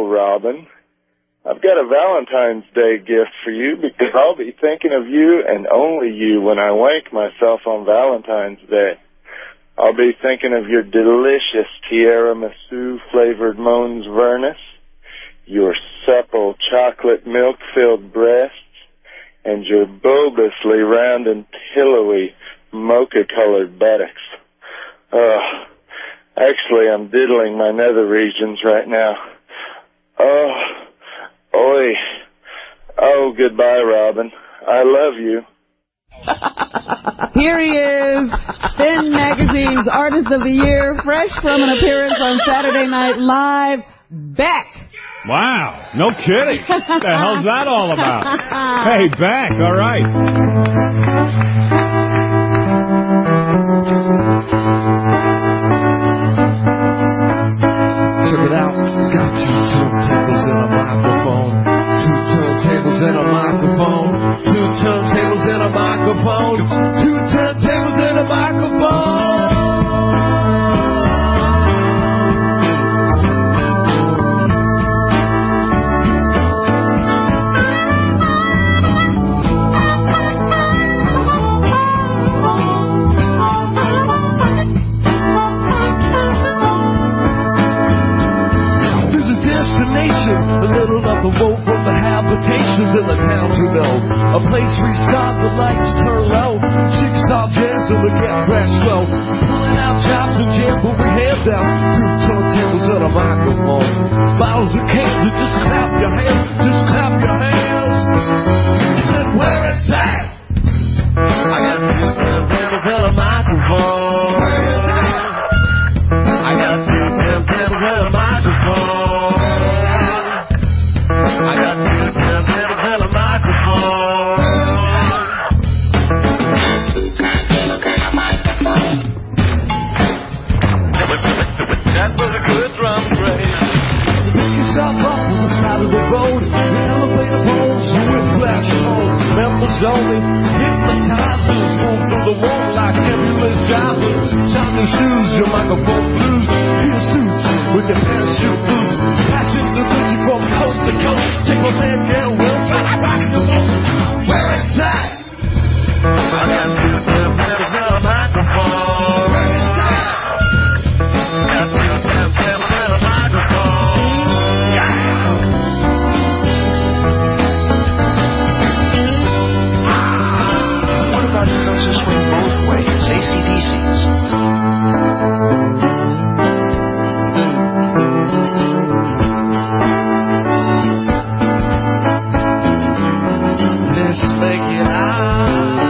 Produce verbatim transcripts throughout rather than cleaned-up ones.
Hello, Robin. I've got a Valentine's Day gift for you because I'll be thinking of you and only you when I wank myself on Valentine's Day. I'll be thinking of your delicious tiramisu-flavored Mons Vernus, your supple chocolate milk-filled breasts, and your bulbously round and pillowy mocha-colored buttocks. Ugh. Actually, I'm diddling my nether regions right now. Oh, oi. Oh, goodbye, Robin. I love you. Here he is, Spin Magazine's Artist of the Year, fresh from an appearance on Saturday Night Live, Beck. Wow, no kidding. What the hell's that all about? Hey, Beck, all right. Out. Got two turntables and a microphone. Two turntables and a microphone. Two turntables and a microphone. Two turntables and a microphone. A little up the road from the habitations in the town to know. A place we stop, the lights turn low. Jigsaw jazz and we get fresh slow. Pulling out chops and jam, put we hands down. Two turntables and a microphone. Bottles and cans and just clap your hands. Just clap your hands. He said, where is that? I got two turntables and a microphone. Where is that? I got two turntables and a microphone. I got two turntables and a microphone. That was a good drum break. You pick yourself up on the side of the road. The elevator poles, you with flash holes. Members only, hypnotizers. Move through the wall like ambulance drivers. Shine your shoes, your microphone blues. Your suits with your parachute boots. Passion the music from coast to coast. Take my man, Gail Wilson. Where it's at? I got two turntables and a microphone. Where it's at? I got two turntables and a microphone. Yeah. What about you guys just swing both ways? A C D Cs. Let's make it out.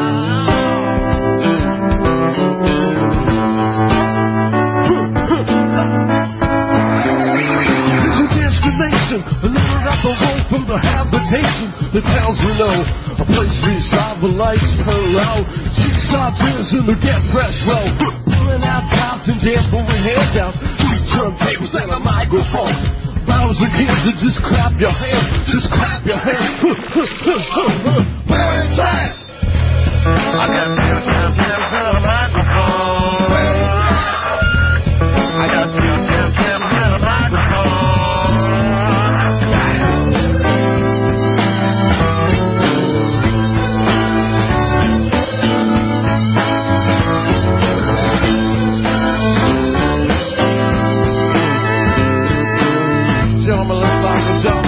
There's a destination, a little up the road from the habitation. The towns we know, a place we saw the lights turn low. Jigsaw jazz and the get fresh row. Pulling out tops and jam, pulling hands down. Two turntables and a microphone. Bottles of kids and just clap your hands. Just clap your hands. Where is that? I got two turntables and a microphone. Where is that? I got two turntables and a microphone. Gentlemen, let's lock this up.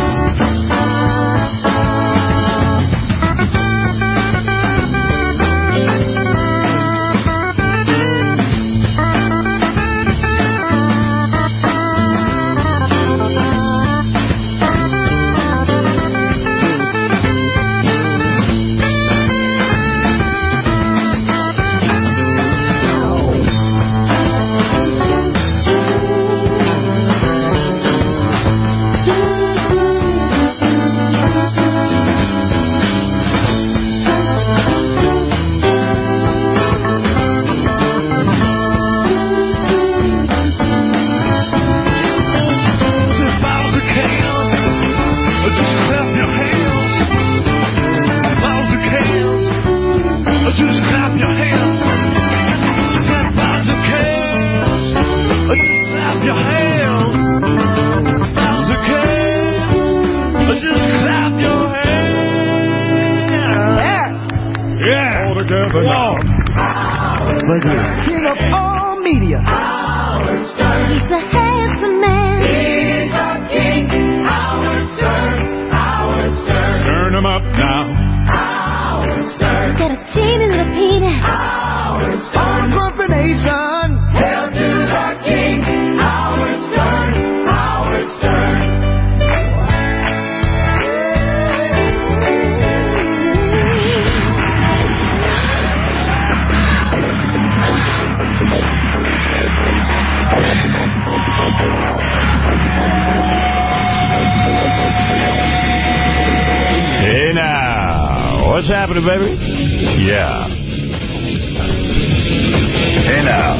king of all media. Howard Stern. He's a handsome man. He's the king. Howard Stern. Howard Stern. Turn him up now. Howard Stern. He's got a team in the peanut. Howard Stern. Confirmation. Hail to the king. Howard Stern. Howard Stern. Hey now, what's happening, baby? Yeah. Hey now.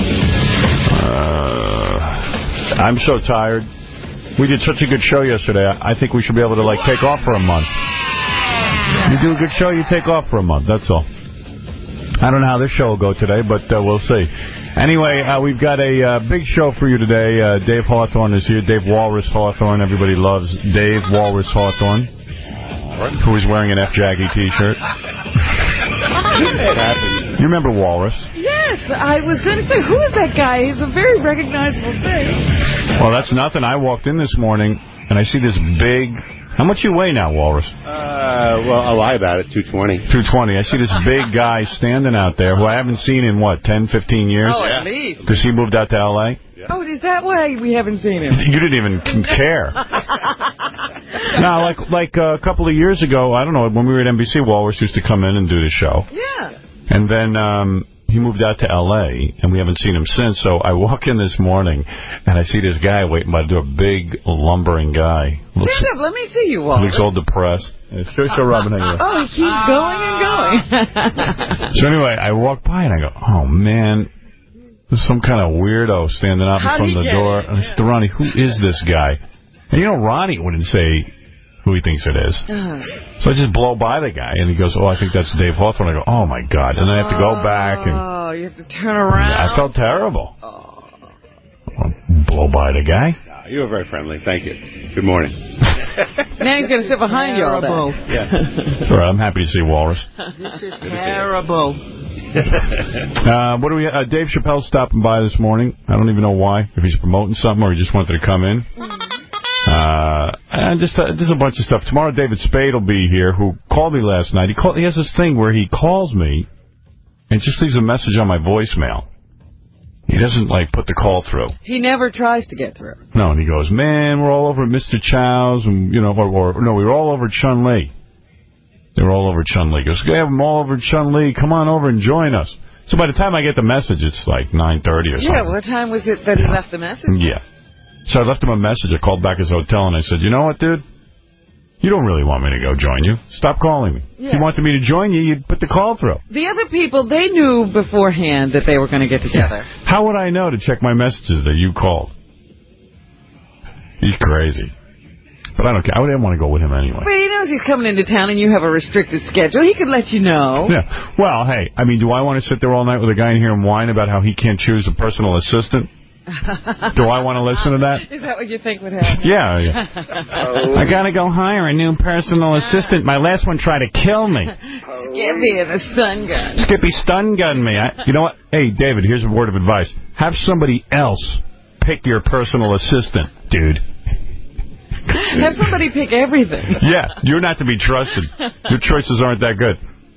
Uh, I'm so tired. We did such a good show yesterday. I think we should be able to, like, take off for a month. You do a good show, you take off for a month. That's all. I don't know how this show will go today, but uh, we'll see. Anyway, uh, we've got a uh, big show for you today. Uh, Dave Hawthorne is here. Dave Walrus Hawthorne. Everybody loves Dave Walrus Hawthorne, who is wearing an F. Jaggy T-shirt. You remember Walrus? Yes, I was going to say, who is that guy? He's a very recognizable face. Well, that's nothing. I walked in this morning, and I see this big... How much you weigh now, Walrus? Uh, well, I'll lie about it, two twenty. two twenty. I see this big guy standing out there who I haven't seen in, what, ten, fifteen years? Oh, at least. Because he moved out to L A? Yeah. Oh, is that why we haven't seen him? You didn't even care. No, like like uh, a couple of years ago, I don't know, when we were at N B C, Walrus used to come in and do the show. Yeah. And then um, he moved out to L A, and we haven't seen him since. So I walk in this morning, and I see this guy waiting by the door, big, lumbering guy. Looks, Stand up, let me see you, Walrus. looks all depressed. Show, show Robin anyway. Oh, he keeps going and going. So anyway, I walk by, and I go, oh, man, there's some kind of weirdo standing out in How front do of you the get door. it? And I said to Ronnie, who is this guy? And you know, Ronnie wouldn't say who he thinks it is. Uh, So I just blow by the guy, and he goes, oh, I think that's Dave Hawthorne. I go, oh, my God. And I have to go back. And oh, you have to turn around. I felt terrible. Oh. Blow by the guy. No, you were very friendly. Thank you. Good morning. Now he's going to sit behind you all day. Yeah. Sure, I'm happy to see Walrus. This is terrible. Uh, what do we? Uh, Dave Chappelle's stopping by this morning. I don't even know why. If he's promoting something or he just wanted to come in. Uh, and just uh, there's a bunch of stuff. Tomorrow, David Spade will be here, who called me last night. He called. He has this thing where he calls me and just leaves a message on my voicemail. He doesn't, like, put the call through. He never tries to get through. No, and he goes, man, we're all over at Mister Chow's, and, you know, or, or no, we were all over at Chun-Li. They were all over at Chun-Li. He goes, we have them all over at Chun-Li. Come on over and join us. So by the time I get the message, it's like nine thirty or something. Yeah, what time was it that he left the message? Yeah. So I left him a message. I called back his hotel, and I said, you know what, dude? You don't really want me to go join you. Stop calling me. Yeah. If you wanted me to join you, you'd put the call through. The other people, they knew beforehand that they were going to get together. Yeah. How would I know to check my messages that you called? He's crazy. But I don't care. I didn't want to go with him anyway. But he knows he's coming into town and you have a restricted schedule. He could let you know. Yeah. Well, hey, I mean, do I want to sit there all night with a guy in here and whine about how he can't choose a personal assistant? Do I want to listen to that? Is that what you think would happen? Yeah. yeah. Oh. I got to go hire a new personal assistant. My last one tried to kill me. Skippy and the stun gun. Skippy stun gunned me. I, you know what? Hey, David, here's a word of advice. Have somebody else pick your personal assistant, dude. Have somebody pick everything. Yeah, you're not to be trusted. Your choices aren't that good.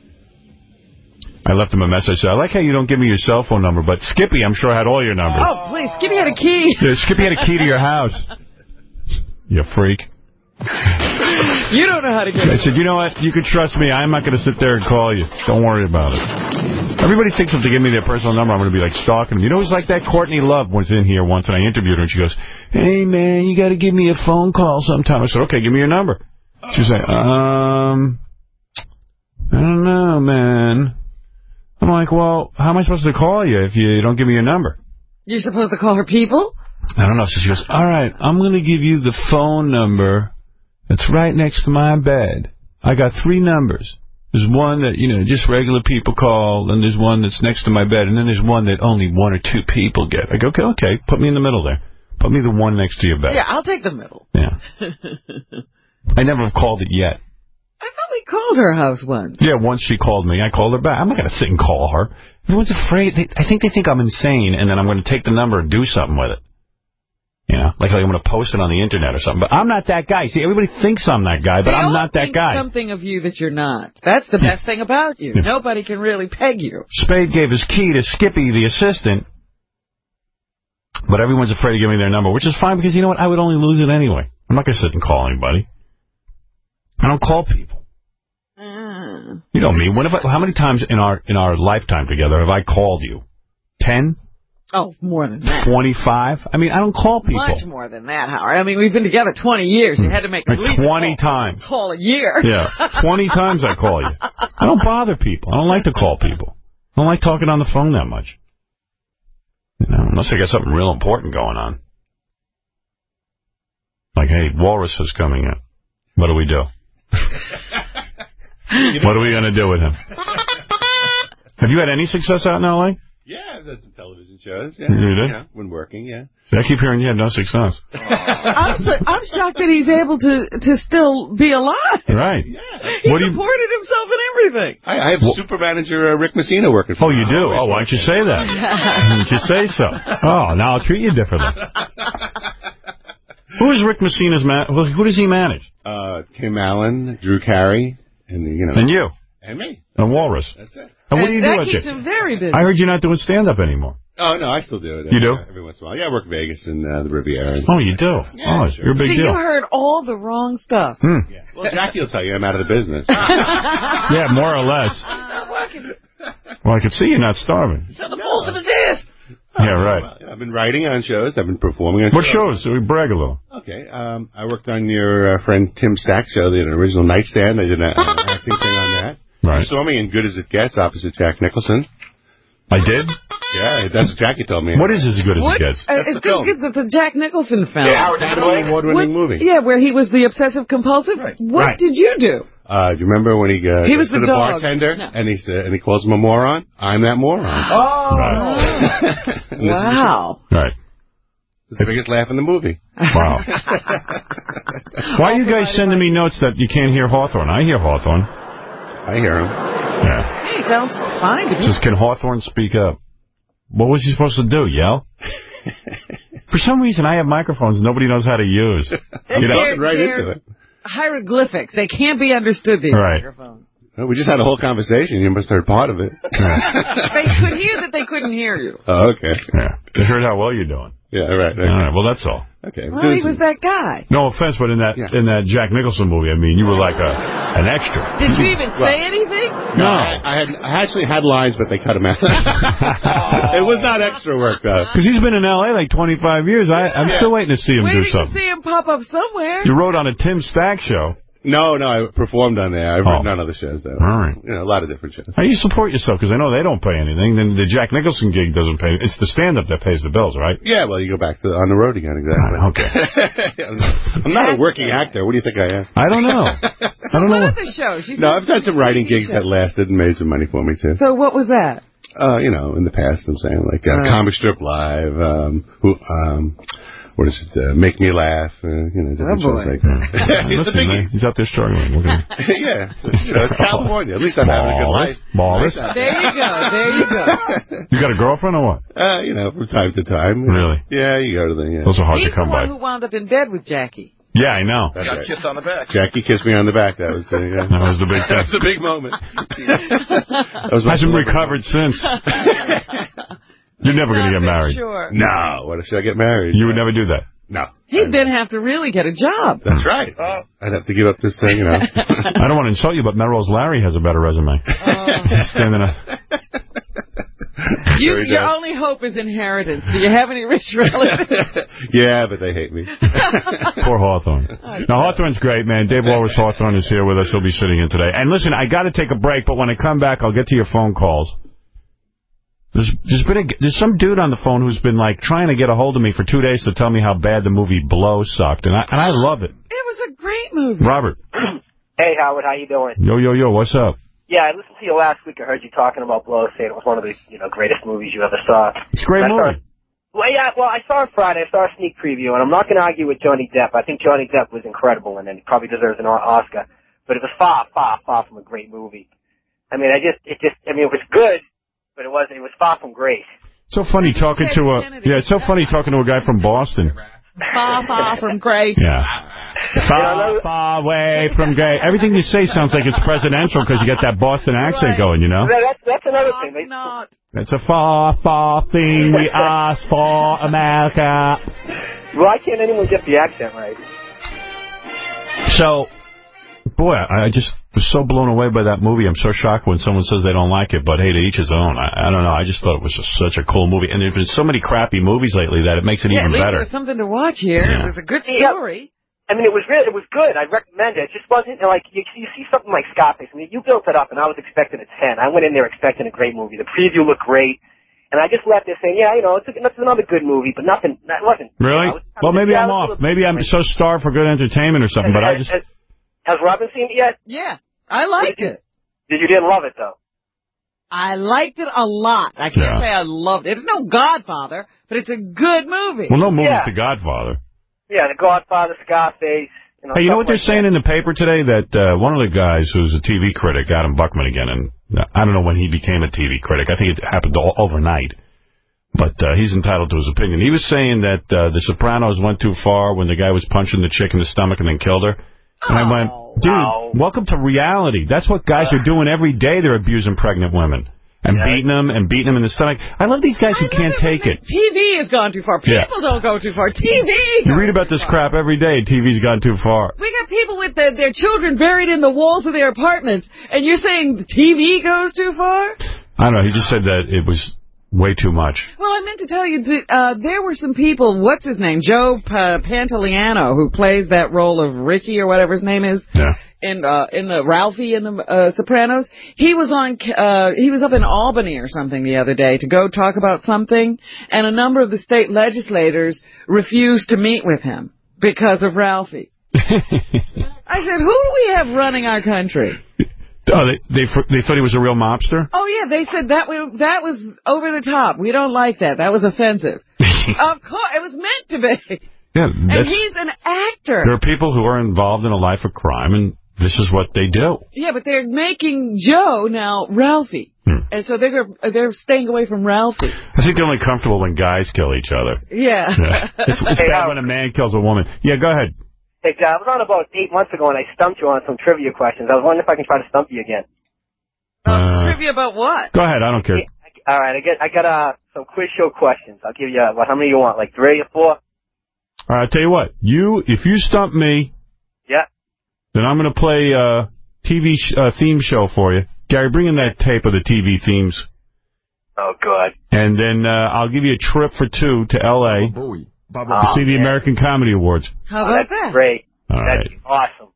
I left him a message. I said, I like how you don't give me your cell phone number, but Skippy, I'm sure, had all your numbers. Oh, please. Skippy had a key. Yeah, Skippy had a key to your house. You freak. You don't know how to get I it. said, you know what? You can trust me. I'm not going to sit there and call you. Don't worry about it. Everybody thinks if they give me their personal number, I'm going to be, like, stalking them. You know, it's like that Courtney Love was in here once, and I interviewed her, and she goes, hey, man, you got to give me a phone call sometime. I said, okay, give me your number. She's like, um, I don't know, man. I'm like, well, how am I supposed to call you if you don't give me your number? You're supposed to call her people? I don't know. So she goes, all right, I'm going to give you the phone number that's right next to my bed. I got three numbers. There's one that, you know, just regular people call, and there's one that's next to my bed, and then there's one that only one or two people get. I go, okay, okay, put me in the middle there. Put me the one next to your bed. Yeah, I'll take the middle. Yeah. I never have called it yet. I thought we called her house once. Yeah, once she called me. I called her back. I'm not going to sit and call her. Everyone's afraid. They, I think they think I'm insane, and then I'm going to take the number and do something with it. You know, like, like I'm going to post it on the internet or something. But I'm not that guy. See, everybody thinks I'm that guy, but they I'm not that guy. Something of you that you're not. That's the best thing about you. Yeah. Nobody can really peg you. Spade gave his key to Skippy, the assistant, but everyone's afraid to give me their number, which is fine because, you know what, I would only lose it anyway. I'm not going to sit and call anybody. I don't call people. Mm. You know me. When have I, how many times in our in our lifetime together have I called you? Ten? Oh, more than that. Twenty-five? I mean, I don't call people. Much more than that, Howard. I mean, we've been together twenty years. You had to make at like least twenty call, times. Call a year. Yeah, twenty times I call you. I don't bother people. I don't like to call people. I don't like talking on the phone that much. You know, unless I got something real important going on. Like, hey, Walrus is coming in. What do we do? What are we going to do with him? Have you had any success out in L A? Yeah, I've done some television shows. Yeah, you did? Yeah, when working, yeah. See, I keep hearing you had no success. I'm, so, I'm shocked that he's able to to still be alive. Right. Yeah. He What do you... supported himself in everything. I, I have well, super manager uh, Rick Messina working for Oh, me. you do? Oh, why don't you say that? Why don't you say so? Oh, now I'll treat you differently. Who is Rick Messina's man? Well, who does he manage? Uh, Tim Allen, Drew Carey, and you know. And you. And me. And Walrus. That's it. And what and do you that do out keeps there? him very busy. I heard you're not doing stand-up anymore. Oh, no, I still do it. You do? Uh, every once in a while. Yeah, I work in Vegas and uh, the Riviera. Oh, you do? Yeah, oh, sure. you're a big See, deal. you heard all the wrong stuff. Hmm. Yeah. Well, Jackie will tell you I'm out of the business. Yeah, more or less. Well, I can see you're not starving. So the balls of his ass. Yeah, right. Well, yeah, I've been writing on shows. I've been performing on What shows. shows? So we brag a little. Okay. Um, I worked on your uh, friend Tim Stack's show. They did an original Nightstand. They did an uh, acting thing on that. Right. You saw me in Good As It Gets opposite Jack Nicholson. I did? Yeah, that's what Jackie told me. What is as good as What? it gets? Uh, it's the film. good. It's the Jack Nicholson film. Yeah, Howard Academy award-winning What- movie. Yeah, where he was the obsessive compulsive. Right. What Right. did you do? Uh, do you remember when he uh, He goes was to the the dog. bartender No. and he said, and he calls him a moron? I'm that moron. Oh, Right. wow. Right. It's the biggest laugh in the movie. Wow. Why are you guys sending me notes that you can't hear Hawthorne? I hear Hawthorne. I hear him. Yeah. He sounds fine to me. Says, can Hawthorne speak up? What was he supposed to do, yell? For some reason, I have microphones nobody knows how to use. I'm You know? talking right they're- into it. Hieroglyphics. They can't be understood, these Right. microphones. Well, we just had a whole conversation. You must have heard part of it. They could hear that they couldn't hear you. Oh, okay. Yeah. They heard how well you're doing. Yeah, right. Okay. All right, well, that's all. Okay. Well, he was that guy. No offense, but in that Yeah. in that Jack Nicholson movie, I mean, you were like a an extra. Did you even say anything? No. I, I had I actually had lines, but they cut them out. It was not extra work, though. Because he's been in L A like twenty-five years. I, I'm still waiting to see him do Waiting to something. see him pop up somewhere. You wrote on a Tim Stack show. No, no, I performed on there. I've Oh. written on other shows, though. All right. You know, a lot of different shows. How you support yourself? Because I know they don't pay anything. Then the Jack Nicholson gig doesn't pay. It's the stand-up that pays the bills, right? Yeah, well, you go back to on the road again, exactly. Ah, okay. I'm not- I'm not a working actor. What do you think I am? I don't know. I don't know. What What, are the shows? You No, said I've done some writing gigs that lasted and made some money for me, too. So what was that? Uh, you know, in the past, I'm saying, like, uh, Right. Comic Strip Live, um, who, um, what is it, uh, Make Me Laugh, uh, you know, different Oh, boy. shows like that. It's a Listen, man, biggie. he's out there struggling. Look at him. Yeah, so, you know, it's California. At least I'm having a good life. Ballers. There you go. There you go. You got a girlfriend or what? Uh, you know, from time to time. Really? Yeah, you go to the, yeah. Those are hard He's to come the one by. who wound up in bed with Jackie. Yeah, I know. That's right. Kissed on the back. Jackie kissed me on the back. That was the, yeah. That was the big That thing. was the big moment. That was my Hasn't celebrity recovered since. You're never going to get married. Sure. No, what if should I get married? You would never do that. No. He'd then have to really get a job. That's right. I'd have to give up this thing, you know. I don't want to insult you, but Melrose Larry has a better resume. Standing up. You, Very your nice. only hope is inheritance. Do you have any rich relatives? Yeah, but they hate me. Poor Hawthorne. Now, Hawthorne's great, man. Dave Walrus Hawthorne is here with us. He'll be sitting in today. And listen, I got to take a break, but when I come back, I'll get to your phone calls. There's, there's been a, there's some dude on the phone who's been like trying to get a hold of me for two days to tell me how bad the movie Blow sucked, and I and I love it. It was a great movie. Robert. Hey, Howard, how you doing? Yo, yo, yo, what's up? Yeah, I listened to you last week. I heard you talking about Blow, saying it was one of the you know greatest movies you ever saw. It's a great And I movie. Saw, well, yeah, well, I saw it Friday. I saw a sneak preview, and I'm not going to argue with Johnny Depp. I think Johnny Depp was incredible, and then he probably deserves an Oscar. But it was far, far, far from a great movie. I mean, I just, it just, I mean, it was good, but it was it was far from great. So funny talking to a yeah. It's so funny talking to a guy from Boston. Far, far from great. Yeah. Far, far away from great. Everything you say sounds like it's presidential because you got that Boston accent Right. going, you know? That, that's, that's another thing. They, Not. It's a far, far thing we ask for, America. Why can't anyone get the accent right? So, boy, I just was so blown away by that movie. I'm so shocked when someone says they don't like it, but hey, to each his own. I, I don't know. I just thought it was just such a cool movie. And there's been so many crappy movies lately that it makes it Yeah, even at least better. there's something to watch here. Yeah. It was a good story. I mean, it was really, it was good. I recommend it. It just wasn't, like, you, you see something like Scarface. I mean, you built it up, and I was expecting a ten. I went in there expecting a great movie. The preview looked great. And I just left there saying, yeah, you know, it's, a, it's another good movie, but nothing, that wasn't. Really? You know, was, well, maybe yeah, I'm off. Maybe I'm so starved for good entertainment or something, but I just... Has, has Robin seen it yet? Yeah, I liked did, it. Did you didn't love it, though? I liked it a lot. I can't Yeah. say I loved it. It's no Godfather, but it's a good movie. Well, no movie's Yeah. The Godfather. Yeah, The Godfather, Scarface. You know, Hey, you know what they're like saying that. in the paper today? That uh, one of the guys who's a T V critic, Adam Buckman again, and I don't know when he became a T V critic. I think it happened all overnight. But uh, he's entitled to his opinion. He was saying that uh, The Sopranos went too far when the guy was punching the chick in the stomach and then killed her. And I went, dude, Oh. welcome to reality. That's what guys are doing every day. They're abusing pregnant women. And Yeah. beating them and beating them in the stomach. I love these guys who I can't love take when it. T V has gone too far. Yeah. People don't go too far. T V You goes read about too this far. crap every day. T V's gone too far. We got people with the, their children buried in the walls of their apartments, and you're saying the T V goes too far? I don't know. He just said that it was way too much. Well, I meant to tell you that uh, there were some people, what's his name, Joe P- Pantoliano, who plays that role of Richie or whatever his name is, Yeah. in uh, in the Ralphie in the uh, Sopranos. He was on, uh, he was up in Albany or something the other day to go talk about something, and a number of the state legislators refused to meet with him because of Ralphie. I said, who do we have running our country? Oh, they, they they thought he was a real mobster? Oh, yeah, they said that we, that was over the top. We don't like that. That was offensive. Of course, it was meant to be. Yeah, And that's, he's an actor. there are people who are involved in a life of crime, and this is what they do. Yeah, but they're making Joe now Ralphie. Hmm. And so they're they're staying away from Ralphie. I think they're only comfortable when guys kill each other. Yeah. Yeah. It's, it's Hey, bad Howard. when a man kills a woman. Yeah, go ahead. Hey, John, I was on about eight months ago, and I stumped you on some trivia questions. I was wondering if I can try to stump you again. Uh, Trivia about what? Go ahead. I don't care. All right, I get I got uh, some quiz show questions. I'll give you uh, what? How many you want? Like three or four? All right, I'll tell you what. You, if you stump me, Yeah. then I'm going to play a T V sh- uh, theme show for you. Gary, bring in that tape of the T V themes. Oh, good. And then uh, I'll give you a trip for two to L A Oh, to see the man. American Comedy Awards. How Oh, about that's that? great. All right. That'd be awesome.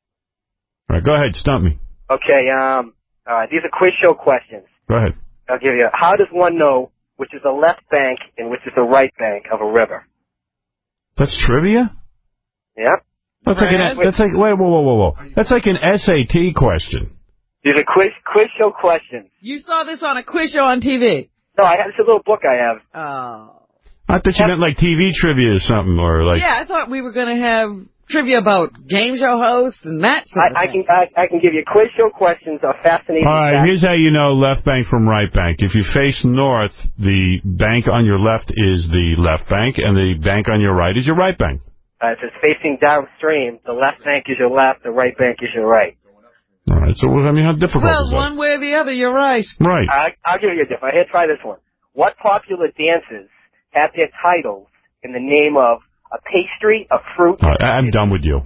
All right, go ahead. Stump me. Okay. Um. All right. These are quiz show questions. Go ahead. I'll give you. How does one know which is the left bank and which is the right bank of a river? That's trivia? Yeah. That's like an, that's like, wait, whoa, whoa, whoa, whoa. That's like an S A T question. These are quiz quiz show questions. You saw this on a quiz show on T V. No, I have. It's a little book I have. Oh. I thought you meant like T V trivia or something, or like... Yeah, I thought we were going to have trivia about game show hosts and that sort of I, I thing. can I, I can give you quiz show questions of fascinating. All right, facts. here's how you know left bank from right bank. If you face north, the bank on your left is the left bank, and the bank on your right is your right bank. Uh, it says facing downstream. The left bank is your left. The right bank is your right. All right, so, I mean, how difficult Well, is that? one way or the other, you're right. Right. I, I'll give you a different. Here, try this one. What popular dances have their titles in the name of a pastry, a fruit? All right, I- I'm done with you.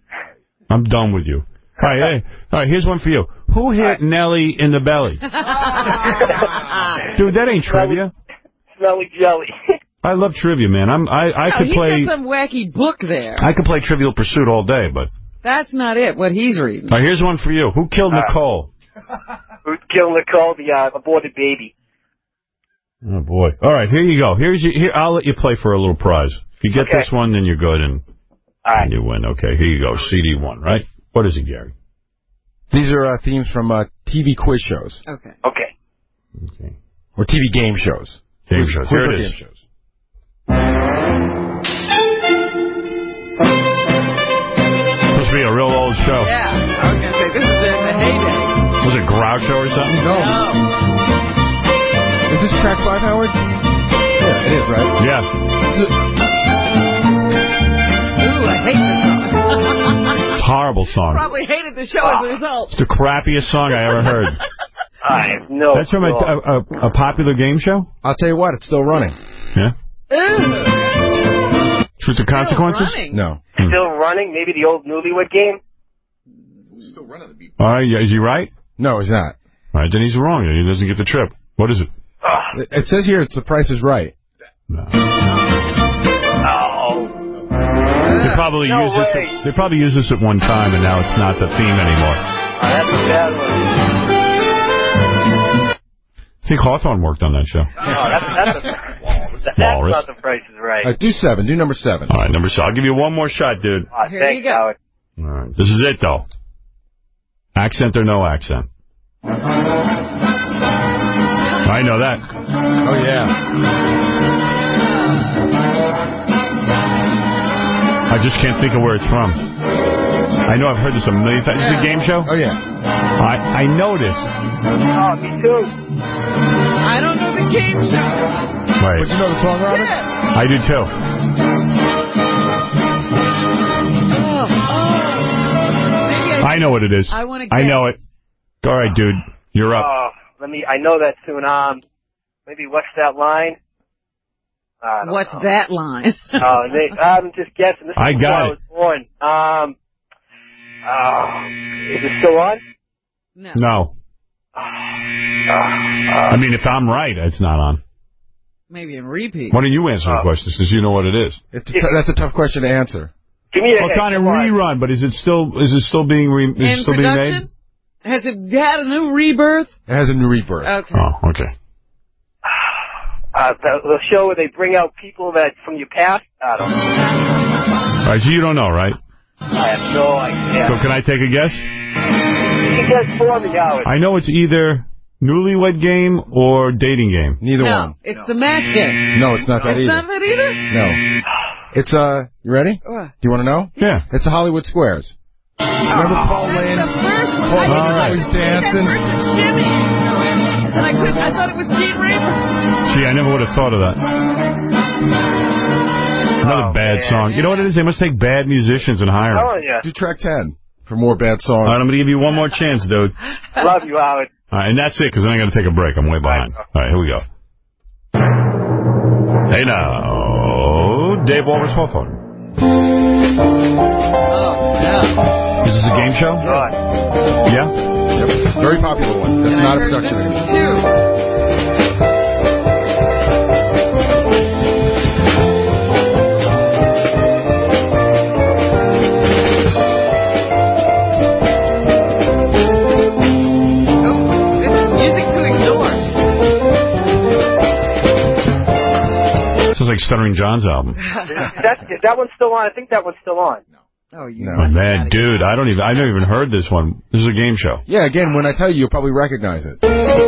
I'm done with you. All right, hey, all right, here's one for you. Who hit right. Nelly in the belly? Dude, that ain't trivia. Smelly jelly. I love trivia, man. I'm I I No, could he's play got some wacky book there. I could play Trivial Pursuit all day, but That's not it, what he's reading. all right, here's one for you. Who killed Uh, Nicole? Who's killing Nicole, the uh, aborted baby? Oh boy. All right, here you go. Here's your, here. I'll let you play for a little prize. If you get Okay. this one, then you're good, and, All right. and you win. Okay, here you go. C D one, right? What is it, Gary? These are uh, themes from uh, T V quiz shows. Okay. Okay. Okay. Or T V game shows. Game Quiz- shows. quiz Here or it is. Game shows. Supposed to be a real old show. Yeah, I was going to say, this is in the heyday. Was it Groucho or something? No. Is this track five, Howard? Yeah, it is, right? Yeah. Ooh, I hate this song. It's a horrible song. Probably hated the show as a result. It's the crappiest song I ever heard. I have no That's from a, a, a popular game show? I'll tell you what, it's still running. Yeah. Ooh. Truth or Consequences? Running. No. Hmm. Still running? Maybe the old Newlywed Game? Still running the beat. All right, is he right? No, he's not. All right, then he's wrong. He doesn't get the trip. What is it? It, it says here it's The Price is Right. No. Oh. They probably No used this. way. At, they probably used this at one time, and now it's not the theme anymore. Oh, that's a bad one. I think Hawthorne worked on that show. Oh, that's, that's, a, that's Walrus. not The Price is Right. Uh, do seven. Do number seven. All right, number seven. I'll give you one more shot, dude. Oh, Here thanks, you go. Howard. All right, this is it though. Accent or no accent? I know that. Oh, yeah. I just can't think of where it's from. I know I've heard this a million times. Is it a game show? Oh, yeah. I I know this. Oh, me too. I don't know the game show. Wait, But you know the song, Robert? Yeah. I do too. Oh, oh. Maybe I, I know what it is. I want to I know it. All right, dude, you're up. Oh, let me, I know that tune. Um, maybe what's that line? I don't What's know. that line? Oh, they, I'm just guessing. This is I before got I it. was born. Um, oh, is it still on? No. No. Uh, I mean, if I'm right, it's not on. Maybe in repeat. Why don't you answer the Oh. question, since you know what it is? It's a t- that's a tough question to answer. give me a Well, it's on hint. a Come on. rerun, but is it still is it still being re, is it In still being production? made? Has it had a new rebirth? It has a new rebirth. Okay. Oh, okay. Uh, the, the show where they bring out people that from your past? I don't know. All right, so you don't know, right? I have no idea. So can I take a guess? You can guess for me, Howard. I know it's either Newlywed Game or Dating Game. Neither No, one. it's the match game. No, it's not that It's either. not that either? No. It's, uh, you ready? Do What? you want to know? Yeah. It's the Hollywood Squares. Remember Paul That's Lynn? the first one. Paul I Lynn didn't always like dancing. that first shimmy. And I couldn't, I thought it was Gene Reaper. Gee, I never would have thought of that. Another Oh, bad man. song. You know what it is? They must take bad musicians and hire them. Oh, yeah. Do track ten for more bad songs. All right, I'm going to give you one more chance, dude. Love you, Howard. All right, and that's it, because then I got to take a break. I'm way behind. All right, here we go. Hey now, Dave Walrus Hawthorne. Oh, no. Is this a game show? God. Yeah? Yep. Very popular one. That's And not I a heard production this anymore. too. Oh, this is music to ignore. This is like Stuttering John's album. Is that, is that one still on? I think that one's still on. Oh, you No. Oh, man, dude, I don't even, I never even heard this one. This is a game show. Yeah, again, when I tell you, you'll probably recognize it.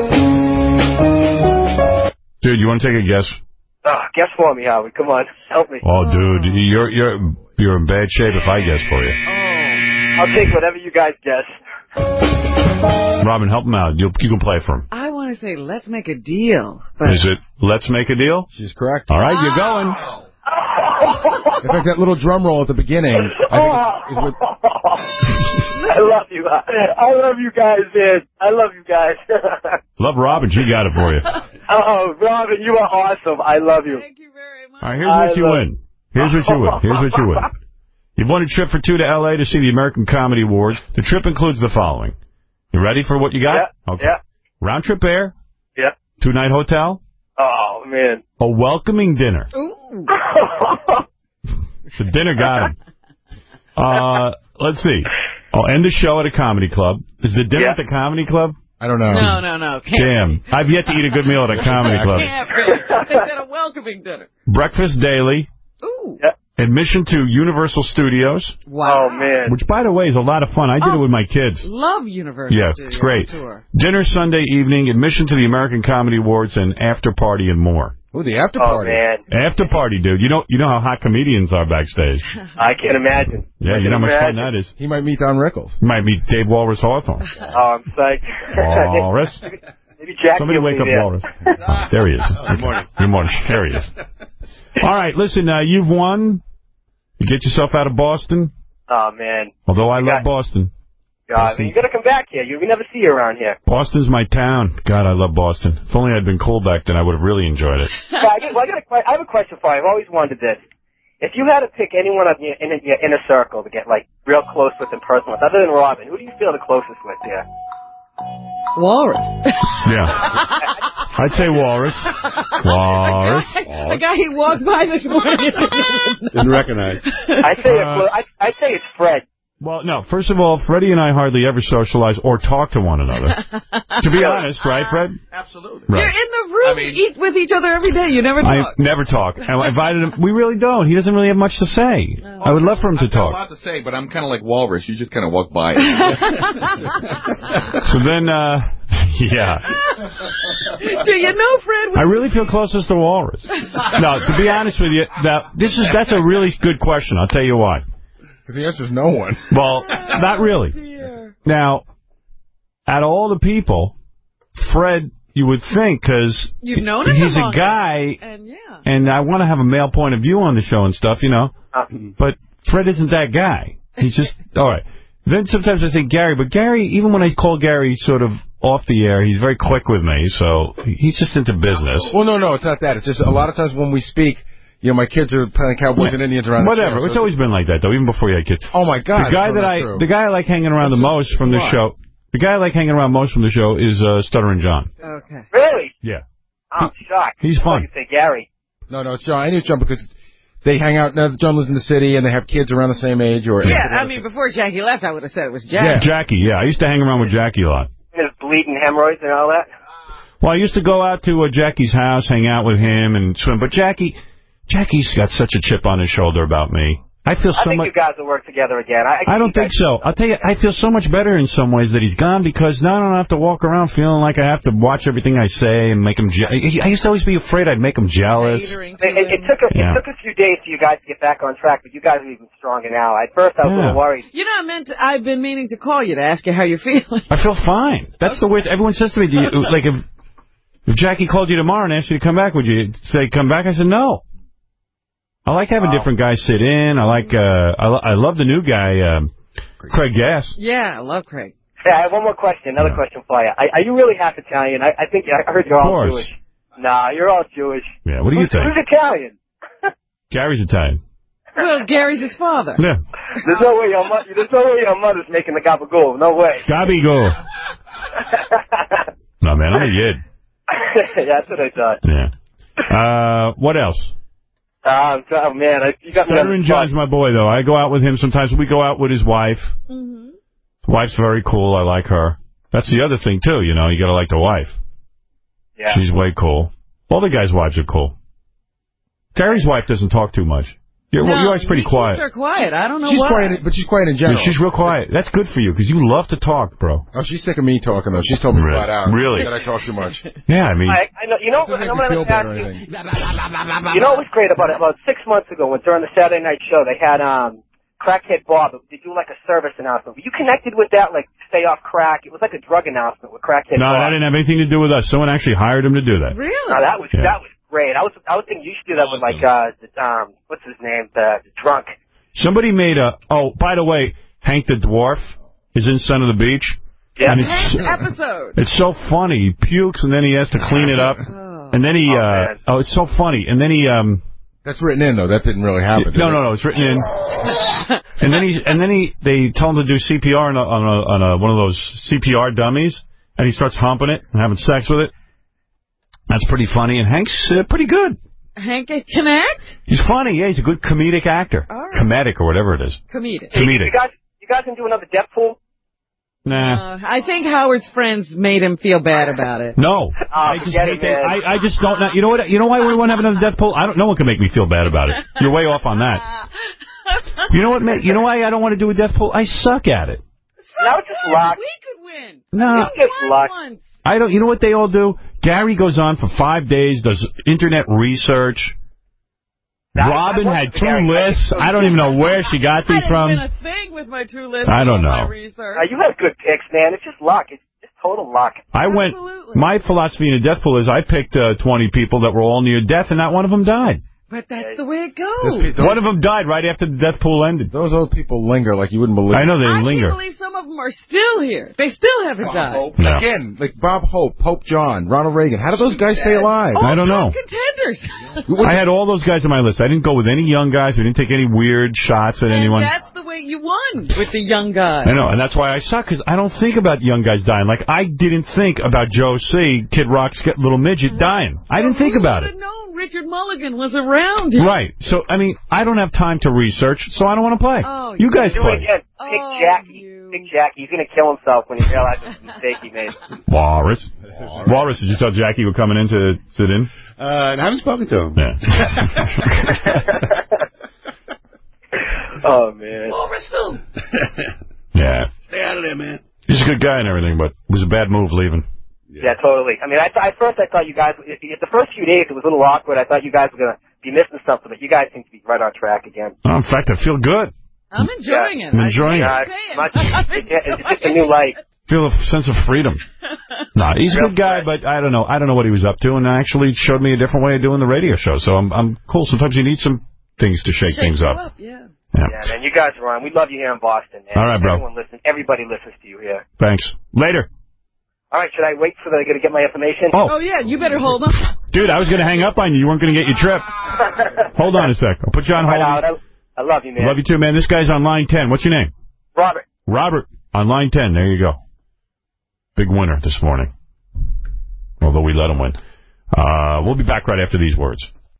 Dude, you want to take a guess? Oh, guess for me, Howard. Come on. Help me. Oh, dude, you're, you're, you're in bad shape if I guess for you. I'll take whatever you guys guess. Robin, help him out. You, you can play for him. I want to say, let's make a deal. But Is it Let's Make a Deal? She's correct. All right, you're going. In fact, that little drum roll at the beginning, I think is, is what... I love you. I love you guys, man. I love you guys. Love Robin. She got it for you. Oh, Robin, you are awesome. I love you. Thank you very much. All right, here's what I you love- win. Here's what you win. Here's what you win. You've won a trip for two to L A to see the American Comedy Awards. The trip includes the following. You ready for what you got? Yeah. Okay. Yeah. Round trip air, Yeah. two-night hotel, Oh, man. a welcoming dinner. Ooh. The dinner got him. Uh, let's see. I'll end the show at a comedy club. Is the dinner Yeah. at the comedy club? I don't know. No, no, no. Can't Damn. I've yet to eat a good meal at a comedy club. Can't be. They said a welcoming dinner. Breakfast daily. Ooh. Yeah. Admission to Universal Studios, Wow. Oh, man. which, by the way, is a lot of fun. I did Oh. it with my kids. Love Universal Yeah, Studios it's great. Tour. Dinner Sunday evening, admission to the American Comedy Awards, and after party and more. Oh, the after Oh, party. man. After party, dude. You know, you know how hot comedians are backstage. I can't imagine. Yeah, I you know how can much fun imagine. that is. He might meet Don Rickles. You might meet Dave Walrus Hawthorne. Oh, I'm psyched. Walrus. maybe, maybe Jackie Somebody wake up there. Walrus. Oh, there he is. Good morning. Good morning. There he is. All right, listen, uh, you've won. You get yourself out of Boston. Oh, man. Although I You love got- Boston. God, you got to come back here. You, we never see you around here. Boston's my town. God, I love Boston. If only I'd been cool back then, I would have really enjoyed it. Yeah, I, get, well, I, got a, que- I have a question for you. I've always wondered this. If you had to pick anyone of your, in your inner circle to get, like, real close with and personal with, other than Robin, who do you feel the closest with here? Walrus. Yeah. I'd say Walrus. Walrus. The guy, the guy he walked by this morning. Didn't recognize. I'd say, Uh, it's, I'd, I'd say it's Fred. Well, no, first of all, Freddie and I hardly ever socialize or talk to one another. To be honest, right, Fred? Absolutely. Right. You're in the room. I mean- you eat with each other every day. You never talk. I never talk. And I invited him. We really don't. He doesn't really have much to say. I would love for him to I've got a talk. lot to say, but I'm kind of like Walrus. You just kind of walk by. So then, uh, yeah. Do you know Fred? I really feel closest to Walrus. No, to be honest with you, that this is that's a really good question. I'll tell you why. Because the answer is no one. Well, not really. Dear. Now, out of all the people, Fred, you would think, because You've known him he's a longer. guy, And yeah. and I want to have a male point of view on the show and stuff, you know. Uh, But Fred isn't that guy. He's just, all right. Then sometimes I think Gary, but Gary, even when I call Gary sort of off the air, he's very quick with me, so he's just into business. Well, no, no, it's not that. It's just a lot of times when we speak, you know, my kids are playing Cowboys and Indians around Whatever. the show. It's so always been like that, though, even before you had kids. Oh, my God. The guy it's that not I, true. the guy I like hanging around the most from the why? show, the guy I like hanging around most from the show is uh, Stuttering John. Okay. really? Yeah. I'm shocked. He's I thought fun. you'd say Gary. No, no, it's John. I knew John because they hang out. Now, John lives in the city, and they have kids around the same age. Or Yeah, I mean, before Jackie left, I would have said it was Jack. Yeah. Jackie, yeah. I used to hang around with Jackie a lot. His bleeding hemorrhoids and all that. Well, I used to go out to uh, Jackie's house, hang out with him, and swim. But Jackie, Jackie's got such a chip on his shoulder about me. I feel I so think much. you guys will work together again. I, I don't think so. I'll tell you, I feel so much better in some ways that he's gone because now I don't have to walk around feeling like I have to watch everything I say and make him. Je- I used to always be afraid I'd make him jealous. Catering to It, it, it him. took a, Yeah. it took a few days for you guys to get back on track, but you guys are even stronger now. At first, I was a Yeah. little worried. You know, I meant to, I've been meaning to call you to ask you how you're feeling. I feel fine. That's the weird. Everyone says to me, Do you, like if if Jackie called you tomorrow and asked you to come back, would you say come back? I said no. I like having Wow. different guys sit in. I like. Uh, I, lo- I love the new guy, um, Craig Gass. Yeah, I love Craig. Hey, I have one more question, another Yeah. question for you. Are, are you really half Italian? I, I think I heard you're Of all course. Jewish. Nah, you're all Jewish. Yeah. What do you Who's, think? who's Italian? Gary's Italian. Well, Gary's his father. Yeah. There's no way your mo- there's no way your mother's making the gabagool. No way. Gabigo. No man, I'm a yid. Yeah, that's what I thought. Yeah. Uh, what else? Um, oh man, I, you got me on Stuttering the spot. John's my boy, though. I go out with him sometimes. We go out with his wife. Mm-hmm. His wife's very cool. I like her. That's the other thing, too. You know, you got to like the wife. Yeah. She's way cool. All the guys' wives are cool. Gary's wife doesn't talk too much. Your, No, your wife's pretty he quiet. keeps her quiet. I don't know She's why. quiet, but she's quiet in Yeah, general. she's real quiet. That's good for you, because you love to talk, bro. Oh, she's sick of me talking, though. She's told me Really? flat out. Really? That I talk too much. Yeah, I mean, I, I know. You know, Doesn't make I'm me gonna feel ask better or you. anything. You know what was great about it? About six months ago, when during the Saturday night show, they had um, Crackhead Bob. They do like a service announcement. Were you connected with that? Like, stay off crack. It was like a drug announcement with Crackhead no, Bob. that didn't have anything to do with us. Someone actually hired him to do that. Really? No, that was Yeah. that was great. I was I was thinking you should do that with like uh, the, um, what's his name, the, the drunk. Somebody made a... Oh, by the way, Hank the Dwarf is in Son of the Beach. Yeah. And it's, Next episode. it's so funny. He pukes, and then he has to clean it up. Oh. And then he... Oh, uh, man. oh, it's so funny. And then he... um. That's written in, though. That didn't really happen. did No, it? no, no. It's written in. And then he... And then he... They tell him to do C P R on, a, on, a, on a, one of those C P R dummies. And he starts humping it and having sex with it. That's pretty funny. And Hank's uh, pretty good. Hank at Connect? He's funny. Yeah, he's a good comedic actor. All right. Comedic or whatever it is. Comedic. Comedic. You guys, you guys can do another Deadpool. Nah. Uh, I think Howard's friends made him feel bad about it. No. Oh, I just forget hate it, that. man. I, I just don't know. You know what? You know why we want to have another Deadpool? I don't. No one can make me feel bad about it. You're way off on that. You know what? ma- You know why I don't want to do a Deadpool? I suck at it. Now it's just luck. We could win. No. It's just Won luck. once. I don't. You know what they all do? Gary goes on for five days, does internet research. That- Robin that had wasn't two Gary. lists. I don't even know where she got I these didn't from. win a thing with my two lists. I don't on my know. research. Uh, you have good picks, man. It's just luck. It's just total luck. I went, my philosophy in a death pool is I picked uh, twenty people that were all near death, and not one of them died. But that's the way it goes. One of them died right after the death pool ended. Those old people linger like you wouldn't believe. I know they I linger. can't believe some of them are still here. They still haven't died. Hope. No. Again, like Bob Hope, Pope John, Ronald Reagan. How do those guys stay alive? Oh, I don't know. Contenders. I had all those guys on my list. I didn't go with any young guys. We didn't take any weird shots at and anyone. that's the way you won with the young guys. I know, and that's why I suck, because I don't think about young guys dying. Like, I didn't think about Joe C., Kid Rock's little midget dying. I didn't think about it. known Richard Mulligan was around him. Right. So, I mean, I don't have time to research, so I don't want to play. Oh, you guys Do play. it again. Pick Oh, Jackie. you. Pick Jackie. He's going to kill himself when he realizes the mistake he made. Walrus. Walrus, did you tell Jackie you were coming in to sit in? Uh, and I haven't spoken to him. Yeah. Oh, man. Walrus who? Yeah. Stay out of there, man. He's a good guy and everything, but it was a bad move leaving. Yeah, totally. I mean, I th- at first I thought you guys, it, it, the first few days it was a little awkward. I thought you guys were going to be missing something, but you guys seem to be right on track again. Oh, in fact, I feel good. I'm enjoying Yeah. it. I'm enjoying I it. can't say Much, I'm it, it's enjoying just a new life. Feel a sense of freedom. No, he's a good guy, but I don't know. I don't know what he was up to, and actually showed me a different way of doing the radio show. So I'm I'm cool. Sometimes you need some things to shake, Shake things you up. up, yeah. Yeah. Yeah, man, you guys are on. We love you here in Boston, man. All right, bro. Everyone listens. Everybody listens to you here. Thanks. Later. All right, should I wait for the to get my information? Oh, yeah, you better hold on. Dude, I was going to hang up on you. You weren't going to get your trip. Hold on a sec. I'll put you on Right, hold. Howard, I, I love you, man. Love you too, man. This guy's on line ten. What's your name? Robert. Robert. On line ten. There you go. Big winner this morning. Although we let him win. Uh, we'll be back right after these words.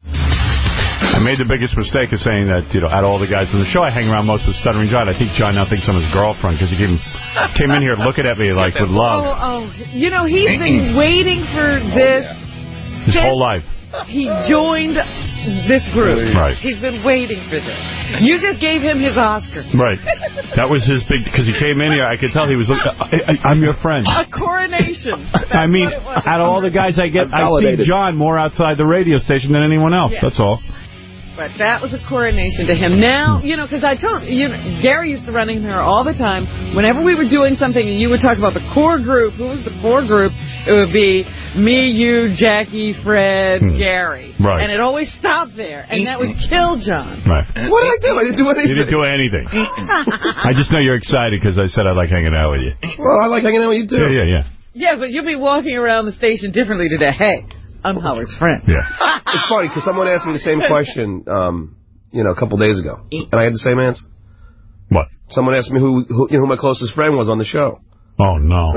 I made the biggest mistake of saying that, you know, out of all the guys on the show, I hang around most with Stuttering John. I think John now thinks I'm his girlfriend because he came, came in here looking at me like with love Oh, oh, you know, he's been waiting for this. his whole life. He joined this group. Right. He's been waiting for this. You just gave him his Oscar. Right. That was his big, because he came in here, I could tell he was, look, I, I, I'm your friend. A coronation. That's I mean, what it was. out of all the guys I get, I see John more outside the radio station than anyone else. Yeah. That's all. But that was a coronation to him. Now, you know, because I told you, know, Gary used to run in here all the time. Whenever we were doing something and you would talk about the core group, who was the core group, it would be me, you, Jackie, Fred, Hmm. Gary. Right. And it always stopped there. And that would kill John. Right. What did I do? I didn't do anything. You didn't do anything. I just know you're excited because I said I like hanging out with you. Well, I like hanging out with you, too. Yeah, yeah, yeah. Yeah, but you'll be walking around the station differently today. Hey, I'm Howard's friend. Yeah. It's funny because someone asked me the same question, um, you know, a couple days ago, and I had the same answer. What? Someone asked me who, who, you know, who my closest friend was on the show. Oh, no.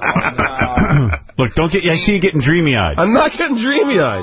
Look, don't get, I see you getting dreamy-eyed. I'm not getting dreamy-eyed.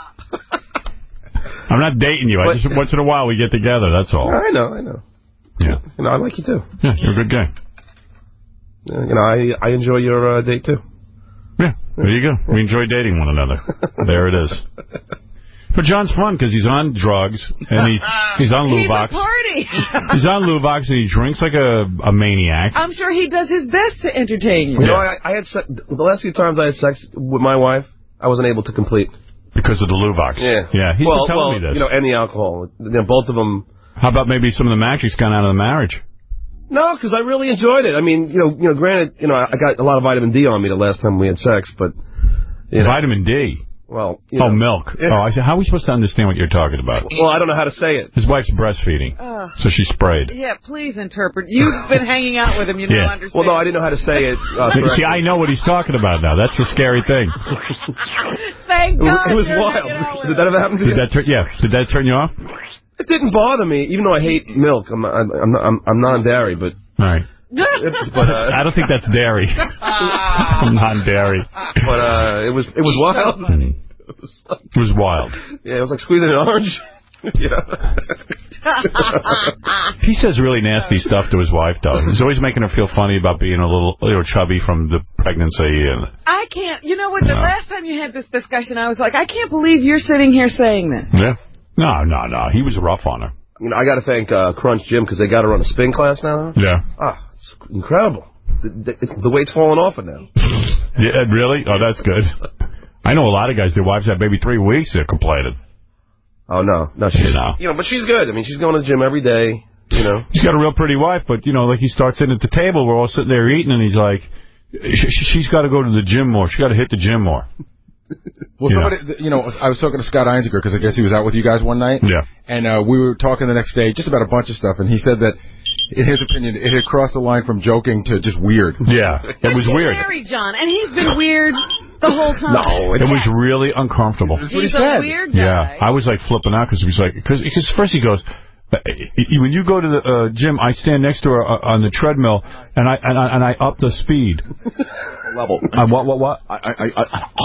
I'm not dating you. I But- just, once in a while, we get together. That's all. I know, I know. Yeah. You know, I like you, too. Yeah, you're a good guy. Uh, you know, I I enjoy your uh, date, too. Yeah, there you go. We enjoy dating one another. There it is. But John's fun because he's on drugs and he's he's on He's a Luvox. party. He's on Luvox and he drinks like a, a maniac. I'm sure he does his best to entertain you. You know, I, I had se- the last few times I had sex with my wife, I wasn't able to complete. Because of the Luvox. Yeah. Yeah, he's well, been telling well, me this. you know, and the alcohol. You know, both of them. How about maybe some of the magic's gone out of the marriage? No, because I really enjoyed it. I mean, you know, you know, granted, you know, I got a lot of vitamin D on me the last time we had sex, but you know, Vitamin D. Well, you know, oh, milk. Yeah. Oh, I said, how are we supposed to understand what you're talking about? Well, I don't know how to say it. His wife's breastfeeding, Uh, so she sprayed. yeah, please interpret. You've been hanging out with him. You don't Yeah. understand. Well, no, I didn't know how to say it. Uh, See, I know what he's talking about now. That's the scary thing. Thank It was, God. it was you're wild. hanging out with Did that ever happen to you? Did that turn? Yeah. Did that turn you off? It didn't bother me, even though I hate milk. I'm I'm I'm, I'm, I'm non-dairy, but All right. it, but uh, I don't think that's dairy. I'm non-dairy. but uh, it was it was wild. It was, like, It was wild. yeah, it was like squeezing an orange. Yeah. He says really nasty stuff to his wife, though. He's always making her feel funny about being a little, little chubby from the pregnancy. And I can't. You know what? The No. last time you had this discussion, I was like, I can't believe you're sitting here saying this. yeah, no, no, no. He was rough on her. You know, I got to thank uh, Crunch Gym because they got her on a spin class now. Yeah. Ah, it's incredible. The, the, the weight's falling off it now. Yeah, really? Oh, that's good. I know a lot of guys. Their wives have maybe three weeks. They're complaining. Oh no, no, she's You know. you know, but she's good. I mean, she's going to the gym every day. You know, He's got a real pretty wife, but, you know, like he starts in at the table, we're all sitting there eating, and he's like, she, she's got to go to the gym more. She's got to hit the gym more. Well, Yeah. somebody, you know, I was talking to Scott Einziger because I guess he was out with you guys one night. Yeah. And uh, we were talking the next day just about a bunch of stuff, and he said that, in his opinion, it had crossed the line from joking to just weird. Yeah, it was She weird. married John, and he's been weird the whole time. No, it was really uncomfortable. That's what he He's a said. weird guy. Yeah, I was like flipping out because he was like, because first he goes, uh, when you go to the uh, gym, I stand next to her uh, on the treadmill, and I and I, and I up the speed. Level. I what what what? I I I,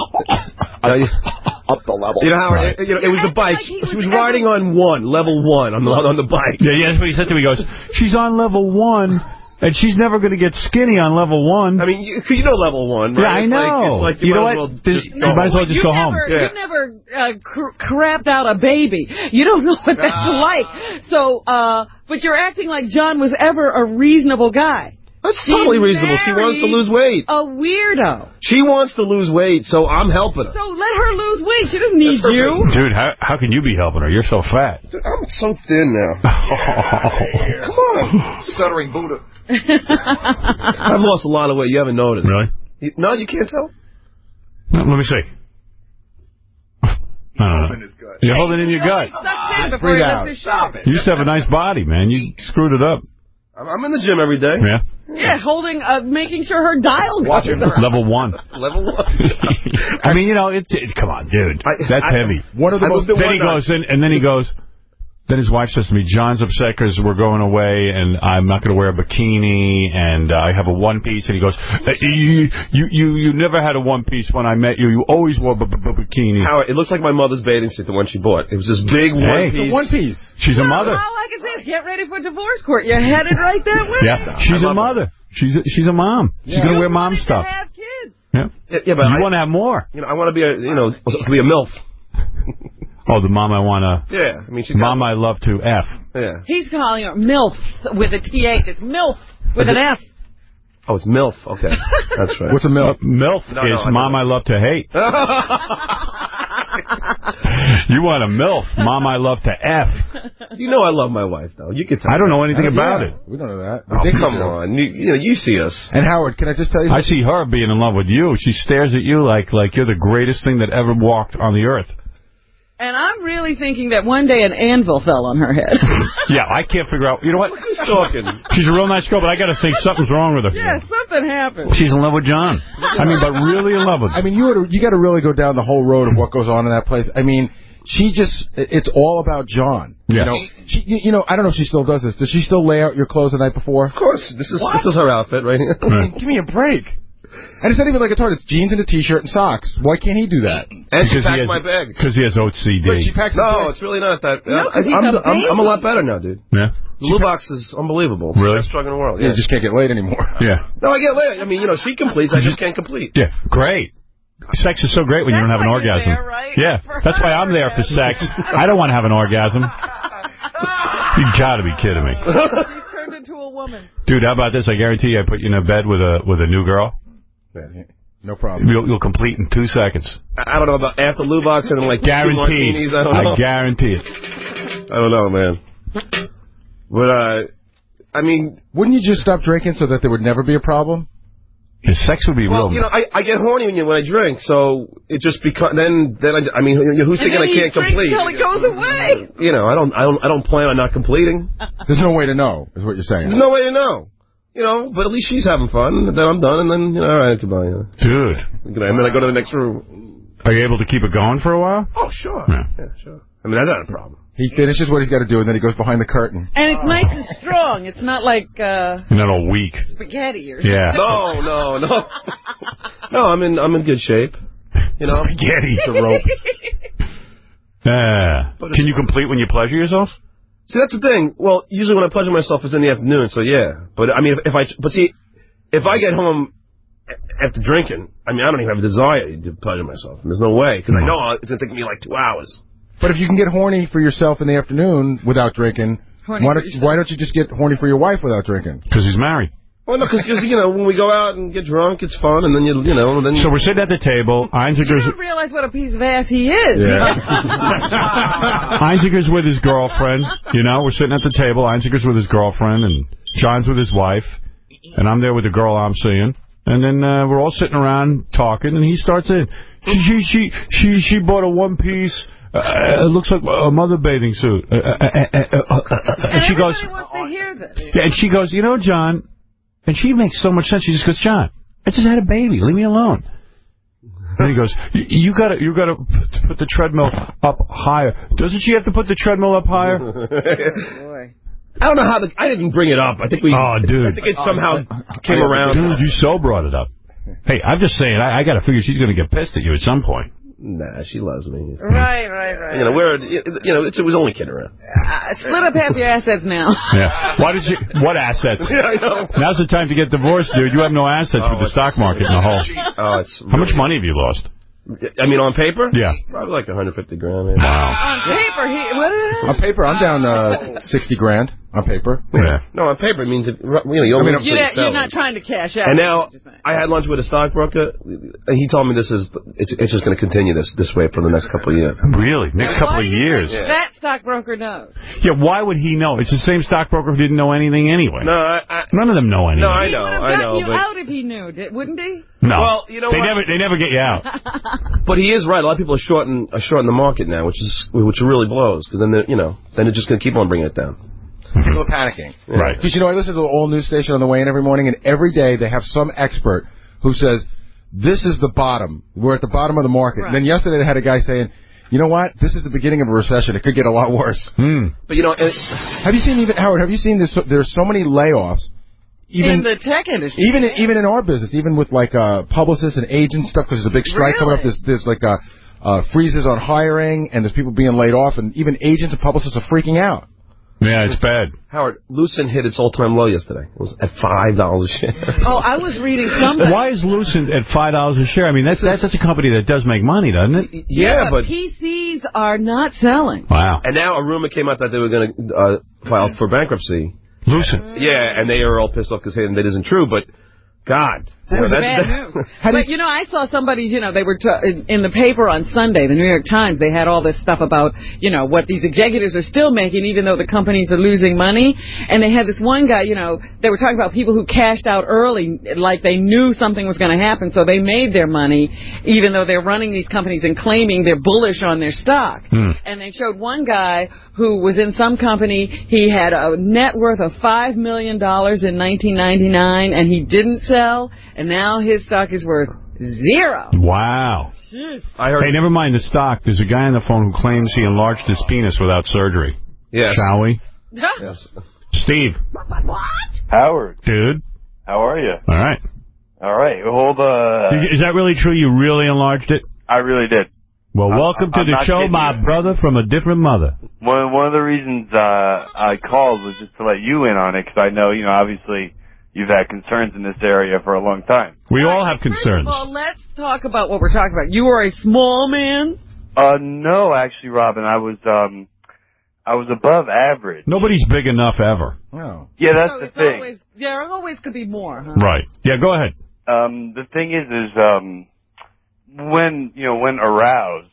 I up the level. You know how Right. it, you know, it was the bike. like he she was was riding on one, level one on the on the bike. Yeah, yeah, that's what he said to me. He goes, she's on level one, and she's never going to get skinny on level one. I mean, you, you know level one, right? Yeah, I It's know. Like, it's like you, You know might what? as well There's- just you go might as well home. just you go never, home. You Yeah. never uh, cr- crapped out a baby. You don't know what that's like. So, uh, but you're acting like John was ever a reasonable guy. That's She totally reasonable. She wants to lose weight. A weirdo. She wants to lose weight, so I'm helping her. So let her lose weight. She doesn't need you. Dude, how how can you be helping her? You're so fat. Dude, I'm so thin now. Come on, stuttering Buddha. I've lost a lot of weight. You haven't noticed. Really? You, no, you can't tell? No, let me see. I don't know. You're holding it in your gut. Sucks in before he lifts his shirt. You used to have a nice body, man. You screwed it up. I'm, I'm in the gym every day. Yeah. Yeah, holding, uh, making sure her dial Watch goes it. around. Level one. Level one. I mean, you know, it's it, come on, dude. I- That's I- heavy. One of the I most moved Then one he night. goes in, and then he goes. Then his wife says to me, John's upset because we're going away, and I'm not going to wear a bikini, and uh, I have a one piece. And he goes, uh, you, you, you, you never had a one piece when I met you. You always wore a b- b- bikini. Howard, it looks like my mother's bathing suit, the one she bought. It was this big one Hey. piece. It's a one piece. She's a Well, mother. all I can say is get ready for divorce court. You're headed right that way. Yeah, she's I a love mother. She's a, she's a mom. She's Yeah. going to wear You mom wanted stuff. To have kids. Yeah. Yeah, yeah, but You I, want to have more. you know, I want to be a, you know, to be a MILF. Oh, the mom I want to. Yeah, I mean, she's Mom got, I love to F. yeah. He's calling her MILF with a T H. It's MILF with an F. Oh, it's MILF. Okay, that's right. What's a Uh, milk? MILF No, no, is I mom know. I love to hate. You want a MILF, mom I love to F. You know I love my wife, though. You can tell. I don't know anything about Yeah, it. We don't know that. Oh, We think come we do. on. You, you know, you see us. And Howard, can I just tell you I something? see her being in love with you. She stares at you like like you're the greatest thing that ever walked on the earth. And I'm really thinking that one day an anvil fell on her head. Yeah, I can't figure out. You know what? Who's talking? She's a real nice girl, but I got to think something's wrong with her. Yeah, something happened. She's in love with John. I mean, but really in love with him. I mean, you would, you got to really go down the whole road of what goes on in that place. I mean, she just, it's all about John. Yeah. You know, she, you, you know, I don't know if she still does this. Does she still lay out your clothes the night before? Of course. This is this is her outfit right here. Right. Give me a break. And it's not even like a toilet. It's jeans and a T-shirt and socks. Why can't he do that? And she Because he packs has- my bags. Because he has O C D. But she packs his No, bags. it's really not that. No, 'cause I, he's I'm, a I'm, I'm a baby. lot better now, dude. Yeah. Blue Box is unbelievable. It's Really? the best drug in the world. Yeah, Yeah. you just can't get laid anymore. Yeah. No, I get laid. I mean, you know, she completes. I just can't complete. Yeah. Great. Sex is so great when you That's don't have an why you're orgasm. there, right? Yeah. For That's why I'm there for sex. I don't want to have an orgasm. You gotta be kidding me. She's turned into a woman. Dude, how about this? I guarantee you I put you in a bed with a with a new girl. No problem. You'll, you'll complete in two seconds. I don't know about after Blue Box and like two Guaranteed. martinis. I don't know. I guarantee it. I don't know, man. But uh, I mean, Wouldn't you just stop drinking so that there would never be a problem? His sex would be well, real. you know, I, I get horny when, you, when I drink, so it just becomes then then I, I mean, who's And thinking then I he can't drinks complete? till it goes away. You know, I don't I don't I don't plan on not completing. There's no way to know, is what you're saying. There's no way to know. You know, but at least she's having fun. Then I'm done, and then you know, all right, goodbye. You know. Dude. And then I go to the next room. Are you able to keep it going for a while? Oh, sure. Yeah. Yeah, sure. I mean, that's not a problem. He finishes what he's got to do, and then he goes behind the curtain. And it's nice and strong. It's not like uh, You're not all weak. spaghetti or something. Yeah. No, no, no. No, I'm in I'm in good shape. You know, Spaghetti. It's a rope. Yeah. Can you complete when you pleasure yourself? see, that's the thing. Well, usually when I pleasure myself, it's in the afternoon. So yeah. But I mean, if, if I but see, if I get home a- after drinking, I mean, I don't even have a desire to pleasure myself. There's no way because I know it's gonna take me like two hours. But if you can get horny for yourself in the afternoon without drinking, Horny why for don't, yourself. why don't you just get horny for your wife without drinking? Because he's married. Well, no, because you know when we go out and get drunk, it's fun, and then you you know then. So we're sitting at the table. You Einziger's, don't realize what a piece of ass he is. Einziger's with his girlfriend. You know, we're sitting at the table. Einziger's with his girlfriend, and John's with his wife. And I'm there with the girl I'm seeing. And then uh, we're all sitting around talking, and he starts in. She she she she, she bought a one piece. Uh, it looks like a mother bathing suit. Uh, uh, uh, uh, uh, uh, and she goes. Wants to hear this. Yeah, and she goes, you know, John, and she makes so much sense. She just goes, John, I just had a baby. Leave me alone. And he goes, you gotta, you gotta put the treadmill up higher. Doesn't she have to put the treadmill up higher? Boy. I don't know how the, I didn't bring it up. I think we. Oh, dude. I think it somehow came around. Dude, you so brought it up. Hey, I'm just saying, I, I got to figure she's going to get pissed at you at some point. Nah, she loves me. Right, right, right. You know, we're, you know, it was only kidding around. Uh, split up half your assets now. Yeah. Why did you? What assets? Yeah, I know. Now's the time to get divorced, dude. You have no assets Oh, with the stock market in the whole. Oh, it's. How much money have you lost? I mean, on paper? Yeah. Probably like one hundred fifty grand. Maybe. Wow. On paper, he, what is it? On paper, I'm down uh, sixty grand on paper. Yeah. No, on paper it means if, you know you only I mean, You're not, you're not trying to cash out. And now I had lunch with a stockbroker, and he told me this is it's, it's just going to continue this this way for the next couple of years. Really? Next couple of years? Yeah. That stockbroker knows. Yeah. Why would he know? It's the same stockbroker who didn't know anything anyway. No, I, I, none of them know anything. No, I He know, would have I got know, you but out if he knew, wouldn't he? No. Well, you know they what? never they never get you out. But he is right. A lot of people are short in, are short in the market now, which is which really blows because then they're, you know then they're just going to keep on bringing it down. People are panicking. Yeah. Right. Because, you know, I listen to the all news station on the way in every morning, and every day they have some expert who says, this is the bottom. We're at the bottom of the market. Right. And then yesterday they had a guy saying, you know what? This is the beginning of a recession. It could get a lot worse. Mm. But, you know, it, have you seen, even Howard, have you seen this? There's so many layoffs. Even, in the tech industry. Even even in our business, even with, like, uh, publicists and agents stuff, because there's a big strike Really? coming up. There's, there's like, uh, uh, freezes on hiring, and there's people being laid off, and even agents and publicists are freaking out. Yeah, it's bad. Howard, Lucent hit its all-time low yesterday. It was at five dollars a share. Oh, I was reading something. Why is Lucent at five dollars a share? I mean, that's that's, that's a company that does make money, doesn't it? Yeah, but P Cs are not selling. Wow. And now a rumor came out that they were going to uh, file for bankruptcy. Lucent. Yeah, and they are all pissed off because that isn't true. But God, That was bad news. But, you know, I saw somebody, you know, they were t- in, in the paper on Sunday, the New York Times, they had all this stuff about, you know, what these executives are still making, even though the companies are losing money. And they had this one guy, you know, they were talking about people who cashed out early, like they knew something was going to happen, so they made their money, even though they're running these companies and claiming they're bullish on their stock. Hmm. And they showed one guy who was in some company, he had a net worth of five million dollars in nineteen ninety-nine, and he didn't sell, and now his stock is worth zero. Wow. I heard. Hey, never mind the stock. There's a guy on the phone who claims he enlarged his penis without surgery. Yes. Shall we? Yes. Steve. What? Howard, Dude. how are you? All right. All right, hold uh Did you, is that really true? You really enlarged it? I really did. Well, I'm- welcome I'm to the not show, kidding my you. brother from a different mother. One one of the reasons uh I called was just to let you in on it because I know, you know, obviously you've had concerns in this area for a long time. We all have First concerns. of all, let's talk about what we're talking about. You are a small man. Uh, no, actually, Robin, I was um I was above average. Nobody's big enough ever. Oh. Yeah, that's so the it's thing. always, there always could be more, huh? Right. Yeah, go ahead. Um, the thing is, is um, when you know when aroused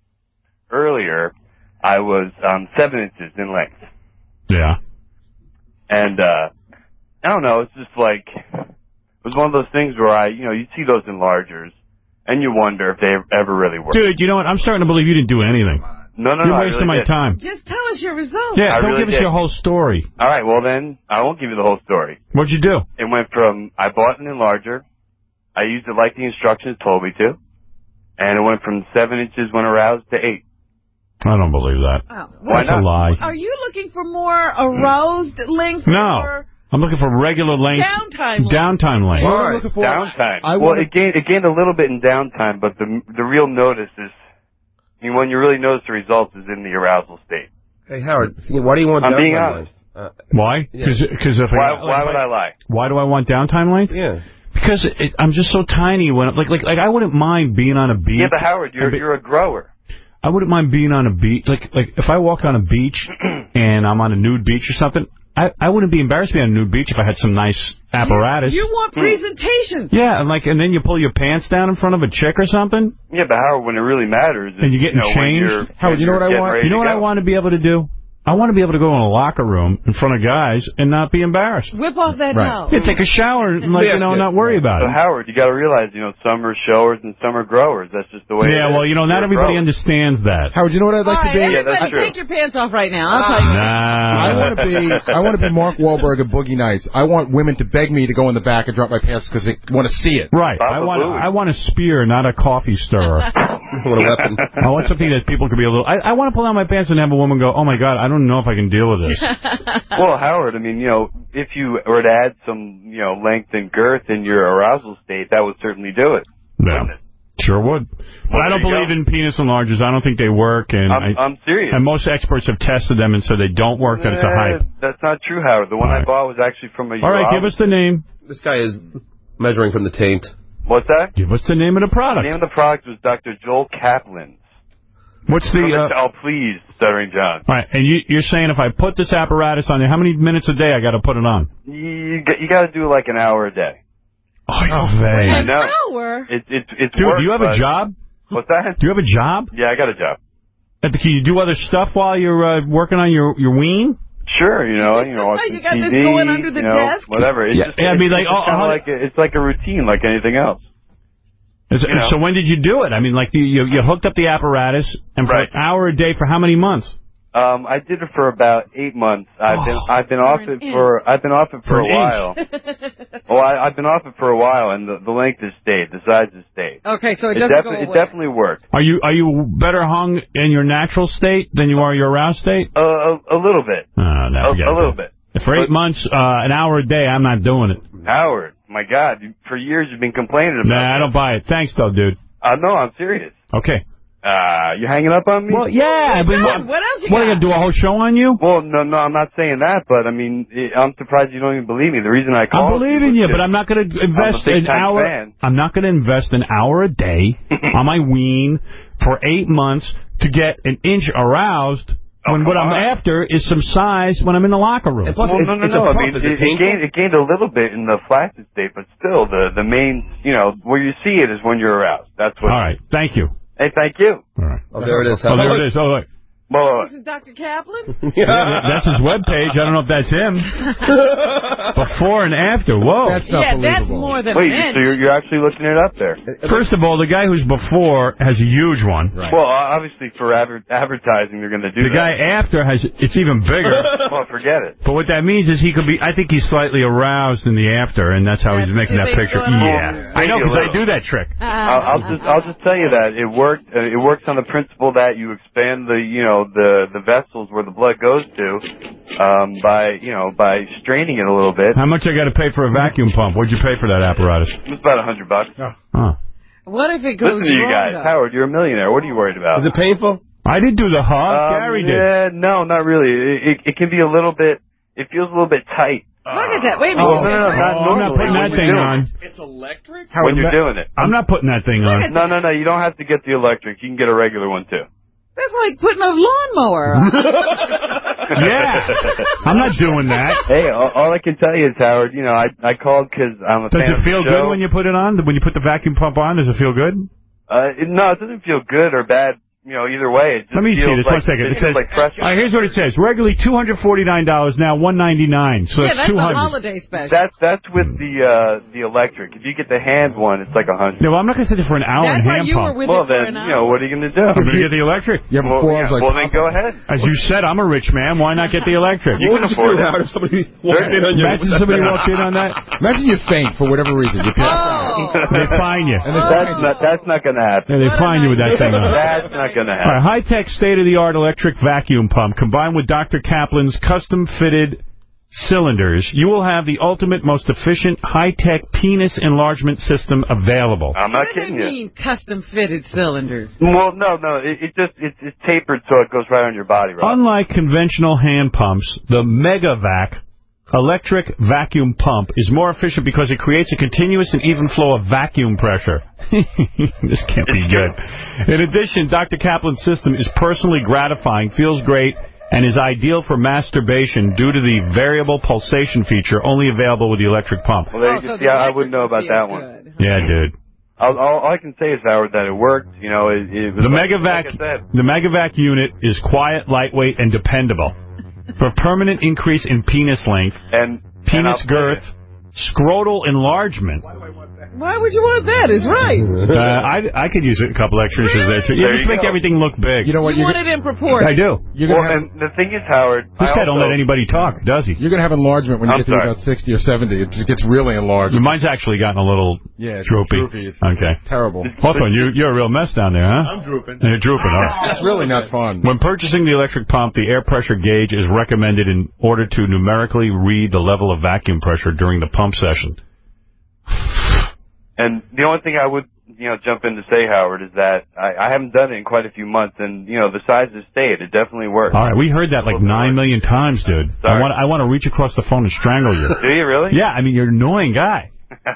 earlier, I was um seven inches in length, Yeah. and uh, I don't know. It's just like it was one of those things where I, you know, you see those enlargers, and you wonder if they ever really work. Dude, you know what? I'm starting to believe you didn't do anything. No, no, You're no. I wasting really my did. time. Just tell us your results. Yeah, I don't really give us did. your whole story. All right, well then, I won't give you the whole story. What'd you do? It went from, I bought an enlarger, I used it like the instructions told me to, and it went from seven inches when aroused to eight. I don't believe that. Oh, Why That's a not? lie. Are you looking for more aroused length? No. Or I'm looking for regular length. downtime length? Downtime length. What am I Why? looking for? Downtime. I well, wanna- it gained, it gained a little bit in downtime, but the the real notice is, I mean, when you really notice the results is in the arousal state. Hey, Howard, see, why do you want I'm being downtime honest. length? Uh, Why? Yeah. Because if Why, I, why would I lie? Why do I want downtime length? yeah. Because it, I'm just so tiny. When like like like I wouldn't mind being on a beach. Yeah, but Howard, you're Be- you're a grower. I wouldn't mind being on a beach. Like like if I walk on a beach and I'm on a nude beach or something, I I wouldn't be embarrassed to be on a nude beach if I had some nice apparatus. You want presentations. Yeah, and like and then you pull your pants down in front of a chick or something, Yeah, but Howard, when it really matters, is, and you're getting you know, when changed. you're, Howard, when you know you're what I getting want? ready You know to what I go. want to be able to do? I want to be able to go in a locker room in front of guys and not be embarrassed. Whip off that towel. Yeah, take a shower and, like, you know, not worry about So it. Howard, you got to realize, you know, some are showers and some are growers. That's just the way. Yeah, it is. well, you know, not You're a everybody grower. understands that. Howard, you know what I'd like All to right, be? everybody, take your pants off right now. I'll tell you. Nah. I want to be. I want to be Mark Wahlberg at Boogie Nights. I want women to beg me to go in the back and drop my pants because they want to see it. Right. I want. I want a spear, not a coffee stirrer. I want a weapon. I want something that people could be a little. I, I want to pull down my pants and have a woman go, "Oh my God, I don't know if I can deal with this." Well, Howard, I mean, you know, if you were to add some, you know, length and girth in your arousal state, that would certainly do it. Yeah, sure would. But Well, I don't there you believe in penis enlargers. I don't think they work. And I'm, I, I'm serious. And most experts have tested them and said they don't work. That it's a hype. Eh, That's not true, Howard. The one I bought was actually from a All right, give us the name. This guy is measuring from the taint. What's that? Give us the name of the The product. name of the product was Doctor Joel Kaplan. What's the? Uh, oh, please, Stuttering John. all right, and you, you're saying if I put this apparatus on there, how many minutes a day I got to put it on? You got, you got to do like an hour a day. Oh, you're vague. I know. Hour? It, it, it's Dude, work, do you have but- a job? What's that? Do you have a job? Yeah, I got a job. Uh, Can you do other stuff while you're uh, working on your your ween? Sure, you know, you know, watch You some got T V, this going under the you know, desk? whatever. It's Yeah, just, yeah, I it's, mean, like, it's oh, kind how- of like a, it's like a routine, like anything else. Is- You know? So when did you do it? I mean, like you you, you hooked up the apparatus and for Right. an hour a day for how many months? Um, I did it for about eight months. I've been Oh, I've been off it for I've been off it for, For a an while. well, I, I've been off it for a while, and the, the length has stayed, the size has stayed. Okay, so it It, doesn't defi- go it away. definitely worked. Are you are you better hung in your natural state than you are your aroused state? Uh, a, a little bit. Oh, no, A, forget a it. little bit. For eight months, uh, an hour a day, I'm not doing it. Howard, my God, you- for years you've been complaining about Nah, I don't buy it. Thanks, though, dude. Uh, no, I'm serious. Okay. Uh, you hanging up on me? Well, yeah. But God, what else you What, are got? you going to do a whole show on you? Well, no, no, I'm not saying that, but I mean, it, I'm surprised you don't even believe me. The reason I I'm called believing you, you, was but I'm not going to invest I'm a an big-time hour. fan. I'm not going to invest an hour a day on my ween for eight months to get an inch aroused. When what I'm after is some size when I'm in the locker room. Well, no, no, no. I mean, it, it, gained, it gained a little bit in the flaccid state, but still, the the main, you know, where you see it is when you're aroused. That's what. All right. Thank you. Hey, thank you. All right. Oh, there it is. Oh, there it is. Oh, look. Well, This is Doctor Kaplan? Yeah, that's his webpage. I don't know if that's him. Before and after. Whoa. That's not Yeah, that's believable. more than wait, an inch. so you're, you're actually looking it up there? First of all, the guy who's before has a huge one. Well, obviously for adver- advertising, they're going to do The that. guy after has, it's even bigger. Well, forget it. But what that means is he could be, I think he's slightly aroused in the after, and that's how That's he's making what that you picture. think's going Yeah. on? I know, Maybe a because I little. do that trick. I'll, I'll just I'll just tell you that it worked. Uh, it works on the principle that you expand the you know the the vessels where the blood goes to um, by you know by straining it a little bit. How much I got to pay for a vacuum pump? What'd you pay for that apparatus? It's about a hundred bucks. Huh. What if it goes Listen to you wrong, guys, though? Howard. You're a millionaire. What are you worried about? Is it painful? I did do the hug. Um, Gary did. yeah, no, not really. It, it, it can be a little bit. It feels a little bit tight. Look at that. Wait a Oh, minute. no, no, no, not Oh, I'm not normally putting when that you're thing doing on. it. It's electric? When you're doing it. I'm not putting that thing on. No, no, no. You don't have to get the electric. You can get a regular one too. That's like putting a lawnmower on. Yeah. I'm not doing that. Hey, all, all I can tell you is, Howard, you know, I I called because I'm a Does fan it of feel the show. good when you put it on? When you put the vacuum pump on, does it feel good? Uh, it, no, it doesn't feel good or bad. You know, either way. It just Let me see feels this. like, One second. It It feels says, like pressure. all right, here's what it says. Regularly two hundred forty-nine dollars, now one ninety-nine. So yeah, that's that's two a hundred. holiday special. That's that's with the uh the electric. If you get the hand one, it's like a hundred. No, well, I'm not going to sit there for an hour That's and why hand you pump. were with Well it for then, an you know, hour. what are you gonna do? I'm going to get the electric. Yeah, Well, before I yeah, was like, well then go ahead. As you said, I'm a rich man. Why not get the electric? You can afford it. Howard, if somebody walked in on you. Imagine somebody walks in on that. imagine you faint for whatever reason. You pass out. Oh. They fine you. That's not that's not gonna happen. Yeah, they fine you with that thing on. That's not gonna All right, happen. high-tech, state-of-the-art electric vacuum pump combined with Doctor Kaplan's custom-fitted cylinders. You will have the ultimate, most efficient, high-tech penis enlargement system available. I'm not What does that kidding you. mean, custom-fitted cylinders? Well, no, no. It, it just it's, it's tapered so it goes right on your body, right? Unlike conventional hand pumps, the MegaVac electric vacuum pump is more efficient because it creates a continuous and even flow of vacuum pressure. This can't be good. In addition, Doctor Kaplan's system is personally gratifying, feels great, and is ideal for masturbation due to the variable pulsation feature only available with the electric pump. Well, there Oh, you so just, the yeah, I electric wouldn't know would about feel that one. good. Yeah, dude. All, all, all I can say is, Howard, that it worked. You know, it, it was The like, MegaVac, like I said. the MegaVac unit is quiet, lightweight, and dependable. for permanent increase in penis length, and penis and girth, scrotal enlargement. Why would you want that? It's right. Uh, I I could use a couple extra inches there too. You There just you make go. everything look big. You know what? You You're want gonna- it in proportion. I do. You're Well, gonna have, and the thing is, Howard, This I guy don't also- let anybody talk, does he? you're gonna have enlargement when you I'm get to sorry. about sixty or seventy. It just gets really enlarged. Mine's actually gotten a little Yeah, it's droopy. droopy. It's Okay. terrible. Hawthorne, you, you're a real mess down there, huh? I'm drooping. You're drooping, all right. It's really not fun. When purchasing the electric pump, the air pressure gauge is recommended in order to numerically read the level of vacuum pressure during the pump session. And the only thing I would, you know, jump in to say, Howard, is that I, I haven't done it in quite a few months, and you know, the size has stayed. It definitely works. All right, we heard that like nine million times, dude. I Sorry. want I want to reach across the phone and strangle you. Do you really? Yeah, I mean, you're an annoying guy.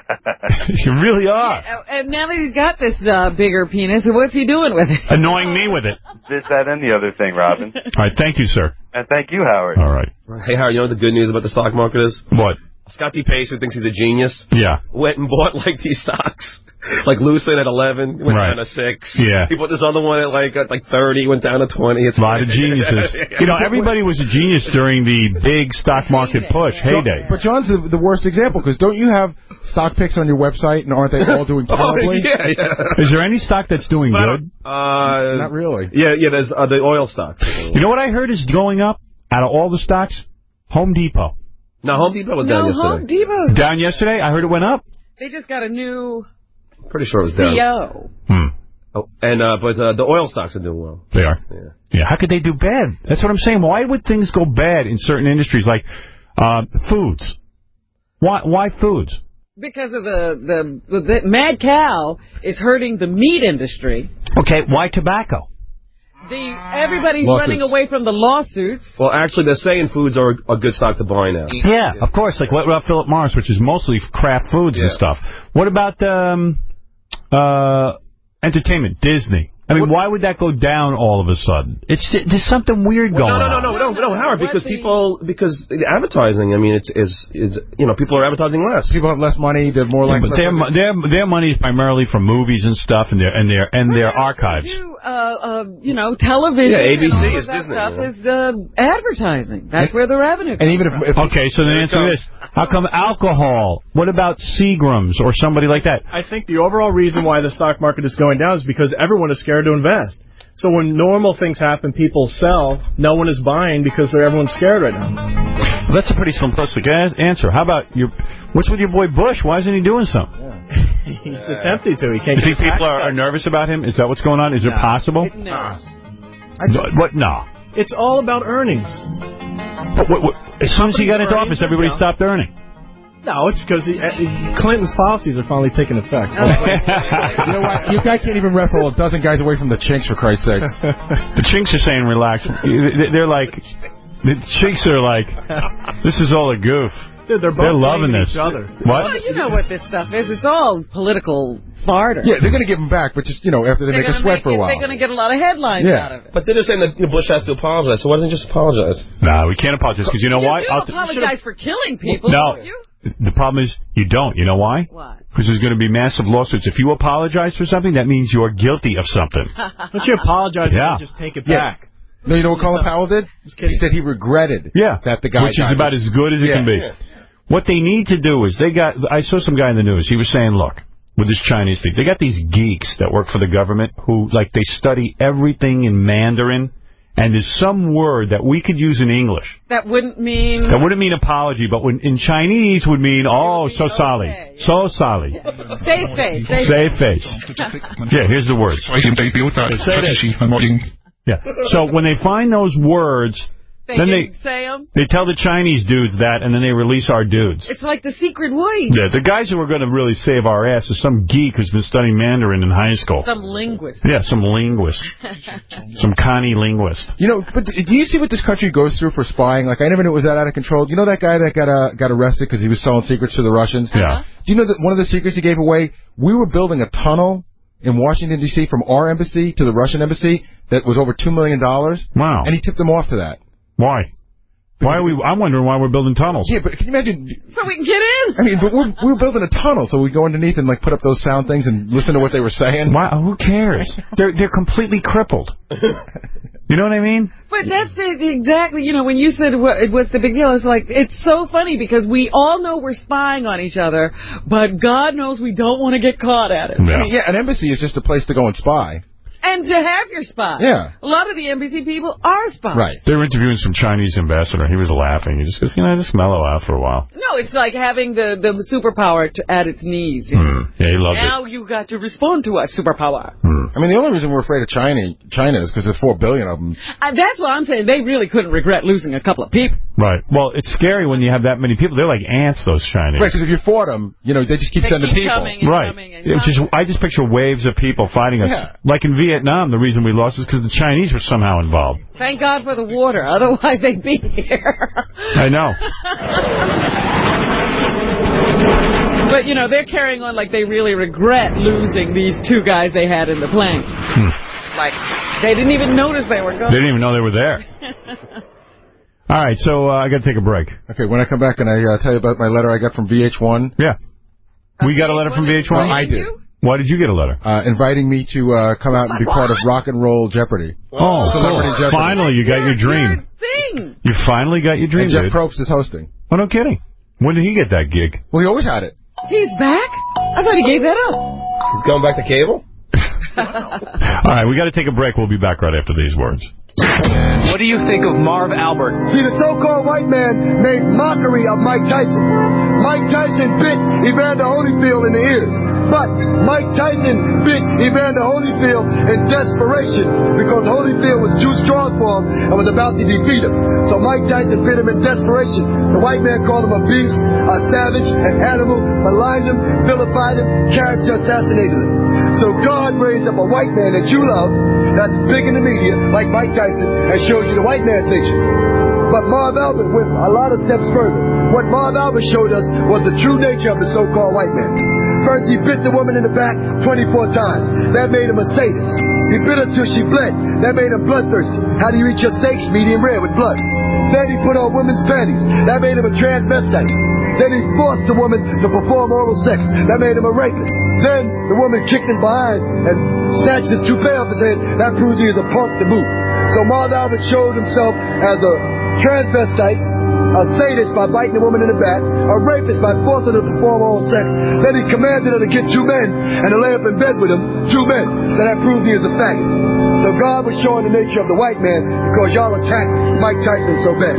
You really are. Uh, And now that he's got this uh, bigger penis, what's he doing with it? Annoying me with it. This, that, and the other thing, Robin. All right, thank you, sir. And thank you, Howard. All right. Hey, Howard, you know what the good news about the stock market is? What? Scotty Pace, who thinks he's a genius, Yeah. went and bought like these stocks. Like Lucid at eleven, went Right. down to six. Yeah. He bought this other one at like at like thirty, went down to twenty. It's A lot of geniuses. You know, everybody was a genius during the big stock market push, heyday. But John's the, the worst example, because don't you have stock picks on your website, and aren't they all doing terribly? Oh, yeah, yeah. Is there any stock that's doing good? Uh, Not really. Yeah, yeah. There's uh, the oil stocks. You know what I heard is going up out of all the stocks? Home Depot. No, Home Depot was No, down yesterday. Home Depot's Down yesterday? I heard it went up. They just got a new Pretty sure it was down. C E O. Hmm. Oh, and uh, but uh, the oil stocks are doing well. They are. Yeah. Yeah. How could they do bad? That's what I'm saying. Why would things go bad in certain industries like uh, foods? Why? Why foods? Because of the, the, the, the mad cow is hurting the meat industry. Okay. Why tobacco? The everybody's Lawsuits. running away from the lawsuits. Well, actually, they're saying foods are a good stock to buy now. Yeah, of course. Like what about Philip Morris, which is mostly crap foods and Yeah. stuff. What about um, uh, entertainment, Disney? I mean, why would that go down all of a sudden? It's there's something weird Well, going no, no, on. no, no, no, no, Howard, because people, because the advertising, I mean, it's is is you know, people are advertising less. People have less money. They're more Yeah, likely. but their mo- their their money is primarily from movies and stuff, and their and their and their archives. Do, uh, uh, you know, television. Yeah, A B C and all of is that Disney, Stuff yeah. is uh, advertising. That's where the revenue comes And even from. if, if Okay, so then answer this: how come alcohol? What about Seagram's or somebody like that? I think the overall reason why the stock market is going down is because everyone is scared to invest. So when normal things happen, people sell. No one is buying because they're everyone's scared right now. Well, that's a pretty simplistic a- answer. How about your? What's with your boy Bush? Why isn't he doing something? He's attempting to. He can't. You think get his people tax are, are cut. nervous about him? Is that what's going on? Is it possible? No. No, what? No. It's all about earnings. But what, what, as soon as he got into Companies' office, earnings are everybody down. stopped earning. No, it's because he, uh, Clinton's policies are finally taking effect. you know what? You guy can't even wrestle a dozen guys away from the chinks, for Christ's sakes. The chinks are saying relax. They're like, the chinks are like, this is all a goof. Dude, they're both They're loving blaming this. each other. What? Well, you know what this stuff is. It's all political fodder. Yeah, they're going to give him back, but just, you know, after they They're make a gonna sweat make for a it- while. They're going to get a lot of headlines Yeah. out of it. But they're just saying that you know, Bush has to apologize. So why doesn't he just apologize? Nah, we can't apologize because you know why? You I'll do t- apologize for killing people, No. don't you? The problem is you don't. You know why? Why? Because there's going to be massive lawsuits. If you apologize for something, that means you're guilty of something. Don't you apologize Yeah. and just take it Yeah. back? No, you know what Colin Powell did? kidding. He said he regretted Yeah. that the guy Which is died. about as good as it Yeah. can be. Yeah. What they need to do is they got. I saw some guy in the news. He was saying, look, with this Chinese thing, they got these geeks that work for the government who, like, they study everything in Mandarin, and there's some word that we could use in English. That wouldn't mean... That wouldn't mean apology, but when, in Chinese would mean, oh, so sorry. okay. So sorry. Save face. Save Save face. Yeah, here's the words. Say this. Yeah. So when they find those words, They then didn't they say 'em. they tell the Chinese dudes that, and then they release our dudes. It's like the secret way. Yeah, the guys who are going to really save our ass is some geek who's been studying Mandarin in high school. Some linguist. Yeah, some linguist. Some Connie linguist. You know, but do you see what this country goes through for spying? Like, I never knew it was that out of control. You know that guy that got uh, got arrested because he was selling secrets to the Russians? Yeah. Do you know that one of the secrets he gave away? We were building a tunnel in Washington, D C from our embassy to the Russian embassy that was over two million dollars. Wow. And he tipped them off to that. Why? Why are we? I'm wondering why we're building tunnels. Yeah, but can you imagine? So we can get in. I mean, but we're, we were building a tunnel, so we go underneath and like put up those sound things and listen to what they were saying. Why? Who cares? They're they're completely crippled. You know what I mean? But that's the, exactly, you know, when you said what, what's the big deal, it's like, it's so funny because we all know we're spying on each other, but God knows we don't want to get caught at it. Yeah. yeah, an embassy is just a place to go and spy. And to have your spy. Yeah. A lot of the embassy people are spies. Right. They were interviewing some Chinese ambassador. He was laughing. He just goes, you know, just mellow out for a while. No, it's like having the, the superpower to, at its knees. You know? mm. Yeah, he loved now it. you got to respond to us, superpower. Mm. I mean, the only reason we're afraid of China, China is because there's four billion of them. Uh, that's what I'm saying. They really couldn't regret losing a couple of people. Right. Well, it's scary when you have that many people. They're like ants, those Chinese. Right, because if you fought them, you know, they just keep they sending keep people. Coming and right. Coming and It's just, I just picture waves of people fighting us. Yeah. Like Like in Vietnam, the reason we lost is because the Chinese were somehow involved. Thank God for the water. Otherwise, they'd be here. I know. But, you know, they're carrying on like they really regret losing these two guys they had in the plane. Hmm. Like, they didn't even notice they were gone. They didn't even know they were there. All right, so uh, I got to take a break. Okay, when I come back and I uh, tell you about my letter I got from V H one. Yeah. We got a letter from V H one? No, I did. Why did you get a letter? Uh, inviting me to uh, come out and be part of Rock and Roll Jeopardy. Oh, Celebrity cool. Jeopardy. Finally, you got your dream. Thing. You finally got your dream, And Jeff dude. Probst is hosting. Oh, no kidding. When did he get that gig? Well, he always had it. He's back? I thought he gave that up. He's going back to cable? All right, we got to take a break. We'll be back right after these words. What do you think of Marv Albert? See, the so-called white man made mockery of Mike Tyson. Mike Tyson bit Evander Holyfield in the ears. But Mike Tyson bit Evander Holyfield in desperation because Holyfield was too strong for him and was about to defeat him. So Mike Tyson bit him in desperation. The white man called him a beast, a savage, an animal, maligned him, vilified him, character assassinated him. So God raised up a white man that you love, that's big in the media, like Mike Tyson, and shows you the white man's nature. But Marv Albert went a lot of steps further. What Marv Albert showed us was the true nature of the so-called white man. First, he bit the woman in the back twenty-four times. That made him a sadist. He bit her till she bled. That made him bloodthirsty. How do you eat your steaks? Medium rare with blood. Then he put on women's panties. That made him a transvestite. Then he forced the woman to perform oral sex. That made him a rapist. Then the woman kicked his behind and snatched his toupee off his head. That proves he is a punk to boot. So Marv Albert showed himself as a transvestite, a sadist by biting the woman in the back, a rapist by forcing her to perform oral sex. Then he commanded her to get two men and to lay up in bed with him, two men. So that proved he is a faggot. So God was showing the nature of the white man because y'all attacked Mike Tyson so bad.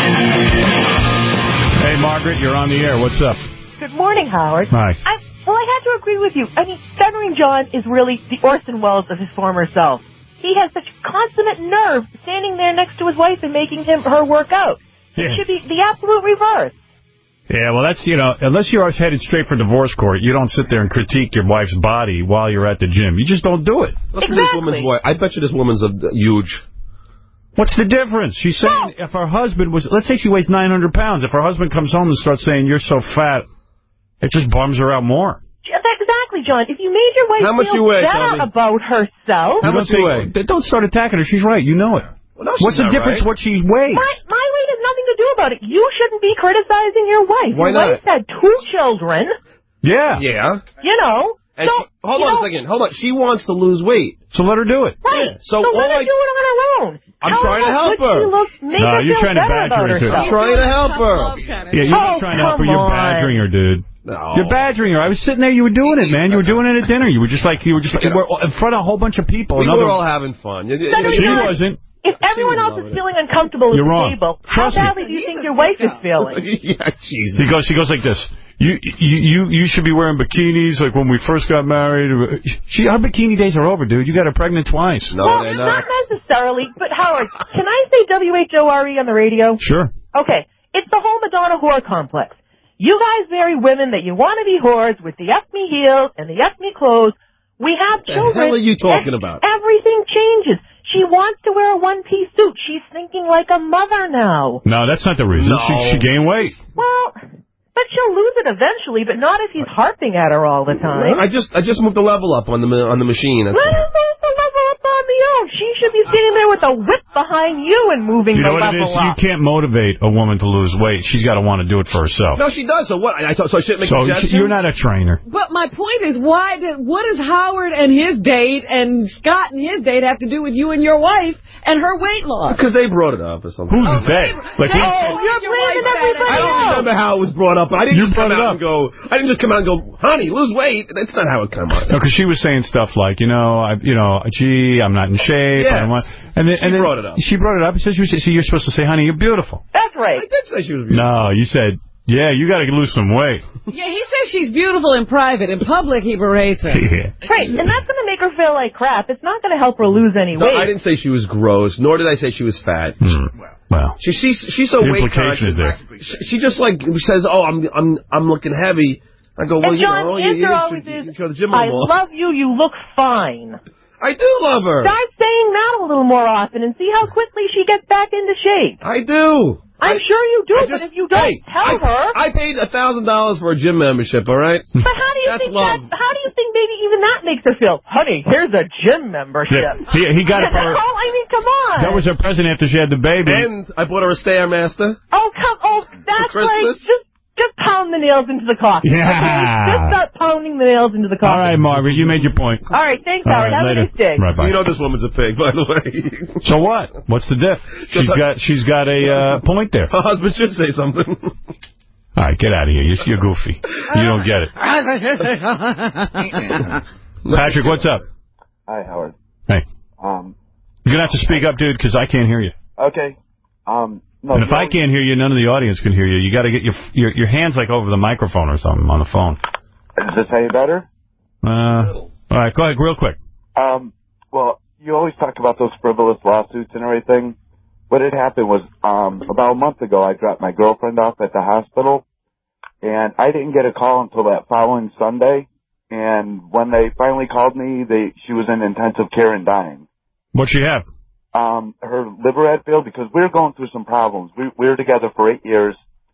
Hey, Margaret, you're on the air. What's up? Good morning, Howard. Hi. I, well, I have to agree with you. I mean, Stuttering John is really the Orson Welles of his former self. He has such consummate nerve standing there next to his wife and making him her work out. Yeah. It should be the absolute reverse. Yeah, well, that's, you know, unless you're headed straight for divorce court, you don't sit there and critique your wife's body while you're at the gym. You just don't do it. Listen to this woman's voice. I bet you this woman's a, huge. What's the difference? She's saying no. If her husband was, let's say she weighs nine hundred pounds. If her husband comes home and starts saying, you're so fat, it just bums her out more. Exactly, John. If you made your wife How much feel you weigh, better about herself. How much you weigh? Don't start attacking her. She's right. You know it. Well, no, What's the difference right. what she weighs? My, my weight has nothing to do about it. You shouldn't be criticizing your wife. Why your not? wife's had two children. Yeah. Yeah. You know. And so, she, hold on know, a second. Hold on. She wants to lose weight. So let her do it. Right. Yeah. So, so let all her I, do it on her own. I'm Tell trying her to help how good her. She looks, make No, her you're feel trying to better badger about her into it. herself. I'm trying to help her. Yeah, you're oh, not trying to help her. come You're on. badgering her, dude. No. You're badgering her. I was sitting there. You were doing it, man. You were doing it at dinner. You were just like, you were just like, we're in front of a whole bunch of people. We Another, were all having fun. You, you, Suddenly she not- wasn't. If everyone else is feeling uncomfortable at You're the wrong. table, Trust me. how badly do you think your wife is feeling? yeah, Jesus. He goes, he goes like this. You, you, you, you should be wearing bikinis like when we first got married. She, our bikini days are over, dude. You got her pregnant twice. No, well, they're not. not. necessarily. But Howard, can I say W H O R E on the radio? Sure. Okay, it's the whole Madonna whore complex. You guys marry women that you want to be whores with the F me heels and the F me clothes. We have What the children. hell are you talking and about? Everything changes. She wants to wear a one-piece suit. She's thinking like a mother now. No, that's not the reason. No. She, she gained weight. Well, but she'll lose it eventually, but not if he's harping at her all the time. I just I just moved the level up on the on the machine. That's Let her move the level up on the own. She should be sitting there with a whip behind you and moving You know the what it level is? up. You can't motivate a woman to lose weight. She's got to want to do it for herself. No, she does. So what? I, I thought, so I shouldn't make So suggestions? you're not a trainer. But my point is, why did what does Howard and his date and Scott and his date have to do with you and your wife and her weight loss? Because they brought it up or something. Who's oh, they? Like oh, you're blaming everybody I don't else. remember how it was brought up. But I didn't You just come brought it out up. and go. I didn't just come out and go, honey, lose weight. That's not how it came out. No, because she was saying stuff like, you know, I, you know, gee, I'm not in shape. Yes. I don't want, and then, She and then brought it up. She brought it up. She said, she was, so you're supposed to say, honey, you're beautiful. That's right. I did say she was beautiful. No, you said, yeah, you got to lose some weight. Yeah, he says she's beautiful in private. In public, he berates her. Yeah. Right, and that's going to make her feel like crap. It's not going to help her lose any No, weight. I didn't say she was gross, nor did I say she was fat. Mm. Well, she, she's she's so the weight implication conscious. is there. She, she just like says, "Oh, I'm I'm I'm looking heavy." I go, "Well, and you John's know, you, answer you always should, you is, should go to the gym I more." love you, you look fine. I do love her. Start saying that a little more often and see how quickly she gets back into shape. I do. I'm I, sure you do, I but just, if you don't hey, tell I, her... I paid a thousand dollars for a gym membership, all right? But how do you That's think love. that, how do you think maybe even that makes her feel? Honey, here's a gym membership. Yeah, he, he got it for her. Oh, I mean, come on. That was her present after she had the baby. And I bought her a Stairmaster. Oh, come, oh, that's right. Just, just pound the nails into the coffee. Yeah. Okay? Just start pounding the nails into the coffee. All right, Margaret, you made your point. All right, thanks, All Howard. right, Have later. a nice day. Right, bye. You know this woman's a pig, by the way. So what? What's the diff? She's got she's got a uh, point there. Her husband should say something. All right, get out of here. You're, you're goofy. You don't get it. Patrick, what's up? Hi, Howard. Hey. Um, You're going to have to speak up, dude, because I can't hear you. okay. Um, no, and if I always, can't hear you, none of the audience can hear you. You got to get your, your your hands like over the microphone or something on the phone. Is this any better? Uh, all right, go ahead, real quick. Um, well, you always talk about those frivolous lawsuits and everything. What had happened was, um, about a month ago, I dropped my girlfriend off at the hospital, and I didn't get a call until that following Sunday. And when they finally called me, they she was in intensive care and dying. What'd she have? Um, her liver had failed because we were going through some problems. We, we were together for eight years,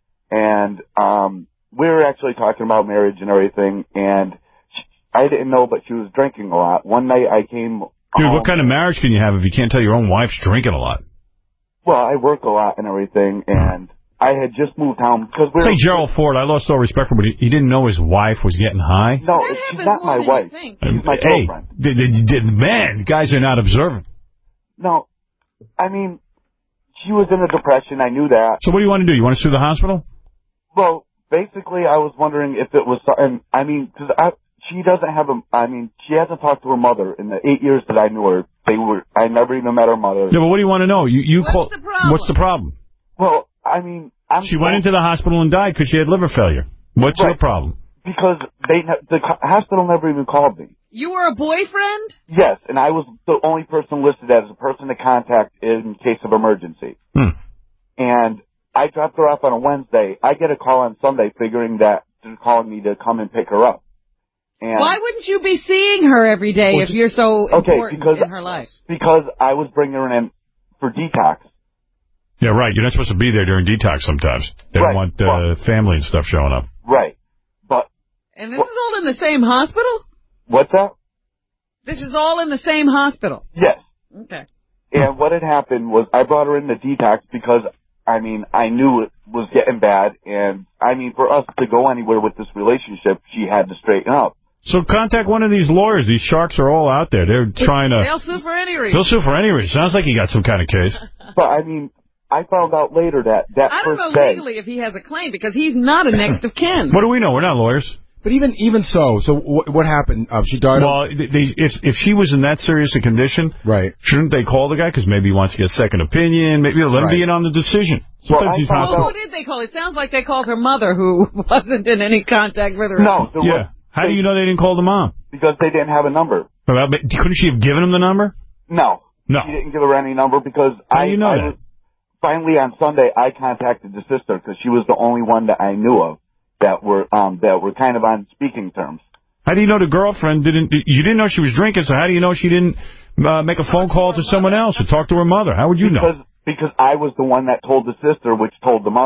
and um, we were actually talking about marriage and everything. And she, I didn't know, but she was drinking a lot. One night I came. Dude, home, what kind of marriage can you have if you can't tell your own wife's drinking a lot? Well, I work a lot and everything, and I had just moved home because we were. Say Gerald Ford. I lost all respect for him, but he, he didn't know his wife was getting high. No, she's not my wife. She's my hey, girlfriend. d- d- d- man, guys are not observant. No, I mean, she was in a depression. I knew that. So what do you want to do? You want to sue the hospital? Well, basically, I was wondering if it was something. I mean, because she doesn't have a. I mean, she hasn't talked to her mother in the eight years that I knew her. They were. I never even met her mother. Yeah, but what do you want to know? You, you What's call, the problem? What's the problem? Well, I mean, I'm. She went into the hospital and died because she had liver failure. What's Right. your problem? Because they the hospital never even called me. You were a boyfriend? Yes, and I was the only person listed as a person to contact in case of emergency. Hmm. And I dropped her off on a Wednesday. I get a call on Sunday figuring that they're calling me to come and pick her up. And Why wouldn't you be seeing her every day Well, if you're so okay, important because- in her life? Because I was bringing her in for detox. Yeah, right. You're not supposed to be there during detox sometimes. They Right. don't want uh, family and stuff showing up. Right. But And this is all in the same hospital? what's that? This is all in the same hospital? Yes. Okay. And what had happened was I brought her into detox because, I mean, I knew it was getting bad. And, I mean, for us to go anywhere with this relationship, she had to straighten up. So contact one of these lawyers. These sharks are all out there. They're trying to... They'll sue for any reason. They'll sue for any reason. Sounds like you got some kind of case. But, I mean, I found out later that that I don't first know day... legally if he has a claim because he's not a next of kin. What do we know? We're not lawyers. But even even so, so what, what happened? Um, she died. Well, they, if if she was in that serious a condition, right? Shouldn't they call the guy because maybe he wants to get a second opinion? Maybe let him Right. be in on the decision. Sometimes these Well, hospitals. who did they call? It sounds like they called her mother, who wasn't in any contact with her. No. there Yeah. was- How do you know they didn't call the mom? Because they didn't have a number. Well, but couldn't she have given him the number? No. No. She didn't give her any number because How I, do you know I that? was, finally on Sunday I contacted the sister because she was the only one that I knew of that were um that were kind of on speaking terms. How do you know the girlfriend didn't? You didn't know she was drinking, so how do you know she didn't uh, make a phone call to someone else or talk to her mother? How would you because, know? Because I was the one that told the sister, which told the mother.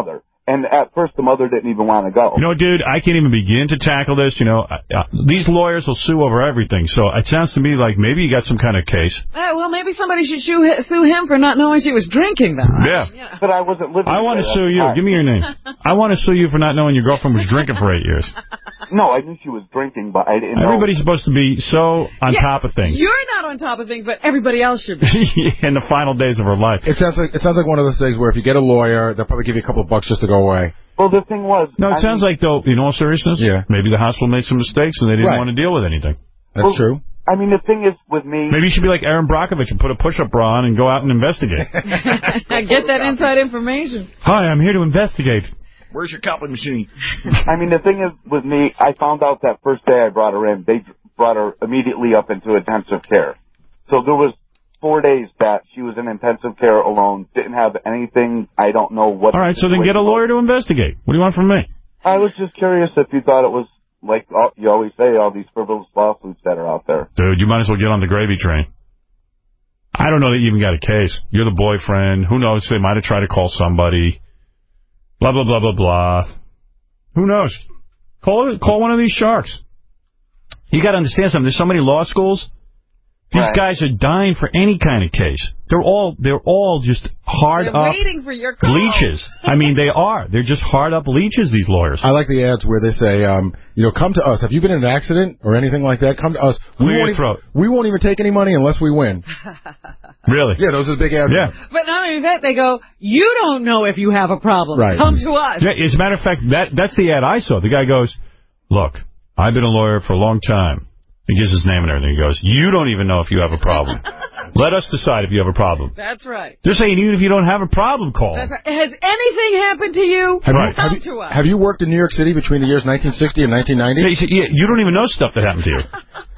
And at first, the mother didn't even want to go. You know, dude, I can't even begin to tackle this. You know, uh, these lawyers will sue over everything. So it sounds to me like maybe you got some kind of case. Uh, well, maybe somebody should sue, sue him for not knowing she was drinking, though. Yeah. yeah. But I wasn't living I want to there sue at the you. time. Give me your name. I want to sue you for not knowing your girlfriend was drinking for eight years. No, I knew she was drinking, but I didn't know. Everybody's supposed to be so on Yeah, top of things. You're not on top of things, but everybody else should be. In the final days of her life. It sounds like it sounds like one of those things where if you get a lawyer, they'll probably give you a couple of bucks just to go away. Well, the thing was... No, it I sounds mean, like, though, in all seriousness, yeah. maybe the hospital made some mistakes and they didn't Right. want to deal with anything. That's well, true. I mean, the thing is with me... Maybe you should be like Aaron Brockovich and put a push-up bra on and go out and investigate. Get that inside information. Hi, I'm here to investigate. Where's your copy machine? I mean, the thing is with me, I found out that first day I brought her in, they brought her immediately up into intensive care. So there was four days that she was in intensive care alone, didn't have anything, I don't know what... All right, so then get a lawyer to investigate. What do you want from me? I was just curious if you thought it was, like all, you always say, all these frivolous lawsuits that are out there. Dude, you might as well get on the gravy train. I don't know that you even got a case. You're the boyfriend. Who knows? They might have tried to call somebody. Blah, blah, blah, blah, blah. Who knows? Call call one of these sharks. You got to understand something. There's so many law schools. These Right. guys are dying for any kind of case. They're all they're all just hard They're up waiting for your call. leeches. I mean, they are. They're just hard up leeches, these lawyers. I like the ads where they say, um, you know, come to us. Have you been in an accident or anything like that? Come to us. We Clear won't your throat. Even, we won't even take any money unless we win. Really? Yeah, those are the big ads. Yeah. But not only that, they go, you don't know if you have a problem. Right. Come to us. Yeah, as a matter of fact, that that's the ad I saw. The guy goes, look, I've been a lawyer for a long time. He gives his name and everything. He goes, you don't even know if you have a problem. Let us decide if you have a problem. That's right. They're saying even if you don't have a problem, call. That's right. Has anything happened to you? Have, Right. you, have, Come you, to us. have you worked in New York City between the years nineteen sixty and nineteen ninety? Yeah, you, say, yeah, you don't even know stuff that happened to you.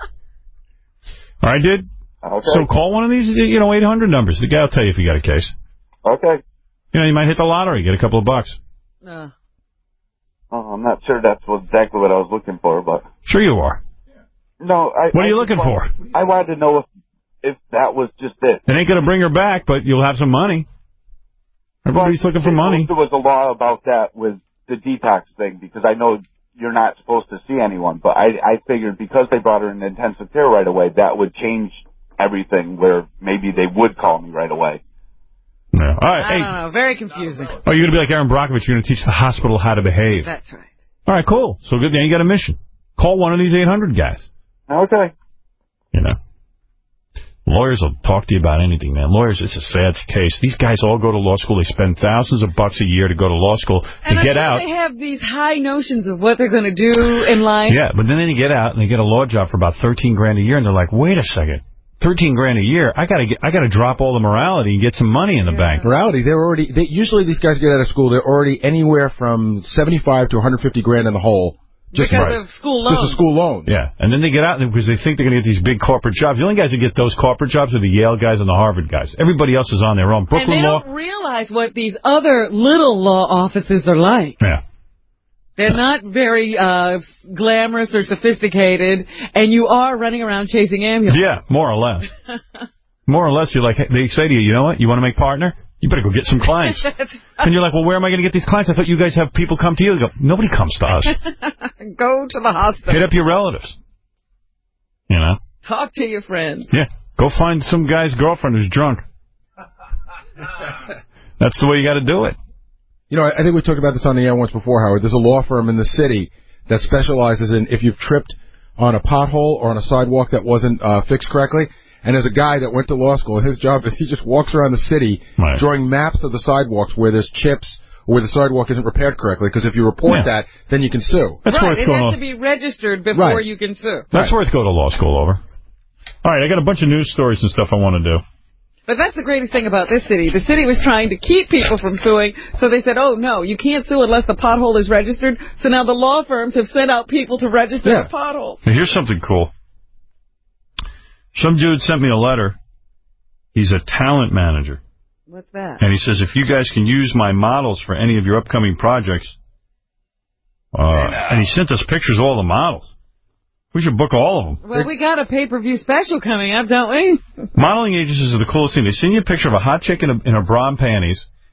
All right, dude? Okay. So call one of these, you know, eight hundred numbers. The guy will tell you if you got a case. Okay. You know, you might hit the lottery, get a couple of bucks. Uh, Oh, I'm not sure that's what, exactly what I was looking for, but... Sure you are. No, I... What are I you just looking wanted- for? I wanted to know if, if that was just it. It ain't going to bring her back, but you'll have some money. Everybody's looking for money. There was a law about that with the detox thing, because I know you're not supposed to see anyone, but I, I figured because they brought her in intensive care right away, that would change everything, where maybe they would call me right away. No. All right, I hey. don't know. Very confusing. Oh, you're going to be like Aaron Brockovich. You're going to teach the hospital how to behave. That's right. All right, cool. So good. Then you got a mission. Call one of these eight hundred guys. Okay. You know. Lawyers will talk to you about anything, man. Lawyers, it's a sad case. These guys all go to law school. They spend thousands of bucks a year to go to law school. And to I get know out. they have these high notions of what they're going to do in life. Yeah, but then they get out and they get a law job for about thirteen grand a year, and they're like, wait a second. Thirteen grand a year. I gotta get. I gotta drop all the morality and get some money in the bank. Morality. They're already. They, usually, these guys get out of school. They're already anywhere from seventy-five to one hundred fifty grand in the hole. Just because right. of school loans. Just a school loan. Yeah, and then they get out because they think they're going to get these big corporate jobs. The only guys who get those corporate jobs are the Yale guys and the Harvard guys. Everybody else is on their own. Brooklyn and they Law. don't realize what these other little law offices are like. Yeah. They're not very uh, glamorous or sophisticated, and you are running around chasing ambulances. Yeah, more or less. More or less, you're like, they say to you, you know what, you want to make partner? You better go get some clients. And you're like, well, where am I going to get these clients? I thought you guys have people come to you. They go, nobody comes to us. Go to the hospital. Hit up your relatives. You know? Talk to your friends. Yeah. Go find some guy's girlfriend who's drunk. That's the way you got to do it. You know, I think we talked about this on the air once before, Howard. There's a law firm in the city that specializes in if you've tripped on a pothole or on a sidewalk that wasn't uh, fixed correctly. And there's a guy that went to law school, and his job is he just walks around the city right. drawing maps of the sidewalks where there's chips or where the sidewalk isn't repaired correctly, because if you report yeah. that, then you can sue. That's right, where it's it going has on. to be registered before Right. you can sue. That's right. worth go to law school over. All right, I got a bunch of news stories and stuff I want to do. But that's the greatest thing about this city. The city was trying to keep people from suing, so they said, oh, no, you can't sue unless the pothole is registered. So now the law firms have sent out people to register Yeah. the pothole. Now, here's something cool. Some dude sent me a letter. He's a talent manager. What's that? And he says, if you guys can use my models for any of your upcoming projects, uh, and he sent us pictures of all the models. We should book all of them. Well, we got a pay-per-view special coming up, don't we? Modeling agencies are the coolest thing. They send you a picture of a hot chick in, a, in her bra and panties,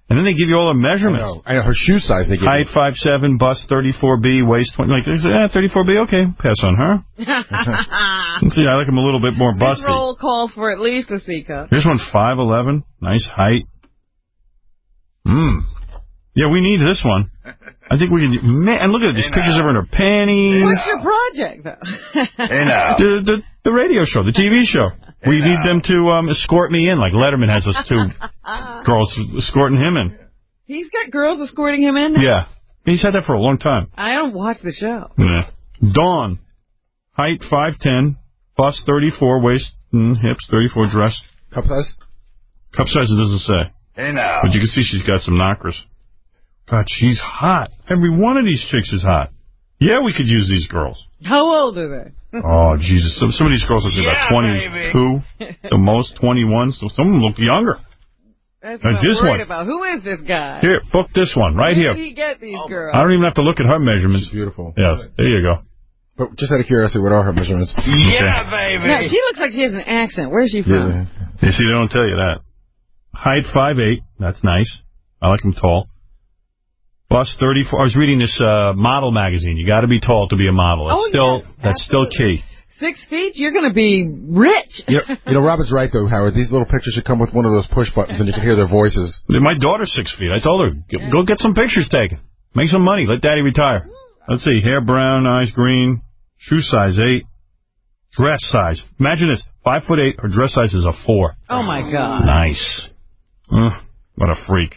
And then they give you all the measurements. I know, I know her shoe size they give Height you. five seven, bust thirty-four B, waist twenty. Like, eh, thirty-four B, okay, pass on her. Let's see, I like him a little bit more busty. This roll calls for at least a C cup. Here's one five eleven, nice height. Mmm. Yeah, we need this one. I think we can. Man, and look at these pictures of her in her panties. What's your project, though? Hey now. The, the, the radio show, the T V show. Hey we now. need them to um, escort me in, like Letterman has us two girls escorting him in. He's got girls escorting him in now? Yeah. He's had that for a long time. I don't watch the show. Yeah. Dawn. Height five ten, bust thirty-four, waist and hips thirty-four, dress. Cup size? Cup size it doesn't say. Hey now. But you can see she's got some knockers. God, she's hot. Every one of these chicks is hot. Yeah, we could use these girls. How old are they? Oh, Jesus. Some, some of these girls look Yeah, about twenty-two, the most twenty-one. So some of them look younger. That's Now, what I'm this worried one. about. Who is this guy? Here, book this one right Where here. did he get these girls? I don't even have to look at her measurements. She's beautiful. Yes, there you go. But just out of curiosity, what are her measurements? Yeah, baby. No, she looks like she has an accent. Where's she from? Yeah. You see, they don't tell you that. Height five eight. That's nice. I like him tall. Bust thirty-four. I was reading this uh, model magazine. You got to be tall to be a model. That's Oh, still yes, that's still key. Six feet? You're going to be rich. You know, you know, Robert's right, though, Howard. These little pictures should come with one of those push buttons, and you can hear their voices. My daughter's six feet. I told her, go get some pictures taken. Make some money. Let Daddy retire. Let's see. Hair brown, eyes green, shoe size eight, dress size. Imagine this. Five foot eight. Her dress size is a four. Oh, my God. Nice. Uh, what a freak.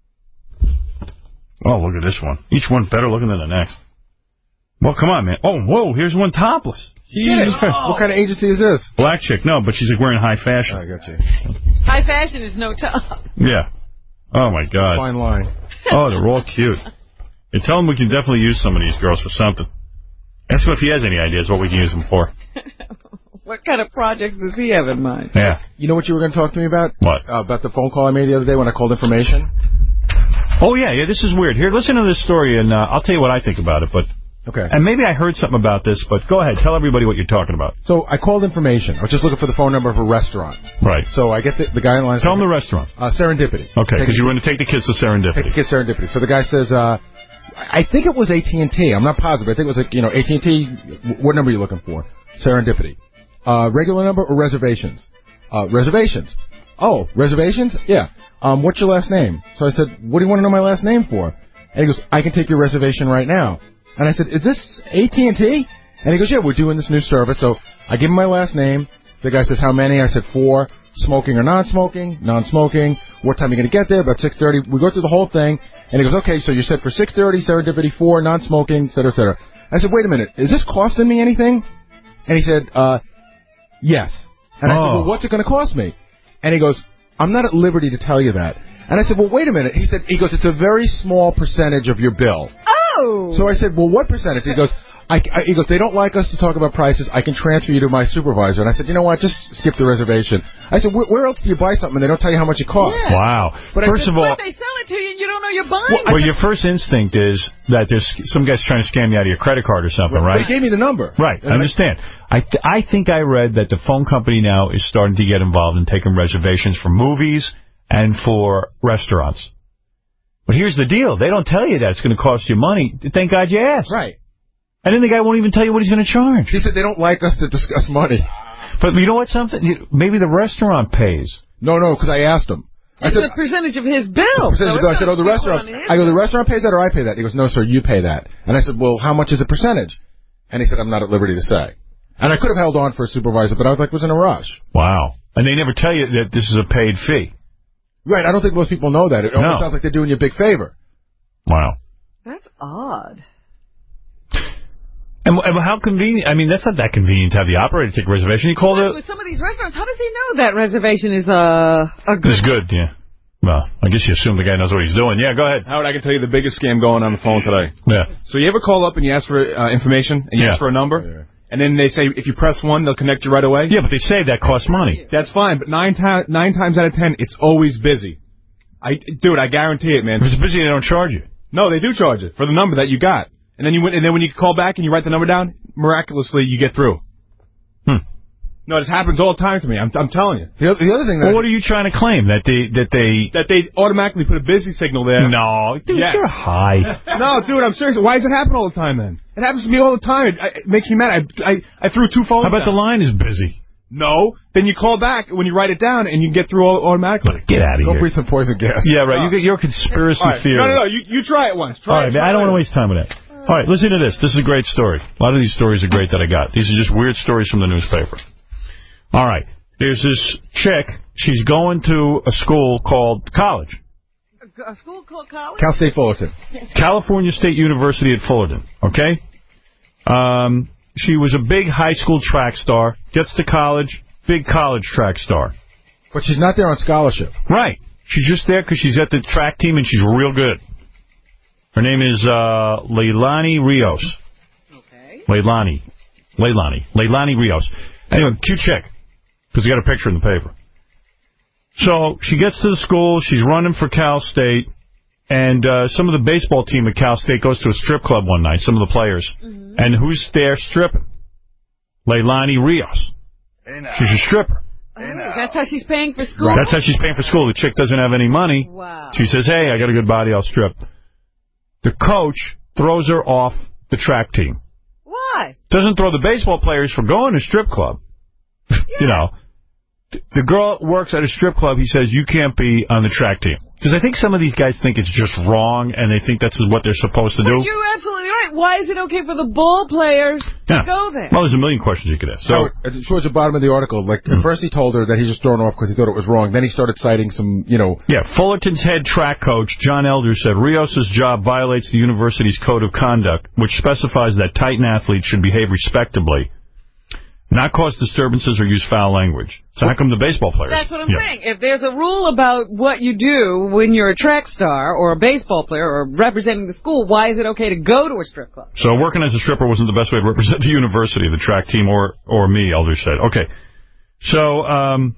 Oh, look at this one. Each one better looking than the next. Well, come on, man. Oh, whoa, here's one topless. Jesus. What kind of agency is this? Black chick. No, but she's like wearing high fashion. I got you. High fashion is no top. Yeah. Oh, my God. Fine line. Oh, they're all cute. Hey, tell him we can definitely use some of these girls for something. Ask him if he has any ideas what we can use them for. What kind of projects does he have in mind? Yeah. You know what you were going to talk to me about? What? Uh, about the phone call I made the other day when I called information? Oh, yeah, yeah, this is weird. Here, listen to this story, and uh, I'll tell you what I think about it. But Okay. And maybe I heard something about this, but go ahead. Tell everybody what you're talking about. So I called information. I was just looking for the phone number of a restaurant. Right. So I get the, the guy in line. Tell him the restaurant. Uh, Serendipity. Okay, because you want to take the kids to Serendipity. Take the kids to Serendipity. So the guy says, uh, I think it was A T and T. I'm not positive. I think it was like, you know, A T and T. What number are you looking for? Serendipity. Uh, regular number or reservations? Uh, reservations. Oh, reservations? Yeah. Um, what's your last name? So I said, what do you want to know my last name for? And he goes, I can take your reservation right now. And I said, is this A T and T? And he goes, yeah, we're doing this new service. So I give him my last name. The guy says, how many? I said, four. Smoking or non-smoking? Non-smoking. What time are you going to get there? About six thirty. We go through the whole thing. And he goes, okay, so you said for six thirty, Serendipity, four, non-smoking, et cetera, et cetera. I said, wait a minute. Is this costing me anything? And he said, uh, yes. And I said, well, what's it going to cost me? And he goes, I'm not at liberty to tell you that. And I said, well, wait a minute. He said, he goes, it's a very small percentage of your bill. Oh! So I said, well, what percentage? He goes, I, I, he goes, they don't like us to talk about prices. I can transfer you to my supervisor. And I said, you know what? Just skip the reservation. I said, where, where else do you buy something and they don't tell you how much it costs? Yeah. Wow. But First said, of all, But they sell it to you and you don't know you're buying well, it. your first instinct is that there's some guy's trying to scam you out of your credit card or something, right? But he gave me the number. Right, I understand. I th- I think I read that the phone company now is starting to get involved in taking reservations for movies and for restaurants. But here's the deal. They don't tell you that it's going to cost you money. Thank God you asked. Right. And then the guy won't even tell you what he's going to charge. He said they don't like us to discuss money. But you know what? Something maybe the restaurant pays. No, no, because I asked him. I It's said, a percentage of his bill. It's a percentage so of bill. I said, oh, the it's restaurant. not I go, the restaurant pays that or I pay that? He goes, no, sir, you pay that. And I said, well, how much is a percentage? And he said, I'm not at liberty to say. And I could have held on for a supervisor, but I was like, was in a rush. Wow. And they never tell you that this is a paid fee. Right. I don't think most people know that. It almost No. sounds like they're doing you a big favor. Wow. That's odd. And, and how convenient? I mean, that's not that convenient to have the operator take a reservation. He called it. With some of these restaurants, how does he know that reservation is uh, a good? It's good, yeah. Well, I guess you assume the guy knows what he's doing. Yeah, go ahead. Howard, I can tell you the biggest scam going on the phone today. Yeah. So you ever call up and you ask for uh, information and you Yeah. ask for a number? And then they say if you press one, they'll connect you right away? Yeah, but they say that costs money. That's fine, but nine, ti- nine times out of ten, it's always busy. I, dude, I guarantee it, man. If it's busy, they don't charge you. No, they do charge it for the number that you got. And then you went, and then when you call back and you write the number down, miraculously you get through. Hmm. No, this happens all the time to me. I'm, I'm telling you. The, the other thing that... Well, what are you trying to claim? That they... That they that they automatically put a busy signal there. No, dude, yeah. you're high. No, dude, I'm serious. Why does it happen all the time, then? It happens to me all the time. It, it makes me mad. I, I, I threw two phones How about down. the line is busy? No. Then you call back when you write it down, and you get through all automatically. Get out of Go here. breathe some poison gas. Yeah, right. You get your conspiracy Right. theory. No, no, no. You, you try it once. Try All right, it. man, Try I don't it. want to waste time with that. All right, listen to this. This is a great story. A lot of these stories are great that I got. These are just weird stories from the newspaper. All right. There's this chick. She's going to a school called college. A school called college? Cal State Fullerton. California State University at Fullerton. Okay? Um, she was a big high school track star. Gets to college. Big college track star. But she's not there on scholarship. Right. She's just there because she's at the track team and she's real good. Her name is uh, Leilani Rios. Okay. Leilani. Leilani. Leilani Rios. Anyway, cute chick. Because you got a picture in the paper. So she gets to the school. She's running for Cal State. And uh, some of the baseball team at Cal State goes to a strip club one night, some of the players. Mm-hmm. And who's there stripping? Leilani Rios. Hey now. She's a stripper. Oh, that's how she's paying for school? Right. That's how she's paying for school. The chick doesn't have any money. Wow. She says, hey, I got a good body, I'll strip. The coach throws her off the track team. Why? Doesn't throw the baseball players for going to strip club. Yeah. You know, the girl works at a strip club. He says, you can't be on the track team. Because I think some of these guys think it's just wrong, and they think that's what they're supposed to do. Well, you're absolutely right. Why is it okay for the ball players to Yeah. go there? Well, there's a million questions you could ask. So, So, towards the bottom of the article, like, mm. at first he told her that he just thrown her off because he thought it was wrong. Then he started citing some, you know... Yeah, Fullerton's head track coach, John Elder, said Rios' job violates the university's code of conduct, which specifies that Titan athletes should behave respectably, not cause disturbances or use foul language. So how come the baseball players? That's what I'm yeah. saying. If there's a rule about what you do when you're a track star or a baseball player or representing the school, why is it okay to go to a strip club? So working as a stripper wasn't the best way to represent the university, the track team, or or me, Elder said. Okay. So um,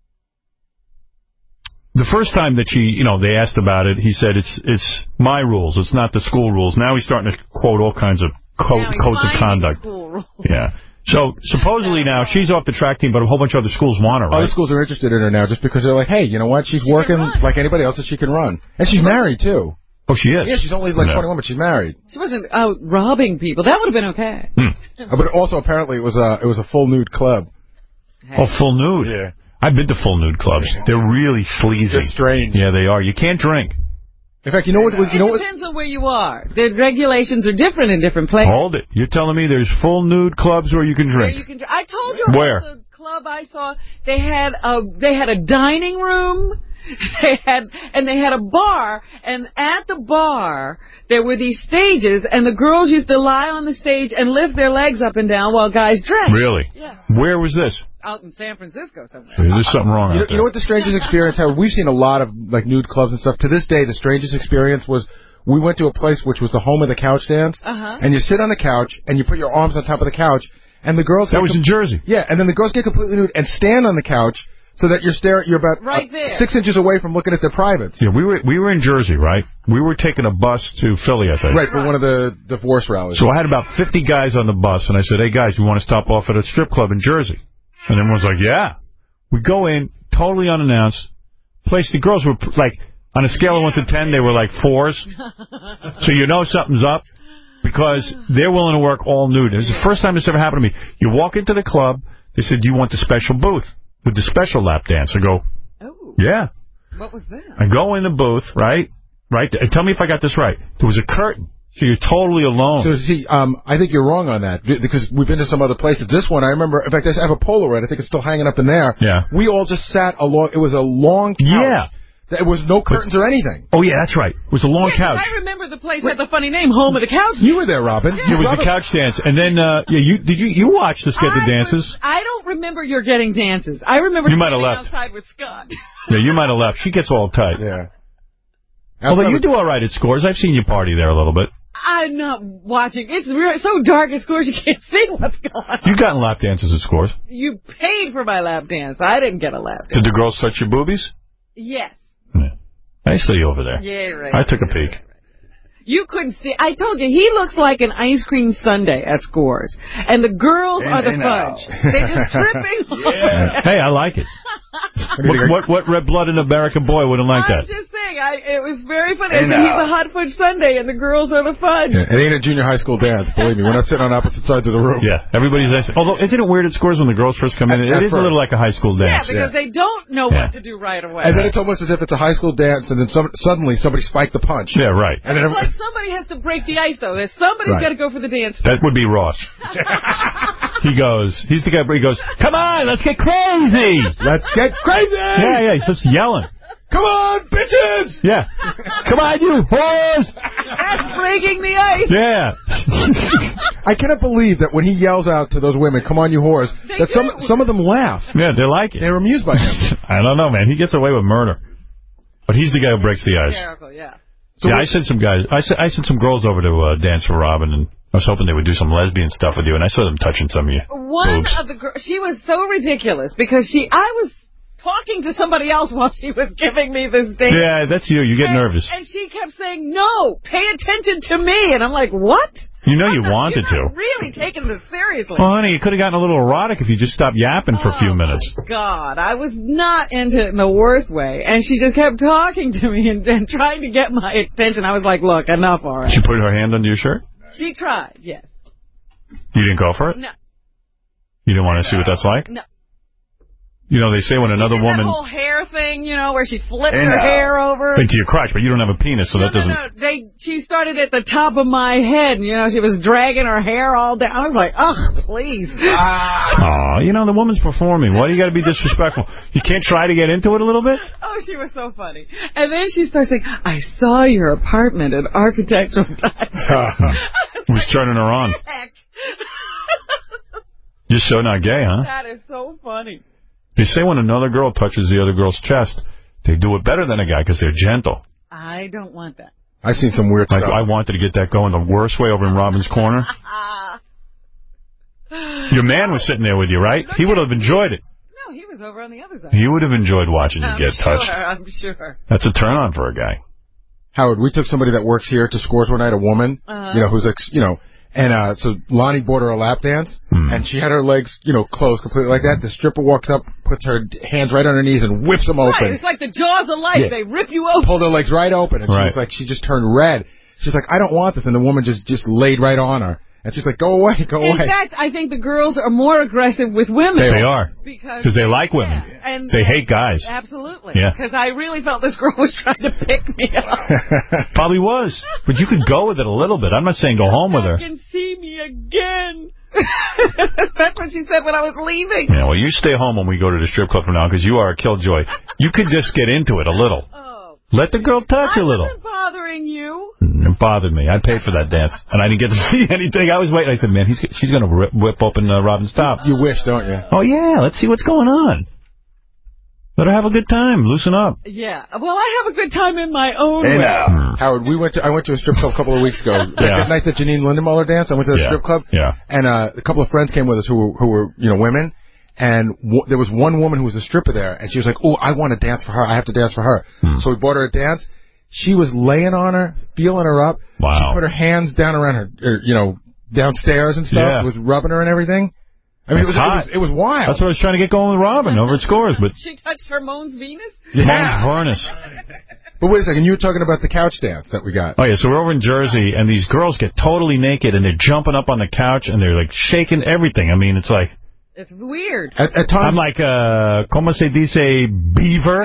the first time that she, you know, they asked about it, he said, it's it's my rules. It's not the school rules. Now he's starting to quote all kinds of co codes of conduct. School rules. Yeah. So, supposedly now, she's off the track team, but a whole bunch of other schools want her, right? Other schools are interested in her now just because they're like, hey, you know what? She's she working like anybody else that she can run. And she's married, too. Oh, she is? Yeah, she's only like no. twenty-one, but she's married. She wasn't out robbing people. That would have been okay. Hmm. Uh, but also, apparently, it was a, it was a full nude club. Hey. Oh, full nude? Yeah. I've been to full nude clubs. They're really sleazy. They're strange. Yeah, they are. You can't drink. In fact, you know what? You know it what? depends on where you are. The regulations are different in different places. Hold it. You're telling me there's full nude clubs where you can drink? Where you can, I told you where? about the club I saw. They had a they had a dining room. They had and they had a bar, and at the bar there were these stages, and the girls used to lie on the stage and lift their legs up and down while guys drank. Really? Yeah. Where was this? Out in San Francisco somewhere. There's something wrong you out know, there. You know what the strangest experience, Howard? We've seen a lot of like nude clubs and stuff. To this day, the strangest experience was we went to a place which was the home of the couch dance, uh-huh. and you sit on the couch and you put your arms on top of the couch, and the girls that was in Jersey. Yeah, and then the girls get completely nude and stand on the couch so that you're staring. You're about right uh, six inches away from looking at their privates. Yeah, we were we were in Jersey, right? We were taking a bus to Philly, I think. Right for one of the divorce rallies. So I had about fifty guys on the bus, and I said, "Hey guys, you want to stop off at a strip club in Jersey?" And everyone's like, "Yeah." We go in, totally unannounced. Place, the girls were, like, on a scale of one to ten, they were like fours. So you know something's up, because they're willing to work all nude. It's the first time this ever happened to me. You walk into the club, they said, do you want the special booth with the special lap dance? I go, oh. Yeah. What was that? I go in the booth, right? Right. Tell me if I got this right. There was a curtain. So you're totally alone. So, see, um, I think you're wrong on that, because we've been to some other places. This one, I remember, in fact, I have a Polaroid. I think it's still hanging up in there. Yeah. We all just sat along. It was a long couch. Yeah. There was no curtains or anything. Oh, yeah, that's right. It was a long yeah, couch. I remember the place had the funny name, Home of the Couch. You were there, Robin. Yeah. It was Robin. a couch dance. And then, uh, yeah, you did you you watched us get I the dances? Was, I don't remember your getting dances. I remember you might have standing left. outside with Scott. Yeah, you might have left. She gets all tight. Yeah. Although you do all right at Scores. I've seen you party there a little bit. I'm not watching. It's really so dark at Scores you can't see what's going on. You've gotten lap dances at Scores. You paid for my lap dance. I didn't get a lap dance. Did the girls touch your boobies? Yes. Yeah. I see you over there. Yeah, right. I took a peek. Right, right, right. You couldn't see. I told you, he looks like an ice cream sundae at Scores. And the girls Hey, are the hey, fudge. now. They're just tripping. Yeah. Hey, I like it. what, what, what red-blooded American boy wouldn't like I'm that? just saying, I, it was very funny. Hey, I said, now. he's a hot fudge sundae, and the girls are the fudge. Yeah, it ain't a junior high school dance, believe me. We're not sitting on opposite sides of the room. Yeah, everybody's nice. Although, isn't it weird at Scores when the girls first come in? At- It at is a little first. like a high school Yeah, dance. because they don't know Yeah. what to do right away. And then it's almost as if it's a high school dance, and then some, suddenly somebody spiked the punch. Yeah, right. And then It's every- like somebody has to break the ice, though. There's Somebody's Right. got to go for the dance. That would be Ross. He goes, he's the guy, he goes, come on, let's get crazy. Let's get crazy. Yeah, yeah, he starts yelling. Come on, bitches. Yeah. Come on, you whores. That's breaking the ice. Yeah. I cannot believe that when he yells out to those women, come on, you whores, They that some do. some of them laugh. Yeah, they like it. They're amused by him. I don't know, man. He gets away with murder. But he's the guy who breaks the ice. Hysterical, yeah. So yeah, what- I sent some guys. I sent, I sent some girls over to uh, dance for Robin, and I was hoping they would do some lesbian stuff with you, and I saw them touching some of you. One boobs. of the girls, she was so ridiculous because she, I was talking to somebody else while she was giving me this dance. Yeah, that's you. You get and, nervous. And she kept saying, no, pay attention to me. And I'm like, what? You know you wanted You're to. not really taking this seriously. Well, honey, it could have gotten a little erotic if you just stopped yapping for a few minutes. God, I was not into it in the worst way. And she just kept talking to me and, and trying to get my attention. I was like, look, enough, all right. She put her hand under your shirt? She tried, yes. You didn't go for it? No. You didn't want to see what that's like? No. You know, they say when another She did woman... that whole hair thing, you know, where she flipped Hey, her now. hair over. into your crotch, but you don't have a penis, so no, that doesn't... No, no, they, she started at the top of my head, and, you know, she was dragging her hair all down. I was like, ugh, please. Aw, you know, the woman's performing. Why do you got to be disrespectful? You can't try to get into it a little bit? Oh, she was so funny. And then she starts saying, I saw your apartment at Architectural Digest. Who's turning her on? Heck. You're so not gay, huh? That is so funny. They say when another girl touches the other girl's chest, they do it better than a guy because they're gentle. I don't want that. I've seen some weird Like, stuff. I wanted to get that going the worst way over in Robin's corner. Your man was sitting there with you, right? He would have enjoyed it. No, he was over on the other side. He would have enjoyed watching you I'm get sure, touched. I'm sure. That's a turn on for a guy. Howard, we took somebody that works here to Scores one night, a woman, Uh-huh. you know, who's like, you know, and uh, so Lonnie bought her a lap dance, Hmm. and she had her legs, you know, closed completely like that. The stripper walks up, puts her hands right on her knees, and whips them Right, open. it's like the jaws of life. Yeah. They rip you open. Pulled her legs right open, and she Right. was like, she just turned red. She's like, I don't want this, and the woman just just laid right on her, and she's like, go away, go In away. fact, I think the girls are more aggressive with women. They are. Because Because they like women. Yeah, and They hate guys. Absolutely. Yeah. Because I really felt this girl was trying to pick me up. Probably was. But you could go with it a little bit. I'm not saying go home with her. You can see me again. That's what she said when I was leaving. Yeah, well, you stay home when we go to the strip club from now because you are a killjoy. You could just get into it a little. Let the girl touch I a little. wasn't bothering you. It bothered me. I paid for that dance, and I didn't get to see anything. I was waiting. I said, man, he's, she's going to whip, whip open uh, Robin's top. You wish, don't you? Oh, yeah, let's see what's going on. Let her have a good time. Loosen up. Yeah. Well, I have a good time in my own Hey, way. now. Howard, we went to I went to a strip club a couple of weeks ago. Yeah. That night that Janine Lindenmuller danced, I went to the Yeah. strip club. Yeah. And uh, a couple of friends came with us who were, who were you know, women. And w- there was one woman who was a stripper there, and she was like, oh, I want to dance for her. I have to dance for her. Hmm. So we bought her a dance. She was laying on her, feeling her up. Wow. She put her hands down around her, er, you know, downstairs and stuff. Yeah. Was rubbing her and everything. I mean, it was, That's it hot. was it was wild. That's what I was trying to get going with Robin over at Scores, but She touched her Moan's Venus? Mom's Furnace. But wait a second, you were talking about the couch dance that we got. Oh, yeah, so we're over in Jersey, and these girls get totally naked, and they're jumping up on the couch, and they're, like, shaking everything. I mean, it's like... It's weird. At, at times, I'm like, uh, como se dice, beaver?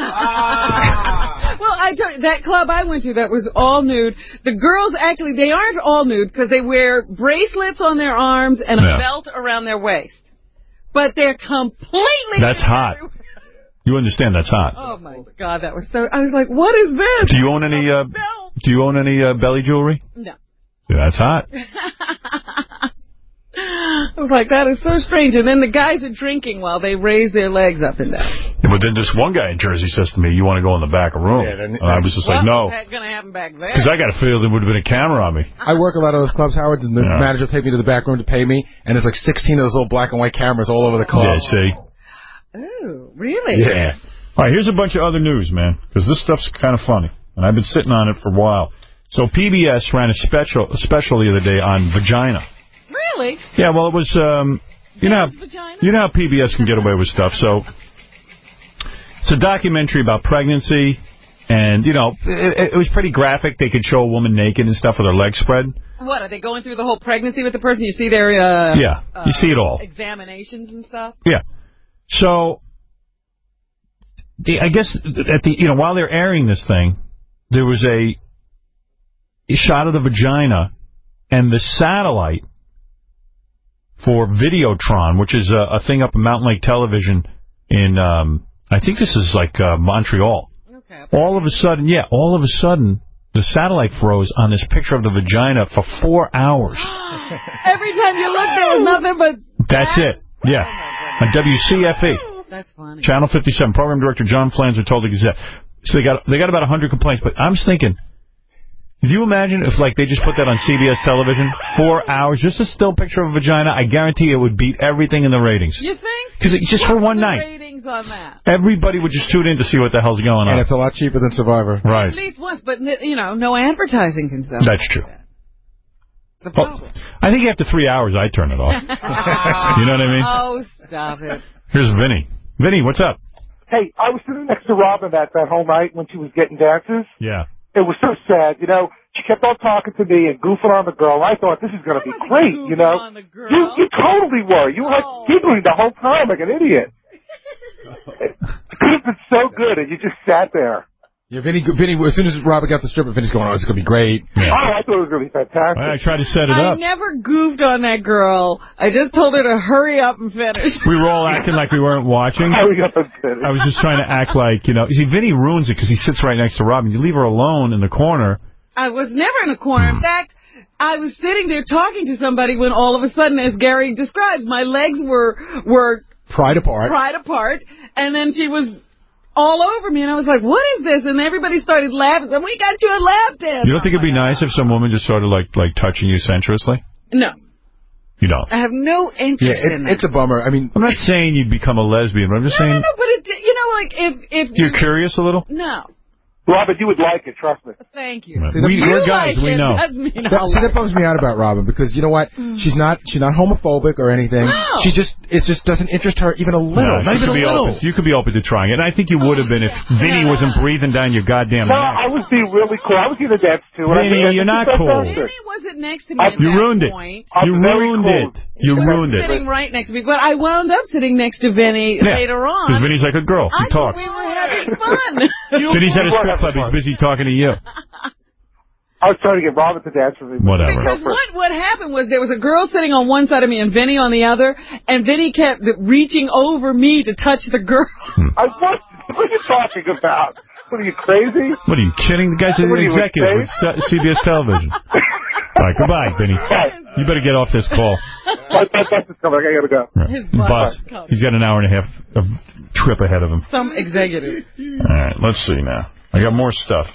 Well, I told that club I went to that was all nude. The girls actually they aren't all nude because they wear bracelets on their arms and a Yeah. belt around their waist, but they're completely. That's hot. You understand that's hot. Oh my God, that was so. I was like, what is this? Do you own any, uh, do you own any, uh, belly jewelry? No. Yeah, that's hot. I was like, that is so strange. And then the guys are drinking while they raise their legs up and down. Yeah, but then this one guy in Jersey says to me, you want to go in the back room? Yeah, then- and I was just What like, no. was going to happen back there? Because I got a feel there would have been a camera on me. I work a lot of those clubs, Howard, and the Yeah. manager will take me to the back room to pay me, and there's like sixteen of those little black and white cameras all over the club. Yeah, see? Oh, really? Yeah. All right, here's a bunch of other news, man, because this stuff's kind of funny, and I've been sitting on it for a while. So P B S ran a special a special the other day on vagina. Really? Yeah, well, it was, um, you know, how, you know how P B S can get away with stuff. So it's a documentary about pregnancy, and, you know, it, it was pretty graphic. They could show a woman naked and stuff with her legs spread. What, are they going through the whole pregnancy with the person? You see their uh, yeah, you see it all. Examinations and stuff? Yeah. So, the, I guess, at the you know, while they're airing this thing, there was a, a shot of the vagina, and the satellite for Videotron, which is a, a thing up in Mountain Lake Television in, um, I think this is like uh, Montreal. Okay. All of a sudden, yeah, all of a sudden, the satellite froze on this picture of the vagina for four hours. Every time you look, there was nothing but... That's it. Yeah. On W C F E. That's funny. Channel fifty-seven. Program director John Flanzer told the Gazette. So they got they got about one hundred complaints. But I'm just thinking, do you imagine if like they just put that on C B S television? Four hours, just a still picture of a vagina. I guarantee it would beat everything in the ratings. You think? Because just for one the night. ratings on that? Everybody would just tune in to see what the hell's going on. And it's a lot cheaper than Survivor. Right. At least once, but, you know, no advertising can sell. That's true. It's a problem. Well, I think after three hours, I'd turn it off. You know what I mean? Oh, stop it. Here's Vinny. Vinny, what's up? Hey, I was sitting next to Robin that, that whole night when she was getting dances. Yeah. It was so sad, you know. She kept on talking to me and goofing on the girl. I thought, this is going to be great, you know. You you totally were. You were like Oh. giggling the whole time like an idiot. It could have been so good, and you just sat there. Yeah, Vinny, Vinny, as soon as Robert got the stripper, Vinny's going, oh, it's going to be great. Yeah. Oh, I thought it was going to be fantastic. I tried to set it I up. never goofed on that girl. I just told her to hurry up and finish. We were all acting like we weren't watching. Hurry up and finish. I was just trying to act like, you know. You see, Vinny ruins it because he sits right next to Robin. You leave her alone in the corner. I was never in a corner. In fact, I was sitting there talking to somebody when all of a sudden, as Gary describes, my legs were were pried apart. Pried apart, and then she was all over me, and I was like, "What is this?" And everybody started laughing. And we got you a lap dance. You don't think it'd be nice if some woman just started like like touching you sensuously? No. You don't. I have no interest yeah, it, in that. it's a bummer. I mean, I'm not saying you'd become a lesbian, but I'm just no, saying. No, no, but it, you know, like if if You're curious a little. No. Robin, you would like it, trust me. Thank you. See, we, you we're guys, like we it. know. Doesn't mean That, I'll see, like that bums me out about Robin because you know what? Mm. She's not she's not homophobic or anything. No. She just it just doesn't interest her even a No, little. not you even could a be little. open. You could be open to trying it, and I think you would have been if Vinny wasn't breathing down your goddamn No, neck. I was being really cool. I was going to dance too. and I Vinny, think you're this not is cool. fantastic. Vinny wasn't next to me at You that ruined it. point. You I'm very ruined cool. it. You He ruined was it. sitting right next to me, but I wound up sitting next to Vinny Yeah, later on. because Vinny's like a girl. He I thought talks. we were having fun. Vinny's at a strip club. He's busy talking to you. I was trying to get Robin to dance with me. Whatever. Because what, what happened was there was a girl sitting on one side of me and Vinny on the other, and Vinny kept reaching over me to touch the girl. I, what, what are you talking about? What are you, crazy? What are you kidding? The guy's an What are you, executive with insane? C B S Television. All right, goodbye, Vinny. You better get off this call. My bus is coming. I gotta go. His Bus. He's got an hour and a half of trip ahead of him. Some executive. All right, let's see now. I got more stuff.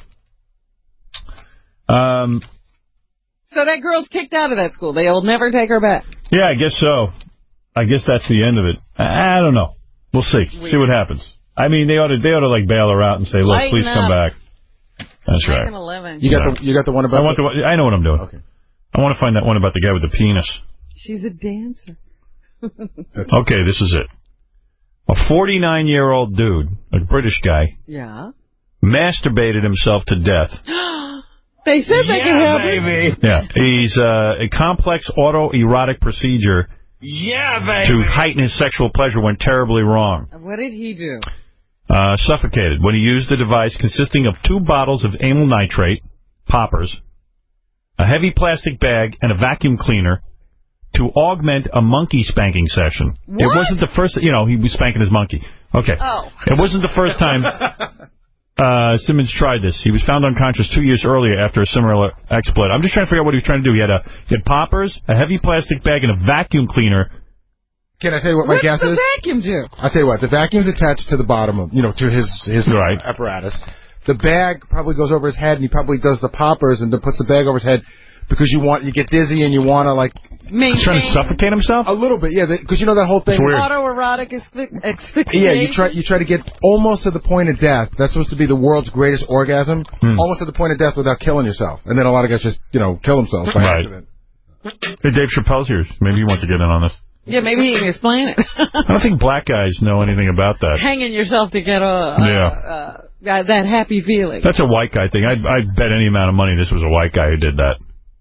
Um. So that girl's kicked out of that school. They'll never take her back. Yeah, I guess so. I guess that's the end of it. I, I don't know. We'll see. Weird. See what happens. I mean, they ought to they ought to like bail her out and say, look, Lighten please come up. back. That's right. Making a living. You got the you got the one about. I want the. one- I know what I'm doing. Okay. I want to find that one about the guy with the penis. She's a dancer. Okay, this is it. A forty-nine-year-old dude, a British guy, Yeah. masturbated himself to death. They said they could help baby. Yeah, he's uh, a complex autoerotic procedure Yeah, to heighten his sexual pleasure went terribly wrong. What did he do? Uh, suffocated when he used a device consisting of two bottles of amyl nitrate, poppers, a heavy plastic bag, and a vacuum cleaner to augment a monkey spanking session. What? It wasn't the first, you know, he was spanking his monkey. Okay. Oh. It wasn't the first time uh, Simmons tried this. He was found unconscious two years earlier after a similar exploit. I'm just trying to figure out what he was trying to do. He had, a, he had poppers, a heavy plastic bag, and a vacuum cleaner. Can I tell you what my What's guess the is? vacuum do? I'll tell you what. The vacuum's attached to the bottom of, you know, to his his Right. apparatus. The bag probably goes over his head, and he probably does the poppers and then puts the bag over his head because you want you get dizzy and you want to like Maintain. Trying to suffocate himself? A little bit, yeah, because you know that whole thing. Autoerotic asphy- asphyxiation. Yeah, you try you try to get almost to the point of death. That's supposed to be the world's greatest orgasm. Hmm. Almost to the point of death without killing yourself. And then a lot of guys just, you know, kill themselves by Right. accident. Hey, Dave Chappelle's here. Maybe he wants to get in on this. Yeah, maybe he can explain it. I don't think black guys know anything about that. Hanging yourself to get a, a, Yeah. a, a that happy feeling. That's a white guy thing. I'd, I'd bet any amount of money this was a white guy who did that.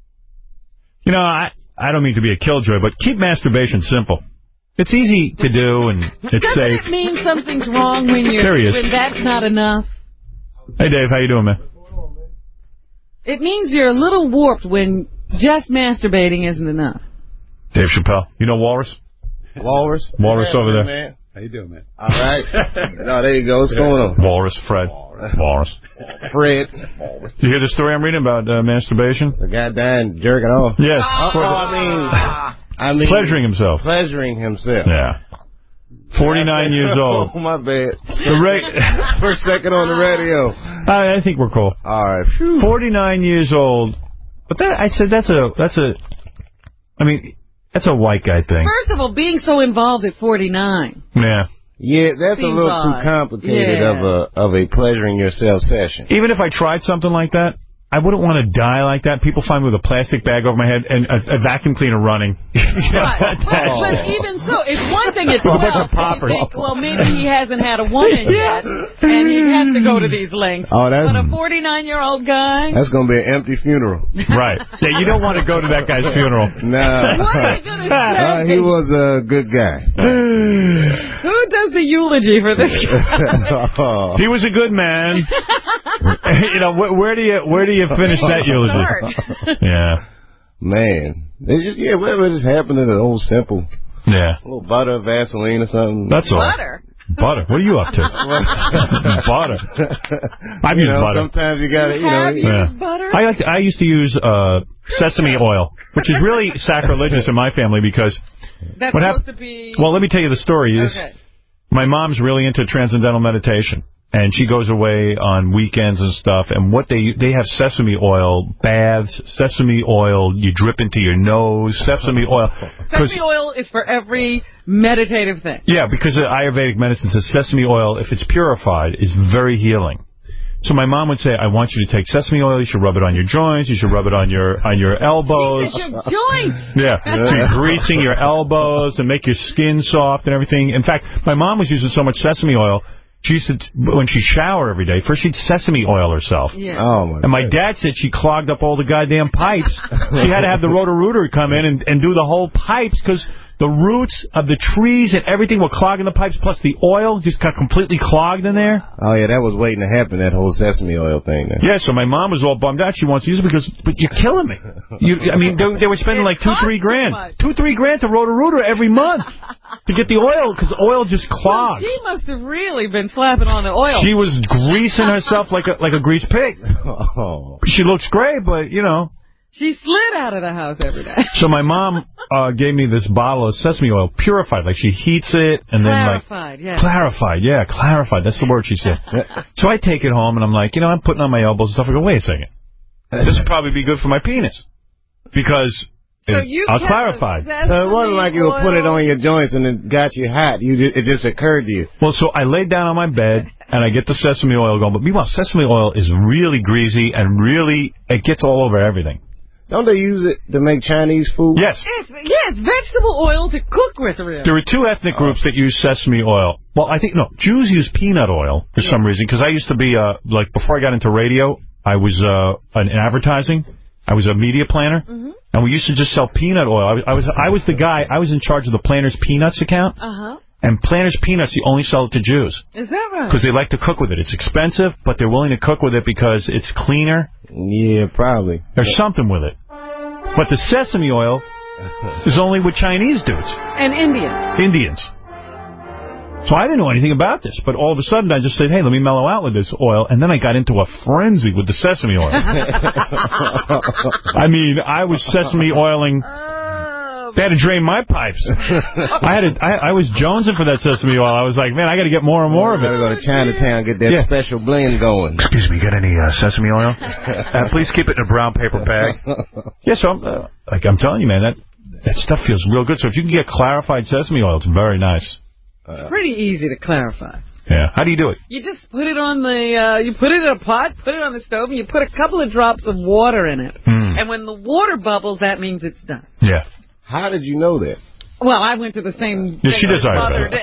You know, I I don't mean to be a killjoy, but keep masturbation simple. It's easy to do, and it's Doesn't safe. it mean something's wrong when you're There he is. when that's not enough? Hey, Dave, how you doing, man? It means you're a little warped when just masturbating isn't enough. Dave Chappelle. You know Walrus? Walrus? Walrus Yeah, over there. man. How you doing, man? All right. No, there you go. What's going on? Walrus, Fred. Walrus. Fred. Did you hear the story I'm reading about uh, masturbation? The guy dying jerking off. Yes. Oh, For the- I mean, I mean, Pleasuring himself. Pleasuring himself. Yeah. forty-nine years old. Oh, my bad. The ra- For a second on the radio. I, I think we're cool. All right. forty-nine years old. But that, I said that's a, that's a, I mean, that's a white guy thing. First of all, being so involved at forty-nine. Yeah. Yeah, that's Seems a little odd. too complicated Yeah. of a of a pleasuring yourself session. Even if I tried something like that, I wouldn't want to die like that. People find me with a plastic bag over my head and a, a vacuum cleaner running. Right. But even so, it's one thing at With a bunch twelve of poppers. to think, well, maybe he hasn't had a one-in yet, and he has to go to these lengths. Oh, that's- But a forty-nine-year-old guy? That's going to be an empty funeral. Right. Yeah, you don't want to go to that guy's funeral. No. What are you gonna say? Uh, he was a good guy. Who does the eulogy for this guy? He was a good man. You know, where, where do you where do you finish that eulogy? Yeah. Man. It's just, yeah, whatever just happened in an old simple. Yeah. A little butter, Vaseline or something. That's all. Butter? Butter. What are you up to? Butter. I've you used know, butter. Sometimes you got to, you Have know. you Yeah. used butter? I like to, I used to use uh, sesame oil, which is really sacrilegious in my family because That's what supposed hap- to be... Well, let me tell you the story. Is Okay. my mom's really into transcendental meditation, and she goes away on weekends and stuff. And what they they have sesame oil baths, sesame oil you drip into your nose, sesame oil. 'Cause- Sesame oil is for every meditative thing. yeah, because the Ayurvedic medicine says sesame oil, if it's purified, is very healing. So my mom would say, I want you to take sesame oil, you should rub it on your joints, you should rub it on your on your elbows. She said your joints. Yeah, be greasing your elbows and make your skin soft and everything. In fact, my mom was using so much sesame oil, she used to, when she showered every day, first she'd sesame oil herself. Yeah. Oh, my And my dad said she clogged up all the goddamn pipes. She had to have the Roto-Rooter come in and, and do the whole pipes because the roots of the trees and everything were clogging the pipes, plus the oil just got completely clogged in there. Oh, yeah, that was waiting to happen, that whole sesame oil thing. Then. Yeah, so my mom was all bummed out. She wants to use it because, but you're killing me. You, I mean, they, they were spending like two, three grand. Two, three grand to Roto-Rooter every month to get the oil because oil just Well, clogged. she must have really been slapping on the oil. She was greasing herself like a like a greased pig. Oh. She looks great, but, you know. She slid out of the house every day. So my mom uh, gave me this bottle of sesame oil, purified. Like, she heats it and then, like... Clarified, yeah. Clarified, yeah, clarified. That's the word she said. So I take it home, and I'm like, you know, I'm putting on my elbows and stuff. I go, wait a second. This would probably be good for my penis. Because So it, you I'll kept clarify. the So it wasn't like you would put it oil. on your joints and it got you hot. You just, it just occurred to you. Well, so I laid down on my bed, and I get the sesame oil going. But meanwhile, sesame oil is really greasy and really, it gets all over everything. Don't they use it to make Chinese food? Yes. It's, yeah, it's vegetable oil to cook with, really. There are two ethnic groups that use sesame oil. Well, I think, no, Jews use peanut oil for some reason, because I used to be, uh, like, before I got into radio, I was uh, in advertising. I was a media planner, Mm-hmm. and we used to just sell peanut oil. I was, I was I was the guy, I was in charge of the Planters Peanuts account, Uh-huh. and Planters Peanuts, you only sell it to Jews. Is that right? Because they like to cook with it. It's expensive, but they're willing to cook with it because it's cleaner. Yeah, probably. There's something with it. But the sesame oil is only with Chinese dudes. And Indians. Indians. So I didn't know anything about this, but all of a sudden I just said, hey, let me mellow out with this oil, and then I got into a frenzy with the sesame oil. I mean, I was sesame oiling They had to drain my pipes. I had to, I, I was jonesing for that sesame oil. I was like, man, I got to get more and more of it. Gotta go to Chinatown, get that Yeah. special blend going. Excuse me, got any uh, sesame oil? Uh, please keep it in a brown paper bag. Yeah, so I'm, uh, like I'm telling you, man, that that stuff feels real good. So if you can get clarified sesame oil, it's very nice. It's pretty easy to clarify. Yeah. How do you do it? You just put it on the, uh, you put it in a pot, put it on the stove, and you put a couple of drops of water in it. Mm. And when the water bubbles, that means it's done. Yeah. How did you know that? Well, I went to the same Yeah, she thing does my mother Ayurveda.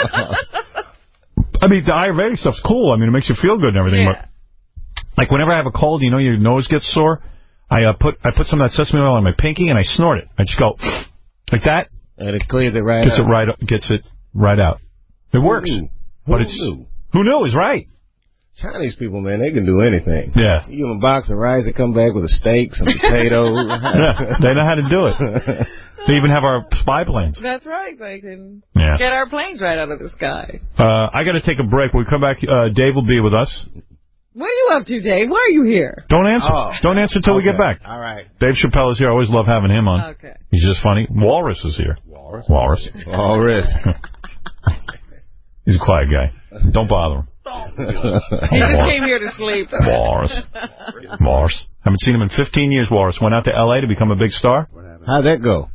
did. I mean, the Ayurvedic stuff's cool. I mean, it makes you feel good and everything. Yeah. But like whenever I have a cold, you know, your nose gets sore. I uh, put I put some of that sesame oil on my pinky and I snort it. I just go like that, and it clears it right gets out. it right gets it right out. It works, Who but Who it's knew? who knew is right. Chinese people, man, they can do anything. Yeah. You give them a box of rice, they come back with a steak, some potatoes. Yeah, they know how to do it. They even have our spy planes. That's right. They can Yeah. get our planes right out of the sky. Uh, I got to take a break. When we come back, uh, Dave will be with us. What are you up to, Dave? Why are you here? Don't answer. Oh. Don't answer until we Okay. get back. All right. Dave Chappelle is here. I always love having him on. Okay. He's just funny. Walrus is here. Walrus. Walrus. Walrus. He's a quiet guy. Don't bother him. He just came here to sleep. Walrus. Walrus. Haven't seen him in fifteen years, Walrus. Went out to L A to become a big star. How'd that go?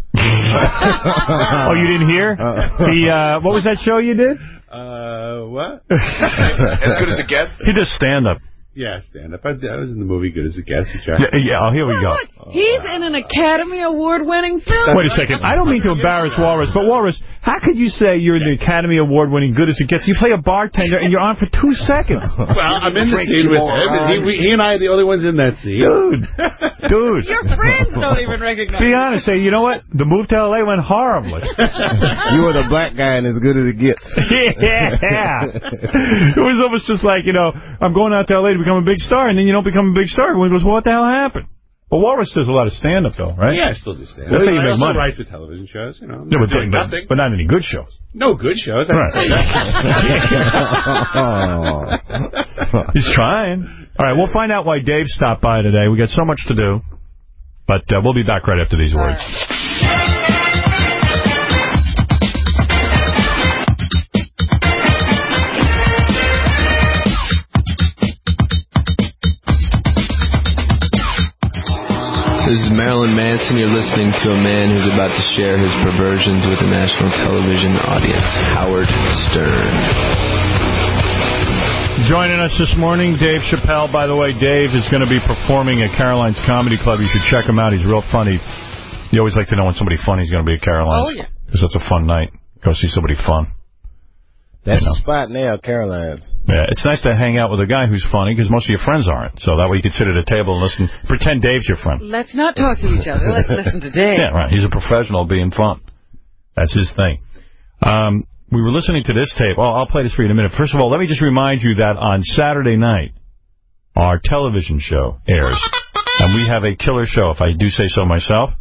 Oh, you didn't hear? He, uh, what was that show you did? Uh, what? As good as it gets? He does stand-up. Yeah, stand-up. I, I was in the movie Good as It Gets. Yeah, yeah, oh, here we go. He's in an Academy Award-winning film. Wait a second. I don't mean to embarrass Walrus, but Walrus, how could you say you're the Academy Award-winning Good as It Gets? You play a bartender and you're on for two seconds. Well, I'm in the scene with him, and he, we, he and I are the only ones in that scene. Dude. Dude. Your friends don't even recognize Be you. honest. Say, you know what? The move to L A went horribly. You were the black guy and as good as it gets. Yeah. It was almost just like, you know, I'm going out to L A to become a big star, and then you don't become a big star. Everyone goes, well, what the hell happened? Well, Walrus does a lot of stand-up, though, right? Yeah, I still do stand-up. That's how you I make also money. write for television shows, you know. Yeah, but, doing but, nothing. but not any good shows. No good shows. I Right. can say that. He's trying. All right, we'll find out why Dave stopped by today. We got so much to do. But uh, we'll be back right after these words. This is Marilyn Manson. You're listening to a man who's about to share his perversions with a national television audience, Howard Stern. Joining us this morning, Dave Chappelle. By the way, Dave is going to be performing at Caroline's Comedy Club. You should check him out. He's real funny. You always like to know when somebody funny is going to be at Caroline's. Oh, yeah. Because that's a fun night. Go see somebody fun. That's You know. the spot now, Caroline's. Yeah, it's nice to hang out with a guy who's funny because most of your friends aren't. So that way you can sit at a table and listen. Pretend Dave's your friend. Let's not talk to each other. Let's listen to Dave. Yeah, right. He's a professional being fun. That's his thing. Um, we were listening to this tape. Well, I'll play this for you in a minute. First of all, let me just remind you that on Saturday night, our television show airs. And we have a killer show, if I do say so myself.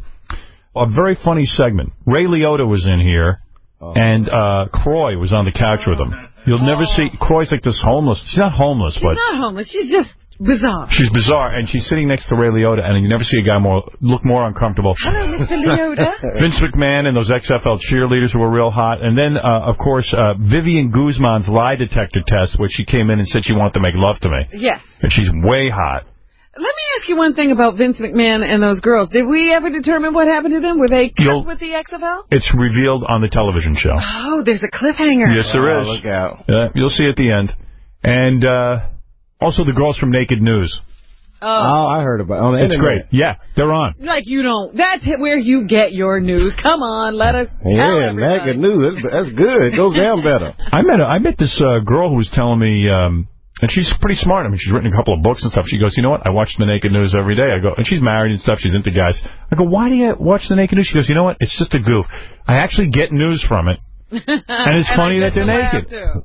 A very funny segment. Ray Liotta was in here, oh. and uh, Croy was on the couch with him. You'll never see... Croy's like this homeless... She's not homeless, She's but... not homeless. She's just bizarre. She's bizarre, and she's sitting next to Ray Liotta, and you never see a guy more look more uncomfortable. Hello, Mister Liotta. Vince McMahon and those X F L cheerleaders who were real hot. And then, uh, of course, uh, Vivian Guzman's lie detector test, where she came in and said she wanted to make love to me. Yes. And she's way hot. Let me ask you one thing about Vince McMahon and those girls. Did we ever determine what happened to them? Were they cut You'll, with the X F L? It's revealed on the television show. Oh, there's a cliffhanger. Yes, there oh, is. Look out. Yeah, you'll see at the end. And uh, also the girls from Naked News. Oh. oh, I heard about it. On the It's internet. great. Yeah, they're on. Like you don't. That's where you get your news. Come on, let us tell Yeah, everybody. Naked News. That's, that's good. It goes down better. I met a, I met this uh, girl who was telling me, um, and she's pretty smart. I mean, she's written a couple of books and stuff. She goes, you know what? I watch the Naked News every day. I go, and she's married and stuff. She's into guys. I go, why do you watch the Naked News? She goes, you know what? It's just a goof. I actually get news from it. And it's and funny that they're naked.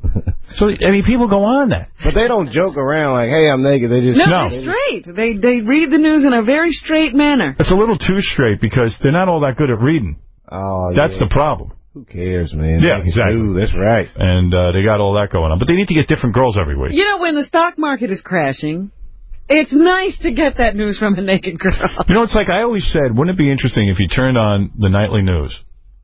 So, I mean, people go on that. But they don't joke around like, hey, I'm naked. They just... No, No. they're straight. They, they read the news in a very straight manner. It's a little too straight because they're not all that good at reading. Oh, That's yeah. the problem. Who cares, man? Yeah, Naked exactly. News, that's right. And uh, they got all that going on. But they need to get different girls every week. You know, when the stock market is crashing, It's nice to get that news from a naked girl. You know, it's like I always said, wouldn't it be interesting if you turned on the nightly news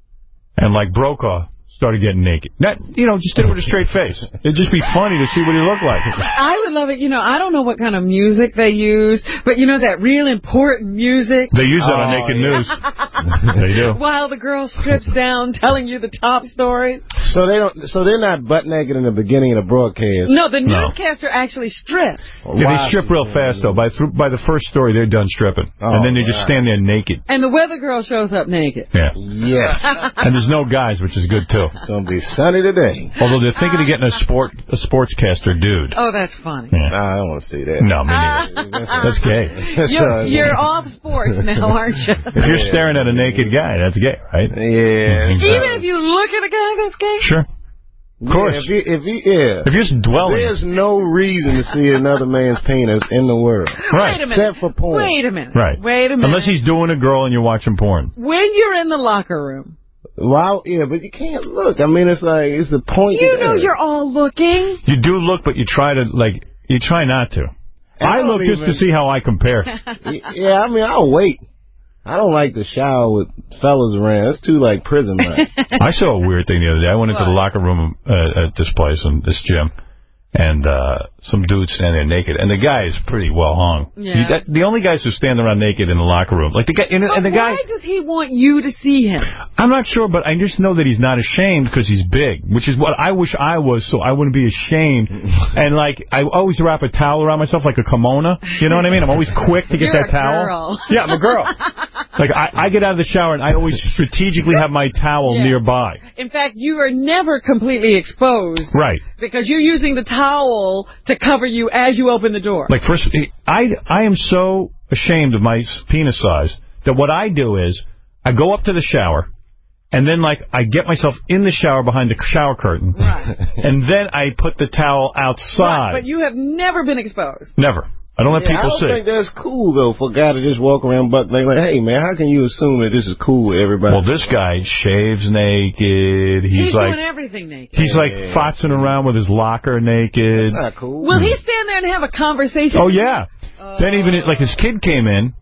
and, like, Brokaw started getting naked? Not, you know, just did it with a straight face. It'd just be funny to see what he looked like. I would love it. You know, I don't know what kind of music they use, but you know that real important music? They use that oh, on Naked yeah. News. They do. While the girl strips down, telling you the top stories. So they don't. So they're not butt naked in the beginning of the broadcast. No, the no. newscaster actually strips. Yeah, wow. They strip real fast, though. By, th by the first story, they're done stripping. Oh, and then they wow. just stand there naked. And the weather girl shows up naked. Yeah. Yes. And there's no guys, which is good, too. It's going to be sunny today. Although they're thinking of getting a sport a sportscaster dude. Oh, that's funny. Yeah. Nah, I don't want to see that. No, me neither. That's gay. You're, you're off sports now, aren't you? If you're staring at a naked guy, that's gay, right? Yeah. Even if you look at a guy that's gay? Sure. Of course. Yeah, if, you, if, you, yeah. if you're just dwelling. There's no reason to see another man's penis in the world. Right. Wait a minute. Except for porn. Wait a minute. Right. Wait a minute. Unless he's doing a girl and you're watching porn. When you're in the locker room. Wow, yeah, but you can't look. I mean, it's like, it's the point. You know you're all looking. You do look, but you try to, like, you try not to. I, I look even, just to see how I compare. Yeah, I mean, I'll wait. I don't like to shower with fellas around. It's too, like, prison-like. I saw a weird thing the other day. I went into what? the locker room uh, at this place, in this gym, and uh, some dude standing there naked. And the guy is pretty well hung. Yeah. He, that, the only guys who stand around naked in the locker room. like the guy. And, and the why guy, does he want you to see him? I'm not sure, but I just know that he's not ashamed because he's big, which is what I wish I was, so I wouldn't be ashamed. And, like, I always wrap a towel around myself like a kimono. You know what I mean? I'm always quick to get You're that a towel. Girl. Yeah, I'm a girl. Like, I, I get out of the shower, and I always strategically have my towel yeah. nearby. In fact, you are never completely exposed. Right. Because you're using the towel to cover you as you open the door. Like, first, I, I am so ashamed of my penis size that what I do is I go up to the shower, and then, like, I get myself in the shower behind the shower curtain. Right. And then I put the towel outside. Right, but you have never been exposed. Never. I don't let yeah, people see. I don't see. think that's cool, though, for a guy to just walk around buck naked. Like, hey, man, how can you assume that this is cool with everybody? Well, this guy shaves naked. He's, he's like, doing everything naked. He's, like, yeah. fotzing around with his locker naked. That's not cool. Will he stand there and have a conversation? Oh, yeah. Uh, then even, like, his kid came in.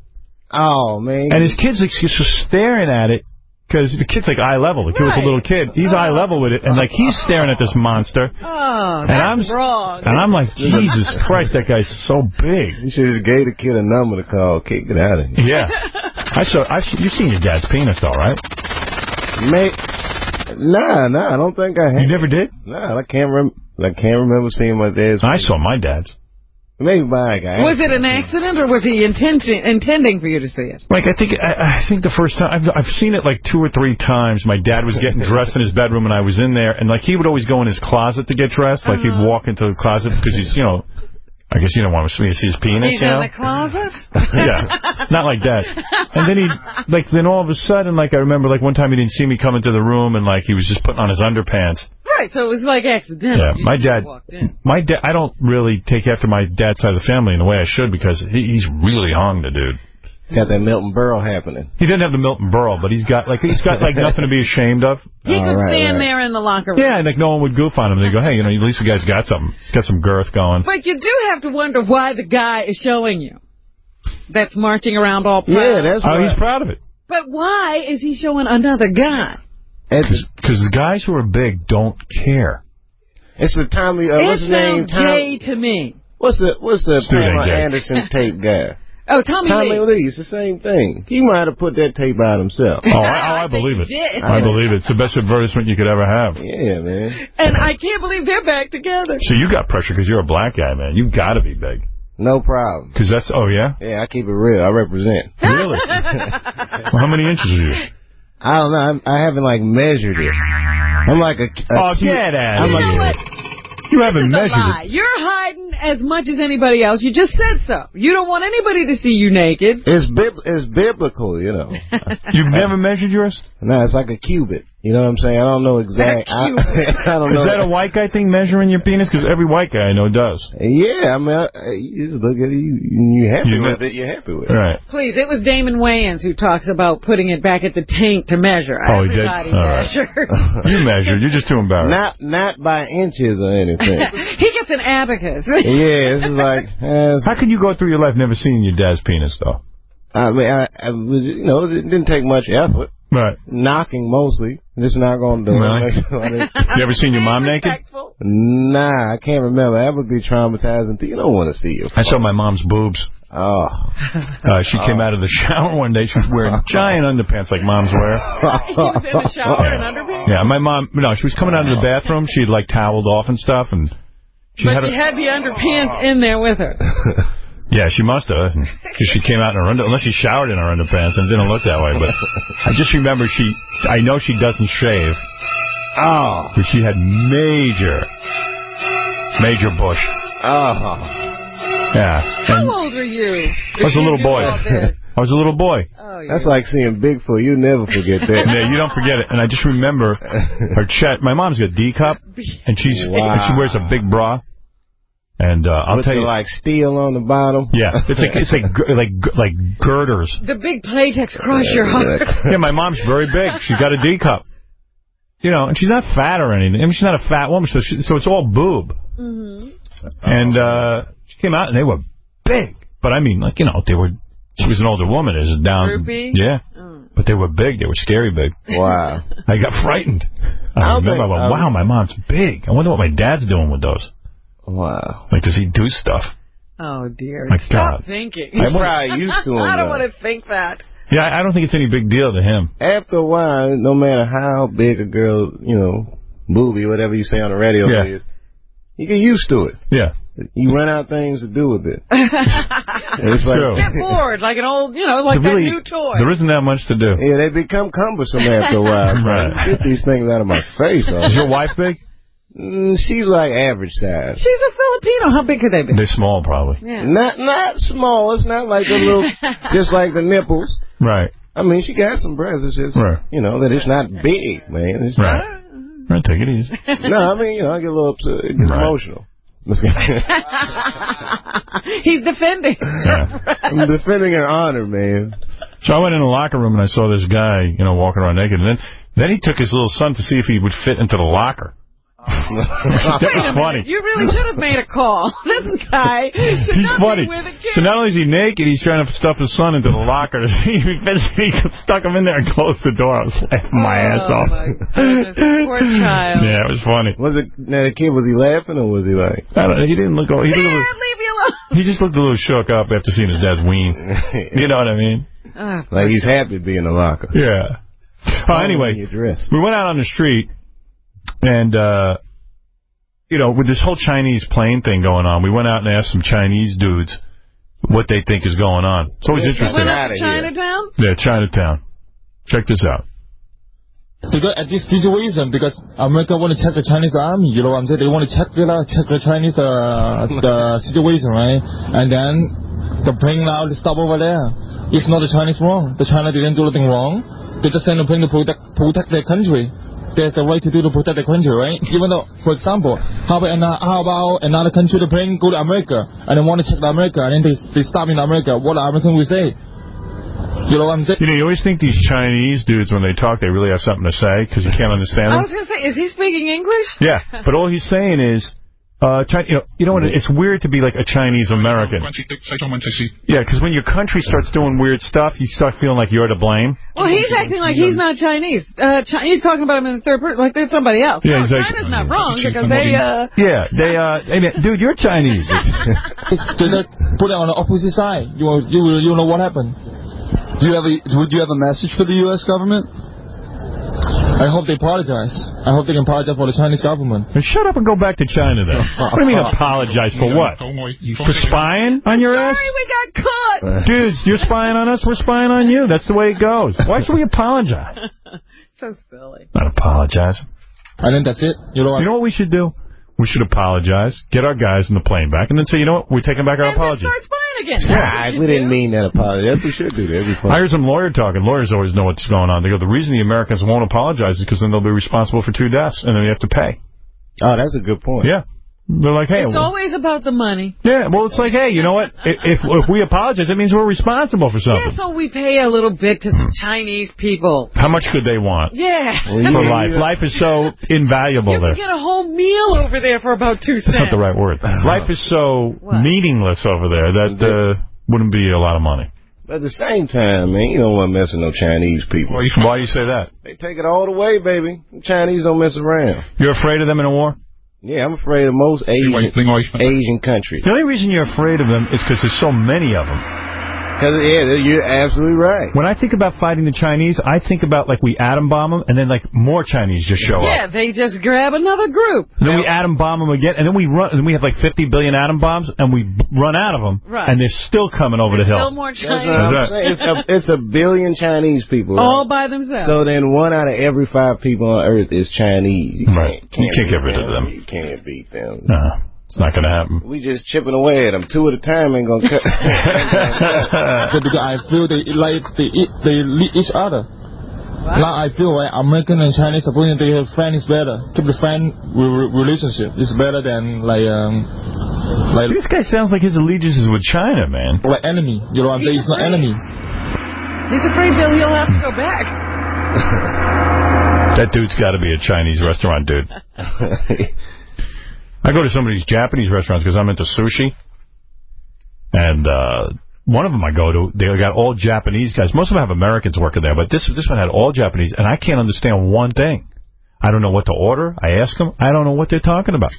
Oh, man. And his kid's, like, just staring at it. Because the kid's like eye level. The kid right. was a little kid. He's eye level with it. And, like, he's staring at this monster. Oh, and that's I'm, wrong. And I'm like, Jesus Christ, that guy's so big. You should just gave the kid a number to call. Kick it out of here. Yeah. I saw, I, you've seen your dad's penis, though, right? Mate, nah, nah, I don't think I have. You never did? Nah, I can't, rem I can't remember seeing my dad's I penis. saw my dad's. Maybe my guy. Was it an accident, or was he intending intending for you to see it? Like, I think I, I think the first time, I've, I've seen it like two or three times. My dad was getting dressed in his bedroom, and I was in there, and, like, he would always go in his closet to get dressed. Like, uh-huh. he'd walk into the closet because he's, you know, I guess you don't want me to see his penis, he's you know? in the closet? Yeah, not like that. And then he, like, then all of a sudden, like, I remember, like, one time he didn't see me come into the room, and, like, he was just putting on his underpants. Right, so it was like accidental. Yeah, you my dad, my dad, I don't really take after my dad's side of the family in the way I should because he, he's really hung, the dude. Got that Milton Berle happening. He didn't have the Milton Berle, but he's got like he's got like nothing to be ashamed of. He could right, stand right. there in the locker room. Yeah, and like no one would goof on him. They go, hey, you know, at least the guy's got something. He's got some girth going. But you do have to wonder why the guy is showing you. That's marching around all proud. Yeah, that's oh, right. he's proud of it. But why is he showing another guy? Because the guys who are big don't care. It's the Tommy. Uh, it what's his name? sounds gay to me. What's the What's the Pamela Anderson tape guy? Oh, Tommy, Tommy Lee. Lee. It's the same thing. He might have put that tape out himself. Oh, I, oh, I believe it. Did. I believe it. It's the best advertisement you could ever have. Yeah, man. And I can't believe they're back together. So you got pressure because you're a black guy, man. You got to be big. No problem. Because that's, oh, yeah? Yeah, I keep it real. I represent. Really? Well, how many inches are you? I don't know. I'm, I haven't, like, measured it. I'm like a... a oh, cute, get out I'm of like, you know what? You haven't measured lie. it. You're hiding as much as anybody else. You just said so. You don't want anybody to see you naked. It's, bib it's biblical, you know. You've never measured yours? No, it's like a cubit. You know what I'm saying? I don't know exactly. I, I don't know. Is that a white guy thing, measuring your penis? Because every white guy I know does. Yeah, I mean, I, you just look at it, you, you're happy You with know- it, you're happy with it. Right. Please, it was Damon Wayans who talks about putting it back at the tank to measure. Oh, he did? Everybody All right. measured. You measured. You're just too embarrassed. Not not by inches or anything. He gets an abacus. Yeah, it's like... Uh, How could you go through your life never seeing your dad's penis, though? I mean, I, I was, you know, it didn't take much effort. Right. Knocking mostly. Just knock on the door. Really? You ever seen your mom naked? Nah, I can't remember. That would be traumatizing. You don't want to see your I saw my mom's boobs. Oh. Uh, she came out of the shower one day. She was wearing giant underpants like moms wear. She was in the shower in underpants? Yeah, my mom, no, she was coming out of the bathroom. She had, like, toweled off and stuff. and she But had she a, had the underpants in there with her. Yeah, she must have. Because she came out in her under, unless she showered in her underpants, and it didn't look that way. But I just remember she, I know she doesn't shave. Oh. But she had major, major bush. Oh. Yeah. How And old were you? I was a little boy. I was a little boy. Oh, That's like seeing Bigfoot. You never forget that. Yeah, you don't forget it. And I just remember her chest. My mom's got a D cup, and she's Wow. and she wears a big bra. And uh, I'll With tell the, you, like steel on the bottom. yeah, it's like it's like gir- like gir- like girders. The big Playtex across your heart. Yeah, my mom's very big. She's got a D cup. You know, and she's not fat or anything. I mean, she's not a fat woman, so she, so it's all boob. Mm-hmm. And uh, she came out, and they were big. But I mean, like, you know, they were. She was an older woman. Is it down? Droopy? Yeah. But they were big. They were scary big. Wow. I got frightened. I I'll remember, I think- went, I'll- wow, my mom's big. I wonder what my dad's doing with those. Wow. Like, does he do stuff? Oh, dear. My Stop God. thinking. I wonder- Probably used to him. I don't though. want to think that. Yeah, I don't think it's any big deal to him. After a while, no matter how big a girl, you know, boobie, whatever you say on the radio Yeah. is, you get used to it. Yeah. You run out things to do with it. It's like, True. Get bored, like an old, you know, like There that really- new toy. There isn't that much to do. Yeah, they become cumbersome after a while. So Right. Get these things out of my face. Is your wife big? Mm, she's like average size. She's a Filipino. How big could they be? They're small, probably. Yeah. Not not small. It's not like a little, just like the nipples. Right. I mean, she got some breasts. It's just, Right. you know, that it's not big, man. It's Right. Right, take it easy. No, I mean, you know, I get a little upset. It gets Right. emotional. He's defending. Yeah. I'm defending her honor, man. So I went in the locker room and I saw this guy, you know, walking around naked. And then, then he took his little son to see if he would fit into the locker. That Wait was a funny. minute. You really should have made a call. This guy should He's not funny. be with a kid. So not only is he naked, he's trying to stuff his son into the locker to see if he fits. He stuck him in there and closed the door. I was laughing my Oh, ass off. my goodness. Poor child. Yeah, it was funny. Was it, now the kid, was he laughing or was he like? I don't know. He didn't look. He, looked a Dad, little, leave me alone. he just looked a little shook up after seeing his dad's ween. You know what I mean? Oh, Like he's happy to be in the locker. Yeah. Oh, anyway, Your dress. we went out on the street, and, uh, you know, with this whole Chinese plane thing going on, we went out and asked some Chinese dudes what they think is going on. It's always You interesting. went up to Chinatown? Yeah, Chinatown. Check this out. Because at this situation, because America want to check the Chinese army, you know what I'm saying? They want to check the check the Chinese uh, the situation, right? And then the plane now stop over there. It's not the Chinese wrong. The China didn't do anything wrong. They just send a plane to protect protect their country. There's the right to do to protect the country, right? Even though, for example, how about, how about another country, the plane go to America and they want to check the America and then they they stop in America. What are American will say? You know what I'm saying? You know, you always think these Chinese dudes, when they talk, they really have something to say because you can't understand I them. was going to say, is he speaking English? Yeah, but all he's saying is, uh, Chi you know, you know what? It's weird to be like a Chinese American. Yeah, because when your country starts doing weird stuff, you start feeling like you're to blame. Well, he's acting like he's not Chinese. Uh, Chi he's talking about him in the third person, like there's somebody else. Yeah, no, he's like- China's not wrong because they, uh... Yeah, they, uh, hey, man, dude, you're Chinese. Just uh, put it on the opposite side. You will, you will, you know what happened. Do you have a would you have a message for the U S government? I hope they apologize. I hope they can apologize for the Chinese government. Now shut up and go back to China then. What do you mean apologize for what? For spying on your ass? Sorry, we got caught. Dudes, you're spying on us, we're spying on you. That's the way it goes. Why should we apologize? So silly. Not apologize. And then that's it. You know what? You know what we should do? We should apologize, get our guys in the plane back, and then say, you know what, we're taking back our and apologies. Start spying again. Nah, we didn't mean that apology. That's what we should do. That'd be fun. I heard some lawyer talking. Lawyers always know what's going on. They go, the reason the Americans won't apologize is because then they'll be responsible for two deaths, and then they have to pay. Oh, that's a good point. Yeah. They're like, hey. It's well, always about the money. Yeah, well, it's like, hey, you know what? If if we apologize, it means we're responsible for something. Yeah, so we pay a little bit to some Chinese people. How much could they want? Yeah. For life. Life is so invaluable you there. You can get a whole meal over there for about two cents. That's not the right word. Life is so what? meaningless over there that uh, wouldn't be a lot of money. But at the same time, man, you don't want to mess with no Chinese people. Why, why do you say that? They take it all the way, baby. The Chinese don't mess around. You're afraid of them in a war? Yeah, I'm afraid of most Asian, Asian countries. The only reason you're afraid of them is because there's so many of them. Because, yeah, you're absolutely right. When I think about fighting the Chinese, I think about, like, we atom bomb them, and then, like, more Chinese just show yeah, up. Yeah, they just grab another group. And then we atom bomb them again, and then we run, and we have, like, fifty billion atom bombs, and we run out of them, right. and they're still coming over there's the hill. still more Chinese. It's a, it's a billion Chinese people. Right? All by themselves. So then one out of every five people on Earth is Chinese. You right. Can't, can't you can't get rid of them. You can't beat them. No. It's not going to happen. We just chipping away at them. Two at a time ain't going to cut. So because I feel they like they eat, they lead each other. What? Now I feel like American and Chinese supposing they have friends better. Keep the friend relationship is better than like um like. This guy sounds like his allegiance is with China, man. Like enemy. You know what I'm saying? It's not enemy. He's afraid that he'll have to go back. That dude's got to be a Chinese restaurant dude. I go to some of these Japanese restaurants because I'm into sushi. And uh, one of them I go to, they got all Japanese guys. Most of them have Americans working there, but this this one had all Japanese, and I can't understand one thing. I don't know what to order. I ask them. I don't know what they're talking about.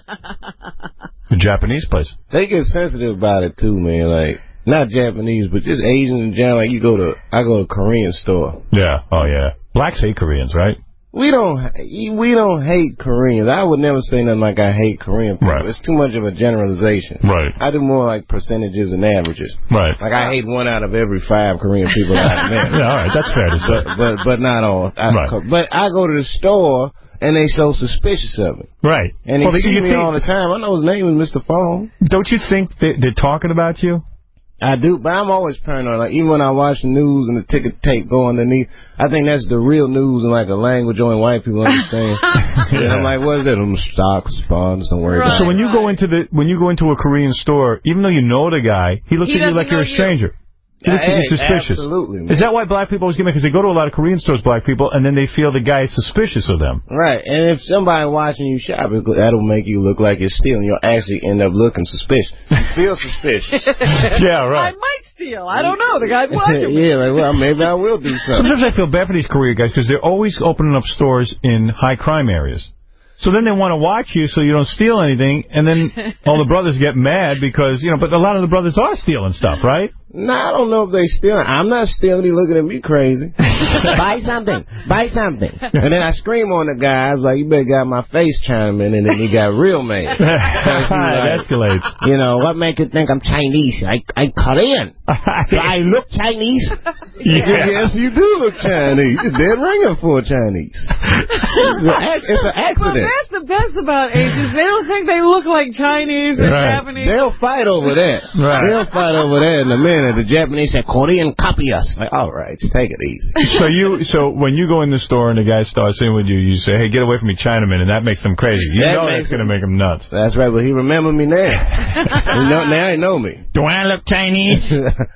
The Japanese place. They get sensitive about it, too, man. Like, not Japanese, but just Asians in general. Like, you go to, I go to a Korean store. Yeah. Oh, yeah. Blacks hate Koreans, right? We don't we don't hate Koreans. I would never say nothing like I hate Korean people. Right. It's too much of a generalization. Right. I do more like percentages and averages. Right. Like I hate one out of every five Korean people I've met. Yeah, all right, that's fair to say. But but, but not all. I, right. But I go to the store and they so suspicious of it. Right. And they well, see me think, all the time. I know his name is Mister Fong. Don't you think they, they're talking about you? I do, but I'm always paranoid. Like, even when I watch the news and the ticket tape go underneath, I think that's the real news in like a language only white people understand. Yeah. And I'm like, what is that? I'm stocks, bonds, don't worry right, about it. So when you go into the when you go into a Korean store, even though you know the guy, he looks he at you like you're a stranger. You. He looks at you suspicious. Absolutely. Man. Is that why black people always get mad? Because they go to a lot of Korean stores, black people, and then they feel the guy is suspicious of them. Right. And if somebody watching you shop, that'll make you look like you're stealing. You'll actually end up looking suspicious. You feel suspicious. Yeah, right. I might steal. I don't know. The guy's watching me. Yeah, like, well, maybe I will do something. Sometimes I feel bad for these Korean guys because they're always opening up stores in high crime areas. So then they want to watch you so you don't steal anything, and then all the brothers get mad because, you know, but a lot of the brothers are stealing stuff, right? No, I don't know if they stealing. I'm not stealing. He looking at me crazy. Buy something. Buy something. And then I scream on the guy. I was like, you better got my face chiming, and then he got real mad. It like, escalates. You know, what make you think I'm Chinese? I, I'm Korean. Do I look Chinese? Yeah. Yes, you do look Chinese. You're dead ringer for a Chinese. It's, a, it's an accident. Well, that's the best about Asians. They don't think they look like Chinese or right. Japanese. They'll fight over that. Right. They'll fight over that in a minute. The Japanese say, Korean copy us. Like, all right, just take it easy. So you, so when you go in the store and the guy starts in with you, you say, hey, get away from me, Chinaman, and that makes them crazy. You that know that's going to make them nuts. That's right, but he remembered me now. he know, now he know me. Do I look Chinese?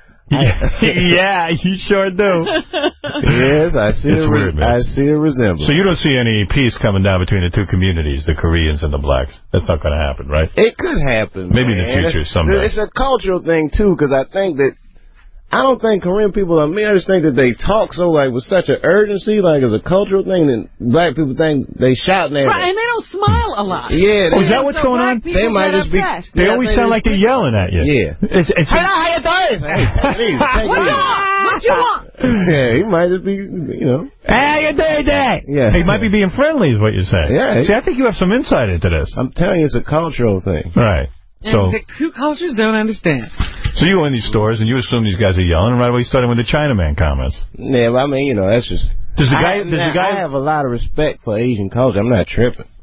Yeah, you sure do. Yes, I see, it's a, weird, man. I see a resemblance. So you don't see any peace coming down between the two communities, the Koreans and the blacks. That's not going to happen, right? It could happen. Maybe man. in the future, it's, someday. It's a cultural thing, too, because I think that I don't think Korean people are me. I just think that they talk so, like, with such an urgency, like, as a cultural thing, that black people think they shouting at Right, and they don't smile a lot. Yeah. Oh, is that what's so going on? They might just be... They yeah, always sound like they're yelling at you. Yeah. It's, it's, Hello, how you doing? Hey, what you want? What you want? Yeah, he might just be, you know. Hey, you doing that? Yeah. He might be being friendly is what you're saying. Yeah. See, I think you have some insight into this. I'm telling you, it's a cultural thing. Right. And so, the two cultures don't understand. So you go in these stores and you assume these guys are yelling, and right away you start with the Chinaman comments. Yeah, well, I mean, you know, that's just... Does the guy... I, does the guy I have a lot of respect for Asian culture. I'm not tripping.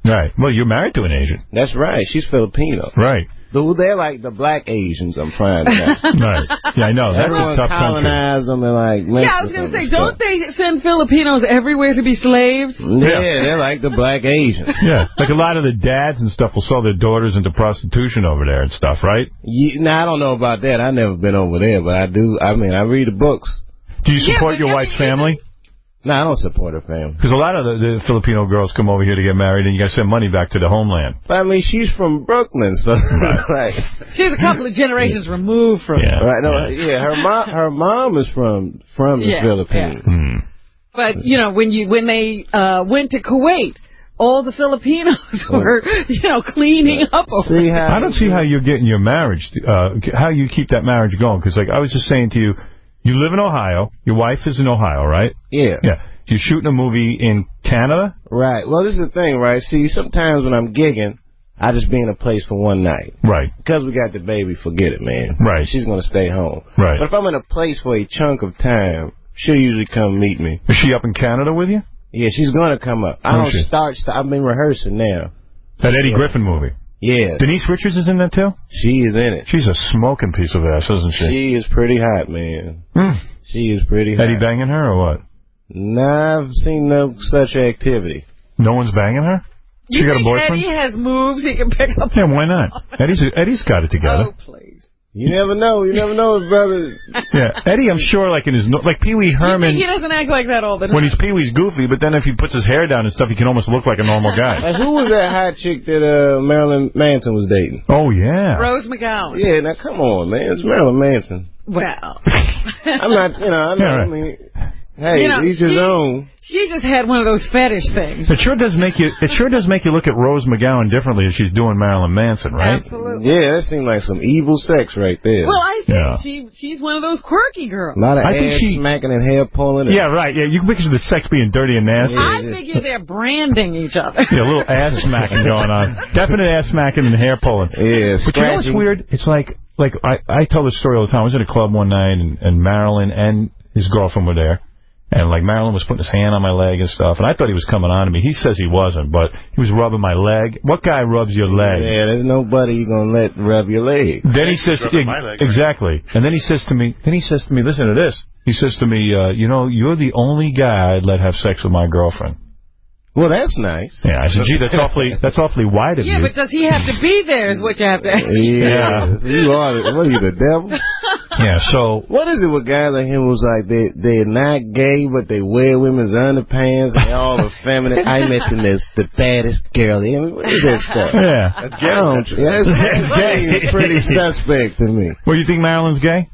Right. Well, you're married to an Asian. That's right. She's Filipino. Right. They're like the black Asians, I'm trying to say. Right. Yeah, I know. That's Everyone a tough country. colonized them and like Yeah, I was going to say, don't they send Filipinos everywhere to be slaves? Yeah, they're like the black Asians. Yeah, like a lot of the dads and stuff will sell their daughters into prostitution over there and stuff, right? Yeah, now, I don't know about that. I've never been over there, but I do. I mean, I read the books. Do you support Yeah, your wife's family? No, I don't support her family. Because a lot of the, the Filipino girls come over here to get married, and you got to send money back to the homeland. But I mean, she's from Brooklyn, so right. She's a couple of generations removed from yeah. Right, no, yeah, her mom, her mom is from from the Yeah, Philippines. yeah. Hmm. But, you know, when you when they uh, went to Kuwait, all the Filipinos were, you know, cleaning up over See there. I don't see how you're getting your marriage, uh, how you keep that marriage going. Because, like, I was just saying to you, you live in Ohio. Your wife is in Ohio, right? Yeah. Yeah. You're shooting a movie in Canada? Right. Well, this is the thing, right? See, sometimes when I'm gigging, I just be in a place for one night. Right. Because we got the baby, forget it, man. Right. She's going to stay home. Right. But if I'm in a place for a chunk of time, she'll usually come meet me. Is she up in Canada with you? Yeah, she's going to come up. I Oh, don't shit. start, st- I've been rehearsing now. That Eddie Yeah. Griffin movie? Yeah. Denise Richards is in that, too? She is in it. She's a smoking piece of ass, isn't she? She is pretty hot, man. Mm. She is pretty hot. Eddie banging her or what? Nah, I've seen no such activity. No one's banging her? She You got a think boyfriend? Eddie has moves he can pick up? Yeah, why not? Eddie's Eddie's got it together. Oh, please. You never know. You never know, brother. Yeah, Eddie, I'm sure, like in his no- like Pee Wee You Herman. think he doesn't act like that all the time? When he's Pee Wee's goofy, but then if he puts his hair down and stuff, he can almost look like a normal guy. Like, who was that hot chick that uh, Marilyn Manson was dating? Oh yeah, Rose McGowan. Yeah, now come on, man. It's Marilyn Manson. Well, I'm not, you know, I, Yeah, right. I mean, hey, You know, each his she- own. she just had one of those fetish things. It sure does make you. It sure does make you look at Rose McGowan differently as she's doing Marilyn Manson, right? Absolutely. Yeah, that seemed like some evil sex right there. Well, I think Yeah. she she's one of those quirky girls. a lot of I think ass she- smacking and hair pulling. And Yeah, right. Yeah, you can picture the sex being dirty and nasty. I figure they're branding each other. Yeah, a little ass smacking going on. Definite ass smacking and hair pulling. Yeah, But you know what's scratching. weird? It's like, like I, I tell this story all the time. I was at a club one night, and, and Marilyn and his girlfriend were there. And, like, Marilyn was putting his hand on my leg and stuff. And I thought he was coming on to me. He says he wasn't, but he was rubbing my leg. What guy rubs your leg? Yeah, there's nobody you gonna let rub your leg. Then he says, rubbing my leg, right? exactly. And then he says to me, then he says to me, listen to this. He says to me, uh, you know, you're the only guy I'd let have sex with my girlfriend. Well, that's nice. Yeah, I said, gee, that's awfully, that's awfully wide of Yeah, you. but does he have to be there is what you have to ask. Yeah, so you are. The, what are you, the devil? Yeah, so What is it with guys like him who's like they they're not gay but they wear women's underpants and they're all effeminate? I met the this the baddest girl. I mean, what is that stuff? yeah. That's gay. Yeah, it's, it's pretty suspect to me. Well, you think Marilyn's gay?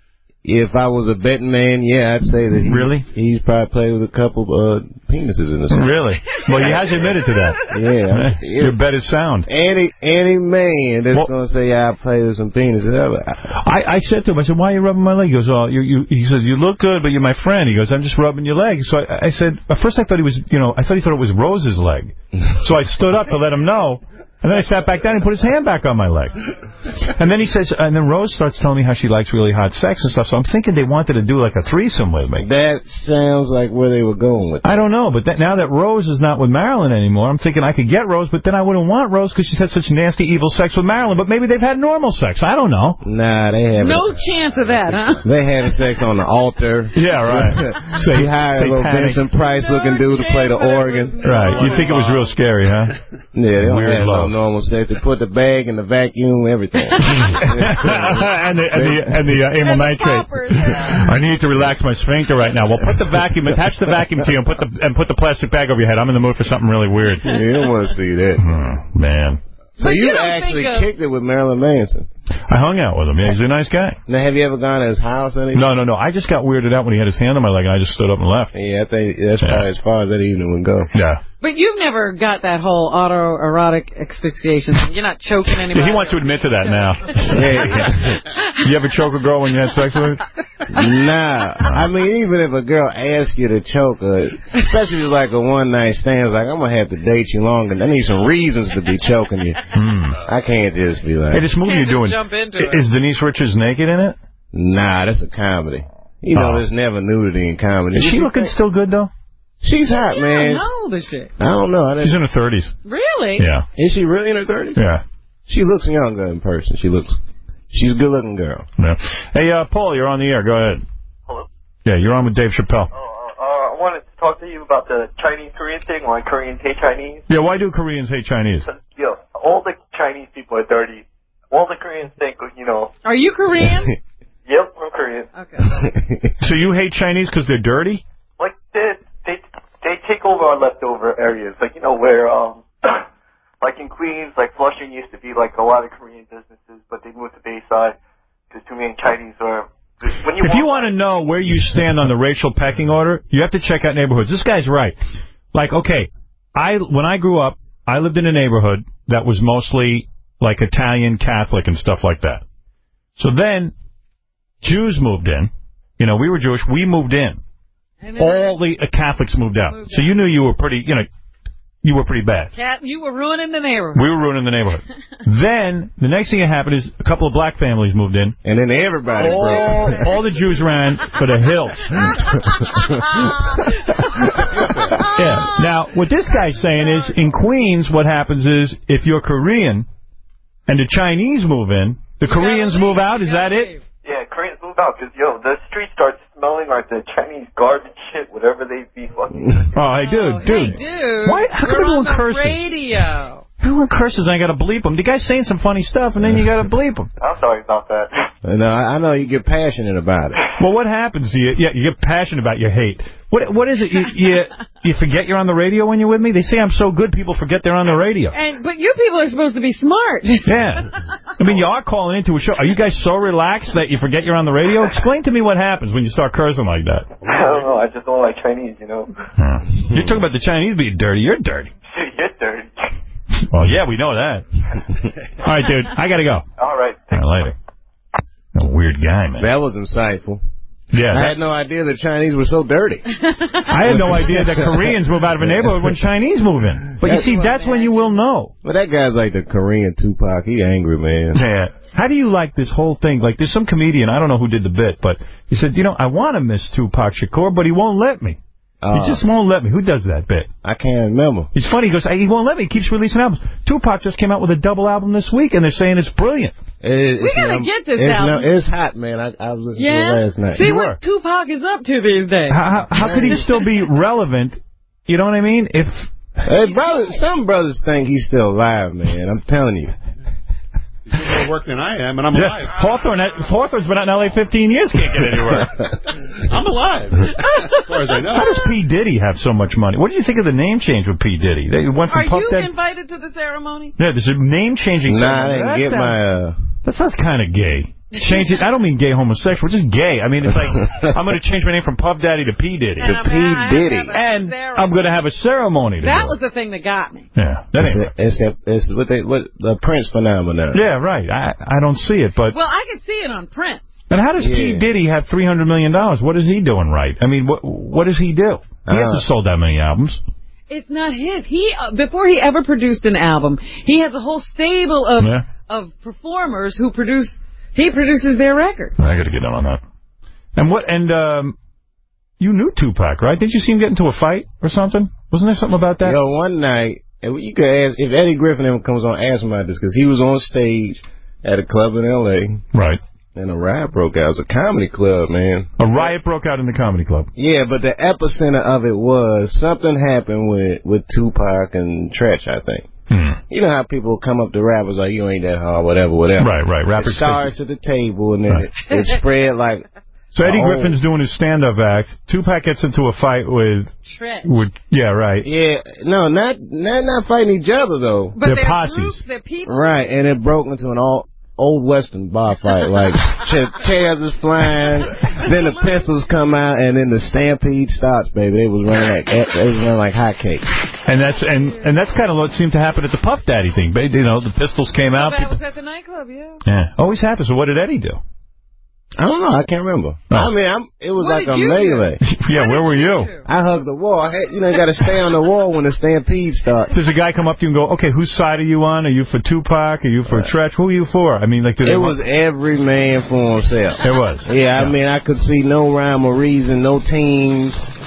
If I was a betting man, yeah, I'd say that he, Really? he's probably played with a couple uh, penises in the sun. Really? Well, he has admitted to that. Yeah. Your bet is sound. Any any man that's Well- gonna say I play with some penises, I, I, I said to him, I said, why are you rubbing my leg? He goes, oh, you, you, he says, you look good, but you're my friend. He goes, I'm just rubbing your leg. So I, I said, at first I thought he was, you know, I thought he thought it was Rose's leg. So I stood up to let him know. And then I sat back down and put his hand back on my leg. And then he says, and then Rose starts telling me how she likes really hot sex and stuff. So I'm thinking they wanted to do like a threesome with me. that sounds like where they were going with. I don't know, but that, now that Rose is not with Marilyn anymore, I'm thinking I could get Rose, but then I wouldn't want Rose because she's had such nasty, evil sex with Marilyn. But maybe they've had normal sex. I don't know. Nah, they haven't. No chance of that, huh? They having sex on the altar. Yeah, right. So you hired a little Satanic. Vincent Price looking dude to play the organ. Right. You think it was real scary, huh? Yeah, they don't Weird have love. no normal sex. They put the bag in the vacuum, everything. and the, and the, and the uh, amyl nitrate. I need to relax my sphincter right now. Well, put the vacuum, attach the vacuum to you and put the, and put the plastic bag over your head. I'm in the mood for something really weird. Yeah, you don't want to see that. Oh, man. So But you, you don't actually think of- kicked it with Marilyn Manson. I hung out with him. Yeah, he's a nice guy. Now, have you ever gone to his house or anything? No, no, no. I just got weirded out when he had his hand on my leg, and I just stood up and left. Yeah, I think that's Yeah. probably as far as that evening would go. Yeah. But you've never got that whole autoerotic asphyxiation thing. You're not choking anybody. Yeah, he wants to admit to that now. Yeah. You ever choke a girl when you had sex with her? Nah. I mean, even if a girl asks you to choke her, especially if it's like a one-night stand, it's like, I'm going to have to date you longer. I need some reasons to be choking you. Hmm. I can't just be like... Hey, this movie you're doing, jump into i- is Denise Richards naked in it? Nah, that's a comedy. You know, Oh. there's never nudity in comedy. Is she looking still good, though? She's hot, Yeah, man. how old is she? I don't know. I She's in her thirties. Really? Yeah. Is she really in her thirties? Yeah. She looks younger in person. She looks. She's a good-looking girl. Yeah. Hey, uh, Paul, you're on the air. Go ahead. Hello? Yeah, you're on with Dave Chappelle. Uh, I wanted to talk to you about the Chinese-Korean thing, why Koreans hate Chinese. Yeah, why do Koreans hate Chinese? You know, all the Chinese people are dirty. All the Koreans think, you know... Are you Korean? Yep, I'm Korean. Okay. So you hate Chinese because they're dirty? Like, they, they, they take over our leftover areas. Like, you know, where, um... like in Queens, like Flushing used to be like a lot of Korean businesses, but they moved to Bayside because too many Chinese are... When you if you want to know where you stand on the racial pecking order, you have to check out neighborhoods. This guy's right. Like, okay, I when I grew up, I lived in a neighborhood that was mostly like Italian, Catholic, and stuff like that. So then Jews moved in. You know, we were Jewish. We moved in. All the uh, Catholics moved out. Moved so out. You knew you were pretty, you know, you were pretty bad. Cat, you were ruining the neighborhood. We were ruining the neighborhood. Then, the next thing that happened is a couple of black families moved in. And then everybody all, broke. all the Jews ran for the hills. Yeah. Now, what this guy's saying is, in Queens, what happens is, if you're Korean and the Chinese move in, the you Koreans move out, is that it? Yeah, Koreans move out because, yo, the street starts smelling like the Chinese garbage shit, whatever they be fucking. Oh, hey, dude, oh, dude. Hey, dude. Why? How come everyone curses? Radio. Everyone curses and I got to bleep them. The guy's saying some funny stuff and then you got to bleep them. I'm sorry about that. No, I know you get passionate about it. Well, what happens to you? Yeah, you get passionate about your hate. What What is it? You, you you forget you're on the radio when you're with me? They say I'm so good, people forget they're on the radio. And But you people are supposed to be smart. Yeah. I mean, you are calling into a show. Are you guys so relaxed that you forget you're on the radio? Explain to me what happens when you start cursing like that. I don't know. I just don't like Chinese, you know. Huh. You're talking about the Chinese being dirty. You're dirty. You're dirty. Well, yeah, we know that. All right, dude. I got to go. All right. All right, later. A weird guy, man. That was insightful. Yeah, I had no idea that Chinese were so dirty. I had no idea that Koreans move out of a neighborhood when Chinese move in. But you see, that's when you will know. But that guy's like the Korean Tupac. He angry, man. Yeah. How do you like this whole thing? Like, there's some comedian, I don't know who did the bit, but he said, you know, I want to miss Tupac Shakur, but he won't let me. Uh, he just won't let me. Who does that bit? I can't remember. He's funny. He goes, he won't let me. He keeps releasing albums. Tupac just came out with a double album this week, and they're saying it's brilliant. It, we got to get this it's album. No, it's hot, man. I, I was listening yeah? to it last night. See you what were. Tupac is up to these days. How, how, how could he still be relevant? You know what I mean? If hey, brother, some brothers think he's still alive, man. I'm telling you. He's doing more work than I am, and I'm yeah. alive. Hawthorne, Hawthorne's been out in L A fifteen years, can't get anywhere. I'm alive. As far as I know. How does P. Diddy have so much money? What do you think of the name change with P. Diddy? They went from Are Puff you Daddy... invited to the ceremony? Yeah, there's a name changing. Nah, I didn't that get sounds, my. Uh... That sounds kind of gay. Change it. I don't mean gay homosexual, just gay. I mean, it's like, I'm going to change my name from Puff Daddy to P. Diddy. To P. Diddy. And I'm going to have a ceremony. To that do was the thing that got me. Yeah. That ain't it's, it's, it's what they, what, the Prince phenomenon. Yeah, right. I, I don't see it, but... Well, I can see it on Prince. And how does yeah. P. Diddy have three hundred million dollars? What is he doing right? I mean, what what does he do? He uh, hasn't sold that many albums. It's not his. He uh, before he ever produced an album, he has a whole stable of yeah. of performers who produce... He produces their record. I got to get in on that. And what? And um, you knew Tupac, right? Didn't you see him get into a fight or something? Wasn't there something about that? Yo, one night, and you could ask if Eddie Griffin comes on, ask him about this because he was on stage at a club in L A Right. And a riot broke out. It was a comedy club, man. A riot broke out in the comedy club. Yeah, but the epicenter of it was something happened with with Tupac and Tretch, I think. Hmm. You know how people come up to rappers like, you ain't that hard, whatever, whatever. Right, right. Rappers it starts at the table, and then right. it, it spread like... So Eddie oh. Griffin's doing his stand-up act. Tupac gets into a fight with... Tretch. With, yeah, right. Yeah, no, not not, not fighting each other, though. But they're, they're posses. groups, they're people. Right, and it broke into an all... old Western bar fight, like chairs is flying, then the pistols come out, and then the stampede starts, baby. They was running like they was running like hotcakes. And that's and and that's kind of what seemed to happen at the Puff Daddy thing. You know, the pistols came out. Well, that people... was at the nightclub, yeah. Yeah, always happens. So what did Eddie do? I don't know. I can't remember. Oh. I mean, I'm, it was what like a melee. Yeah, where were you? you I hugged the wall. I had, you know, you got to stay on the wall when the stampede starts. Does a guy come up to you and go, okay, whose side are you on? Are you for Tupac? Are you for right. Tretch? Who are you for? I mean, like, it was want... every man for himself. It was. Yeah, I yeah. mean, I could see no rhyme or reason, no teams.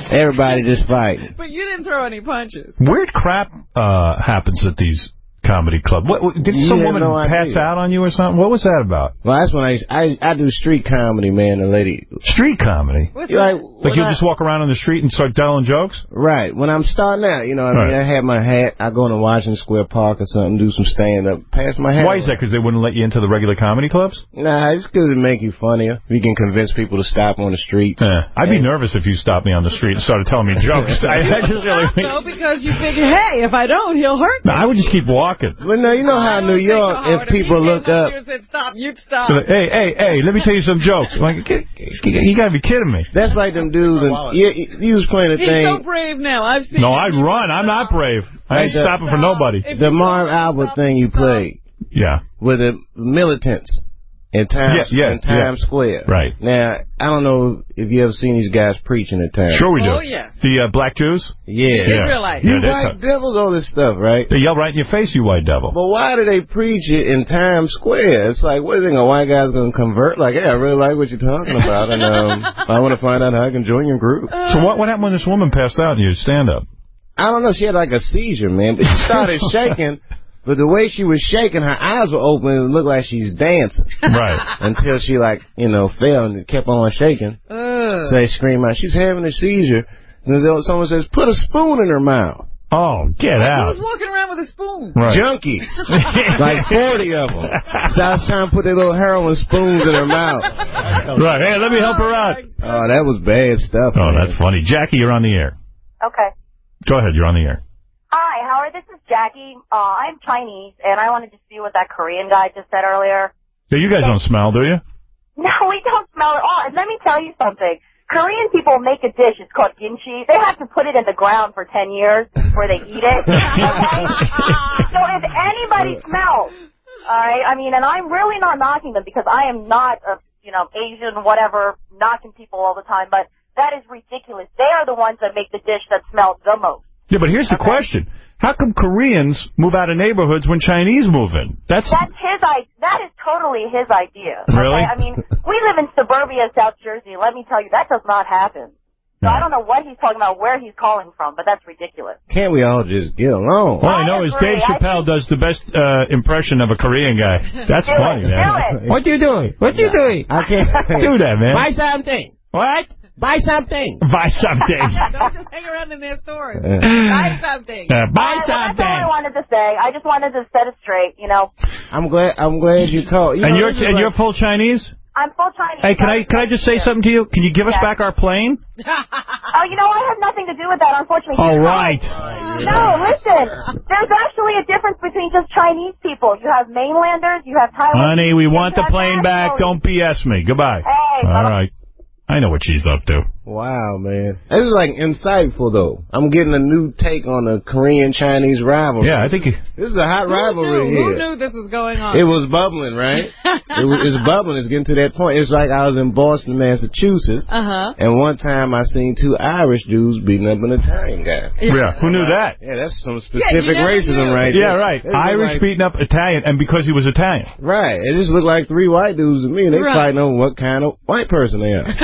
Everybody just fighting. But you didn't throw any punches. Weird crap uh, happens at these comedy clubs. What, what, did You some had woman no pass idea. out on you or something? What was that about? Well, that's when I I, I do street comedy, man. The lady. Street comedy? What's like, Like you just walk around on the street and start telling jokes? Right. When I'm starting out, you know what I mean? Right. I have my hat. I go to Washington Square Park or something, do some stand-up, pass my hat. Why is that? Because they wouldn't let you into the regular comedy clubs? Nah, it's because it make you funnier. You can convince people to stop on the streets. Yeah. I'd be nervous if you stopped me on the street and started telling me jokes. I, I just really... No, because you figure, hey, if I don't, he'll hurt me. I would just keep walking. But no, you know how New York, if people look up... You said stop, you'd stop. Like, hey, hey, hey, let me tell you some jokes. I'm like, you gotta be kidding me. That's like them dudes. And, you, you was playing a He's thing. so brave now. I've seen No, him. I'd run. I'm not brave. I ain't Like the- stopping for nobody. The Marv Albert thing you played. Yeah. With the militants in Times, Yeah, yeah, in Times yeah. Square. Right. Now, I don't know if you ever seen these guys preaching at times. Sure we do. Oh, yes. The uh, black Jews? Yeah. Israelites. You Yeah, they're white so- devils, all this stuff, right? They yell right in your face, you white devil. But why do they preach it in Times Square? It's like, what do you think, a white guy's going to convert? Like, hey, I really like what you're talking about, and um, I want to find out how I can join your group. So what what happened when this woman passed out in your stand-up? I don't know. She had like a seizure, man. But she started shaking. But the way she was shaking, her eyes were open. It looked like she's dancing. Right. Until she, like, you know, fell and kept on shaking. Uh. So they scream out, she's having a seizure. And then someone says, put a spoon in her mouth. Oh, get out. Who's walking around with a spoon? Right. Junkies. Like forty of them. So I was trying to put their little heroin spoons in her mouth. Right. Hey, let me help her out. Oh, that was bad stuff. Oh, man. that's funny. Jackie, you're on the air. Okay. Go ahead. You're on the air. Hi, Howard. This is Jackie. Uh, I'm Chinese, and I want to just see what that Korean guy just said earlier. Yeah, you guys don't smell, do you? No, we don't smell at all. And let me tell you something. Korean people make a dish. It's called kimchi. They have to put it in the ground for ten years before they eat it. Okay? So if anybody smells, all right, I mean, and I'm really not knocking them because I am not a, you know, Asian, whatever, knocking people all the time, but that is ridiculous. They are the ones that make the dish that smells the most. Yeah, but here's the Okay. question. How come Koreans move out of neighborhoods when Chinese move in? That's That's his idea. That is totally his idea. Okay? Really? I mean, we live in suburbia, South Jersey. Let me tell you, that does not happen. So I don't know what he's talking about, where he's calling from, but that's ridiculous. Can't we all just get along? All I know is agree. Dave I Chappelle does the best uh, impression of a Korean guy. That's Do funny, it. man. Do it. What you doing? What you doing? I can't Do that, man. Buy something. What? Buy something. Buy something. Don't just hang around in their stores. Uh. Buy something. Uh, buy All right, well, that's all I something. wanted to say. I just wanted to set it straight, you know. I'm glad. I'm glad you called. You And know, you're this is and like- you're full Chinese? I'm full Chinese. Hey, can I can I just say something to you? Can you give us Yes. back our plane? Oh, you know, I have nothing to do with that, unfortunately. All right. No, listen. There's actually a difference between just Chinese people. You have mainlanders, you have Taiwanese. Honey, we want the plane back. international- Don't B S me. Goodbye. Hey, All bye-bye. right. I know what she's up to. Wow, man. This is like insightful, though. I'm getting a new take on the Korean-Chinese rivalry. Yeah, I think... This is a hot Who rivalry knew? here. Who knew this was going on? It was bubbling, right? it was it's bubbling. It's getting to that point. It's like I was in Boston, Massachusetts, Uh-huh. and one time I seen two Irish dudes beating up an Italian guy. Yeah, who knew that? Yeah, that's some specific never racism knew. right Yeah, there. right. It looked Irish like- beating up Italian, and because he was Italian. Right. It just looked like three white dudes to me, and they Right. fighting over what kind of white person they are.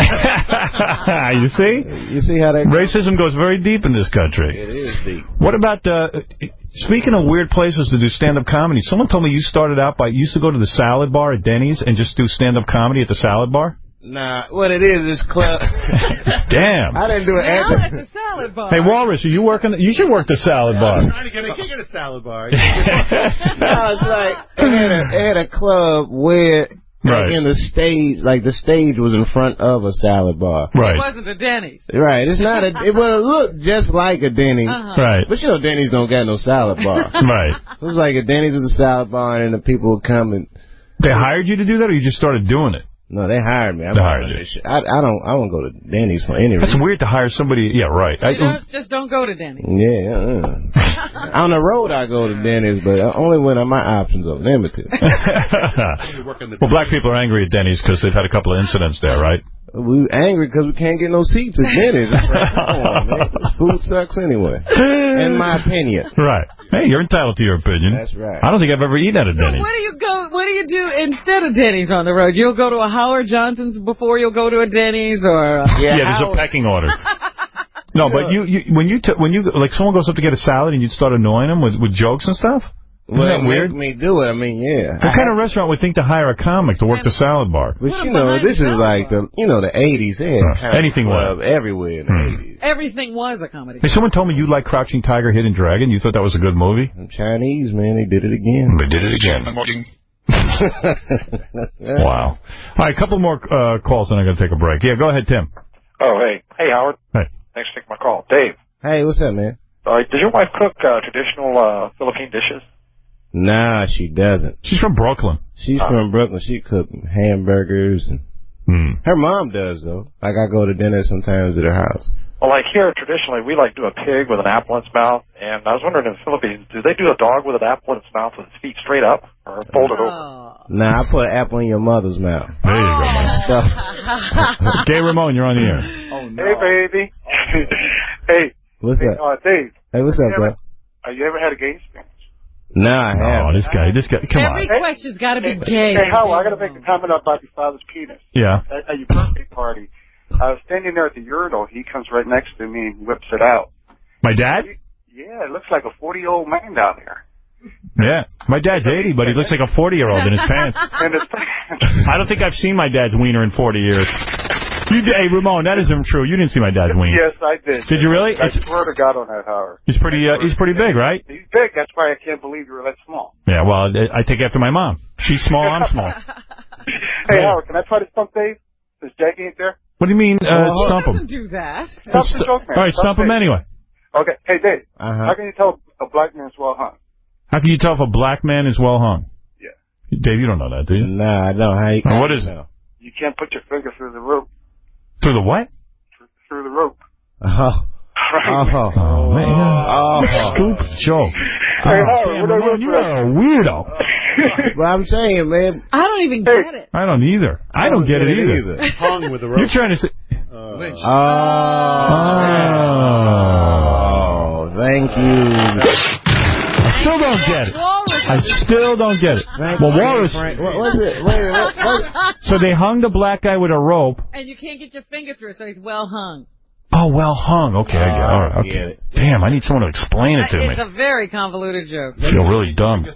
You see? You see how that Racism goes very deep in this country. It is deep. What about, uh, speaking of weird places to do stand-up comedy, someone told me you started out by, you used to go to the salad bar at Denny's and just do stand-up comedy at the salad bar? Nah, what it is is club. Damn. I didn't do it Now at it's a salad bar. Hey, Walrus, are you working? You should work the salad bar. Trying to get a kick at a salad bar. No, it's like they had a, they had a club where like Right. in the stage, like the stage was in front of a salad bar. It Right. wasn't a Denny's. Right. It's not a. It will look just like a Denny's. Uh-huh. Right. But you know, Denny's don't got no salad bar. Right. So it was like a Denny's was a salad bar, and then the people would come and. They hired you to do that, or you just started doing it? No, they hired me. I'm They not hired doing you. this shit. I, I don't. I won't go to Denny's for any That's reason. weird to hire somebody. Yeah, right. I, You don't, just don't go to Denny's. Yeah. Uh. On the road, I go to Denny's, but only when my options are limited. well, black people are angry at Denny's because they've had a couple of incidents there, right? We angry because we can't get no seats at Denny's. It's like, come on, man. Food sucks anyway, in my opinion. Right. Hey, you're entitled to your opinion. That's right. I don't think I've ever eaten at a So Denny's. what do you go? What do you do instead of Denny's on the road? You'll go to a Howard Johnson's before you'll go to a Denny's, or uh, Yeah, there's a pecking order. No, but you, you when you t when you like someone goes up to get a salad and you start annoying them with with jokes and stuff. Isn't well, that weird? Make me do it. I mean, yeah. What kind of restaurant would think to hire a comic to work the salad bar? But you know, this is like the you know the eighties. They had Uh, anything club was. everywhere in the eighties. Everything was a comedy. Hey, someone told me you like Crouching Tiger, Hidden Dragon. You thought that was a good movie? Them Chinese, man, they did it again. They did it again. Wow. All right, a couple more uh, calls, and I'm going to take a break. Yeah, go ahead, Tim. Oh, hey. Hey, Howard. Hey. Thanks for taking my call. Dave. Hey, what's up, man? All right, does your wife cook uh, traditional uh, Philippine dishes? Nah, she doesn't. She's from Brooklyn. She's Uh. from Brooklyn. She cook hamburgers. And Hmm. her mom does, though. Like, I go to dinner sometimes at her house. Well, like here, traditionally, we like do a pig with an apple in its mouth. And I was wondering in the Philippines, do they do a dog with an apple in its mouth with its feet straight up or folded over? Nah, I put an apple in your mother's mouth. There you go, man. Stuff. Gay Ramon, you're on the air. Oh, no. Hey, baby. hey. What's hey, up? Uh, Dave. Hey, what's up, you bro? ever, uh, you ever had a gay experience? Nah, I haven't. Oh, this guy, this guy, come Every on. question's got to be Hey, gay. Hey, Howard, I got to make a comment about your father's penis. Yeah. At, at your birthday party, I was standing there at the urinal. He comes right next to me and whips it out. My dad? Yeah, it looks like a forty-year-old man down there. Yeah. My dad's eighty, but he looks like a forty-year-old in his pants. And his I don't think I've seen my dad's wiener in forty years. You, hey, Ramon, that isn't true. You didn't see my dad's wiener. Yes, I did. Did you really? I It's- swear to God on that, Howard. He's pretty, uh, he's pretty big, right? He's big. That's why I can't believe you were that small. Yeah, well, I take after my mom. She's small, I'm small. Hey, Howard, can I try to stump Dave? Since Jackie ain't there? What do you mean, uh, Well, stump him? doesn't do that. Stump the joke, man. All right, stump him Dave. anyway. Okay. Hey, Dave. Uh-huh. How can you tell a black man's well hung? How can you tell if a black man is well hung? Yeah. Dave, you don't know that, do you? Nah, I don't. How you, Now, what how is you it? know? You can't put your finger through the rope. Through the what? Through the rope. Oh. Right. Oh. Oh, man. Oh. Stupid joke. Hey, Oh, Howard, damn, what are Ramon, you you're a weirdo. But I'm saying, man. I don't even get it. I don't either. I don't get it either. Hung with a rope. You're trying to say... Oh. Oh. Thank you. I still don't get it. I still don't get it. Well, Walrus... What was it? Wait, what, what? So they hung the black guy with a rope. And you can't get your finger through, so he's well hung. Oh, well hung. Okay, I get it. All right, okay. Get it. Damn, I need someone to explain it to me. It's a very convoluted joke. I feel really dumb.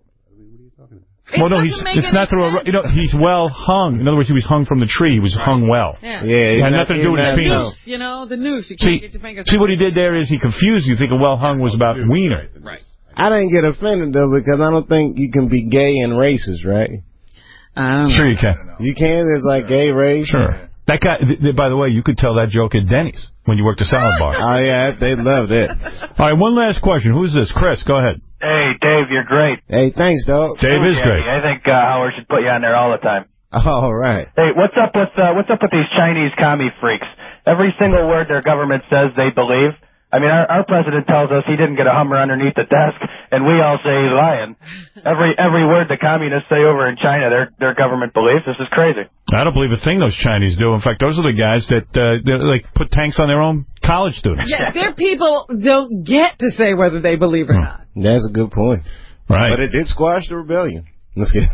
Well, no, he's it's not through a... ro- You know, he's well hung. In other words, he was hung from the tree. He was hung well. Yeah. Yeah, It had nothing to do with his The penis. noose, you know, the noose. You can't See, get your finger see through. what he did there is he confused you, thinking well hung was about wiener. Right. I didn't get offended, though, because I don't think you can be gay and racist, right? Um, Sure you can. You can? There's like gay race? Sure. That guy, th th by the way, you could tell that joke at Denny's when you worked a salad bar. Oh, yeah, they loved it. All right, one last question. Who's this? Chris, go ahead. Hey, Dave, you're great. Hey, thanks, dog. Dave is great. I think uh, Howard should put you on there all the time. All right. Hey, what's up with uh, what's up with these Chinese commie freaks? Every single word their government says they believe. I mean, our, our president tells us he didn't get a Hummer underneath the desk, and we all say he's lying. Every every word the communists say over in China, their their government believes. This is crazy. I don't believe a thing those Chinese do. In fact, those are the guys that uh, that, like put tanks on their own college students. Yeah, their people don't get to say whether they believe or not. That's a good point. Right. But it did squash the rebellion. Let's get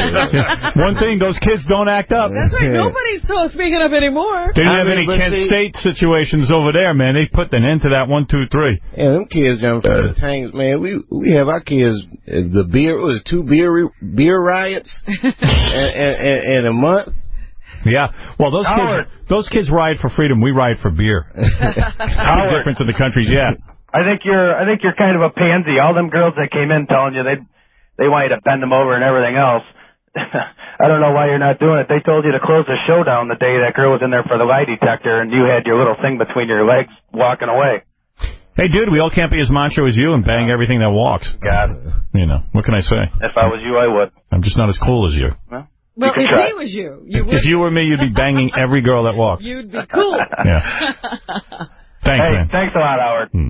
One thing, those kids don't act up. That's right. Nobody's still speaking up anymore. They didn't I have mean, any but Kent see- State situations over there, man. They put an end to that one, two, three. Yeah, them kids jumping from the tanks, man. We we have our kids, uh, the beer, what was it, two beer beer riots in, in, in, in a month. Yeah. Well, those Howard. kids, those kids riot for freedom. We riot for beer. The difference in the countries, yeah. I think you're I think you're kind of a pansy. All them girls that came in telling you they they want you to bend them over and everything else. I don't know why you're not doing it. They told you to close the show down the day that girl was in there for the lie detector, and you had your little thing between your legs walking away. Hey, dude, we all can't be as macho as you and bang everything that walks. God. You know, what can I say? If I was you, I would. I'm just not as cool as you. Well, Well, you if can try. he was you, you would. If you were me, you'd be banging every girl that walks. You'd be cool. Yeah. Thanks, hey, man. thanks a lot, Howard. Hmm.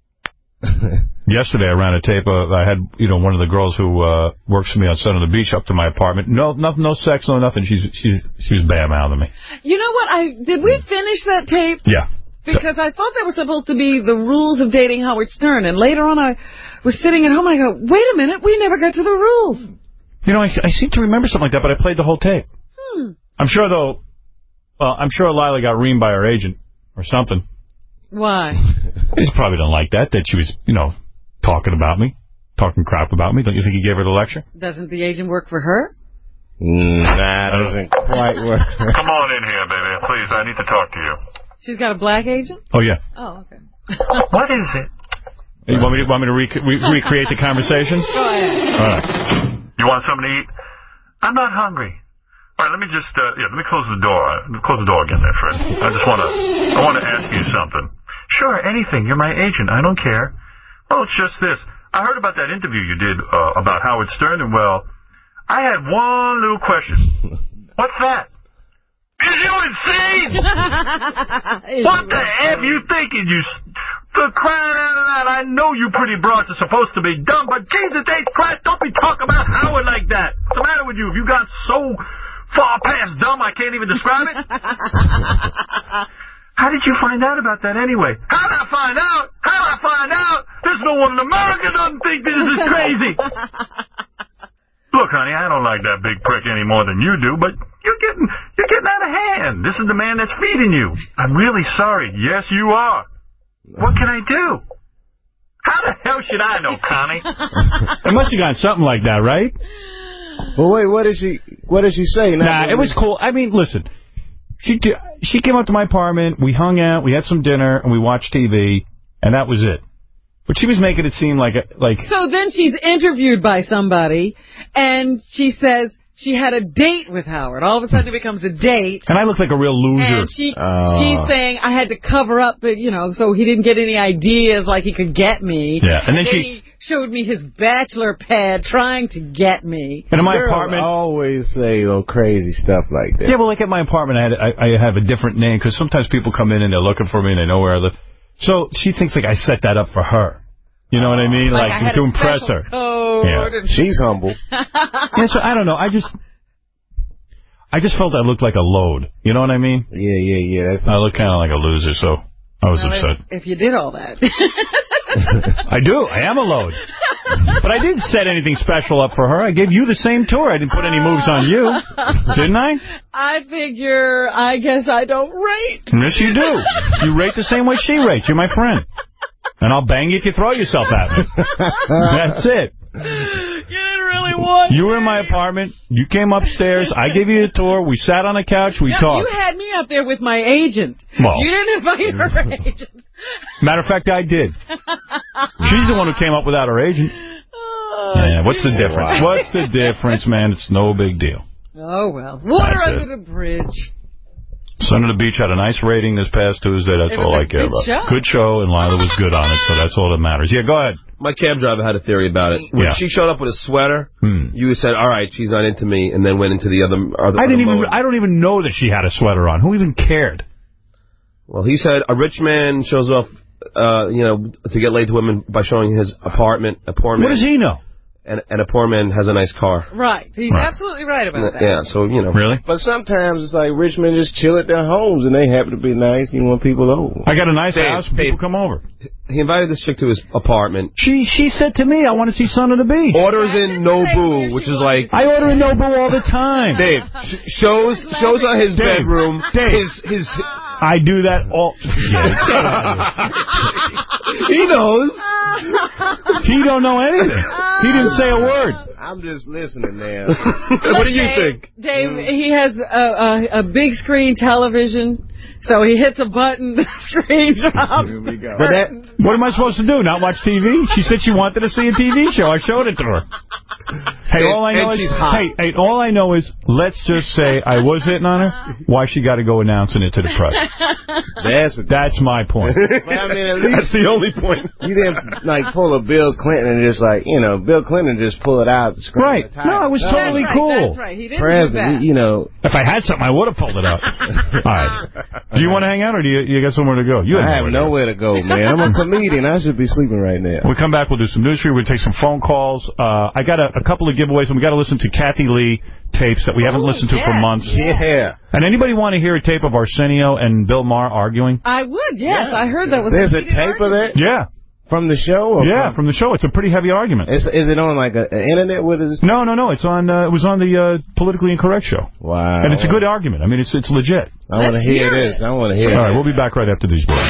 Yesterday, I ran a tape. Of, I had, you know, one of the girls who uh, works for me on Sun on the Beach up to my apartment. No, no, no sex, no nothing. She's, she's, she was bam out of me. You know what? I did we finish that tape? Yeah. Because I thought that was supposed to be the rules of dating Howard Stern, and later on I was sitting at home. I go, wait a minute, we never got to the rules. You know, I, I seem to remember something like that, but I played the whole tape. Hmm. I'm sure though. Well, I'm sure Lila got reamed by her agent or something. Why? He just probably don't like that, that she was, you know, talking about me, talking crap about me. Don't you think he gave her the lecture? Doesn't the agent work for her? Nah, doesn't quite work. Come on in here, baby. Please, I need to talk to you. She's got a black agent? Oh, yeah. Oh, okay. What is it? You want me to, want me to rec re recreate the conversation? Go ahead. All right. You want something to eat? I'm not hungry. All right, let me just, uh, yeah, let me close the door. Close the door again there, Fred. I just want to, I want to ask you something. Sure, anything. You're my agent. I don't care. Oh, it's just this. I heard about that interview you did uh, about Howard Stern, and, well, I had one little question. What's that? Is you insane? What the F you thinking, you... For crying out loud, I know you pretty broads are supposed to be dumb, but Jesus H. Christ, don't be talking about Howard like that. What's the matter with you? Have you got so far past dumb I can't even describe it? How did you find out about that anyway? How did I find out? How did I find out? There's no one in America doesn't think this is crazy. Look, honey, I don't like that big prick any more than you do, but you're getting you're getting out of hand. This is the man that's feeding you. I'm really sorry. Yes, you are. What can I do? How the hell should I know, Connie? It must have gone something like that, right? Well, wait, what did she What did she say? Nah, nah it was cool. I mean, listen, she she came up to my apartment, we hung out, we had some dinner, and we watched T V, and that was it. But she was making it seem like a, like. So then she's interviewed by somebody, and she says she had a date with Howard. All of a sudden it becomes a date. And I look like a real loser. And she, uh. she's saying I had to cover up, but you know, so he didn't get any ideas like he could get me. Yeah, and, and then, then she he showed me his bachelor pad trying to get me. And in my Girls apartment, always say little crazy stuff like that. Yeah, well, like at my apartment, I had I, I have a different name because sometimes people come in and they're looking for me and they know where I live. So she thinks like I set that up for her. You know what I mean? Like, like I had to a impress her. Code yeah. and She's humble. Yeah, so I don't know. I just, I just felt I looked like a load. You know what I mean? Yeah, yeah, yeah. That's I look kind of like a loser, so I was well, upset. If, if you did all that. I do. I am a load. But I didn't set anything special up for her. I gave you the same tour. I didn't put any moves on you. Didn't I? I figure, I guess I don't rate. Yes, you do. You rate the same way she rates. You're my friend. And I'll bang you if you throw yourself at me. That's it. You didn't really want You were in my apartment. You came upstairs. I gave you a tour. We sat on a couch. We no, talked. You had me up there with my agent. Well, you didn't invite her agent. Matter of fact, I did. She's the one who came up without her agent. Oh, yeah, what's the difference? Wow. What's the difference, man? It's no big deal. Oh, well. Water That's under it. the bridge. Son of the Beach had a nice rating this past Tuesday. That's it all I was a care good about. Show. Good show, and Lila was good on it, so that's all that matters. Yeah, go ahead. My cab driver had a theory about it. When Yeah. she showed up with a sweater, hmm. you said, all right, she's not into me, and then went into the other... other I didn't other even. mode. I don't even know that she had a sweater on. Who even cared? Well, he said a rich man shows off, uh, you know, to get laid to women by showing his apartment. A poor man. What does he know? And, and a poor man has a nice car. Right. He's Right. absolutely right about that. Yeah, so, you know. Really? But sometimes it's like rich men just chill at their homes and they happen to be nice. You want people over. I got a nice Dave, house. Dave. People come over. He invited this chick to his apartment. She she said to me, I want to see Son of the Beach. Orders in Nobu, which is like... I order in Nobu all the time. Dave, sh shows shows on his Dave, bedroom. Dave. His, his, I do that all... he knows. He don't know anything. He didn't say a word. I'm just listening now. What do you think? Dave, he has a, a, a big screen television, so he hits a button, the screen drops. Here we go. But that, what am I supposed to do? Not watch T V? She said she wanted to see a T V show. I showed it to her. Hey, And- all I know and is she's hot. hey, hey, all I know is let's just say I was hitting on her. Why she got to go announcing it to the press? That's what, That's my point. but I mean, at least That's the only point. you didn't like pull a Bill Clinton and just like, you know, Bill Clinton just pull it out. Right. No, it was totally That's right, cool. That's right. He didn't do President, that. you know. If I had something, I would have pulled it out. All right. Do you want to hang out, or do you, you got somewhere to go? You I have nowhere nowhere to go, man. I'm a comedian. I should be sleeping right now. When we come back, we'll do some news for you. We'll take some phone calls. Uh, I got a, a couple of giveaways, and we got to listen to Kathy Lee tapes that we haven't Oh, listened to yes. for months. Yeah. And anybody want to hear a tape of Arsenio and Bill Maher arguing? I would, yes. I heard that was There's a heated tape of that? Yeah. From the show? Or yeah, from, from the show. It's a pretty heavy argument. Is, is it on like an internet with us? No, no, no. It's on. Uh, it was on the uh, Politically Incorrect show. Wow. And it's a good argument. I mean, it's it's legit. I want to hear, hear this. I want to hear All it. right, we'll be back right after these words.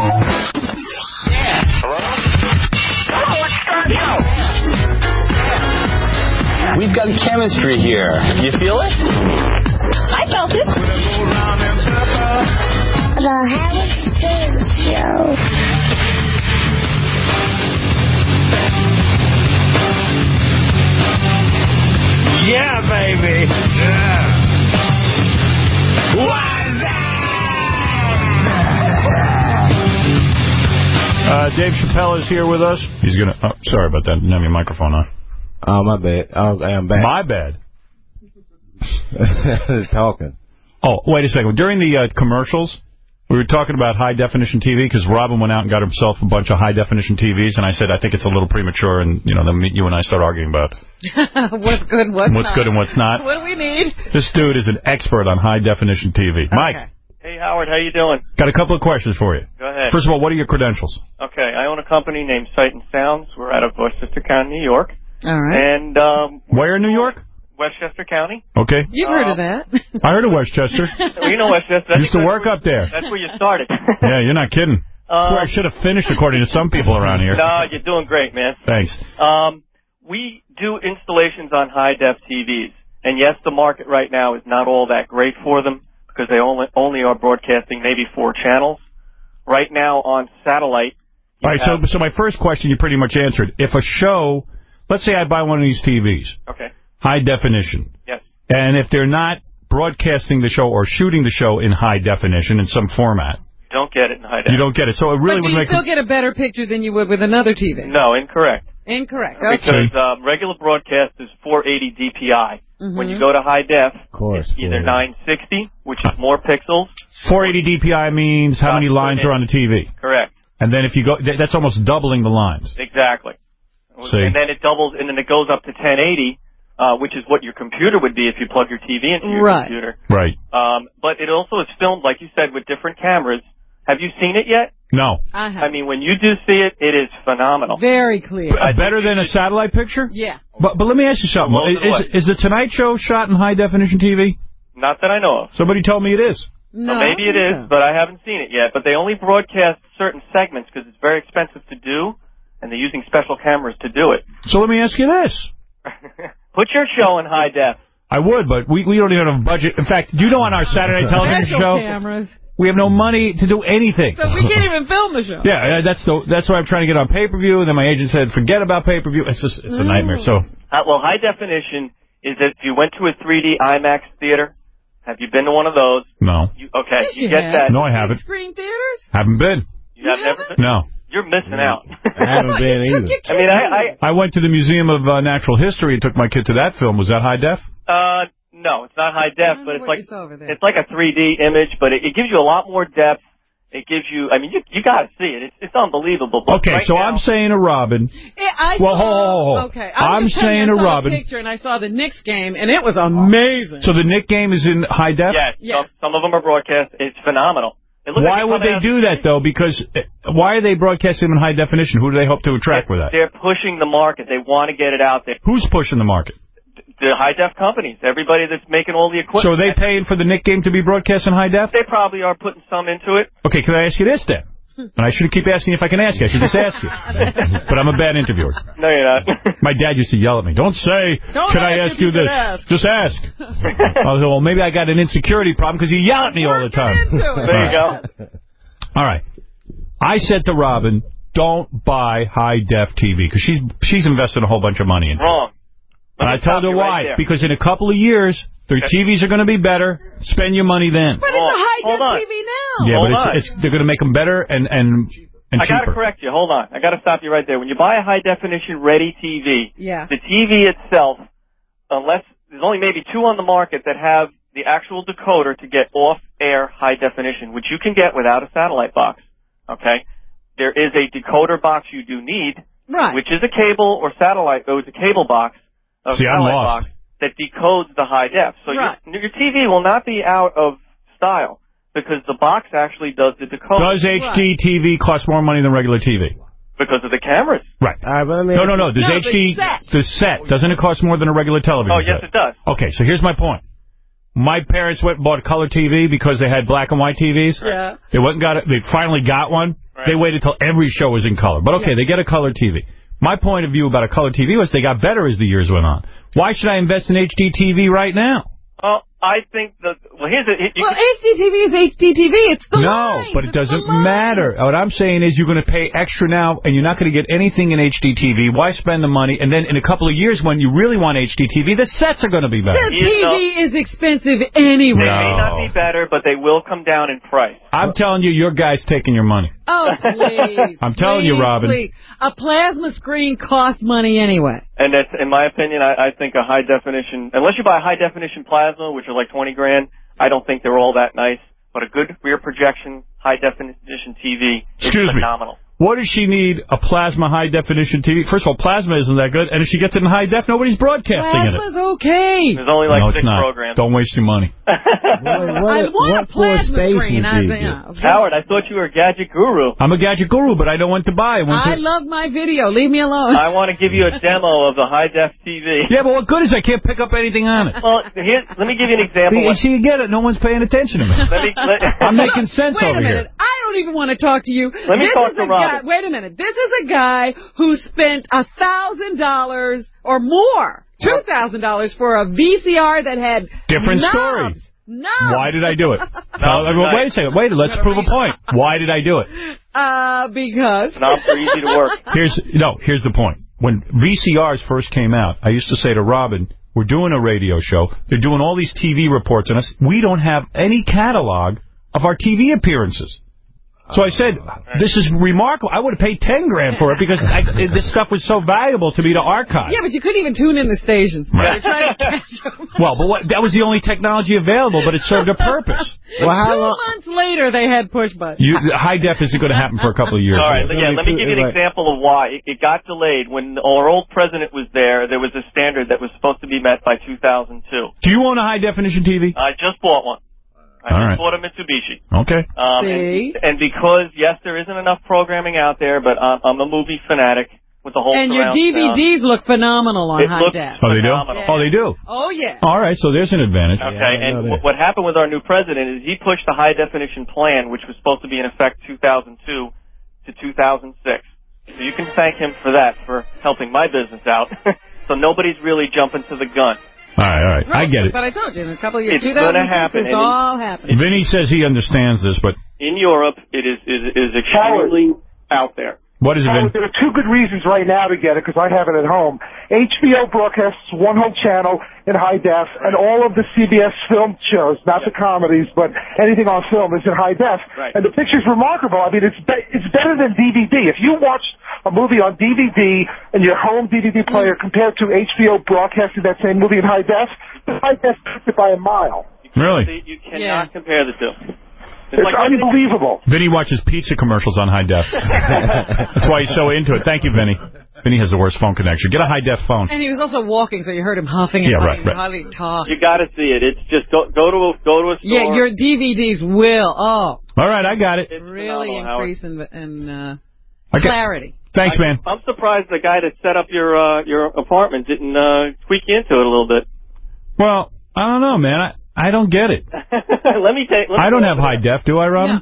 We've got chemistry here. You feel it? I felt it. The Howard Stern Show. Yeah, baby. Yeah. Uh, Dave Chappelle is here with us. He's gonna. Oh, sorry about that. Didn't have your microphone on. Oh, my bad. Oh, I'm back. My bad. Talking. Oh, wait a second. During the uh, commercials, we were talking about high-definition T V because Robin went out and got himself a bunch of high-definition T Vs, and I said, I think it's a little premature, and, you know, then you and I start arguing about what's good and what's, what's not. good and what's not. What do we need? This dude is an expert on high-definition T V. Okay. Mike. Hey, Howard, how you doing? Got a couple of questions for you. Go ahead. First of all, what are your credentials? Okay, I own a company named Sight and Sounds. We're out of Westchester County, New York. All right. And um, where in New York? Westchester County. Okay. You've heard of that. I heard of Westchester. Well, you know Westchester. That's Used to work up there. That's where you started. Yeah, you're not kidding. Um, I swear I should have finished according to some people around here. No, you're doing great, man. Thanks. Um, we do installations on high-def T Vs. And yes, the market right now is not all that great for them because they only, only are broadcasting maybe four channels. Right now on satellite. All right, so, so my first question you pretty much answered. If a show, let's say I buy one of these T Vs. Okay. High definition. Yes. And if they're not broadcasting the show or shooting the show in high definition in some format. You don't get it in high def. You don't get it. So it really but do would you make still get a better picture than you would with another T V? No, incorrect. Incorrect. Okay. Because um, regular broadcast is four eighty D P I. Mm-hmm. When you go to high def, of course, it's either nine sixty, which is more pixels. four eighty D P I means how many lines are on the T V. Correct. And then if you go, that's almost doubling the lines. Exactly. See? And then it doubles, and then it goes up to ten eighty, uh, which is what your computer would be if you plug your T V into your right. computer. Right. Um, but it also is filmed, like you said, with different cameras. Have you seen it yet? No. I have. I mean, when you do see it, it is phenomenal. Very clear. B better than a satellite picture? Yeah. But but let me ask you something. Well, Is, is, is the Tonight Show shot in high definition T V? Not that I know of. Somebody told me it is. No, well, maybe it is, but I haven't seen it yet. But they only broadcast certain segments because it's very expensive to do, and they're using special cameras to do it. So let me ask you this. Put your show in high def. I would, but we, we don't even have a budget. In fact, do you know on our Saturday television special show, cameras. we have no money to do anything. So we can't even film the show. Yeah, that's the that's why I'm trying to get on pay-per-view, and then my agent said, forget about pay-per-view. It's just it's a nightmare. So, uh, Well, high definition is that if you went to a three D IMAX theater, have you been to one of those? No. You, okay, yes, you, you get have. that. No, I haven't. Screen theaters? Haven't been. You have never been? No. You're missing out. I haven't been either. I mean, I, I... I went to the Museum of uh, Natural History and took my kid to that film. Was that high def? Uh, no, it's not high def, but it's like it's like a three D image, but it, it gives you a lot more depth. It gives you, I mean, you you got to see it. It's, it's unbelievable. But okay, right so now, I'm saying to Robin. Yeah, I well, saw, hold, hold, hold. Okay, I'm, I'm just saying to I saw Robin. A picture and I saw the Knicks game and it was amazing. So the Knicks game is in high def? Yes, yeah. some, some of them are broadcast. It's phenomenal. It Why like would they do that though? Because uh, why are they broadcasting in high definition? Who do they hope to attract with that? They're pushing the market. They want to get it out there. Who's pushing the market? The high def companies. Everybody that's making all the equipment. So are they paying for the Knicks game to be broadcast in high def? They probably are putting some into it. Okay, can I ask you this then? And I shouldn't keep asking if I can ask you. I should just ask you. But I'm a bad interviewer. No, you're not. My dad used to yell at me. Don't say, Don't should ask I ask if you you this? ask. Just ask. I was like, well, maybe I got an insecurity problem because you yell at me all the time. There you go. All right. I said to Robin, don't buy high-def T V because she's she's invested a whole bunch of money in it. Wrong. And I told her why. Right because in a couple of years, their T Vs are going to be better. Spend your money then. But it's a high-def T V now. Yeah, Hold but it's, it's they're going to make them better and and and I got to cheaper. correct you. Hold on. I got to stop you right there. When you buy a high-definition ready T V, yeah. the T V itself, unless there's only maybe two on the market that have the actual decoder to get off-air high definition, which you can get without a satellite box. Okay? There is a decoder box you do need, right. which is a cable or satellite, or it's a cable box, a See, I'm satellite lost. box that decodes the high def. So right. your, your T V will not be out of style because the box actually does the decoding. Does H D right. T V cost more money than regular T V? because of the cameras. Right. All right, but I mean, no, no, no. There's No, H D. the set. The set. Doesn't it cost more than a regular television Oh, yes, set? it does. Okay, so here's my point. My parents went and bought a color T V because they had black and white T Vs. Yeah. They went and got it. They finally got one. Right. They waited till every show was in color. But okay, Yeah. they get a color T V. My point of view about a color T V was they got better as the years went on. Why should I invest in H D T V right now? Oh, I think the well, here's a. You Well, can, H D T V is H D T V. It's the No, lines. but it It's doesn't the lines. matter. What I'm saying is you're going to pay extra now, and you're not going to get anything in H D T V. Why spend the money? And then in a couple of years, when you really want H D T V, the sets are going to be better. The T V is expensive anyway. They may not be better, but they will come down in price. I'm telling you, your guy's taking your money. Oh, please. I'm telling please, you, Robin. Please. A plasma screen costs money anyway. And that's, in my opinion, I, I think a high definition, unless you buy a high definition plasma, which are like twenty grand, I don't think they're all that nice. But a good rear projection, high definition T V is Excuse me. phenomenal. What does she need a plasma high-definition T V? First of all, plasma isn't that good, and if she gets it in high-def, nobody's broadcasting in it. Plasma's okay. There's only like no, six it's not. programs. Don't waste your money. what, I want what a for plasma station screen. I, do you yeah, get? okay. Howard, I thought you were a gadget guru. I'm a gadget guru, but I know when to buy. When I to... love my video. Leave me alone. I want to give you a demo of the high-def T V. Yeah, but what good is I can't pick up anything on it? Well, here, let me give you an example. See, she get it. No one's paying attention to me. Let me, let, I'm making sense Wait over a minute. here. I don't even want to talk to you. Let me this talk is to a guy. Robin. Wait a minute. This is a guy who spent a thousand dollars or more, two thousand dollars for a V C R that had Different knobs. story. Knobs. Why did I do it? No, uh, well, wait a second. Wait, let's prove a point. Why did I do it? Uh, because. Knobs are easy to work. Here's no. Here's the point. When V C Rs first came out, I used to say to Robin, "We're doing a radio show. They're doing all these T V reports on us. We don't have any catalog of our T V appearances." So I said, this is remarkable. I would have paid ten grand for it because I, this stuff was so valuable to me to archive. Yeah, but you couldn't even tune in the stations. Right. You're trying to catch them. Well, but what, that was the only technology available, but it served a purpose. Well, how Two long? months later, they had push buttons. You, high def isn't going to happen for a couple of years. All right, It's yeah, only let me two- give you an like- example of why. It, it got delayed. When our old president was there, there was a standard that was supposed to be met by two thousand two. Do you own a high definition T V? I just bought one. I All just right. bought a Mitsubishi. Okay. Um, See? and, and because, yes, there isn't enough programming out there, but I'm, I'm a movie fanatic with the whole And your surround D V Ds sound. look phenomenal on It high looks def. Oh, they do? phenomenal. Oh, they do? Oh, yeah. All right, so there's an advantage. Okay, Yeah, I know and that. w- what happened with our new president is he pushed the high-definition plan, which was supposed to be in effect two thousand two to two thousand six. So you can thank him for that, for helping my business out. So nobody's really jumping to the gun. All right, all right. I get it. But I told you, in a couple of years, It's gonna two thousand six, happen, it's and all happening. Vinny says he understands this, but In Europe, it is is, is extremely out there. what is it, Oh, Vin? there are two good reasons right now to get it, because I have it at home. H B O broadcasts one whole channel in high def, and all of the C B S film shows, not the comedies, but anything on film is in high def. Right. And the picture's remarkable. I mean, it's be- it's better than D V D. If you watch a movie on D V D in your home D V D player compared to H B O broadcasting that same movie in high def, the high def beats it by a mile. Really? See, you cannot Yeah. compare the two. It's like- unbelievable. Vinny watches pizza commercials on high def. That's why he's so into it. Thank you, Vinny. Vinny has the worst phone connection. Get a high def phone. And he was also walking, so you heard him huffing and Yeah, right, puffing. right. Hardly talk. You got to see it. It's just go go to a, go to a store. Yeah, your D V Ds will, oh, All right, I got it. It's really phenomenal, Howard. increase in, in uh, I got- clarity. Thanks, I- man. I'm surprised the guy that set up your uh, your apartment didn't uh, tweak you into it a little bit. Well, I don't know, man. I, I don't get it. let me take. Let me I don't go have over high there. def, do I, Robin?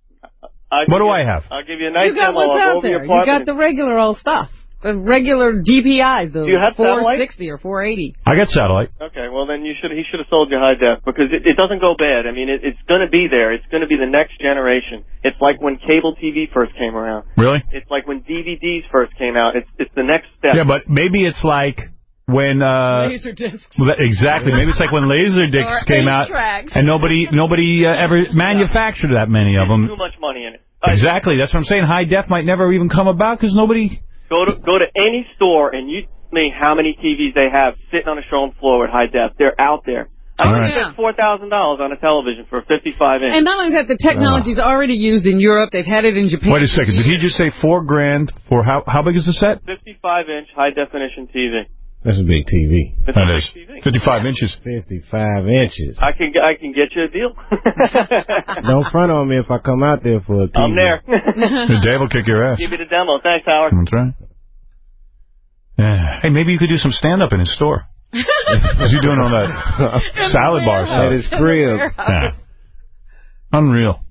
I'll What give do you- I have? I'll give you a nice You got demo. what's I'll go out over your there. You got apartment. the regular old stuff. The regular D P Is, the Do you have four satellite? sixty or four eighty. I got satellite. Okay, well then you should he should have sold you high def because it, it doesn't go bad. I mean, it, it's going to be there. It's going to be the next generation. It's like when cable T V first came around. Really? It's like when D V Ds first came out. It's it's the next step. Yeah, but maybe it's like when... Uh, Laser discs. well, exactly. Maybe it's like when Laserdiscs Or came eight out tracks. and nobody nobody uh, ever manufactured that many of There's them. too much money in it. Exactly. That's what I'm saying. High def might never even come about because nobody... Go to go to any store and you tell me how many T Vs they have sitting on the showroom floor with high def. They're out there. I All can right. spend four thousand dollars on a television for a fifty-five inch. And not only that, the technology's already used in Europe. They've had it in Japan. Wait a second. Did he just say four grand for how how big is the set? fifty-five inch high definition T V. That's a big T V. It's That a is. big T V. fifty-five inches. fifty-five inches. I can I can get you a deal. Don't front on me if I come out there for a T V. I'm there. Dave will kick your ass. Give me the demo. Thanks, Howard. That's right. Yeah. Hey, maybe you could do some stand-up in his store. What's he doing on that salad bar stuff? At his crib. Yeah. Unreal.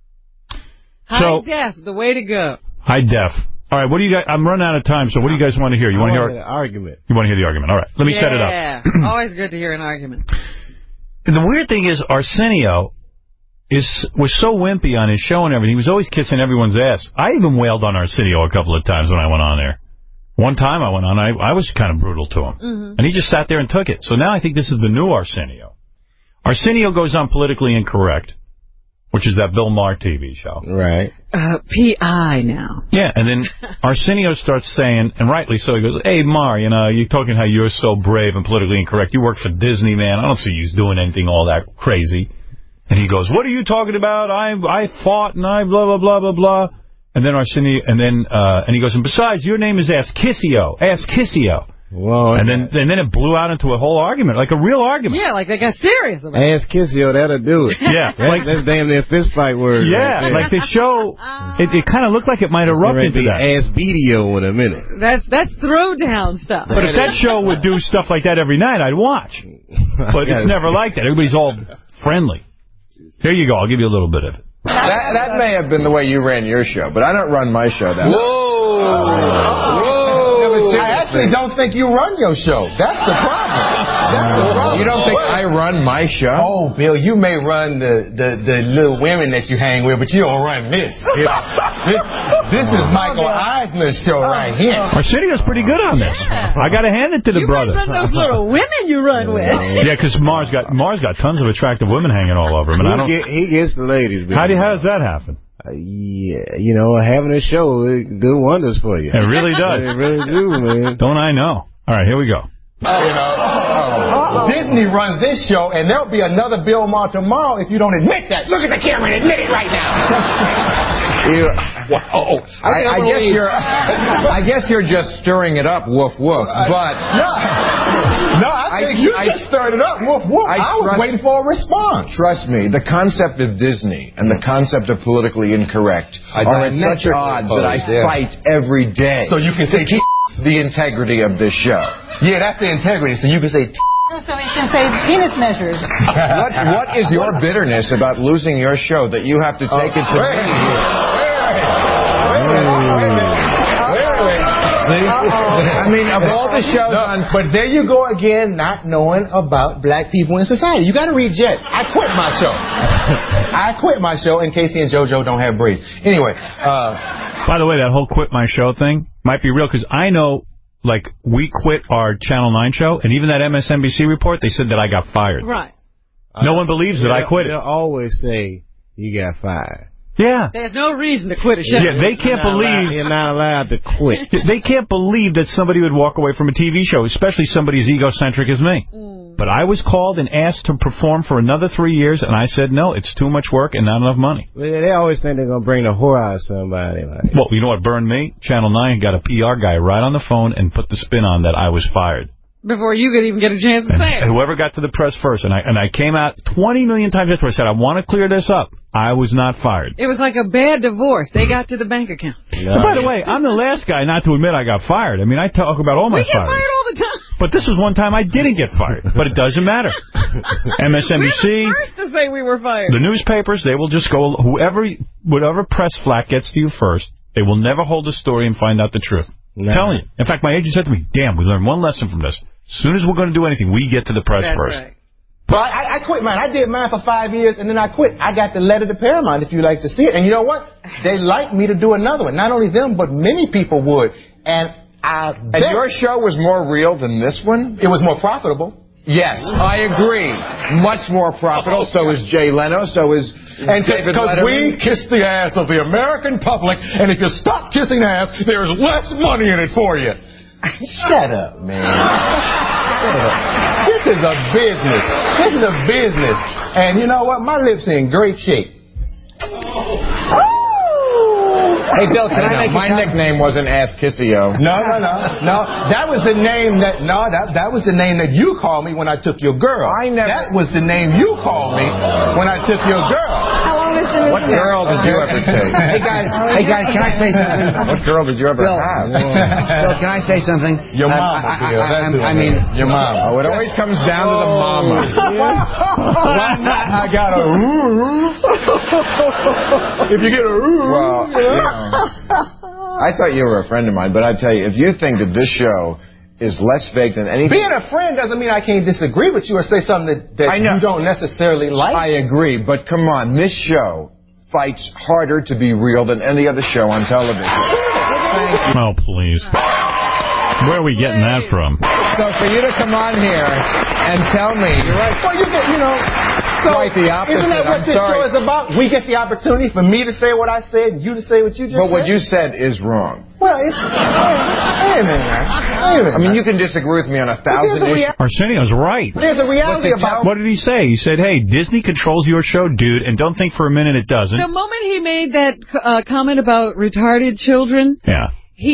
High So, def, the way to go. high def. All right, what do you guys... I'm running out of time, so what do you guys want to hear? You want to hear... an argument. You want to hear the argument. All right, let me set it up. Yeah, always good to hear an argument. And the weird thing is, Arsenio is was so wimpy on his show and everything. He was always kissing everyone's ass. I even wailed on Arsenio a couple of times when I went on there. One time I went on, I, I was kind of brutal to him. Mm-hmm. And he just sat there and took it. So now I think this is the new Arsenio. Arsenio goes on Politically Incorrect, which is that Bill Maher T V show. Right. Uh, P I now. Yeah, and then Arsenio starts saying, and rightly so, he goes, hey, Maher, you know, you're talking how you're so brave and politically incorrect. You work for Disney, man. I don't see you doing anything all that crazy. And he goes, what are you talking about? I I fought and I blah, blah, blah, blah, blah. And then Arsenio, and then, uh, and he goes, and besides, your name is Askissio. Askissio. Whoa. And then, and then it blew out into a whole argument, like a real argument. Yeah, like they got serious about it. Ass Kissio, that'll do it. Yeah. That, like, that's damn near fist fight word. Yeah, right like the show, it, it kind of looked like it might erupt into that. Ass Beadio in a minute. That's that's throwdown stuff. But if that show would do stuff like that every night, I'd watch. But it's never like that. Everybody's all friendly. Here you go. I'll give you a little bit of it. That, that may have been the way you ran your show, but I don't run my show that way. Whoa! Whoa! I actually don't think you run your show. That's the problem. That's the problem. You don't think I run my show? Oh, Bill, you may run the, the, the little women that you hang with, but you don't run this. This, this is Michael Eisner's show right here. Arsenio's pretty good on this. I got to hand it to the you brother. You those little women you run with. Yeah, because Mars got Mars got tons of attractive women hanging all over him, and he I don't. Get, he gets the ladies. How do how does that happen? Uh, yeah, you know, having a show it do wonders for you. It really does. It really do, man. Don't I know? All right, here we go. You know, uh-oh. Disney runs this show, and there'll be another Bill Maher tomorrow if you don't admit that. Look at the camera and admit it right now. You, Whoa. I, I guess you're. I guess you're just stirring it up, woof woof. But no, no, I think I, you I, just stirred it up, woof woof. I, I was trust, waiting for a response. Trust me, the concept of Disney and the concept of politically incorrect I are at such odds that I yeah. fight every day. So you can say keep the integrity of this show. Yeah, that's the integrity. So you can say. So he can say penis measures. what, what is your bitterness about losing your show that you have to take oh, it to me here? I mean, of all the shows no, on... But there you go again, not knowing about black people in society. You got to read Jet. I quit my show. I quit my show, and Casey and JoJo don't have braids. Anyway. Uh, By the way, that whole quit my show thing might be real, because I know... Like, we quit our Channel nine show, and even that M S N B C report, they said that I got fired. Right. No uh, one believes that I quit it. They'll always say you got fired. Yeah. There's no reason to quit a show. Yeah, they can't you're believe... Allowed, you're not allowed to quit. They can't believe that somebody would walk away from a T V show, especially somebody as egocentric as me. Mm. But I was called and asked to perform for another three years, and I said, no, it's too much work and not enough money. Well, they always think they're going to bring the whore out of somebody. Like. Well, you know what burned me? Channel nine got a P R guy right on the phone and put the spin on that I was fired. Before you could even get a chance to and, say it. And whoever got to the press first, and I and I came out twenty million times after I said, I want to clear this up. I was not fired. It was like a bad divorce. They got to the bank account. No. And by the way, I'm the last guy not to admit I got fired. I mean, I talk about all my fires. We get fires. fired all the time. But this was one time I didn't get fired. But it doesn't matter. M S N B C. We're the first to say we were fired. The newspapers, they will just go, whoever, whatever press flack gets to you first, they will never hold a story and find out the truth. No. I'm telling you. In fact, my agent said to me, damn, we learned one lesson from this. As soon as we're going to do anything, we get to the press That's first. Right. Well, I, I quit mine. I did mine for five years, and then I quit. I got the letter to Paramount, if you like to see it. And you know what? They like me to do another one. Not only them, but many people would. And I And bet your show was more real than this one? It was more profitable. Yes, I agree. Much more profitable. So is Jay Leno. So is and David Because Letterman. we kiss the ass of the American public, and if you stop kissing the ass, there's less money in it for you. Shut up, man. Shut up. This is a business. This is a business. And you know what? My lips are in great shape. Oh! Hey, Bill, can I, I make my nickname wasn't Ass Kissio. No, no, no, no. That was the name that no, that that was the name that you called me when I took your girl. I never. That was the name you called me when I took your girl. How long is the What girl did you ever take? Hey guys, hey guys, can I say something? What girl did you ever Bill, have? Bill, can I say something? Your Um, mama, I, Bill. I, That's I, who I it mean, is. Your mama. Oh, it always comes down to the mama. I got a ooh. If you get a ooh. Well, you know, I thought you were a friend of mine, but I tell you, if you think that this show is less fake than anything... Being a friend doesn't mean I can't disagree with you or say something that, that you don't necessarily like. I agree, but come on, this show fights harder to be real than any other show on television. Thank you. Oh, please. Where are we getting that from? So for you to come on here and tell me... You're right. Well, you get, you know... So, quite the opposite. Isn't that what I'm this sorry. show is about? We get the opportunity for me to say what I said and you to say what you just but said? But what you said is wrong. Well, it's... Wait a minute, man. Wait a minute. I mean, you can disagree with me on a thousand issues. Arsenio's right. There's a reality about... What did he say? He said, hey, Disney controls your show, dude, and don't think for a minute it doesn't. The moment he made that uh, comment about retarded children... Yeah.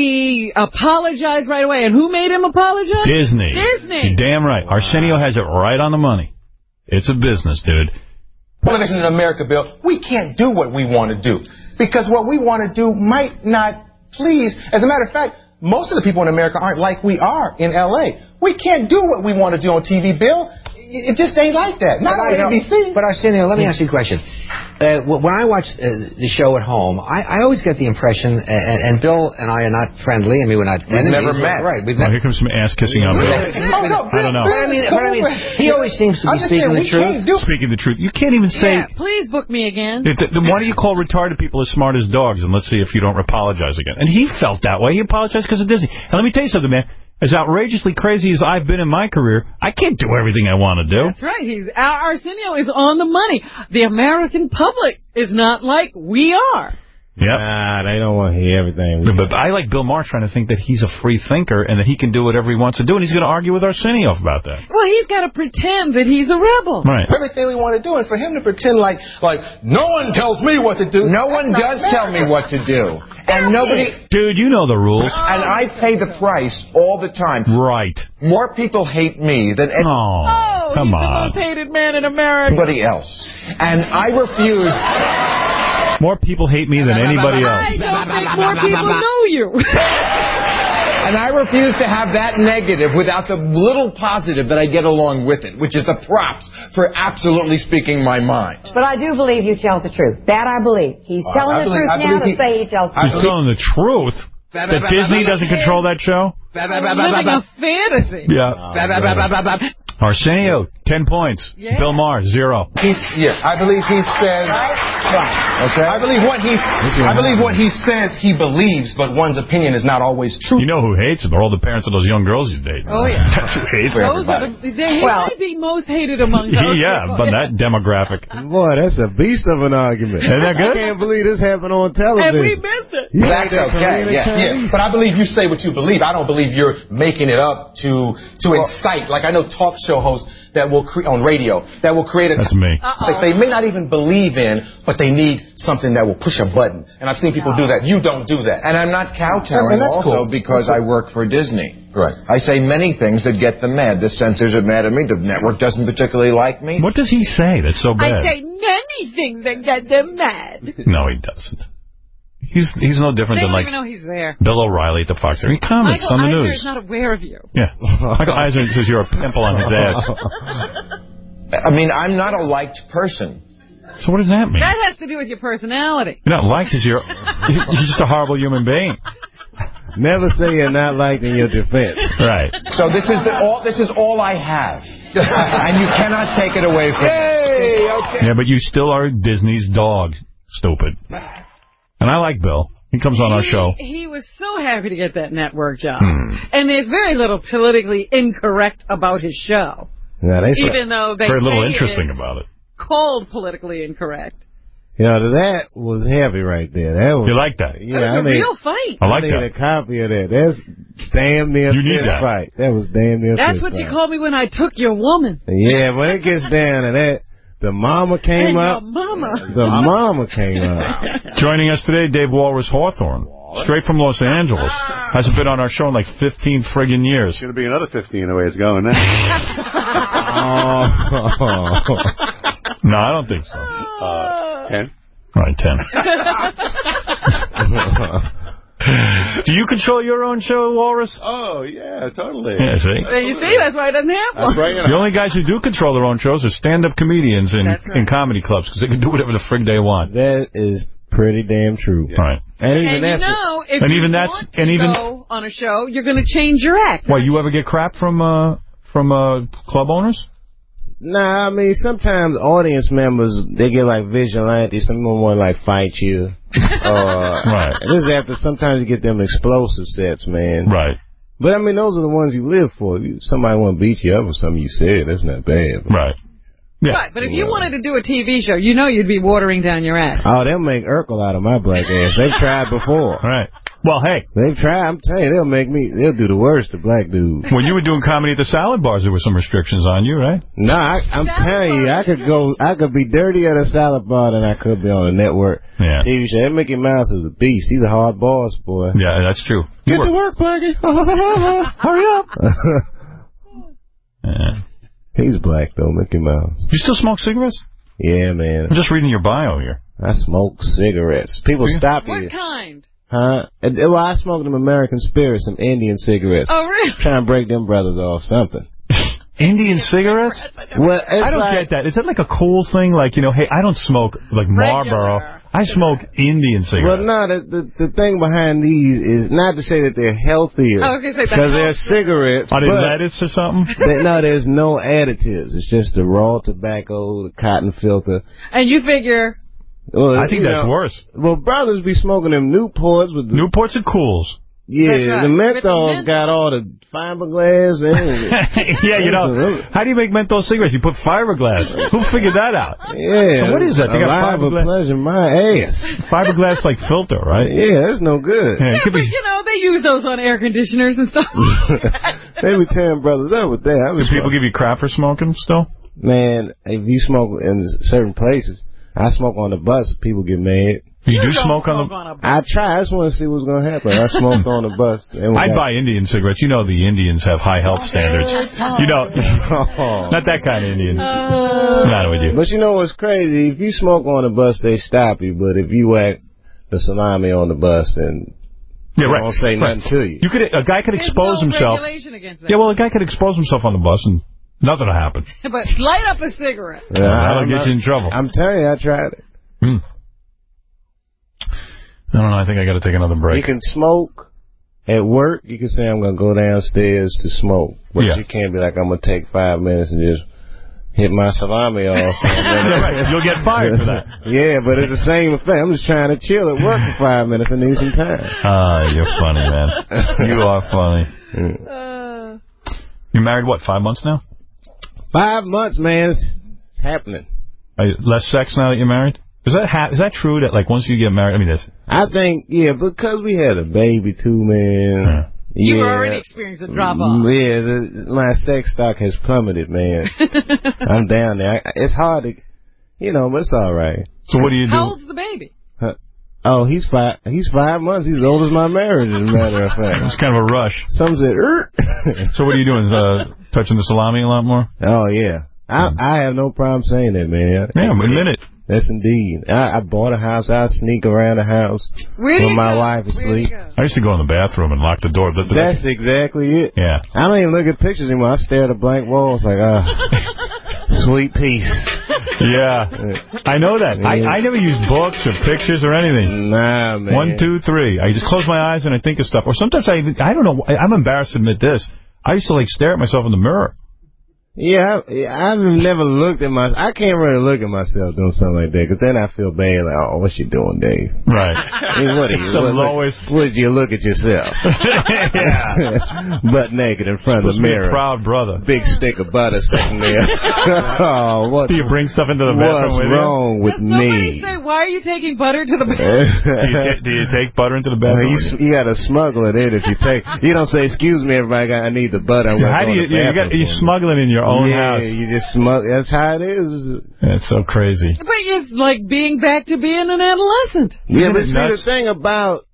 He apologized right away. And who made him apologize? Disney. Disney. You're damn right. Wow. Arsenio has it right on the money. It's a business, dude. Television in America, Bill, we can't do what we want to do. Because what we want to do might not please. As a matter of fact, most of the people in America aren't like we are in L A. We can't do what we want to do on T V, Bill. It just ain't like that. Not on A B C. But Arsenio, let me ask you a question. Uh, when I watch uh, the show at home, I, I always get the impression, uh, and, and Bill and I are not friendly. I mean, we're not We've enemies. never met. Right. We've Oh, never. here comes some ass kissing on Bill. Oh, no, I don't know. But I mean, but I mean, he always seems to be speaking the truth. Speaking the truth. You can't even say... Yeah, please book me again. If the, why do you call retarded people as smart as dogs? And let's see if you don't apologize again. And he felt that way. He apologized because of Disney. And let me tell you something, man. As outrageously crazy as I've been in my career, I can't do everything I want to do. That's right. He's Arsenio is on the money. The American public is not like we are. Yep. Nah, they don't want to hear everything. But, but I like Bill Maher trying to think that he's a free thinker and that he can do whatever he wants to do, and he's going to argue with Arsenio about that. Well, he's got to pretend that he's a rebel. Right. Everything we want to do, and for him to pretend like, like no one tells me what to do. No one does tell me what to do. And nobody... Dude, you know the rules. And I pay the price all the time. Right. More people hate me than... Any oh, oh, come he's on. the most hated man in America. Anybody else. And I refuse... More people hate me than anybody else. I don't think more people know you. And I refuse to have that negative without the little positive that I get along with it, which is the props for absolutely speaking my mind. But I do believe you tell the truth. That I believe. He's Uh, telling I the believe- truth I now to believe he- say he tells the He's truth. telling the truth? That Disney doesn't control that show? Living a fantasy. Yeah. Arsenio, ten points. Yeah. Bill Maher, zero. He's, yeah, I believe he says. Okay. I believe what he. I believe what he says he believes, but one's opinion is not always true. You know who hates him? They're all the parents of those young girls you date. Oh, yeah. That's who hates him. Those are the, they Well- might be most hated among those Yeah, people. but that demographic. Boy, that's a beast of an argument. Isn't that good? I can't believe this happened on television. And we missed it. You That's like that okay, Korean yeah. Chinese? Yeah, but I believe you say what you believe. I don't believe you're making it up to to incite. Like I know talk show hosts that will create on radio that will create a. That's me. Like they may not even believe in, but they need something that will push a button. And I've seen people do that. You don't do that. And I'm not kowtowing And that's also cool. because That's I cool. work for Disney. Right. I say many things that get them mad. The censors are mad at me. The network doesn't particularly like me. What does he say that's so bad? I say many things that get them mad. No, he doesn't. He's he's no different They than don't like even know he's there. Bill O'Reilly at the Fox. He comments Michael on the Eisner news. is not aware of you. Yeah. Michael Eisner says you're a pimple on his ass. I mean, I'm not a liked person. So what does that mean? That has to do with your personality. You're not liked because you're, you're just a horrible human being. Never say you're not liked in your defense. Right. So this is the, all. This is all I have, and you cannot take it away from me. Hey, okay. Yeah, but you still are Disney's dog. Stupid. And I like Bill. He comes on our show. He was so happy to get that network job. Hmm. And there's very little politically incorrect about his show. Yeah, they say- Even though they Very say little interesting it's about it. called politically incorrect. You know, that was heavy right there. That was, You like that? Yeah, That was I a need, real fight. I like I need that. a copy of that. That's damn near You need fist that. fight. That was damn near That's fist what you fight. call me when I took your woman. Yeah, when it gets down to that, The mama came and up. your mama. The mama came up. Joining us today, Dave Walrus Hawthorne, straight from Los Angeles. Hasn't been on our show in like fifteen friggin' years. It's going to be another fifteen the way it's going now. oh. No, I don't think so. Uh, ten? All right, ten. Do you control your own show, Walrus? Oh, yeah, totally. Yeah, see? You see, that's why he doesn't have one. Right, the only guys who do control their own shows are stand-up comedians in, right. in comedy clubs, because they can do whatever the frig they want. That is pretty damn true. Yeah. Right. And even and that's you know, if and you even want that's, to and even, go on a show, you're going to change your act. Why, you ever get crap from uh, from uh, club owners? Nah, I mean, sometimes audience members, they get like vigilantes. Someone want to like fight you. uh, right. This is after sometimes you get them explosive sets, man. Right. But I mean, those are the ones you live for. If you, somebody want to beat you up or something you said, that's not bad. Right. Yeah. Right, but if you wanted to do a T V show, you know you'd be watering down your ass. Oh, they'll make Urkel out of my black ass. They've tried before. Right. Well, hey. They've tried. I'm telling you, they'll make me, they'll do the worst to black dudes. When you were doing comedy at the salad bars, there were some restrictions on you, right? No, I, I'm salad telling you, I could go, I could be dirty at a salad bar than I could be on a network yeah. T V show. That Mickey Mouse is a beast. He's a hard boss, boy. Yeah, that's true. Get to work, Blackie. Hurry up. yeah. He's black, though, Mickey Mouse. You still smoke cigarettes? Yeah, man. I'm just reading your bio here. I smoke cigarettes. People stop you. What kind? Huh? And, well, I smoke them American Spirit, some Indian cigarettes. Oh, really? Trying to break them brothers off something. Indian cigarettes? Well, I don't like, get that. Is that like a cool thing? Like, you know, hey, I don't smoke like Marlboro. I smoke Indian cigarettes. Well, no, the, the the thing behind these is not to say that they're healthier. I was going to say because they're cigarettes. Are they lettuce or something? They, no, there's no additives. It's just the raw tobacco, the cotton filter. And you figure... Well, I think that's know, worse. Well, brothers be smoking them Newports with the... Newports are cools. Yeah, right. the menthols got all the fiberglass in it. Yeah, you know, how do you make menthol cigarettes? You put fiberglass. Who figured that out? Yeah. So what is that? They got fiberglass. Pleasure, my ass. Fiberglass like filter, right? Yeah, that's no good. Yeah, Yeah, but be... you know, they use those on air conditioners and stuff. They be tearing brothers up with that. Do people give you crap for smoking still? Man, if you smoke in certain places, I smoke on the bus, people get mad. You, you do smoke smoke, on the... on a bus. I try. I just want to see what's going to happen. I smoked on the bus. I'd buy Indian cigarettes. You know the Indians have high health standards. You know, not that kind of Indians. What's the matter with you? But you know what's crazy? If you smoke on the bus, they stop you. But if you whack the salami on the bus, then yeah, right. they won't say right. nothing to you. You could, a guy could There's expose no himself. regulation against that. Yeah, well, a guy could expose himself on the bus and nothing will happen. But light up a cigarette. Yeah, that'll get you in trouble. I'm telling you, I tried it. Hmm. I don't know. I think I got to take another break. You can smoke at work. You can say, I'm going to go downstairs to smoke. But yeah. you can't be like, I'm going to take five minutes and just hit my salami off. Right. You'll get fired for that. Yeah, but it's the same thing. I'm just trying to chill at work for five minutes and need some time. Ah, you're funny, man. You are funny. Uh, You're married, what, five months now? Five months, man. It's, it's happening. Are you less sex now that you're married? Is that ha is that true that like once you get married? I mean, that's. I think yeah, because we had a baby too, man. Yeah. You yeah. already experienced a drop off. Yeah, the, my sex stock has plummeted, man. I'm down there. I, it's hard to, you know, but it's all right. So what do you do? How old's the baby? Huh? Oh, he's five. He's five months. He's as old as my marriage, as a matter of fact. It's kind of a rush. Some said, er. So what are you doing? Uh, touching the salami a lot more? Oh yeah, I I have no problem saying that, man. Yeah, admit it. Yes, indeed. I, I bought a house. I sneak around the house when my go? wife is asleep. I used to go in the bathroom and lock the door. But, but That's exactly it. Yeah. I don't even look at pictures anymore. I stare at a blank wall. It's like, ah, sweet peace. Yeah. I know that. I, I never use books or pictures or anything. Nah, man. One, two, three. I just close my eyes and I think of stuff. Or sometimes I even, I don't know, I'm embarrassed to admit this. I used to like stare at myself in the mirror. Yeah, I, I've never looked at my. I can't really look at myself doing something like that because then I feel bad. Like, oh, what you doing, Dave? Right. I mean, what are you? The what, lowest. Would you look at yourself? Yeah. Butt naked in front of the mirror. Be a proud brother. Big stick of butter sitting there. Oh, what? Do you bring stuff into the bathroom? What's with wrong you? with Does me? Say, why are you taking butter to the bathroom? do, you do you take butter into the bathroom? You, you got to smuggle it in if you take. You don't say, "Excuse me, everybody, I need the butter." I'm How do you? You, got, you smuggle it in your your own yeah, house. you just smoke. That's how it is. It's so crazy. But it's like being back to being an adolescent. Yeah, Isn't but it see, nuts? the thing about,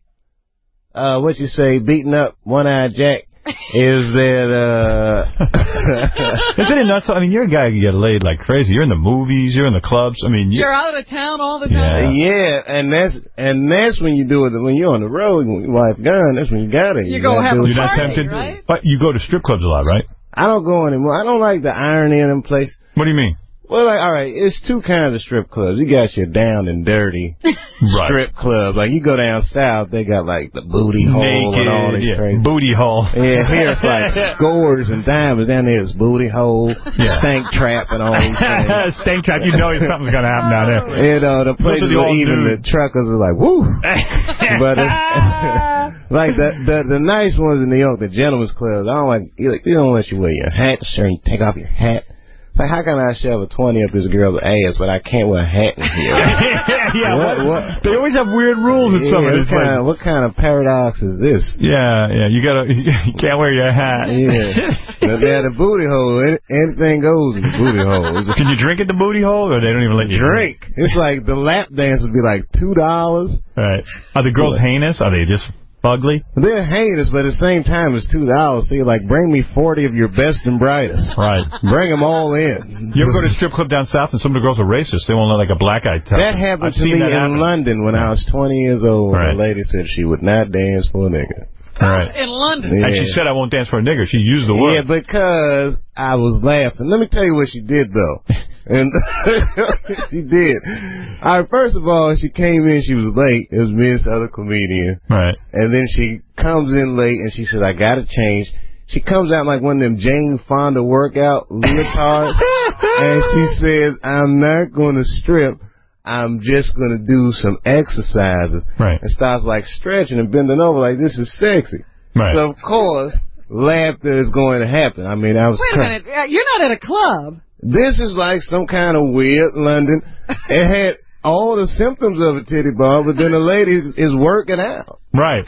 uh, what you say, beating up One-Eyed Jack is that, uh... Isn't it nuts? I mean, you're a guy who get laid like crazy. You're in the movies. You're in the clubs. I mean, you... You're out of town all the time. Yeah. yeah, and that's and that's when you do it. When you're on the road, when your wife gone, that's when you got it. You, you go have a You're not party, tempted? right? But you go to strip clubs a lot, right? I don't go anymore. I don't like the irony in them places. What do you mean? Well, like, all right, it's two kinds of strip clubs. You got your down and dirty right. strip club. Like, you go down south, they got, like, the booty hole Naked, and all this yeah. crazy. Booty hole. Yeah, here it's like scores and diamonds. Down there it's booty hole, yeah. stank trap, and all these things. Stank trap. You know something's going to happen down there. You know, the places where even dude. the truckers are like, woo. But it's, like, the, the the nice ones in New York, the gentlemen's clubs, I don't like, you don't let you wear your hat, shirt, you take off your hat. Like, how can I shove a twenty up this girl's ass, but I can't wear a hat in here? yeah, yeah. What, What, what? They always have weird rules in Yeah, some of what these kind places. of, what kind of paradox is this? Yeah, yeah. You gotta, you can't wear your hat. Yeah. But yeah, the booty hole, any, anything goes in the booty hole. Can you drink at the booty hole, or they don't even let you drink? It's like the lap dance would be like two dollars. Right. Are the girls heinous? Are they just ugly? They're heinous, but at the same time, it's two dollars. So you're like, bring me forty of your best and brightest. Right. Bring them all in. You ever go to a strip club down south and some of the girls are racist? They won't let like a black guy tell That them. happened I've to me seen that in happen. London when I was twenty years old. Right. The lady said she would not dance for a nigga. Right. In London. And Yeah. she said, I won't dance for a nigger. She used the word. Yeah, because I was laughing. Let me tell you what she did, though. And she did. All right, first of all, she came in, she was late. It was me and this other comedian. Right. And then she comes in late, and she says, I got to change. She comes out like one of them Jane Fonda workout leotards. And she says, I'm not going to strip. I'm just going to do some exercises. Right. And starts like stretching and bending over like this is sexy. Right. So, of course, laughter is going to happen. I mean, I was Wait a trying. minute. Uh, You're not at a club. This is like some kind of weird London. It had all the symptoms of a titty bar, but then the lady is working out. Right.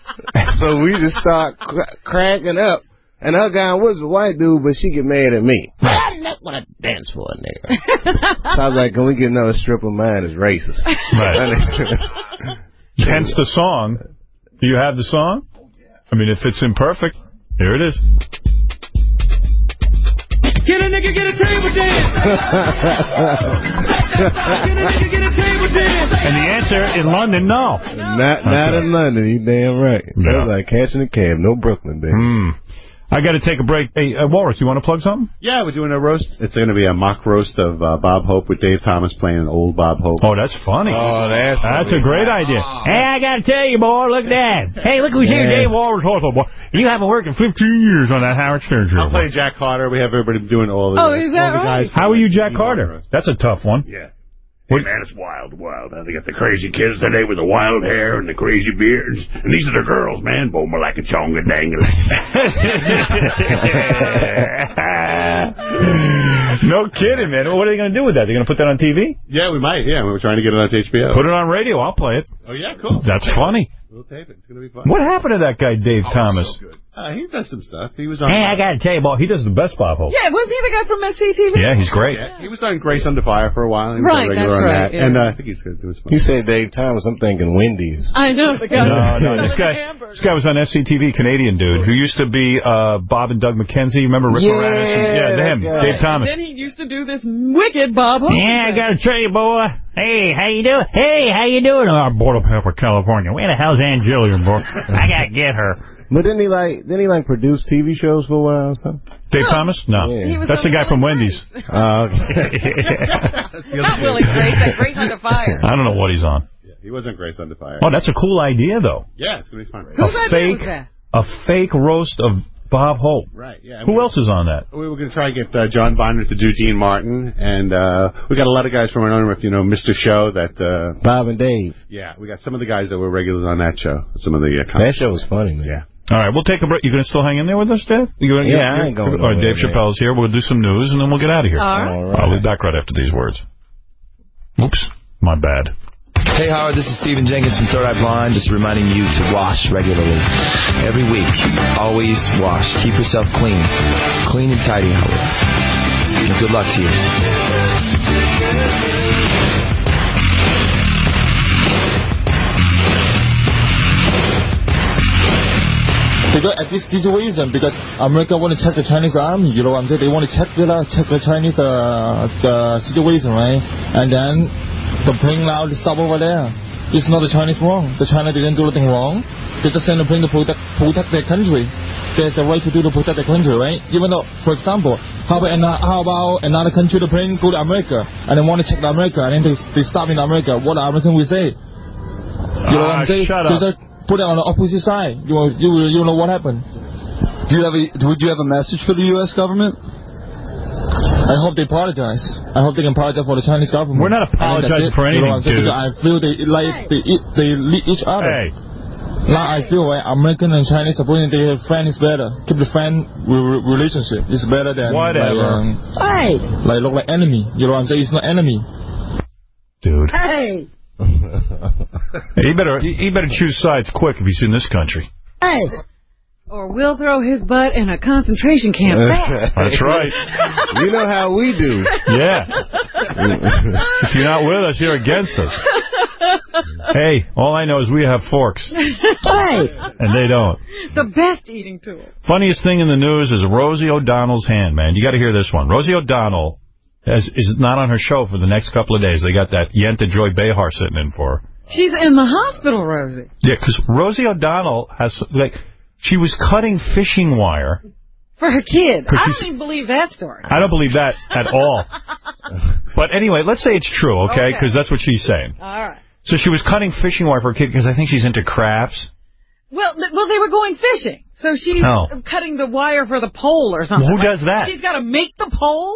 So we just start cr- cracking up. And her guy was a white dude, but she get mad at me. I'm not going to dance for a nigga. So I was like, can we get another strip of mine is racist? Right. Hence the song. Do you have the song? I mean, if it's imperfect, here it is. Get a nigga, get a table dance. Get a nigga, get a table dance. And the answer in London, no. Not, not in London, you damn right. Yeah. That was like catching a cab, no Brooklyn, baby. Hmm. I got to take a break. Hey, uh, Walrus, you want to plug something? Yeah, we're doing a roast. It's going to be a mock roast of uh, Bob Hope with Dave Thomas playing an old Bob Hope. Oh, that's funny. Oh, that's That's a great idea. Hey, I got to tell you, boy, look at that. Hey, look who's here, Dave Walrus Horsel, boy. You haven't worked in fifteen years on that Howard Stern show. I'll play Jack Carter. We have everybody doing all the, Oh, is that all the right? guys. How are you, Jack Carter? That's a tough one. Yeah. Hey, man, it's wild, wild. They got the crazy kids today with the wild hair and the crazy beards. And these are the girls, man. Boma like a chonga dangle. No kidding, man. What are they going to do with that? They're going to put that on T V? Yeah, we might. Yeah, we were trying to get it on H B O. Put it on radio. I'll play it. Oh, yeah, cool. That's funny. We'll tape it. It's going to be fun. What happened to that guy, Dave Oh, Thomas? So good. Uh, he does some stuff. He was on. Hey, I got to tell you, boy, he does the best Bob Hope. Yeah, wasn't he the guy from S C T V? Yeah, he's great. Yeah, he was on Grace Under Fire for a while. He was Right, a regular that's on right, that. yeah. And uh, I think he's going to do his fun. You say Dave Thomas, I'm thinking Wendy's. I know, the guy. No, no, this guy, this guy was on S C T V, Canadian dude, who used to be uh, Bob and Doug McKenzie. Remember Rick Yeah, Moranis? And, yeah, him, that guy. Dave Thomas. And then he used to do this wicked Bob Hope. Yeah, I got to tell you, boy. Hey, how you doing? Hey, how you doing? Oh, I'm bored up here for California. Where the hell's Angelia, boy? I got to get her. But didn't he like, didn't he like produce T V shows for a while or something? Dave Thomas? No. Yeah. was That's the on guy from Will and Wendy's. Grace. Oh, okay. Not Willie Grace, that Grace Under Fire. I don't know what he's on. Yeah, he was on Grace Under Fire. Oh, that's a cool idea, though. Yeah, it's going to be fun. Who's a that fake, dude that? a fake roast of Bob Hope. Right, yeah. Who we, else is on that? We were going to try and get uh, John Bonner to do Dean Martin. And uh, we got a lot of guys from our own, you know, Mister Show that... Uh, Bob and Dave. yeah, we got some of the guys that were regulars on that show. Some of the... Uh, That show was funny, man. Yeah. All right, we'll take a break. You going to still hang in there with us, Dave? You gonna, Yeah, I ain't going All right, nowhere, Dave Chappelle's here. We'll do some news, and then we'll get out of here. All right. All right. I'll be back right after these words. Oops, my bad. Hey, Howard, this is Stephen Jenkins from Third Eye Blind, just reminding you to wash regularly. Every week. Always wash. Keep yourself clean. Clean and tidy, Howard. And good luck to you. Because at this situation, because America want to check the Chinese army, you know what I'm saying? They want to check the check the Chinese uh, the situation, right? And then the plane now to stop over there. It's not the Chinese wrong. The China didn't do anything wrong. They just send a plane to protect protect their country. There's the right to do to protect their country, right? Even though, for example, how about how about another country the plane go to America and they want to check the America and then they they stop in America? What the American will say? You know what I'm saying? Shut up. Put it on the opposite side. You you you know what happened? Do you have a would you have a message for the U S government? I hope they apologize. I hope they can apologize for the Chinese government. We're not apologizing for anything, you know dude. I feel they like they they lead each other. Hey. Now I feel right, American and Chinese are putting their friend is better. Keep the friend re- relationship is better than whatever. Like, um, hey. like look like enemy. You know what I'm saying? It's not enemy. Dude. Hey. He better he better choose sides quick if he's in this country. Hey. Or we'll throw his butt in a concentration camp fast. That's right. You know how we do. Yeah. If you're not with us, you're against us. Hey, all I know is we have forks. Hey. And they don't. The best eating tool. Funniest thing in the news is Rosie O'Donnell's hand, man. You got to hear this one. Rosie O'Donnell Has, is not on her show for the next couple of days. They got that Yenta Joy Behar sitting in for her. She's in the hospital, Rosie. Yeah, because Rosie O'Donnell has, like, she was cutting fishing wire. For her kid. I don't even believe that story. I don't believe that at all. But anyway, let's say it's true, okay? Because Okay. that's what she's saying. All right. So she was cutting fishing wire for her kid because I think she's into crafts. Well, th- well, they were going fishing, so she's Oh. cutting the wire for the pole or something. Well, who right? does that? She's got to make the pole?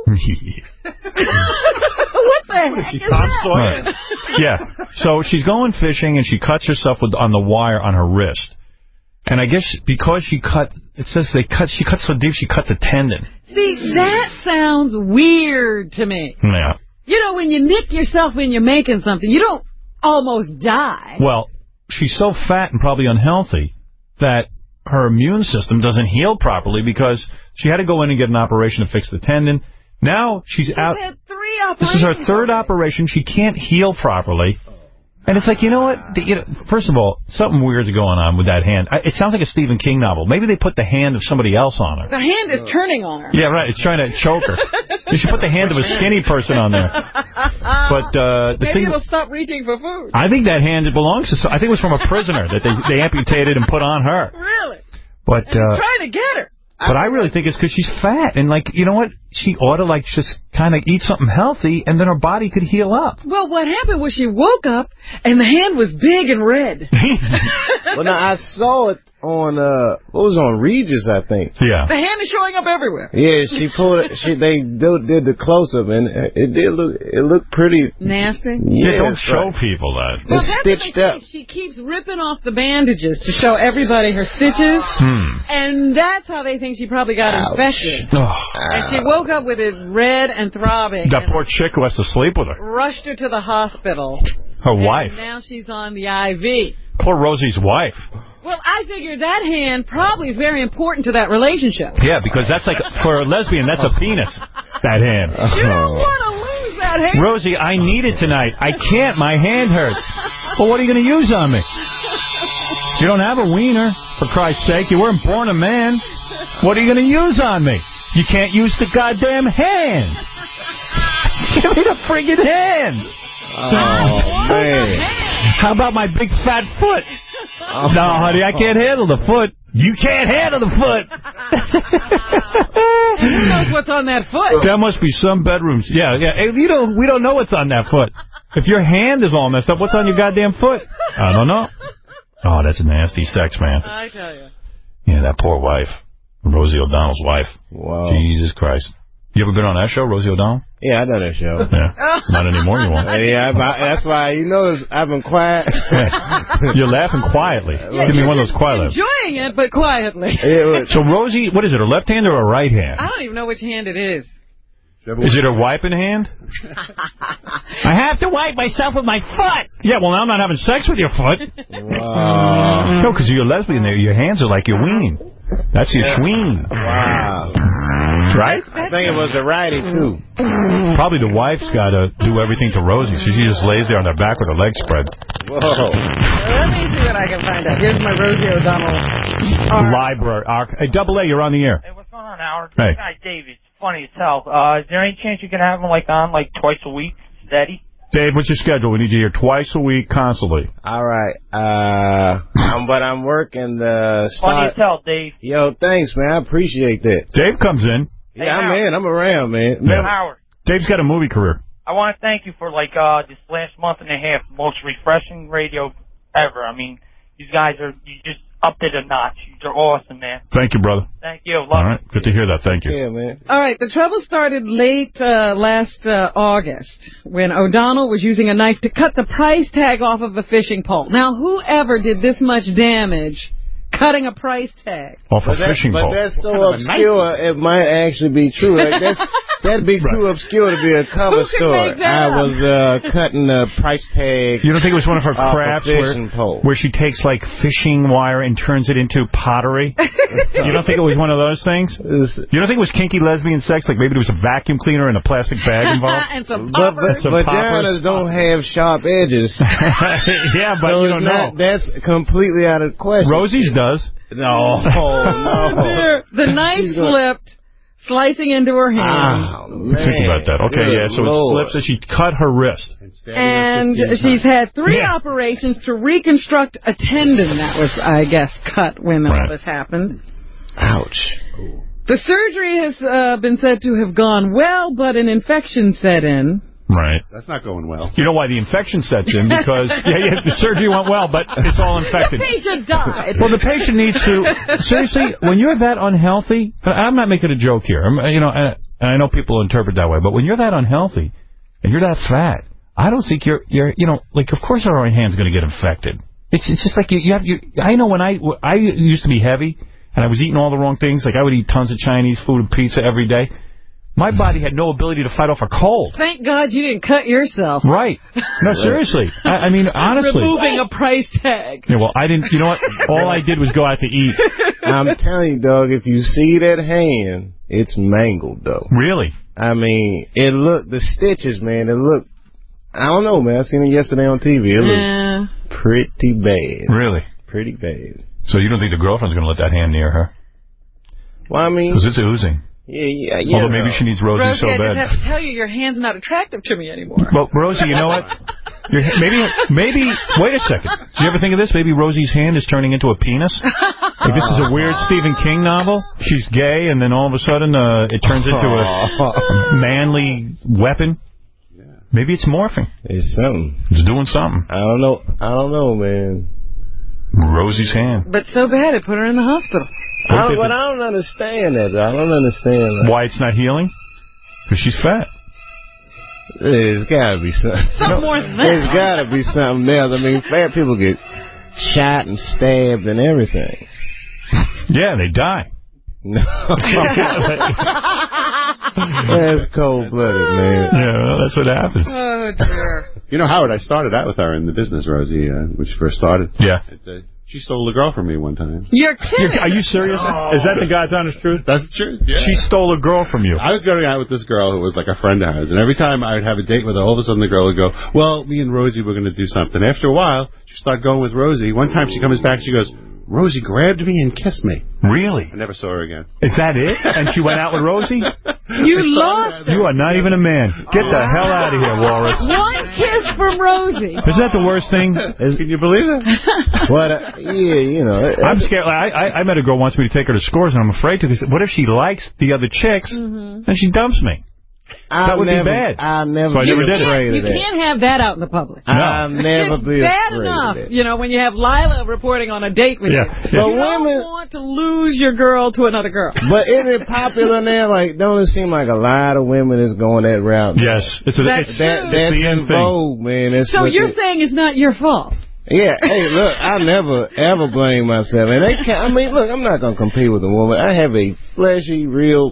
What the heck is that? Right. Yeah. So she's going fishing, and she cuts herself with on the wire on her wrist. And I guess because she cut, it says they cut, she cut so deep she cut the tendon. See, that sounds weird to me. Yeah. You know, when you nick yourself when you're making something, you don't almost die. Well, she's so fat and probably unhealthy that her immune system doesn't heal properly because she had to go in and get an operation to fix the tendon. Now she's, She's out. had three This is her operations third already. operation. She can't heal properly. And it's like, you know what? The, you know, first of all, something weird's going on with that hand. I, it sounds like a Stephen King novel. Maybe they put the hand of somebody else on her. The hand is turning on her. Yeah, right. It's trying to choke her. They should put the hand of a skinny person on there. But uh, the Maybe thing, it'll stop reaching for food. I think that hand belongs to. I think it was from a prisoner that they they amputated and put on her. Really? But And uh, he's trying to get her. but I really think it's because she's fat and like you know what? She ought to like just kind of eat something healthy and then her body could heal up. Well, what happened was she woke up and the hand was big and red. Well, now I saw it on uh, what was it, on Regis, I think. Yeah. The hand is showing up everywhere. Yeah, she pulled it. She they do, did the close up and it did look. It looked pretty nasty. Yeah, don't it's show right. people that. Well, It's that's what they stitched say. up. She keeps ripping off the bandages to show everybody her stitches, Hmm. and that's how they think she probably got infected. Oh. And she woke up with it red and throbbing. That and poor chick who has to sleep with her. rushed her to the hospital. Her and wife. Now she's on the I V. Poor Rosie's wife. Well, I figure that hand probably is very important to that relationship. Yeah, because that's like, for a lesbian, that's a penis, that hand. You don't want to lose that hand. Rosie, I need it tonight. I can't. My hand hurts. Well, what are you going to use on me? You don't have a wiener, for Christ's sake. You weren't born a man. What are you going to use on me? You can't use the goddamn hand. Give me the friggin' hand. Oh, man. How about my big fat foot? Oh. No, honey, I can't handle the foot. You can't handle the foot. And who knows what's on that foot? That must be some bedrooms. Yeah, yeah. Hey, you don't, we don't know what's on that foot. If your hand is all messed up, what's on your goddamn foot? I don't know. Oh, that's nasty sex, man. I tell you. Yeah, that poor wife. Rosie O'Donnell's wife. Wow. Jesus Christ. You ever been on that show, Rosie O'Donnell? Yeah, I know that show. Yeah. Not anymore, you won't. Yeah, I, that's why, you know, I've been quiet. You're laughing quietly. Yeah, Give me you're one of those quiet laughs. enjoying it, but quietly. So, Rosie, what is it, her left hand or her right hand? I don't even know which hand it is. Is it a wiping hand? I have to wipe myself with my foot. Yeah, well, now I'm not having sex with your foot. Wow. No, because you're a lesbian there. Your hands are like your ween. That's your Yeah. schween. Wow. Right? I think it was the righty, too. Probably the wife's got to do everything to Rosie, so she just lays there on her back with her legs spread. Whoa. Let me see what I can find out. Here's my Rosie O'Donnell. Library. Arc. Hey, Double A, you're on the air. Hey, what's going on, Howard? Hey. This guy, David, funny as hell. Uh, is there any chance you can have him, like, on, like, twice a week, steady? Dave, what's your schedule? We need you here twice a week, constantly. All right. Uh, um, but I'm working the Funny start. as hell, Dave. Yo, thanks, man. I appreciate that. Dave comes in. Yeah, Hey, I'm Howard. in. I'm around, man. Yeah. Howard, Dave's got a movie career. I want to thank you for, like, uh, this last month and a half, most refreshing radio ever. I mean, these guys are, you just upped it a notch. You're awesome, man. Thank you, brother. Thank you. Love All right. Good to hear that. Thank you. Yeah, man. All right, the trouble started late uh, last uh, August when O'Donnell was using a knife to cut the price tag off of a fishing pole. Now, whoever did this much damage cutting a price tag? Off a But, that, fishing but pole. that's so What kind of a obscure, it might actually be true. Like, that's, that'd be too obscure to be a cover Who could story. make that I up? was uh, cutting a price tag. You don't think it was one of her off a crafts where, fishing pole. where she takes, like, fishing wire and turns it into pottery? You don't think it was one of those things? You don't think it was kinky lesbian sex? Like maybe there was a vacuum cleaner and a plastic bag involved? And some But, but poppers. Some vaginas don't have sharp edges. Yeah, but so you it's don't not, know. That's completely out of the question. Rosie's does. No, Oh, no. dear. The knife She's gonna- slipped, slicing into her hand. Oh, man. Think about that. Okay, Good yeah, so Lord. it slips and she cut her wrist. And she's had three Yeah. operations to reconstruct a tendon that was, I guess, cut when all Right. this happened. Ouch. The surgery has uh, been said to have gone well, but an infection set in. Right. That's not going well. You know why the infection sets in? Because yeah, yeah, the surgery went well, but it's all infected. The patient died. Well, the patient needs to seriously. When you're that unhealthy, I'm not making a joke here. I'm, you know, and I know people interpret that way, but when you're that unhealthy and you're that fat, I don't think you're you're you know like of course our right hand's going to get infected. It's it's just like you, you have you. I know when I I used to be heavy and I was eating all the wrong things. Like I would eat tons of Chinese food and pizza every day. My body had no ability to fight off a cold. Thank God you didn't cut yourself. Right. No, seriously. I, I mean, honestly. Removing a price tag. Yeah, well, I didn't, you know what? All I did was go out to eat. I'm telling you, dog, if you see that hand, it's mangled, though. Really? I mean, it looked, the stitches, man, it looked, I don't know, man. I seen it yesterday on T V. It looked Yeah. pretty bad. Really? Pretty bad. So you don't think the girlfriend's going to let that hand near her? Well, I mean. Because it's oozing. Yeah, yeah, yeah. Although maybe she needs Rosie, Rosie, so I bad. just have to tell you, your hand's not attractive to me anymore. Well, Rosie, you know what? Your, maybe, maybe, wait a second. Do you ever think of this? Maybe Rosie's hand is turning into a penis? Like this is a weird Stephen King novel. She's gay, and then all of a sudden uh, it turns into a manly weapon. Maybe it's morphing. It's something. It's doing something. I don't know. I don't know, man. Rosie's hand. But so bad it put her in the hospital. I don't, but I don't understand that. I don't understand that. Why it's not healing? Because she's fat. There's got to be something. Something more than that. There's got to be something else. I mean, fat people get shot and stabbed and everything. Yeah, they die. No. That's cold-blooded, man. Yeah, well, that's what happens. Oh, dear. You know, Howard, I started out with her in the business, Rosie, uh, when she first started. Yeah. It, uh, she stole a girl from me one time. You're kidding. You're, are you serious? Oh. Is that the God's honest truth? That's the truth, yeah. She stole a girl from you. I was going out with this girl who was like a friend of ours, and every time I would have a date with her, all of a sudden the girl would go, well, me and Rosie were going to do something. After a while, she started going with Rosie. One time she comes back, she goes, Rosie grabbed me and kissed me. Really? I never saw her again. Is that it? And she went out with Rosie? You lost her. You are not even a man. Get the hell out of here, Walrus. One kiss from Rosie. Isn't that the worst thing? Is, Can you believe it? What? Uh, yeah, you know. I'm scared. I, I I met a girl wants me to take her to Scores, and I'm afraid to. Because what if she likes the other chicks, and she dumps me? I'll that would never, be bad. I'll never So I be never did it. afraid You of that. can't have that out in the public. I'll never it's be bad afraid enough, of that. you know, when you have Lila reporting on a date with Yeah. you. Yeah. You don't want to lose your girl to another girl. But is it popular now? Like, don't it seem like a lot of women is going that route? Yes. It's a, That's it's, true. That, it's that's the in end thing. vogue, man. That's So what you're it- saying it's not your fault? Yeah, hey, look, I never, ever blame myself. And they can't, I mean, look, I'm not going to compete with a woman. I have a fleshy, real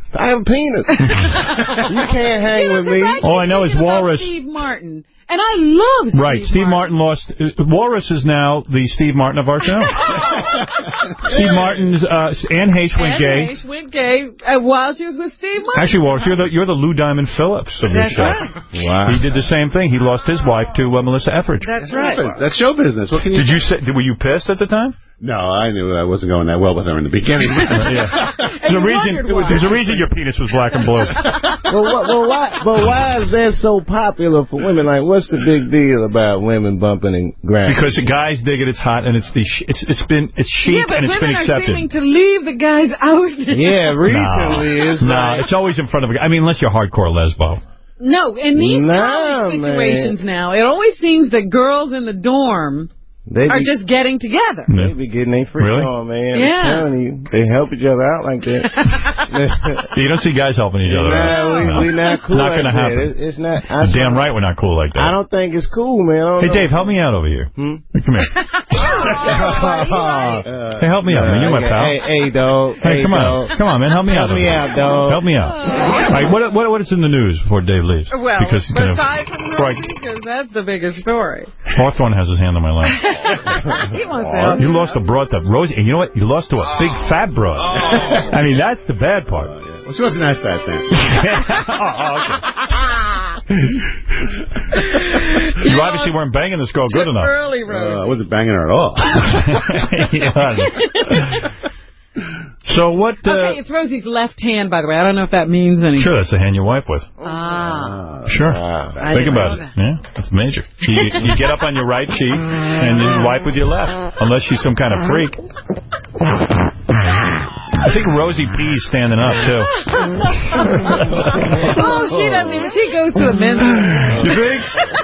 I have a penis. You can't hang You know, with me. All I know is thinking about Walrus. Steve Martin. And I love Steve Right, Steve Martin, Martin lost. Uh, Walrus is now the Steve Martin of our show. Steve Martin's uh, Anne Heche went Anne gay. Heche went gay uh, while she was with Steve Martin. Actually, Walrus, you're the you're the Lou Diamond Phillips of this That's show. right. Wow. He did the same thing. He lost his wife to uh, Melissa Etheridge. That's right. That's show business. What can you Did you say? Were you pissed at the time? No, I knew I wasn't going that well with her in the beginning. Yeah. There's a reason. There's a reason your penis was black and blue. But, what, but why? But why is that so popular for women? Like, what's the big deal about women bumping and grinding? Because the guys dig it. It's hot, and it's the sh it's it's been it's chic Yeah, but and it's been women are accepted. seeming to leave the guys out. Yeah, recently no, it's no, like, it's always in front of a guy. I mean, unless you're hardcore lesbo. No, in these Nah, college situations now, it always seems that girls in the dorm they are be, just getting together. they be getting their freak Really? on, man. Yeah. I'm telling you, they help each other out like that. You don't see guys helping each other. Nah, we, No. we not cool Not like gonna that. happen. It's, it's not. You're I damn swear- right we're not cool like that. I don't think it's cool, man. I don't Hey, know. Dave, help me out over here. Hmm? Come here. Uh, Hey, help me out, man. You're my pal. Hey, hey, dog. Hey, come on. dog. Come on, man. Help me out. Help me over out, here. dog. Help me out. All right, what, what, what is in the news before Dave leaves? Well, because, you know, besides from before I- Rosie, because that's the biggest story. Hawthorne has his hand on my lap. He wants to help You you lost a broad to Rosie, and you know what? You lost to a big fat broad. I mean, that's the bad part. Well, she wasn't that fat then. You obviously weren't banging this girl good enough. Early, Uh, Rosie. I wasn't banging her at all. So what... Uh, Okay, it's Rosie's left hand, by the way. I don't know if that means anything. Sure, that's the hand you wipe with. Ah. Sure. I Think didn't about know it. that. Yeah, that's major. You, you get up on your right cheek and you wipe with your left, unless she's some kind of freak. I think Rosie P's standing up, too. Oh, she doesn't even. She goes to the men's room. You think?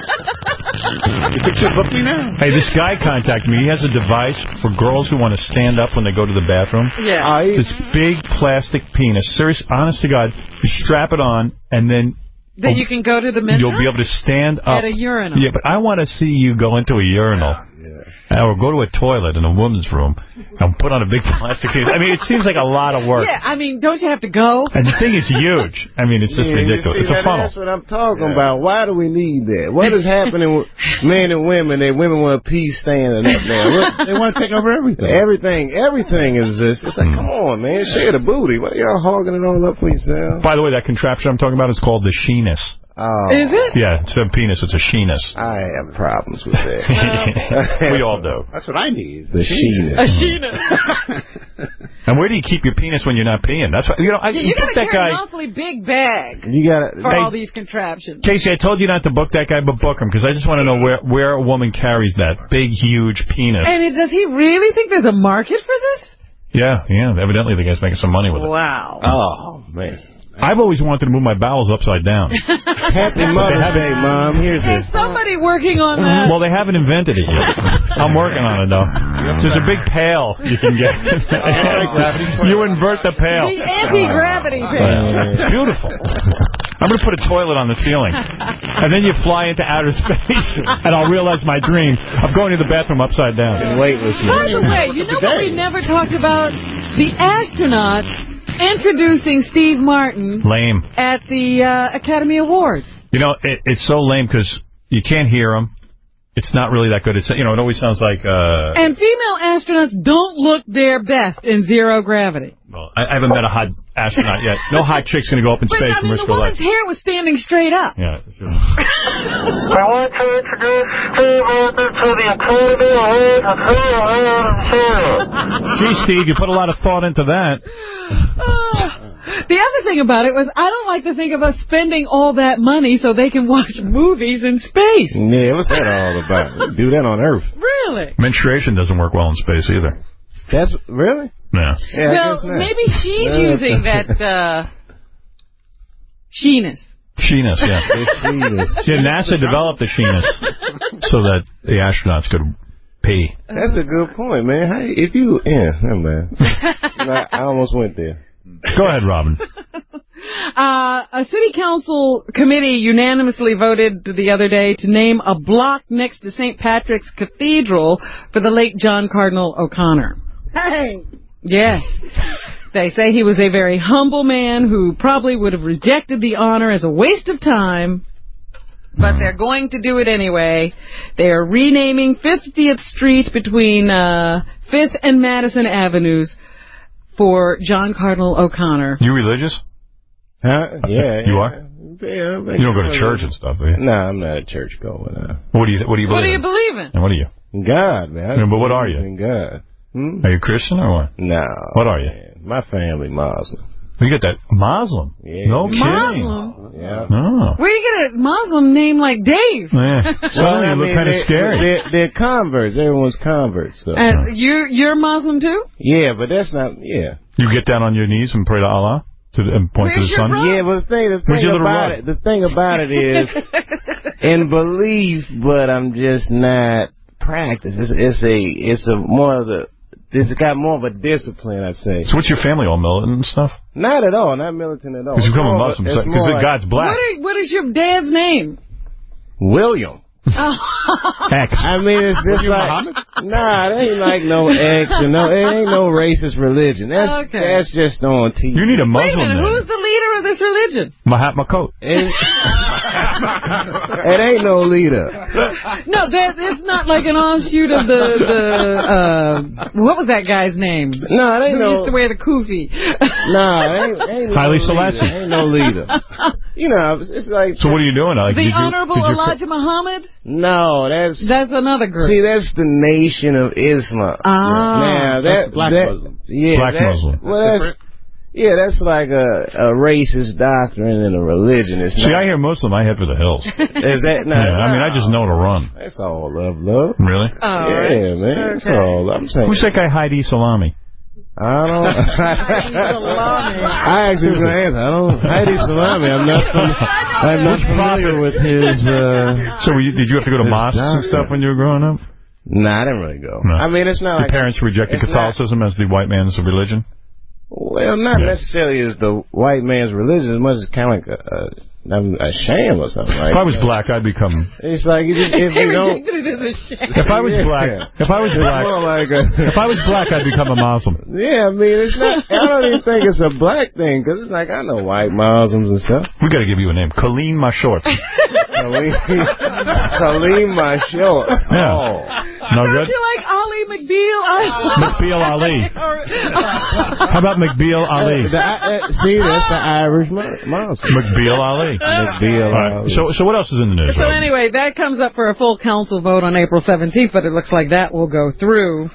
You think she'll book me now? Hey, this guy contacted me. He has a device for girls who want to stand up when they go to the bathroom. Yeah. Oh, he- This big plastic penis. Serious, honest to God. You strap it on, and then Then you can go to the men's you'll be room able to stand up. at a urinal. Yeah, but I want to see you go into a urinal. Or go to a toilet in a woman's room and put on a big plastic penis. I mean, it seems like a lot of work. Yeah, I mean, don't you have to go? And the thing is huge. I mean, it's just Yeah, you ridiculous. see, It's a that- funnel. That's what I'm talking about. Why do we need that? What is happening with men and women that women want to pee standing up there? What- They want to take over everything. everything, everything is this. It's like, come on, man, share the booty. Why y'all hogging it all up for yourself? By the way, that contraption I'm talking about is called the sheenus. Oh, Is it? Yeah, instead of penis, it's a sheenus. I have problems with that. We all do. That's what I need. The sheenus. A Sheena. And where do you keep your penis when you're not peeing? That's what, you know, I Yeah, you book gotta that carry guy. an awfully big bag You gotta. for Hey, all these contraptions. Casey, I told you not to book that guy, but book him, because I just want to know where, where a woman carries that big, huge penis. And it, does he really think there's a market for this? Yeah, yeah, evidently the guy's making some money with it. Wow. Oh man. I've always wanted to move my bowels upside down. Happy Mother's Day, Mom. Here's Is this. somebody working on that? Well, they haven't invented it yet. I'm working on it, though. There's a big pail you can get. You invert the pail. The anti-gravity pail. It's beautiful. I'm going to put a toilet on the ceiling. And then you fly into outer space, and I'll realize my dream of going to the bathroom upside down. Weightless. By the way, you know what we never talked about? The astronauts introducing Steve Martin Lame. at the uh, Academy Awards. You know, it, it's so lame because you can't hear him. It's not really that good. It's, you know, it always sounds like... Uh, And female astronauts don't look their best in zero gravity. well, I, I haven't met a hot astronaut yet. No hot chick's going to go up in But, space I and mean, risk the her life. woman's hair was standing straight up. Yeah. I want to introduce Steve Martin to the Academy Awards of Film and Show. Gee, Steve, you put a lot of thought into that. The other thing about it was I don't like to think of us spending all that money so they can watch movies in space. Yeah, what's that all about? Do that on Earth. Really? Menstruation doesn't work well in space either. That's really? Yeah. Yeah, I well, guess not. maybe she's Uh, using that uh, sheenus. Sheenus, yeah. Yeah, NASA developed the sheenus so that the astronauts could pee. That's a good point, man. How, if you, yeah, never mind. I, I almost went there. Go ahead, Robin. Uh, a city council committee unanimously voted the other day to name a block next to Saint Patrick's Cathedral for the late John Cardinal O'Connor. Hey. Yes. They say he was a very humble man who probably would have rejected the honor as a waste of time, but they're going to do it anyway. They're renaming fiftieth Street between uh, fifth and Madison Avenues for John Cardinal O'Connor. You religious? Huh? Yeah. You are? Yeah, you don't go to church and stuff, do you? No, I'm not a church goer. What do you What do you believe? What do you in? believe in? And what are you? God, man. Yeah, but what are you? In God. Hmm? Are you Christian or what? No. What are you? Man. My family Muslim. You get that Muslim? Yeah. No kidding. Muslim? Yeah. Oh. Where you get a Muslim name like Dave? Yeah. Well, you I look mean, kind of they, scary. They're, they're converts. Everyone's converts. So. And you you're Muslim too? Yeah, but that's not. Yeah. You get down on your knees and pray to Allah to the, and point Where's to the sun? your Yeah, but the thing, the Where's thing your little about rug? it, the thing about it is, in belief, but I'm just not practice. It's, it's a, it's a more of the, it's got more of a discipline, I'd say. So what's your family, all militant and stuff? Not at all, not militant at all. Because you become a More- Muslim, it's because more like God's black. What, are, what is your dad's name? William. X. I mean, it's just like, nah, it ain't like no X, you know, it ain't no racist religion. That's Okay. that's just on T V. You need a Wait a Muslim minute, name. who's the leader of this religion? Mahatma Coat. It, it ain't no leader. No, there, it's not like an offshoot of the, the uh, what was that guy's name? No, it ain't Who no. used to wear the kufi? Nah, it ain't, ain't no Haile leader. Selassie. Ain't no leader. You know, it's, it's like. So what are you doing? Like, The did you, Honorable did you, Elijah Muhammad? No, that's. That's another group. See, that's the Nation of Islam. Ah. Now, that, That's black that, Muslim. Yeah, Black that- Muslim. Well, that's, yeah, that's like a, a racist doctrine and a religion. It's See, not, I hear Muslim, I head for the hills. is that, no, Yeah, I mean, I just know to run. That's all love, love. Really? Oh, Yeah, man. That's all I'm saying. Who's that guy Heidi Salami? I don't. I actually was going to answer. I don't. Heidi Salami. I'm not. From, I'm not familiar with his. Uh, So were you, did you have to go to mosques and stuff when you were growing up? Nah, I didn't really go. No. I mean, it's not. Your like parents rejected it's Catholicism as the white man's religion? Well, not Yeah. necessarily as the white man's religion, as much as kind of like a, a, a sham or something. Like If I was black, I'd become... It's like, if, if They you don't... rejected it as a shame. If I was Yeah. black, if I was It's black, more like a, if I was black, I'd become a Muslim. yeah, I mean, it's not... I don't even think it's a black thing, because it's like, I know white Muslims and stuff. We got to give you a name. Colleen Mashort. Kaleem Kaleem my short. Yeah. Oh. No Don't good? you like Ali McBeal? McBeal Ali. How about McBeal Ali? The, uh, see, that's the Irish Muslim. McBeal Ali. McBeal All right. Ali. So, so what else is in the news? So Rob? anyway, that comes up for a full council vote on April seventeenth, but it looks like that will go through.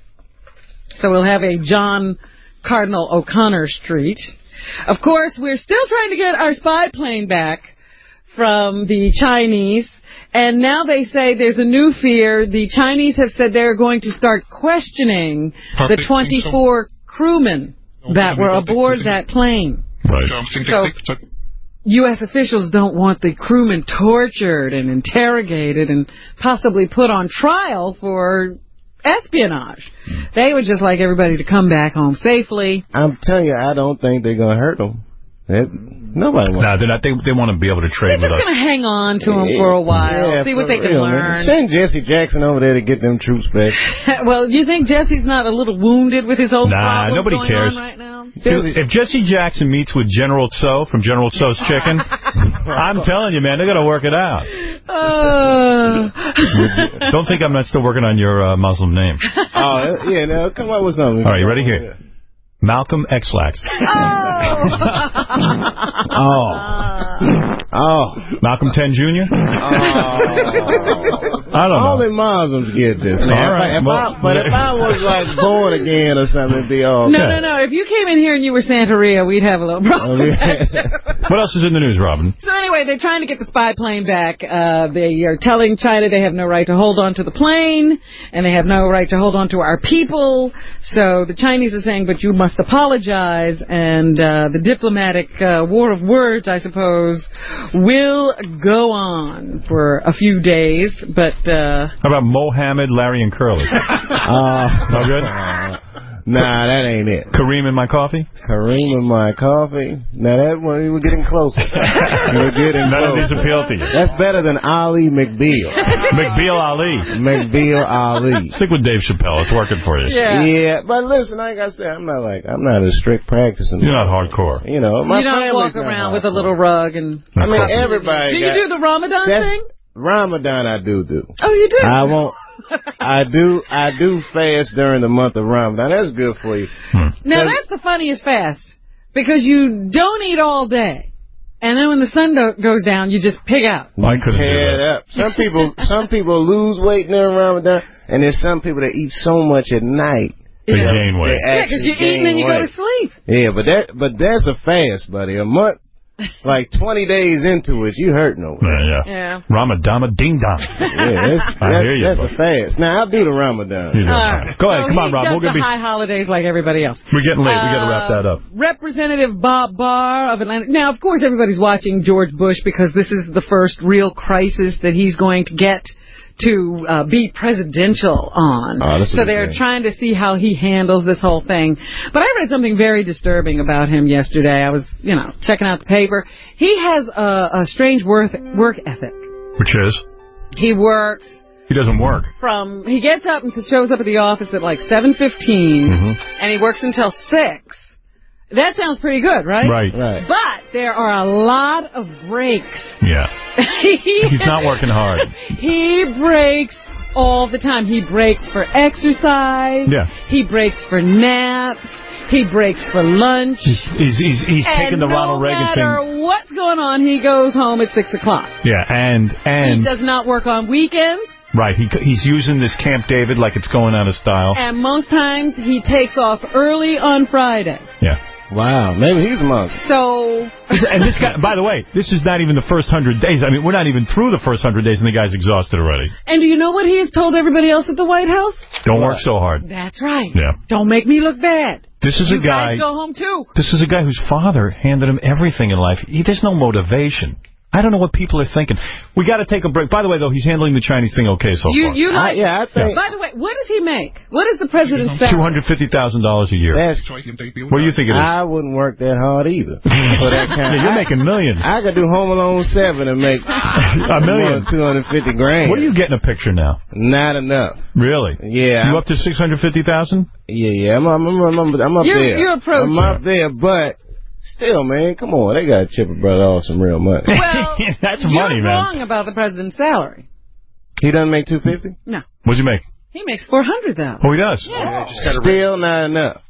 So we'll have a John Cardinal O'Connor Street. Of course, we're still trying to get our spy plane back from the Chinese. And now they say there's a new fear. The Chinese have said they're going to start questioning the twenty-four crewmen that were aboard that plane. Right. So U S officials don't want the crewmen tortured and interrogated and possibly put on trial for espionage. They would just like everybody to come back home safely. I'm telling you, I don't think they're going to hurt them. It, nobody wants No, they're not. They, they want to be able to They're trade with just us. going to hang on to them for a while, Yeah, see what for they can real, man. learn. Send Jesse Jackson over there to get them troops back. Well, you think Jesse's not a little wounded with his own Nah, problems nobody going cares. on right now? Dude, if Jesse Jackson meets with General Tso from General Tso's Chicken, I'm telling you, man, they're going to work it out. Uh, Don't think I'm not still working on your uh, Muslim name. Oh, yeah, now come up with something. All right, you ready? Here. Malcolm X-Lax. Oh. Oh. Malcolm ten Junior? Oh. I don't know. Only Muslims get this, man. All right, If I, if well, I, but if I was like born again or something, it'd be all no, okay. no, no. If you came in here and you were Santeria, we'd have a little problem. What else is in the news, Robin? So anyway, they're trying to get the spy plane back. Uh, they are telling China they have no right to hold on to the plane, and they have no right to hold on to our people. So the Chinese are saying, but you must apologize, and uh, the diplomatic uh, war of words, I suppose, will go on for a few days. But uh, How about Mohammed, Larry, and Curly? Uh, No good? Nah, that ain't it. Kareem in my coffee? Kareem in my coffee? Now, that one, we're getting closer. We're getting None of closer. these appeal to you. That's better than Ali McBeal. McBeal Ali. McBeal Ali. Stick with Dave Chappelle. It's working for you. Yeah. Yeah, but listen, like I said, I'm not like, I'm not a strict practicing. You're not hardcore. You know, my you don't family's walk not around hardcore. with a little rug and... I mean, everybody Do you got- do the Ramadan That's- thing? Ramadan, I do do. Oh, you do? I won't. I do. I do fast during the month of Ramadan. That's good for you. Now, that's the funniest fast, because you don't eat all day, and then when the sun do- goes down, you just pig out. I couldn't do Tear it that. up. Some people, some people lose weight during Ramadan, and there's some people that eat so much at night. They gain weight. They Yeah, because you actually eat and then you gain go to weight. sleep. Yeah, but that, but that's a fast, buddy. A month, like twenty days into it, you hurt no. Yeah, yeah. Yeah. Ramadama ding dong. Yeah, that's, I that's, hear you, that's buddy. a fast. Now, I'll do the Ramadan. You do All fine. right. Go ahead, So come on, he Rob. does We're gonna the be. high holidays like everybody else. We're getting late. We got to wrap that up. Representative Bob Barr of Atlanta. Now, of course, everybody's watching George Bush because this is the first real crisis that he's going to get to uh, be presidential on. Oh, this so is they're great. trying to see how he handles this whole thing. But I read something very disturbing about him yesterday. I was, you know, checking out the paper. He has a, a strange work, work ethic. Which is? He works He doesn't work. from, he gets up and shows up at the office at like seven fifteen, Mm-hmm. and he works until six. That sounds pretty good, right? Right. Right. But there are a lot of breaks. Yeah. he He's not working hard. He breaks all the time. He breaks for exercise. Yeah. He breaks for naps. He breaks for lunch. He's he's he's and taking the no Ronald Reagan matter thing. what's going on, he goes home at six o'clock. Yeah, and He and does not work on weekends. right, he he's using this Camp David like it's going out of style. And most times he takes off early on Friday. Yeah. Wow, maybe he's a monkey. So... And this guy, by the way, this is not even the first hundred days. I mean, we're not even through the first hundred days, and the guy's exhausted already. And do you know what he has told everybody else at the White House? Don't work so hard. That's right. Yeah. Don't make me look bad. This is You a guy. guys go home too. This is a guy whose father handed him everything in life. He, there's no motivation. I don't know what people are thinking. We got to take a break. By the way, though, he's handling the Chinese thing okay so You, far. you like, I- yeah, I think- By the way, what does he make? What is the president's Two salary? hundred fifty thousand dollars a year. That's, What do you think it is? I wouldn't work that hard either. For that kind Yeah, you're making millions. I could do Home Alone seven and make A million. two hundred fifty grand. What are you getting a picture now? Not enough. Really? Yeah. You up to six hundred fifty thousand? Yeah, yeah. I'm, I'm, I'm, I'm, I'm up You're- there. you're approaching. I'm up there, but still, man, come on. They got to chip a brother off some real money. Well, That's you're money, man. wrong about the president's salary. He doesn't make two hundred fifty? No. What'd you make? He makes four hundred thousand. Oh, he does? Yeah. Still not enough.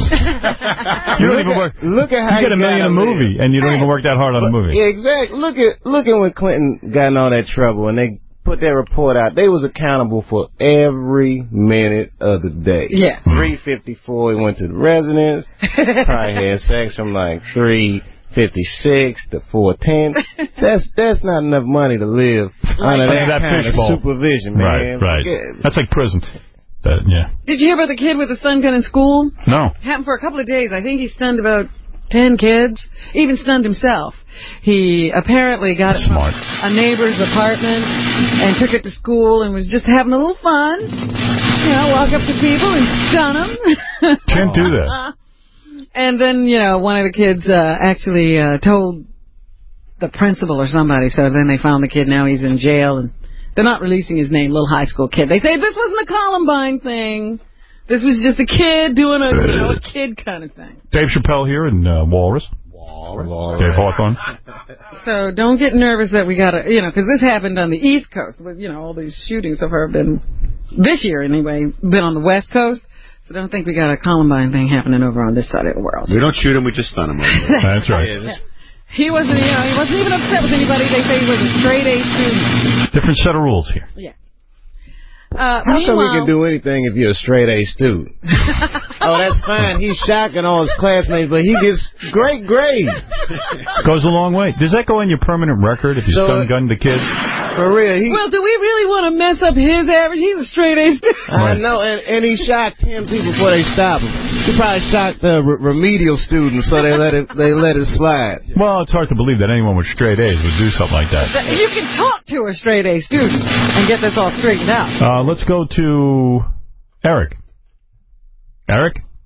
You don't Look even at- work. Look at how You get a he million a gotta live. movie, and you don't even work that hard on a movie. Yeah, exactly. Look at look at when Clinton got in all that trouble and they put that report out. They was accountable for every minute of the day. Yeah. three fifty-four, he went to the residence. Probably had sex from like three fifty-six to four ten. That's that's not enough money to live under Under that, that kind of fishbowl. supervision, Right, man. right. Forget- That's like prison. That, yeah. Did you hear about the kid with the stun gun in school? No. Happened for a couple of days. I think he stunned about ten kids. Even stunned himself. He apparently got it from Smart. a neighbor's apartment and took it to school and was just having a little fun. You know, walk up to people and stun them. Can't do that. And then, you know, one of the kids uh, actually uh, told the principal or somebody, so then they found the kid. Now he's in jail, and they're not releasing his name, little high school kid. They say this wasn't a Columbine thing. This was just a kid doing a, you know, a kid kind of thing. Dave Chappelle here in uh, Walrus. Walrus. Dave Hawthorne. So don't get nervous that we got to, you know, because this happened on the East Coast. With, you know, all these shootings so far have been, this year anyway, been on the West Coast. So don't think we got a Columbine thing happening over on this side of the world. We don't shoot him, we just stun him. That's right. He wasn't, you know, he wasn't even upset with anybody. They say he was a straight A student. Different set of rules here. Yeah. Uh, How come we meanwhile- can do anything if you're a straight A student? Oh, that's fine. He's shocking all his classmates, but he gets great grades. Goes a long way. Does that go in your permanent record if you So, stun gun the kids? For real. He, Well, do we really want to mess up his average? He's a straight A student. I know, and, and he shocked ten people before they stopped him. He probably shocked the re- remedial students, so they let it they let it slide. Well, it's hard to believe that anyone with straight A's would do something like that. You can talk to a straight A student and get this all straightened out. Uh, let's go to Eric. Eric?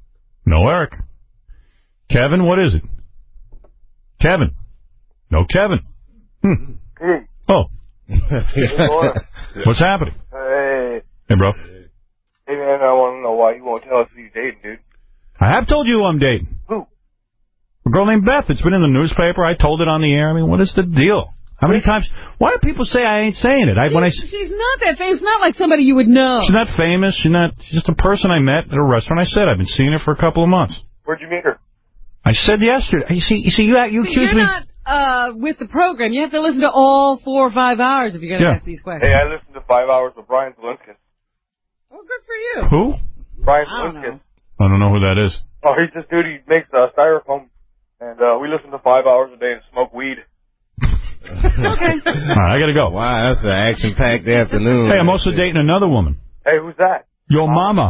No Eric. Kevin, what is it? Kevin. No Kevin. Hmm. Hey. Oh. Hey, What's happening? Hey. Hey, bro. Hey, man, I want to know why you won't tell us who you're dating, dude. I have told you who I'm dating. Who? A girl named Beth. It's been in the newspaper. I told it on the air. I mean, what is the deal? How many times? Why do people say I ain't saying it? I, when I, She's not that famous. Not like somebody you would know. she's not famous. She's not. She's just a person I met at a restaurant. I said I've been seeing her for a couple of months. Where'd you meet her? I said yesterday. You see, you see, you, you See, accuse you're me. not uh, with the program. You have to listen to all four or five hours if you're going to Yeah. ask these questions. Hey, I listened to five hours of Brian Zelinskas. Oh, good for you. Who? Brian I don't Zelinskas. I don't know who that is. Oh, he's this dude. He makes uh, styrofoam, and uh, we listen to five hours a day and smoke weed. Okay. All right, I got to go. Wow, that's an action-packed afternoon. Hey, I'm also dating another woman. Hey, who's that? Your mama.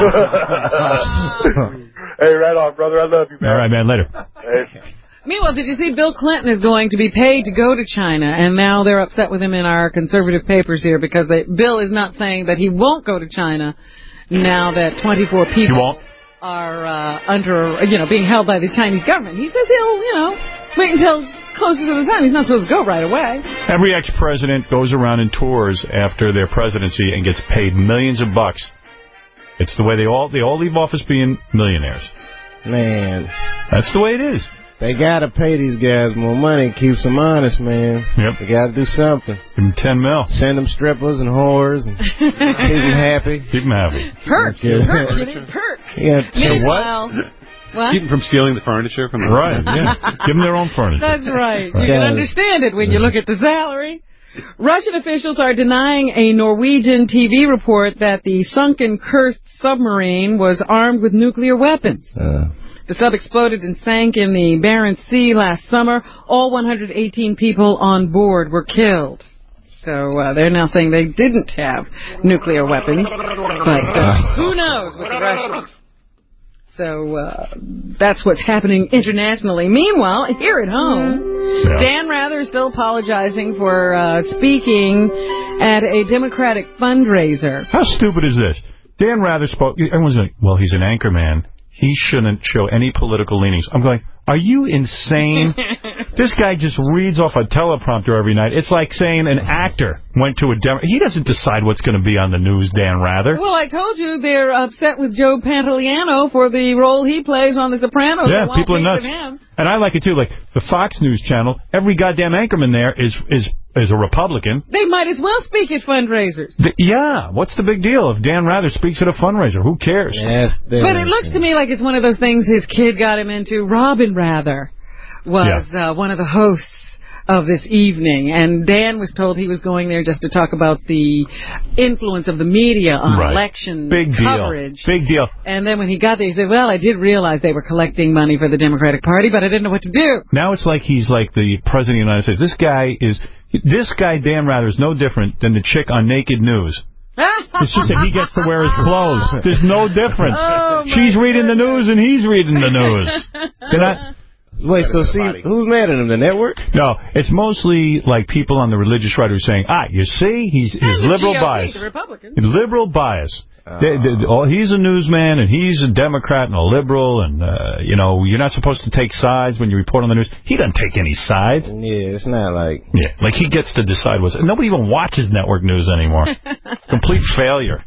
Hey, right on, brother. I love you, man. All right, man. Later. Hey. Meanwhile, did you see Bill Clinton is going to be paid to go to China, and now they're upset with him in our conservative papers here because they, Bill is not saying that he won't go to China now that twenty-four people won't? are uh, under, you know, being held by the Chinese government. He says he'll, you know, wait until closer to the time. He's not supposed to go right away. Every ex-president goes around and tours after their presidency and gets paid millions of bucks. It's the way they all they all leave office being millionaires. Man. That's the way it is. They gotta pay these guys more money and keep them honest, man. Yep. They gotta do something. Give them ten mil. Send them strippers and whores and keep them happy. Keep them happy. Perks. Yeah. Perks. You need perks. Yeah. Meanwhile, what? Keep them from stealing the furniture from the Right, yeah. Give them their own furniture. That's right. You Right. can understand it when you look at the salary. Russian officials are denying a Norwegian T V report that the sunken Kursk submarine was armed with nuclear weapons. Uh. The sub exploded and sank in the Barents Sea last summer. All one hundred eighteen people on board were killed. So uh, they're now saying they didn't have nuclear weapons. But uh, who knows with the Russians? So uh, that's what's happening internationally. Meanwhile, here at home, Yeah. Dan Rather is still apologizing for uh, speaking at a Democratic fundraiser. How stupid is this? Dan Rather spoke. Everyone's like, well, he's an anchor man. He shouldn't show any political leanings. I'm going, are you insane? This guy just reads off a teleprompter every night. It's like saying an actor went to a Dem. He doesn't decide what's going to be on the news, Dan Rather. Well, I told you they're upset with Joe Pantoliano for the role he plays on The Sopranos. Yeah, They won't people are think nuts. of him. And I like it, too. Like, the Fox News channel, every goddamn anchorman there is is is a Republican. They might as well speak at fundraisers. The, yeah, what's the big deal if Dan Rather speaks at a fundraiser? Who cares? Yes, But it looks to me like it's one of those things his kid got him into. Robin Rather was uh, one of the hosts of this evening, and Dan was told he was going there just to talk about the influence of the media on Right. election Big coverage. deal. Big deal. And then when he got there, he said, well, I did realize they were collecting money for the Democratic Party, but I didn't know what to do. Now it's like he's like the president of the United States. This guy is, this guy, Dan Rather, is no different than the chick on Naked News. It's just that he gets to wear his clothes. There's no difference. Oh, She's reading the news and he's reading the news. They're not... Wait, so see, who's mad at him? The network? No, it's mostly like people on the religious right who are saying, ah, you see, he's his And the liberal G O P, bias. the Republicans. Liberal bias. They, they, oh, he's a newsman, and he's a Democrat and a liberal, and, uh, you know, you're not supposed to take sides when you report on the news. He doesn't take any sides. Yeah, it's not like... Yeah, like he gets to decide what's... Nobody even watches network news anymore. Complete failure.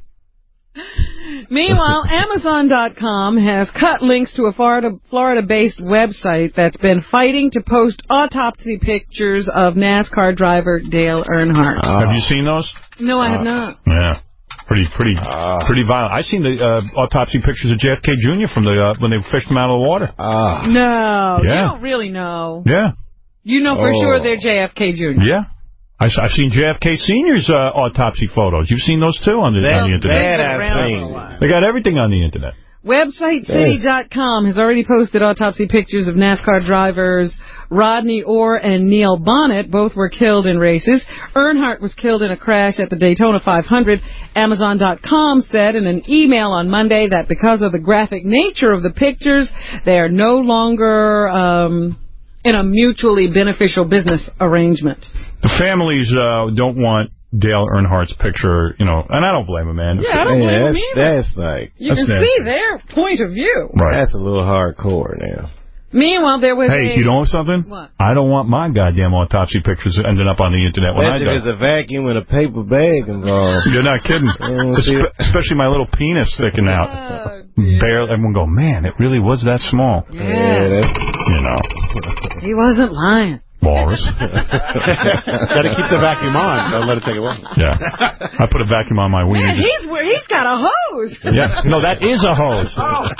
Meanwhile, Amazon dot com has cut links to a Florida, Florida-based website that's been fighting to post autopsy pictures of NASCAR driver Dale Earnhardt. Uh, Have you seen those? No, I have Uh, not. Yeah. Pretty, pretty, uh, pretty violent. I've seen the uh, autopsy pictures of J F K Junior from the uh, when they fished him out of the water. Uh, No, you Yeah. don't really know. Yeah. You know for Oh. sure they're J F K Junior Yeah. I, I've seen J F K Senior's uh, autopsy photos. You've seen those, too, on the, on the Internet. That I've seen. They got everything on the Internet. Website City dot com has already posted autopsy pictures of NASCAR drivers Rodney Orr and Neil Bonnet. Both were killed in races. Earnhardt was killed in a crash at the Daytona five hundred. Amazon dot com said in an email on Monday that because of the graphic nature of the pictures, they are no longer um, in a mutually beneficial business arrangement. The families uh, don't want Dale Earnhardt's picture, you know, and I don't blame him, man. Yeah, I don't blame yeah, him that's, either. That's like... You that's can nasty. see their point of view. Right. That's a little hardcore now. Meanwhile, there was Hey, a... you know something? What? I don't want my goddamn autopsy pictures ending up on the internet when I Especially die. if there's a vacuum and a paper bag involved. You're not kidding. Espe- especially my little penis sticking out. Oh, Barely. Everyone go, man, it really was that small. Yeah. Yeah, You know. He wasn't lying. Walrus. Got to keep the vacuum on. Don't let it take away. Yeah. I put a vacuum on my wiener. Man, just- he's where he's got a hose. Yeah. No, that is a hose.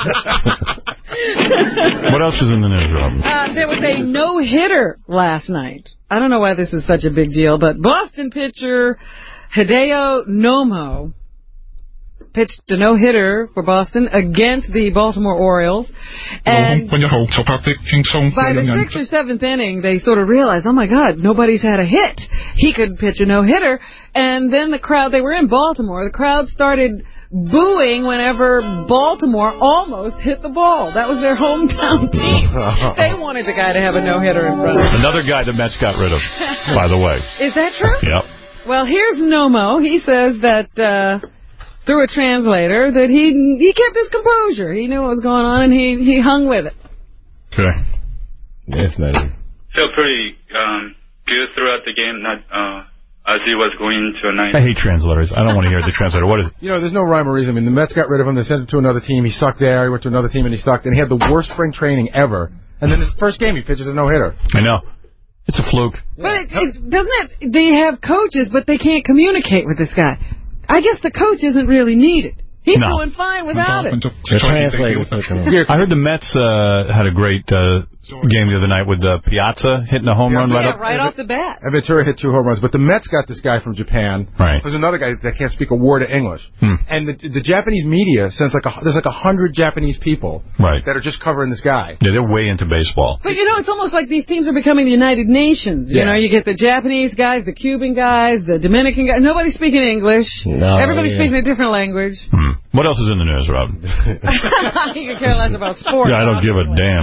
What else is in the news, Robin? Uh, there was a no-hitter last night. I don't know why this is such a big deal, but Boston pitcher Hideo Nomo pitched a no-hitter for Boston against the Baltimore Orioles. And by the sixth or seventh inning, they sort of realized, oh, my God, nobody's had a hit. He could pitch a no-hitter. And then the crowd, they were in Baltimore, the crowd started booing whenever Baltimore almost hit the ball. That was their hometown team. They wanted the guy to have a no-hitter in front of them. Another guy the Mets got rid of, by the way. Is that true? Yep. Well, here's Nomo. He says that... Uh, through a translator, that he he kept his composure. He knew what was going on, and he, he hung with it. Okay. That's nice. Felt pretty um, good throughout the game, not uh, as he was going into a ninth. I hate translators. I don't want to hear the translator. What is it? You know, there's no rhyme or reason. I mean, the Mets got rid of him. They sent him to another team. He sucked there. He went to another team, and he sucked. And he had the worst spring training ever. And then his first game, he pitches a no-hitter. I know. It's a fluke. But it, it, doesn't it, they have coaches, but they can't communicate with this guy. I guess the coach isn't really needed. He's No. doing fine without it. I heard the Mets uh, had a great uh, game the other night with uh, Piazza hitting a home run right Yeah, up. right off the bat. And Ventura hit two home runs. But the Mets got this guy from Japan. Right. There's another guy that can't speak a word of English. Hmm. And the, the Japanese media sends like a, there's like a hundred Japanese people Right. that are just covering this guy. Yeah, they're way into baseball. But, you know, it's almost like these teams are becoming the United Nations. You Yeah. know, you get the Japanese guys, the Cuban guys, the Dominican guys. Nobody's speaking English. No, Everybody's yeah. speaking a different language. Hmm. What else is in the news, Rob? You can care less about sports. Yeah, I don't give a damn.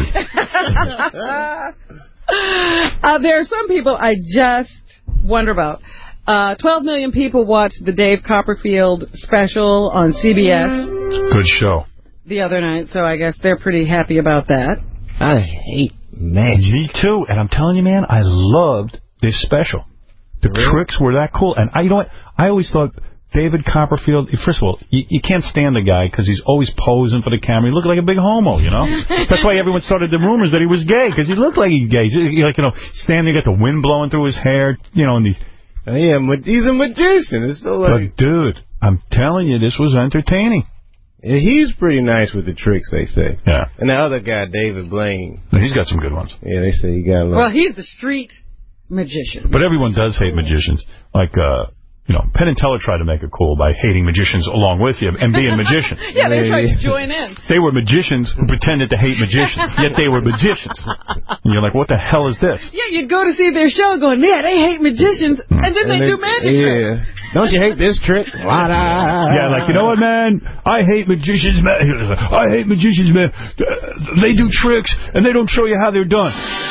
uh, there are some people I just wonder about. Uh, twelve million people watched the Dave Copperfield special on C B S Good show. the other night, so I guess they're pretty happy about that. I hate magic. Me too. And I'm telling you, man, I loved this special. The Really? tricks were that cool. And I, you know what? I always thought David Copperfield, first of all, you, you can't stand the guy because he's always posing for the camera. He looked like a big homo, you know? That's why everyone started the rumors that he was gay, because he looked like he's gay. He's like, you know, standing, got the wind blowing through his hair, you know, and these... Yeah, ma- he's a magician. It's so like... But, dude, I'm telling you, this was entertaining. Yeah, he's pretty nice with the tricks, they say. Yeah. And the other guy, David Blaine. He's got some good ones. Yeah, they say he got a lot. Well, he's the street magician. But everyone does hate magicians. Like, uh, you know, Penn and Teller tried to make it cool by hating magicians along with you and being magicians. Yeah, they tried to join in. They were magicians who pretended to hate magicians, yet they were magicians. And you're like, what the hell is this? Yeah, you'd go to see their show going, yeah, they hate magicians, and then they, And do they- magic yeah. tricks. Don't you hate this trick? Yeah, like, you know what, man? I hate magicians, man. I hate magicians, man. They do tricks, and they don't show you how they're done.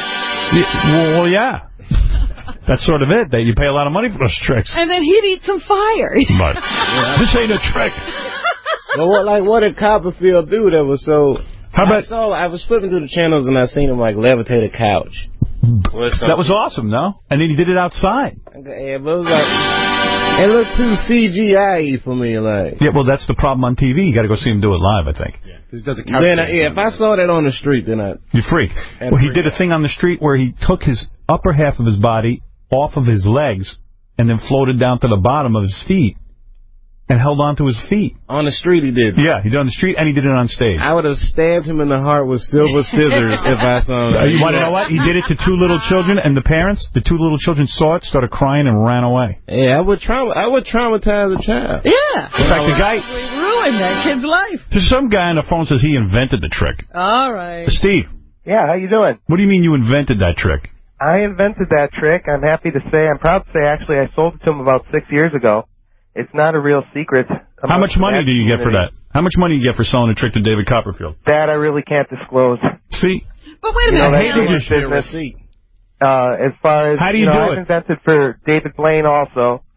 Yeah, well, yeah. That's sort of it. That you pay a lot of money for those tricks. And then he'd eat some fire. But this ain't a trick. Well, what, like, what did Copperfield do that was so... How about... I saw, I was flipping through the channels and I seen him, like, levitate a couch. That was awesome, no? And then he did it outside. Yeah, but it was like... It looked too C G I-y for me, like... Yeah, well, that's the problem on T V. You got to go see him do it live, I think. Yeah, then I, yeah if I saw that on the street, then I... You freak. Well, he did a thing on the street where he took his upper half of his body off of his legs and then floated down to the bottom of his feet and held on to his feet. On the street he did. Yeah, he did it on the street and he did it on stage. I would have stabbed him in the heart with silver scissors if I saw him. Uh, you want to know what? He did it to two little children, and the parents, the two little children saw it, started crying, and ran away. Yeah, I would trauma. I would traumatize a child. Yeah. In fact, the guy... We ruined that kid's life. There's some guy on the phone says he invented the trick. All right. Steve. Yeah, how you doing? What do you mean you invented that trick? I invented that trick. I'm happy to say, I'm proud to say, actually, I sold it to him about six years ago. It's not a real secret. How much money do you get for that? How much money do you get for selling a trick to David Copperfield? That I really can't disclose. See? But wait a You know, minute. that's Hang on. business. Uh, as far as, How do you know, do I've it? invented for David Blaine also.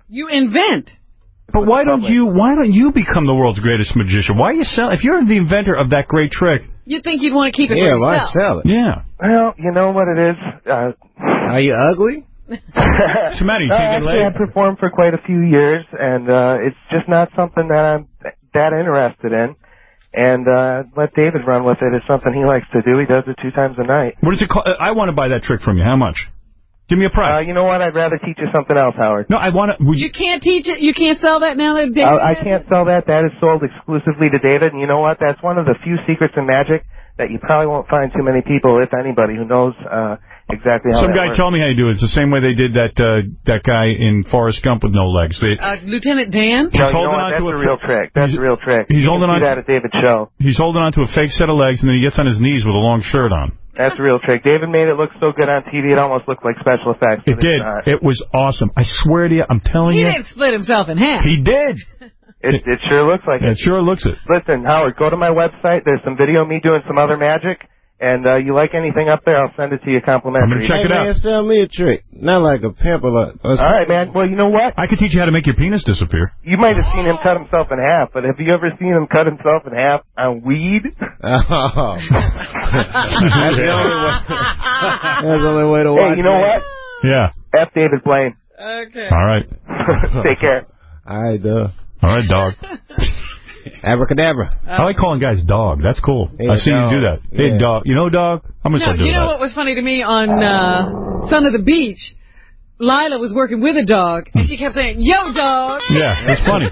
You invent. But why don't you Why don't you become the world's greatest magician? Why are you sell? If you're the inventor of that great trick, you'd think you'd want to keep it yeah, for why yourself. sell it? Yeah. Well, you know what it is. Uh, are you ugly? What's the matter? You uh, can't get actually, laid? I performed for quite a few years, and uh, it's just not something that I'm that interested in. And uh, let David run with it. It's something he likes to do. He does it two times a night. What is it called? I want to buy that trick from you. How much? Give me a price. Uh, you know what? I'd rather teach you something else, Howard. No, I want to... You, you can't teach it? You can't sell that now that David I, I can't sell that. That is sold exclusively to David. And you know what? That's one of the few secrets in magic that you probably won't find too many people, if anybody, who knows uh, exactly how Some that guy works. told me how you do it. It's the same way they did that uh, that guy in Forrest Gump with no legs. They, Uh, Lieutenant Dan? No, you know what? That's a, a real trick. That's a real trick. He's you holding can on see that at David's show. He's holding on to a fake set of legs, and then he gets on his knees with a long shirt on. That's a real trick. David made it look so good on T V, it almost looked like special effects. It did. It was awesome. I swear to you, I'm telling He you. didn't split himself in half. He did. It, it sure looks like it. it. It sure looks it. Listen, Howard, go to my website. There's some video of me doing some other magic. And uh, you like anything up there, I'll send it to you complimentary. I'm going to check hey, it man, out. Sell me a trick. Not like a pimp or like... All right, man. Well, you know what? I could teach you how to make your penis disappear. You might have seen him cut himself in half, but have you ever seen him cut himself in half on weed? Oh. That's the only way. That's the only way to watch Hey, you know it. what? Yeah. F. David Blaine. Okay. All right. Take care. All right, dog. All right, dog. Abracadabra. I like calling guys dog. That's cool. Hey, I've seen dog. you do that. Hey, Yeah. dog. You know, dog? I'm going to No, start doing you know that. what was funny to me on uh, Son of the Beach? Lila was working with a dog, and she kept saying, yo, dog. Yeah, it's funny.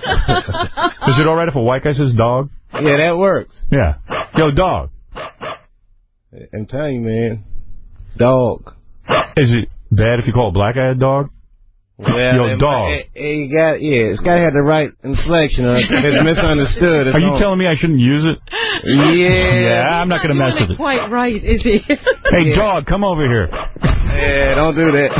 Is it all right if a white guy says dog? Yeah, that works. Yeah. Yo, dog. I'm telling you, man. Dog. Is it bad if you call a black guy a dog? Well, Yo, it, dog. It, it, you got, yeah, it's got to have the right inflection. Or if it's misunderstood. It's Are you on. telling me I shouldn't use it? Yeah. Yeah, I'm not going to mess with it. Quite right, is he? Hey, dog, come over here. Yeah, don't do that.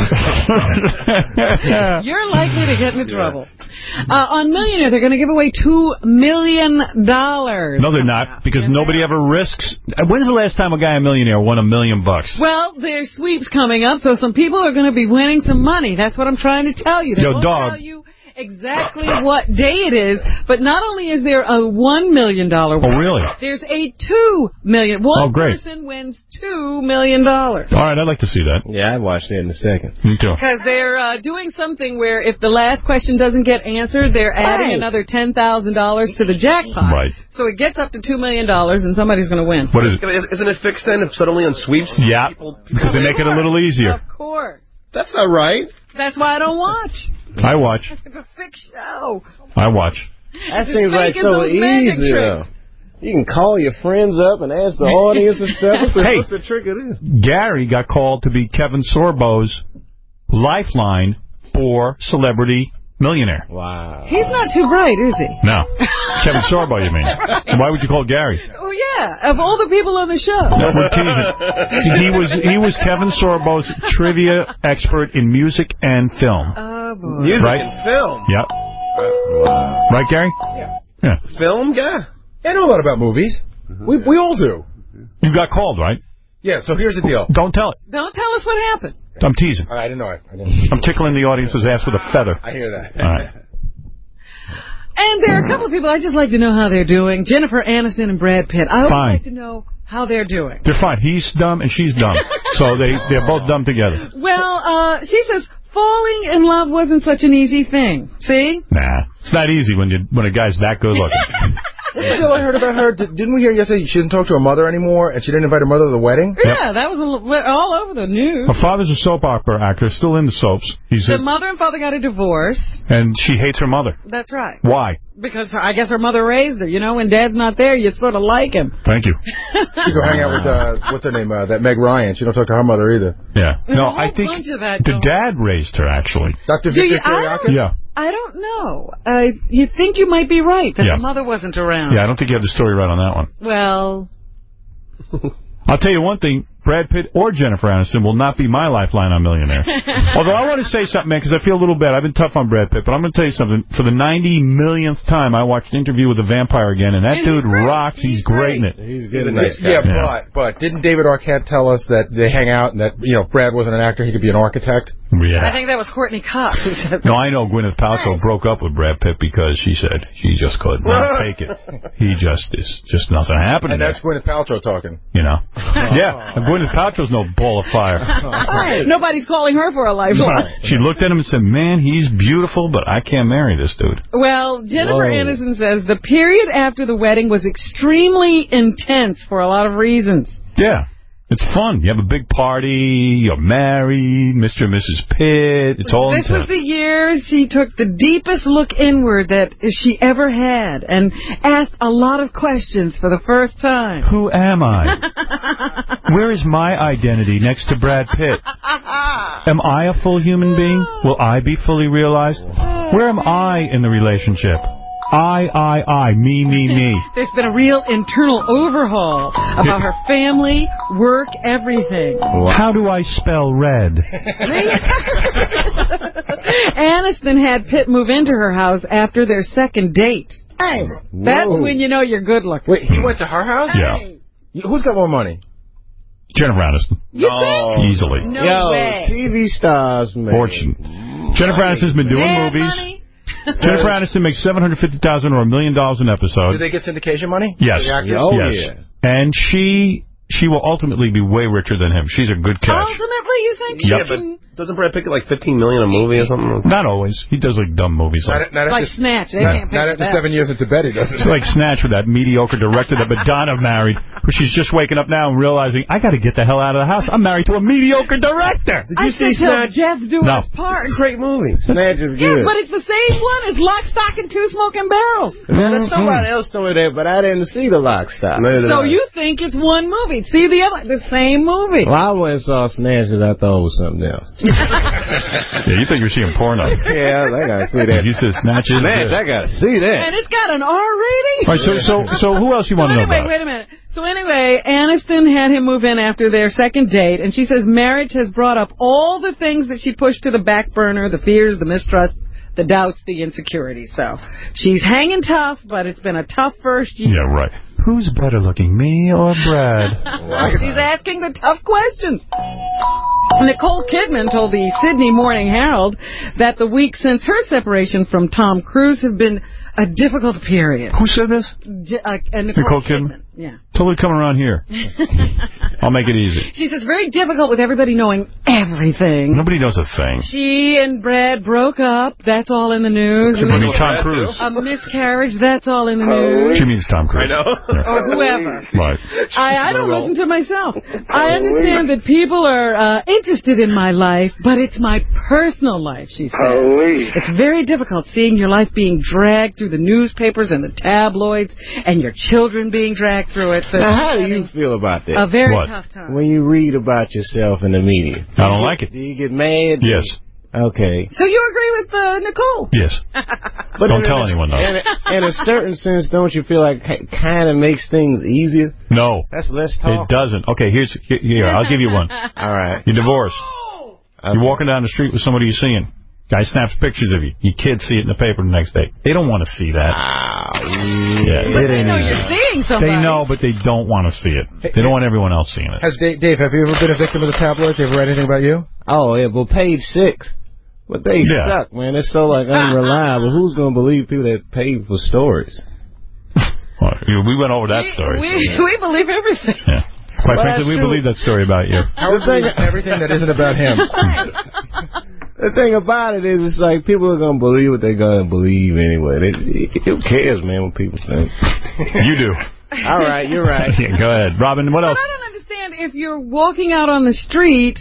You're likely to get into trouble. Uh, on Millionaire, they're going to give away two million dollars. No, they're not, because nobody ever risks. When's the last time a guy, a millionaire, won a million bucks? Well, there's sweeps coming up, so some people are going to be winning some money. That's what I'm trying to tell you. They Yo, won't dog. tell you exactly what day it is, but not only is there a one million dollars Oh, really? there's a two million dollars. One Oh, great. person wins two million dollars. All right, I'd like to see that. Yeah, I'd watch that in a second. Me too. Because they're uh, doing something where if the last question doesn't get answered, they're adding Hey. another ten thousand dollars to the jackpot. Right. So it gets up to two million dollars, and somebody's going to win. What is it? Isn't it fixed then, if suddenly on sweeps? Yeah, because they make it a little easier. Of course. That's not right. That's why I don't watch. I watch. It's a fixed show. I watch. That It's as seems like fake as so those magic easy, tricks. though. You can call your friends up and ask the audience and stuff. What's the, Hey. what's the trick of this? Gary got called to be Kevin Sorbo's lifeline for Celebrity Millionaire. Wow. He's not too bright, is he? No. Kevin Sorbo, you mean? Right. Why would you call Gary? Oh, yeah. Of all the people on the show. We're teasing. He was he was Kevin Sorbo's trivia expert in music and film. Oh, boy. Music Right? and film. Yep. Wow. Right, Gary? Yeah. Yeah. Film guy? I know a lot about movies. We we all do. You got called, right? Yeah, so here's the deal. Don't tell it. Don't tell us what happened. I'm teasing. I didn't know it. I didn't. I'm tickling the audience's ass with a feather. I hear that. All right. And there are a couple of people I just like to know how they're doing. Jennifer Aniston and Brad Pitt. I always Fine. like to know how they're doing. They're fine. He's dumb and she's dumb. So they, they're both dumb together. Well, uh, she says falling in love wasn't such an easy thing. See? Nah. It's not easy when you when a guy's that good looking. What's the deal I heard about her? Did, didn't we hear yesterday she didn't talk to her mother anymore, and she didn't invite her mother to the wedding? Yeah, that was a, l- all over the news. Her father's a soap opera actor, still in the soaps. He's The a, mother and father got a divorce. and she hates her mother. That's right. Why? Because I guess her mother raised her. You know, when dad's not there, you sort of like him. Thank you. She go hang out with, uh, what's her name, uh, that Meg Ryan. She don't talk to her mother either. Yeah. There's No, a whole I think bunch of that the going dad raised her, actually. Doctor Do Victor you- I Kiriakis? don't- Yeah. I don't know. Uh, you think you might be right that Yeah. the mother wasn't around. Yeah, I don't think you have the story right on that one. Well, I'll tell you one thing. Brad Pitt or Jennifer Aniston will not be my lifeline on Millionaire. Although I want to say something, man, because I feel a little bad. I've been tough on Brad Pitt, but I'm going to tell you something. For the ninety millionth time, I watched Interview with the Vampire again, and that And dude he's great. rocks. He's, He's great in great. it. He's He's good. a nice guy. Yeah, Yeah. but but didn't David Arquette tell us that they hang out and that, you know, Brad wasn't an actor, he could be an architect? Yeah. I think that was Courtney Cox who said that. No, I know Gwyneth Paltrow broke up with Brad Pitt because she said she just couldn't take it. He just is just nothing happening. And that's Gwyneth Paltrow talking. You know. Yeah. And Gwyneth Paltrow's no ball of fire. Nobody's calling her for a lifeline. She looked at him and said, "Man, he's beautiful, but I can't marry this dude." Well, Jennifer Whoa. Aniston says the period after the wedding was extremely intense for a lot of reasons. Yeah. It's fun. You have a big party. You're married. Mister and Missus Pitt. It's all This was intense. the year she took the deepest look inward that she ever had and asked a lot of questions for the first time. Who am I? Where is my identity next to Brad Pitt? Am I a full human being? Will I be fully realized? Where am I in the relationship? I, I, I, me, me, me. There's been a real internal overhaul about her family, work, everything. How do I spell red? Aniston had Pitt move into her house after their second date. Hey, that's Whoa. when you know you're good looking. Wait, he went to her house? Yeah. You- Who's got more money? Jennifer Aniston. You think? Easily. No Yo, way. T V stars, man. Fortune. Jennifer Aniston's been doing Mad movies. money? Jennifer Aniston makes seven hundred fifty thousand dollars or a million dollars an episode. Do they get syndication money? Yes. The actors? Oh, yes. yeah. And she she will ultimately be way richer than him. She's a good catch. Ultimately, you think? Yep. Yeah, but doesn't Brad Pitt get like fifteen million dollars a movie or something? Not always. He does like dumb movies. Not, not Like after, Snatch. They not, can't pay not for after that. seven years in Tibet, he doesn't. It's like Snatch with that mediocre director that Madonna married, who she's just waking up now and realizing, I got to get the hell out of the house. I'm married to a mediocre director. Did you I see said till Snatch? Jeff do No. his part. Great movie. Snatch is Yes, good. but it's the same one as Lock, Stock, and Two Smoking Barrels. Man, there's somebody else told me that, but I didn't see the lock stop. So you think it's one movie. See the other, the same movie. Well, I went and saw Snatch because I thought it was something else. Yeah, you think you're seeing porno. Yeah, I gotta see that. You said Snatch is Snatch, good. I gotta see that. And it's got an R rating. All right, so, so, so who else you want So to know anyway, about? wait a minute. So anyway, Aniston had him move in after their second date, and she says marriage has brought up all the things that she pushed to the back burner, the fears, the mistrust, the doubts, the insecurities. So she's hanging tough, but it's been a tough first year. Yeah, right. Who's better looking, me or Brad? She's asking the tough questions. Nicole Kidman told the Sydney Morning Herald that the week since her separation from Tom Cruise have been a difficult period. Who said this? J- uh, uh, Nicole, Nicole Kidman. Kidman? Yeah. Tell her to come around here. I'll make it easy. She says very difficult with everybody knowing everything. Nobody knows a thing. She and Brad broke up. That's all in the news. She means Tom Cruise. A miscarriage. That's all in the news. She means Tom Cruise. I know. Yeah. Or whoever. Right. I, I don't listen to myself. I understand that people are uh, interested in my life, but it's my personal life, she says. It's very difficult seeing your life being dragged through the newspapers and the tabloids and your children being dragged through it. So Now, how do you feel about that? a very What? tough time. When you read about yourself in the media? I don't like it. Do you get mad? Yes. Okay. So you agree with uh, Nicole? Yes. But Don't in tell a- anyone, though. In a, in a certain sense, don't you feel like it kind of makes things easier? No. That's less It talk. doesn't. Okay, here's here, here. I'll give you one. All right. You're divorced. You're walking down the street with somebody you're seeing. Guy snaps pictures of you. Your kids see it in the paper the next day. They don't want to see that. Yeah, But it they ain't know easy. you're seeing somebody. They know, but they don't want to see it. They don't want everyone else seeing it. Has Dave, Dave, have you ever been a victim of the tabloids? They ever read anything about you? Oh, yeah, but page six. But they Yeah. suck, man. It's so, like, unreliable. Who's going to believe people that pay for stories? Well, we went over that story. We, we believe everything. Yeah. Quite Well, frankly, that's we true. believe that story about you. Howard believes everything that isn't about him. The thing about it is, it's like people are going to believe what they're going to believe anyway. They, who cares, man, what people think? You do. All right, you're right. Yeah, go ahead. Robin, what But else? I don't understand if you're walking out on the street,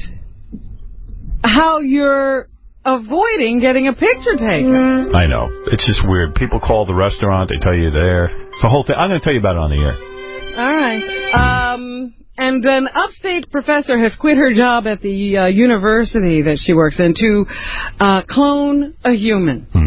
how you're avoiding getting a picture taken. I know. It's just weird. People call the restaurant. They tell you there. It's a whole thing. I'm going to tell you about it on the air. All right. Um, and an upstate professor has quit her job at the uh, university that she works in to uh, clone a human. Hmm.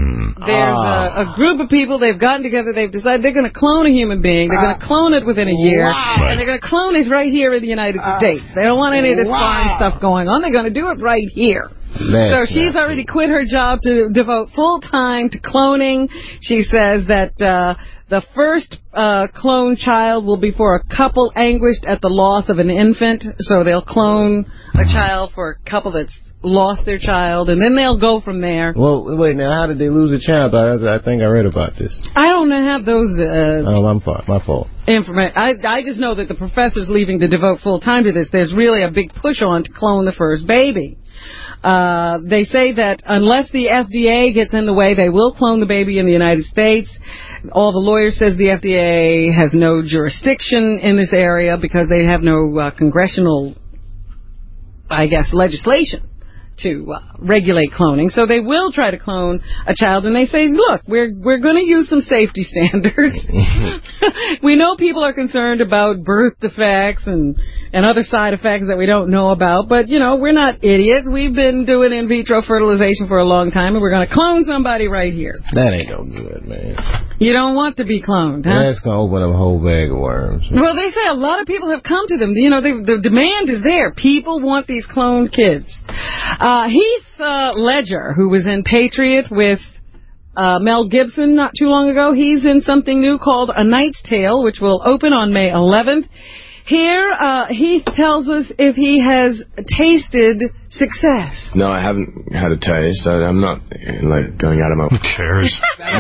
There's Ah. a, a group of people, they've gotten together, they've decided they're going to clone a human being. They're going to clone it within a year. Wow. And they're going to clone it right here in the United Uh, States. They don't want any of this wow. foreign stuff going on. They're going to do it right here. That's so she's not already quit her job to devote full time to cloning. She says that uh, the first uh, clone child will be for a couple anguished at the loss of an infant. So they'll clone a child for a couple that's lost their child, and then they'll go from there. Well, wait, now, how did they lose a child? I, I think I read about this. I don't have those uh, Oh, my fault. My fault. information. I, I just know that the professor's leaving to devote full time to this. There's really a big push on to clone the first baby. Uh, they say that unless the F D A gets in the way, they will clone the baby in the United States. All the lawyers says the F D A has no jurisdiction in this area because they have no uh, congressional, I guess, legislation to uh, regulate cloning. So they will try to clone a child, and they say, look, we're we're going to use some safety standards. We know people are concerned about birth defects and, and other side effects that we don't know about, but, you know, we're not idiots. We've been doing in vitro fertilization for a long time, and we're going to clone somebody right here. That ain't no good, man. You don't want to be cloned, huh? That's going to open up a whole bag of worms. Well, they say a lot of people have come to them. You know, they, the demand is there. People want these cloned kids. Uh, Heath uh, Ledger, who was in Patriot with uh, Mel Gibson not too long ago, he's in something new called A Knight's Tale, which will open on May eleventh. Here, uh, Heath tells us if he has tasted success. No, I haven't had a taste. I, I'm not like going out of my... Who cares?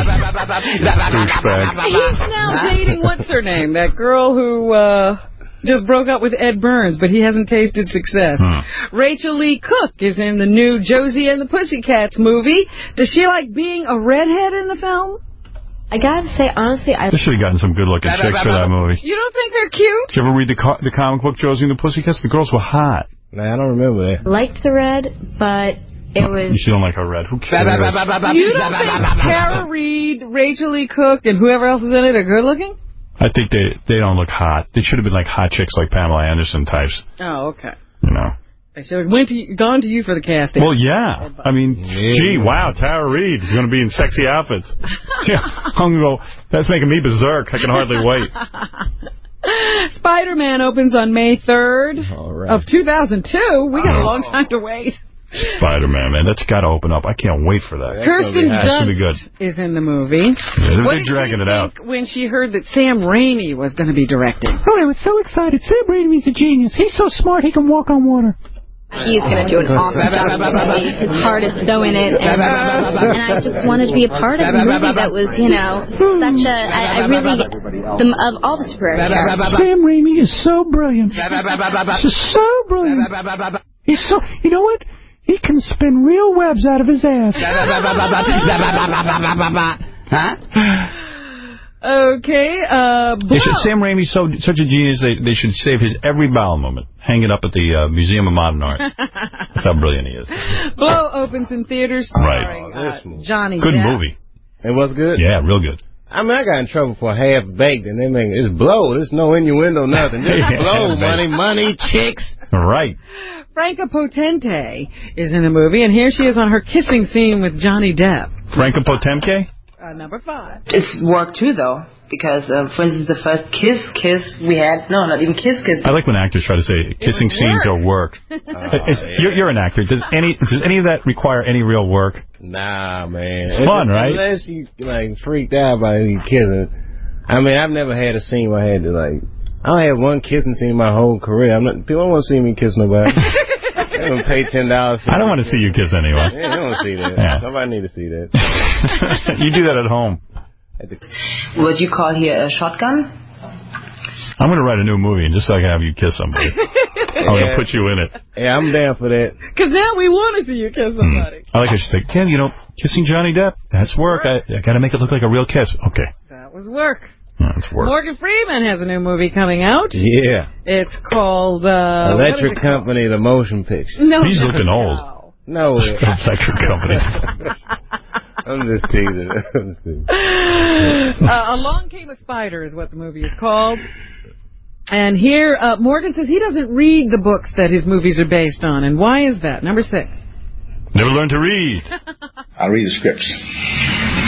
He's now dating, what's her name? That girl who... Uh, just broke up with Ed Burns, but he hasn't tasted success. Hmm. Rachel Lee Cook is in the new Josie and the Pussycats movie. Does she like being a redhead in the film? I gotta say, honestly, I... They should have gotten some good-looking chicks for that movie. You don't think they're cute? Did you ever read the, co the comic book Josie and the Pussycats? The girls were hot. Nah, I don't remember that. liked the red, but it was... You don't like her red. Who cares? You don't think Tara Reid, Rachel Lee Cook, and whoever else is in it are good-looking? I think they they don't look hot. They should have been like hot chicks like Pamela Anderson types. Oh, okay. You know. They should have went to, gone to you for the casting. Well, yeah. I mean, yeah. Gee, wow, Tara Reid is going to be in sexy outfits. Yeah, I'm gonna go, that's making me berserk. I can hardly wait. Spider-Man opens on May third right. of two thousand two. We got oh. a long time to wait. Spider-Man, man, that's got to open up. I can't wait for that. Kirsten Dunst is in the movie. Yeah, what they're did dragging she it out. think when she heard that Sam Raimi was going to be directing? Oh, I was so excited. Sam Raimi's a genius. He's so smart he can walk on water. He's going to do an awesome job. His heart is so in it. And, and I just wanted to be a part of a movie that was, you know, such a... I, I really... The, of all the superhero heroes. Sam Raimi is so brilliant. He's so brilliant. He's so... You know what? He can spin real webs out of his ass. Huh? Okay, uh... They should, Sam Raimi's so, such a genius, they, they should save his every bowel movement. Hang it up at the uh, Museum of Modern Art. That's how brilliant he is. Blow opens in theaters starring right. uh, Johnny Good Depp. movie. It was good? Yeah, real good. I mean, I got in trouble for half-baked, and they make it's blow. There's no innuendo, nothing. Just blow, money, money, chicks. Right. Franca Potente is in the movie, and here she is on her kissing scene with Johnny Depp. Franca Potente? Uh, number five. It's work, too, though, because, uh, for instance, the first kiss, kiss we had, no, not even kiss, kiss. I like when actors try to say kissing scenes are work. oh, yeah. you're, you're an actor. Does any does any of that require any real work? Nah, man. It's fun, right? Unless you, like, freaked out by you kissing. I mean, I've never had a scene where I had to, like, I don't have one kissing scene in my whole career. I'm not, people don't want to see me kiss nobody. They don't pay ten dollars. I don't want to see you kiss anyone. Yeah, they don't want to see that. Yeah. Somebody need to see that. You do that at home. What you call here a shotgun? I'm going to write a new movie, and just so I can have you kiss somebody. I'm going to put you in it. Yeah, I'm down for that. Because now we want to see you kiss somebody. Mm. I like how she's like, Ken, you know, kissing Johnny Depp, that's work. I, I got to make it look like a real kiss. Okay. That was work. That's work. Morgan Freeman has a new movie coming out. Yeah. It's called... Uh, Electric Company, the motion picture. No. He's looking old. No. Electric Company. I'm just teasing. I'm just teasing. uh, Along Came a Spider is what the movie is called. And here, uh, Morgan says he doesn't read the books that his movies are based on. And why is that? Number six. Never learned to read. I read the scripts.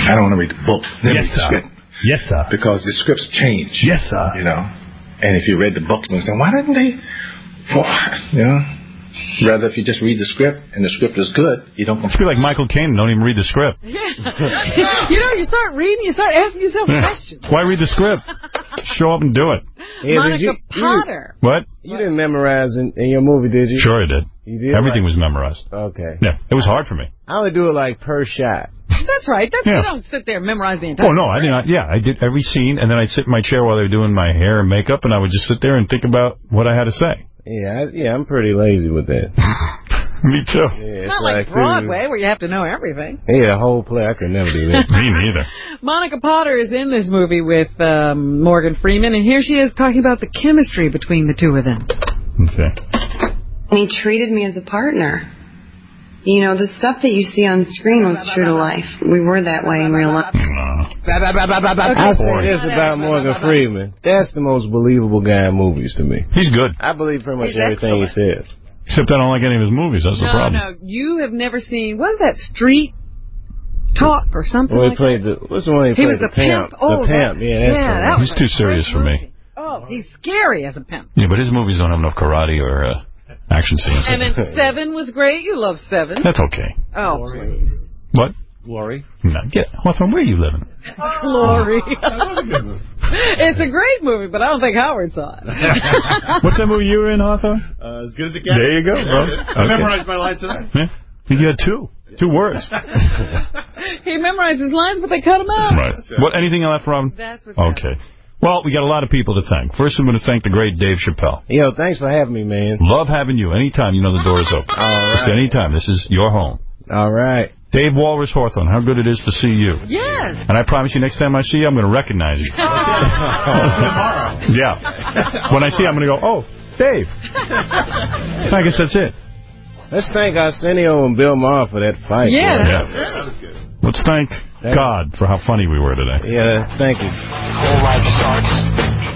I don't want to read the book. Then Yes, read the sir. script. Yes, sir. Because the scripts change. Yes, sir. You know, and if you read the book, you say, why didn't they? Well, you know, rather if you just read the script and the script is good, you don't. It's be like Michael Caine. Don't even read the script. Yeah. You know, you start reading, you start asking yourself Yeah. questions. Why read the script? Show up and do it. Yeah, Monica did you, Potter. What? You didn't memorize in, in your movie, did you? Sure I did. You did? Everything Like- was memorized. Okay. Yeah, it was hard for me. I only do it like per shot. That's right. That's, Yeah. You don't sit there and memorize the entire Oh, no, I did not. Yeah, I did every scene, and then I'd sit in my chair while they were doing my hair and makeup, and I would just sit there and think about what I had to say. Yeah, I, yeah, I'm pretty lazy with that. Me too. Yeah, Not like Broadway, where you have to know everything. Yeah, the whole play, I could never do that. Me neither. Monica Potter is in this movie with um, Morgan Freeman, and here she is talking about the chemistry between the two of them. Okay. And he treated me as a partner. You know, the stuff that you see on screen was true to life. We were that way in real life. I say this about Morgan Freeman. That's the most believable guy in movies to me. He's good. I believe pretty much He's everything he says. Except I don't like any of his movies. That's the No, problem. no, you have never seen, what is that, Street Talk or something Well, he like played that? the, what's the one he, He played? was the pimp. The Oh, pimp. that- Yeah, that's yeah, the that one. was He's too serious for me. Oh, he's scary as a pimp. Yeah, but his movies don't have enough karate or uh, action scenes. And then Seven was great. You love Seven. That's okay. Oh, please. What? Glory. No, get Hawthorne, where are you living? Glory. It's a great movie, but I don't think Howard saw it. What's that movie you were in, Hawthorne? Uh, as good as it gets. There you go, bro. I Okay. memorized my lines today. Yeah. You had two. Two words. He memorized his lines, but they cut him out. Right. What? Anything left, Robin? That's what's Okay. Well, we got a lot of people to thank. First, I'm going to thank the great Dave Chappelle. Yo, thanks for having me, man. Love having you. Anytime, you know the door is open. All right. Just anytime. This is your home. All right. Dave Walrus Hawthorne, how good it is to see you. Yes. And I promise you, next time I see you, I'm going to recognize you. Tomorrow. Yeah. When I see you, I'm going to go, oh, Dave. I guess that's it. Let's thank Arsenio and Bill Maher for that fight. Yeah, man. that's Yeah. Let's thank God for how funny we were today. Yeah, thank you. Whole life sucks.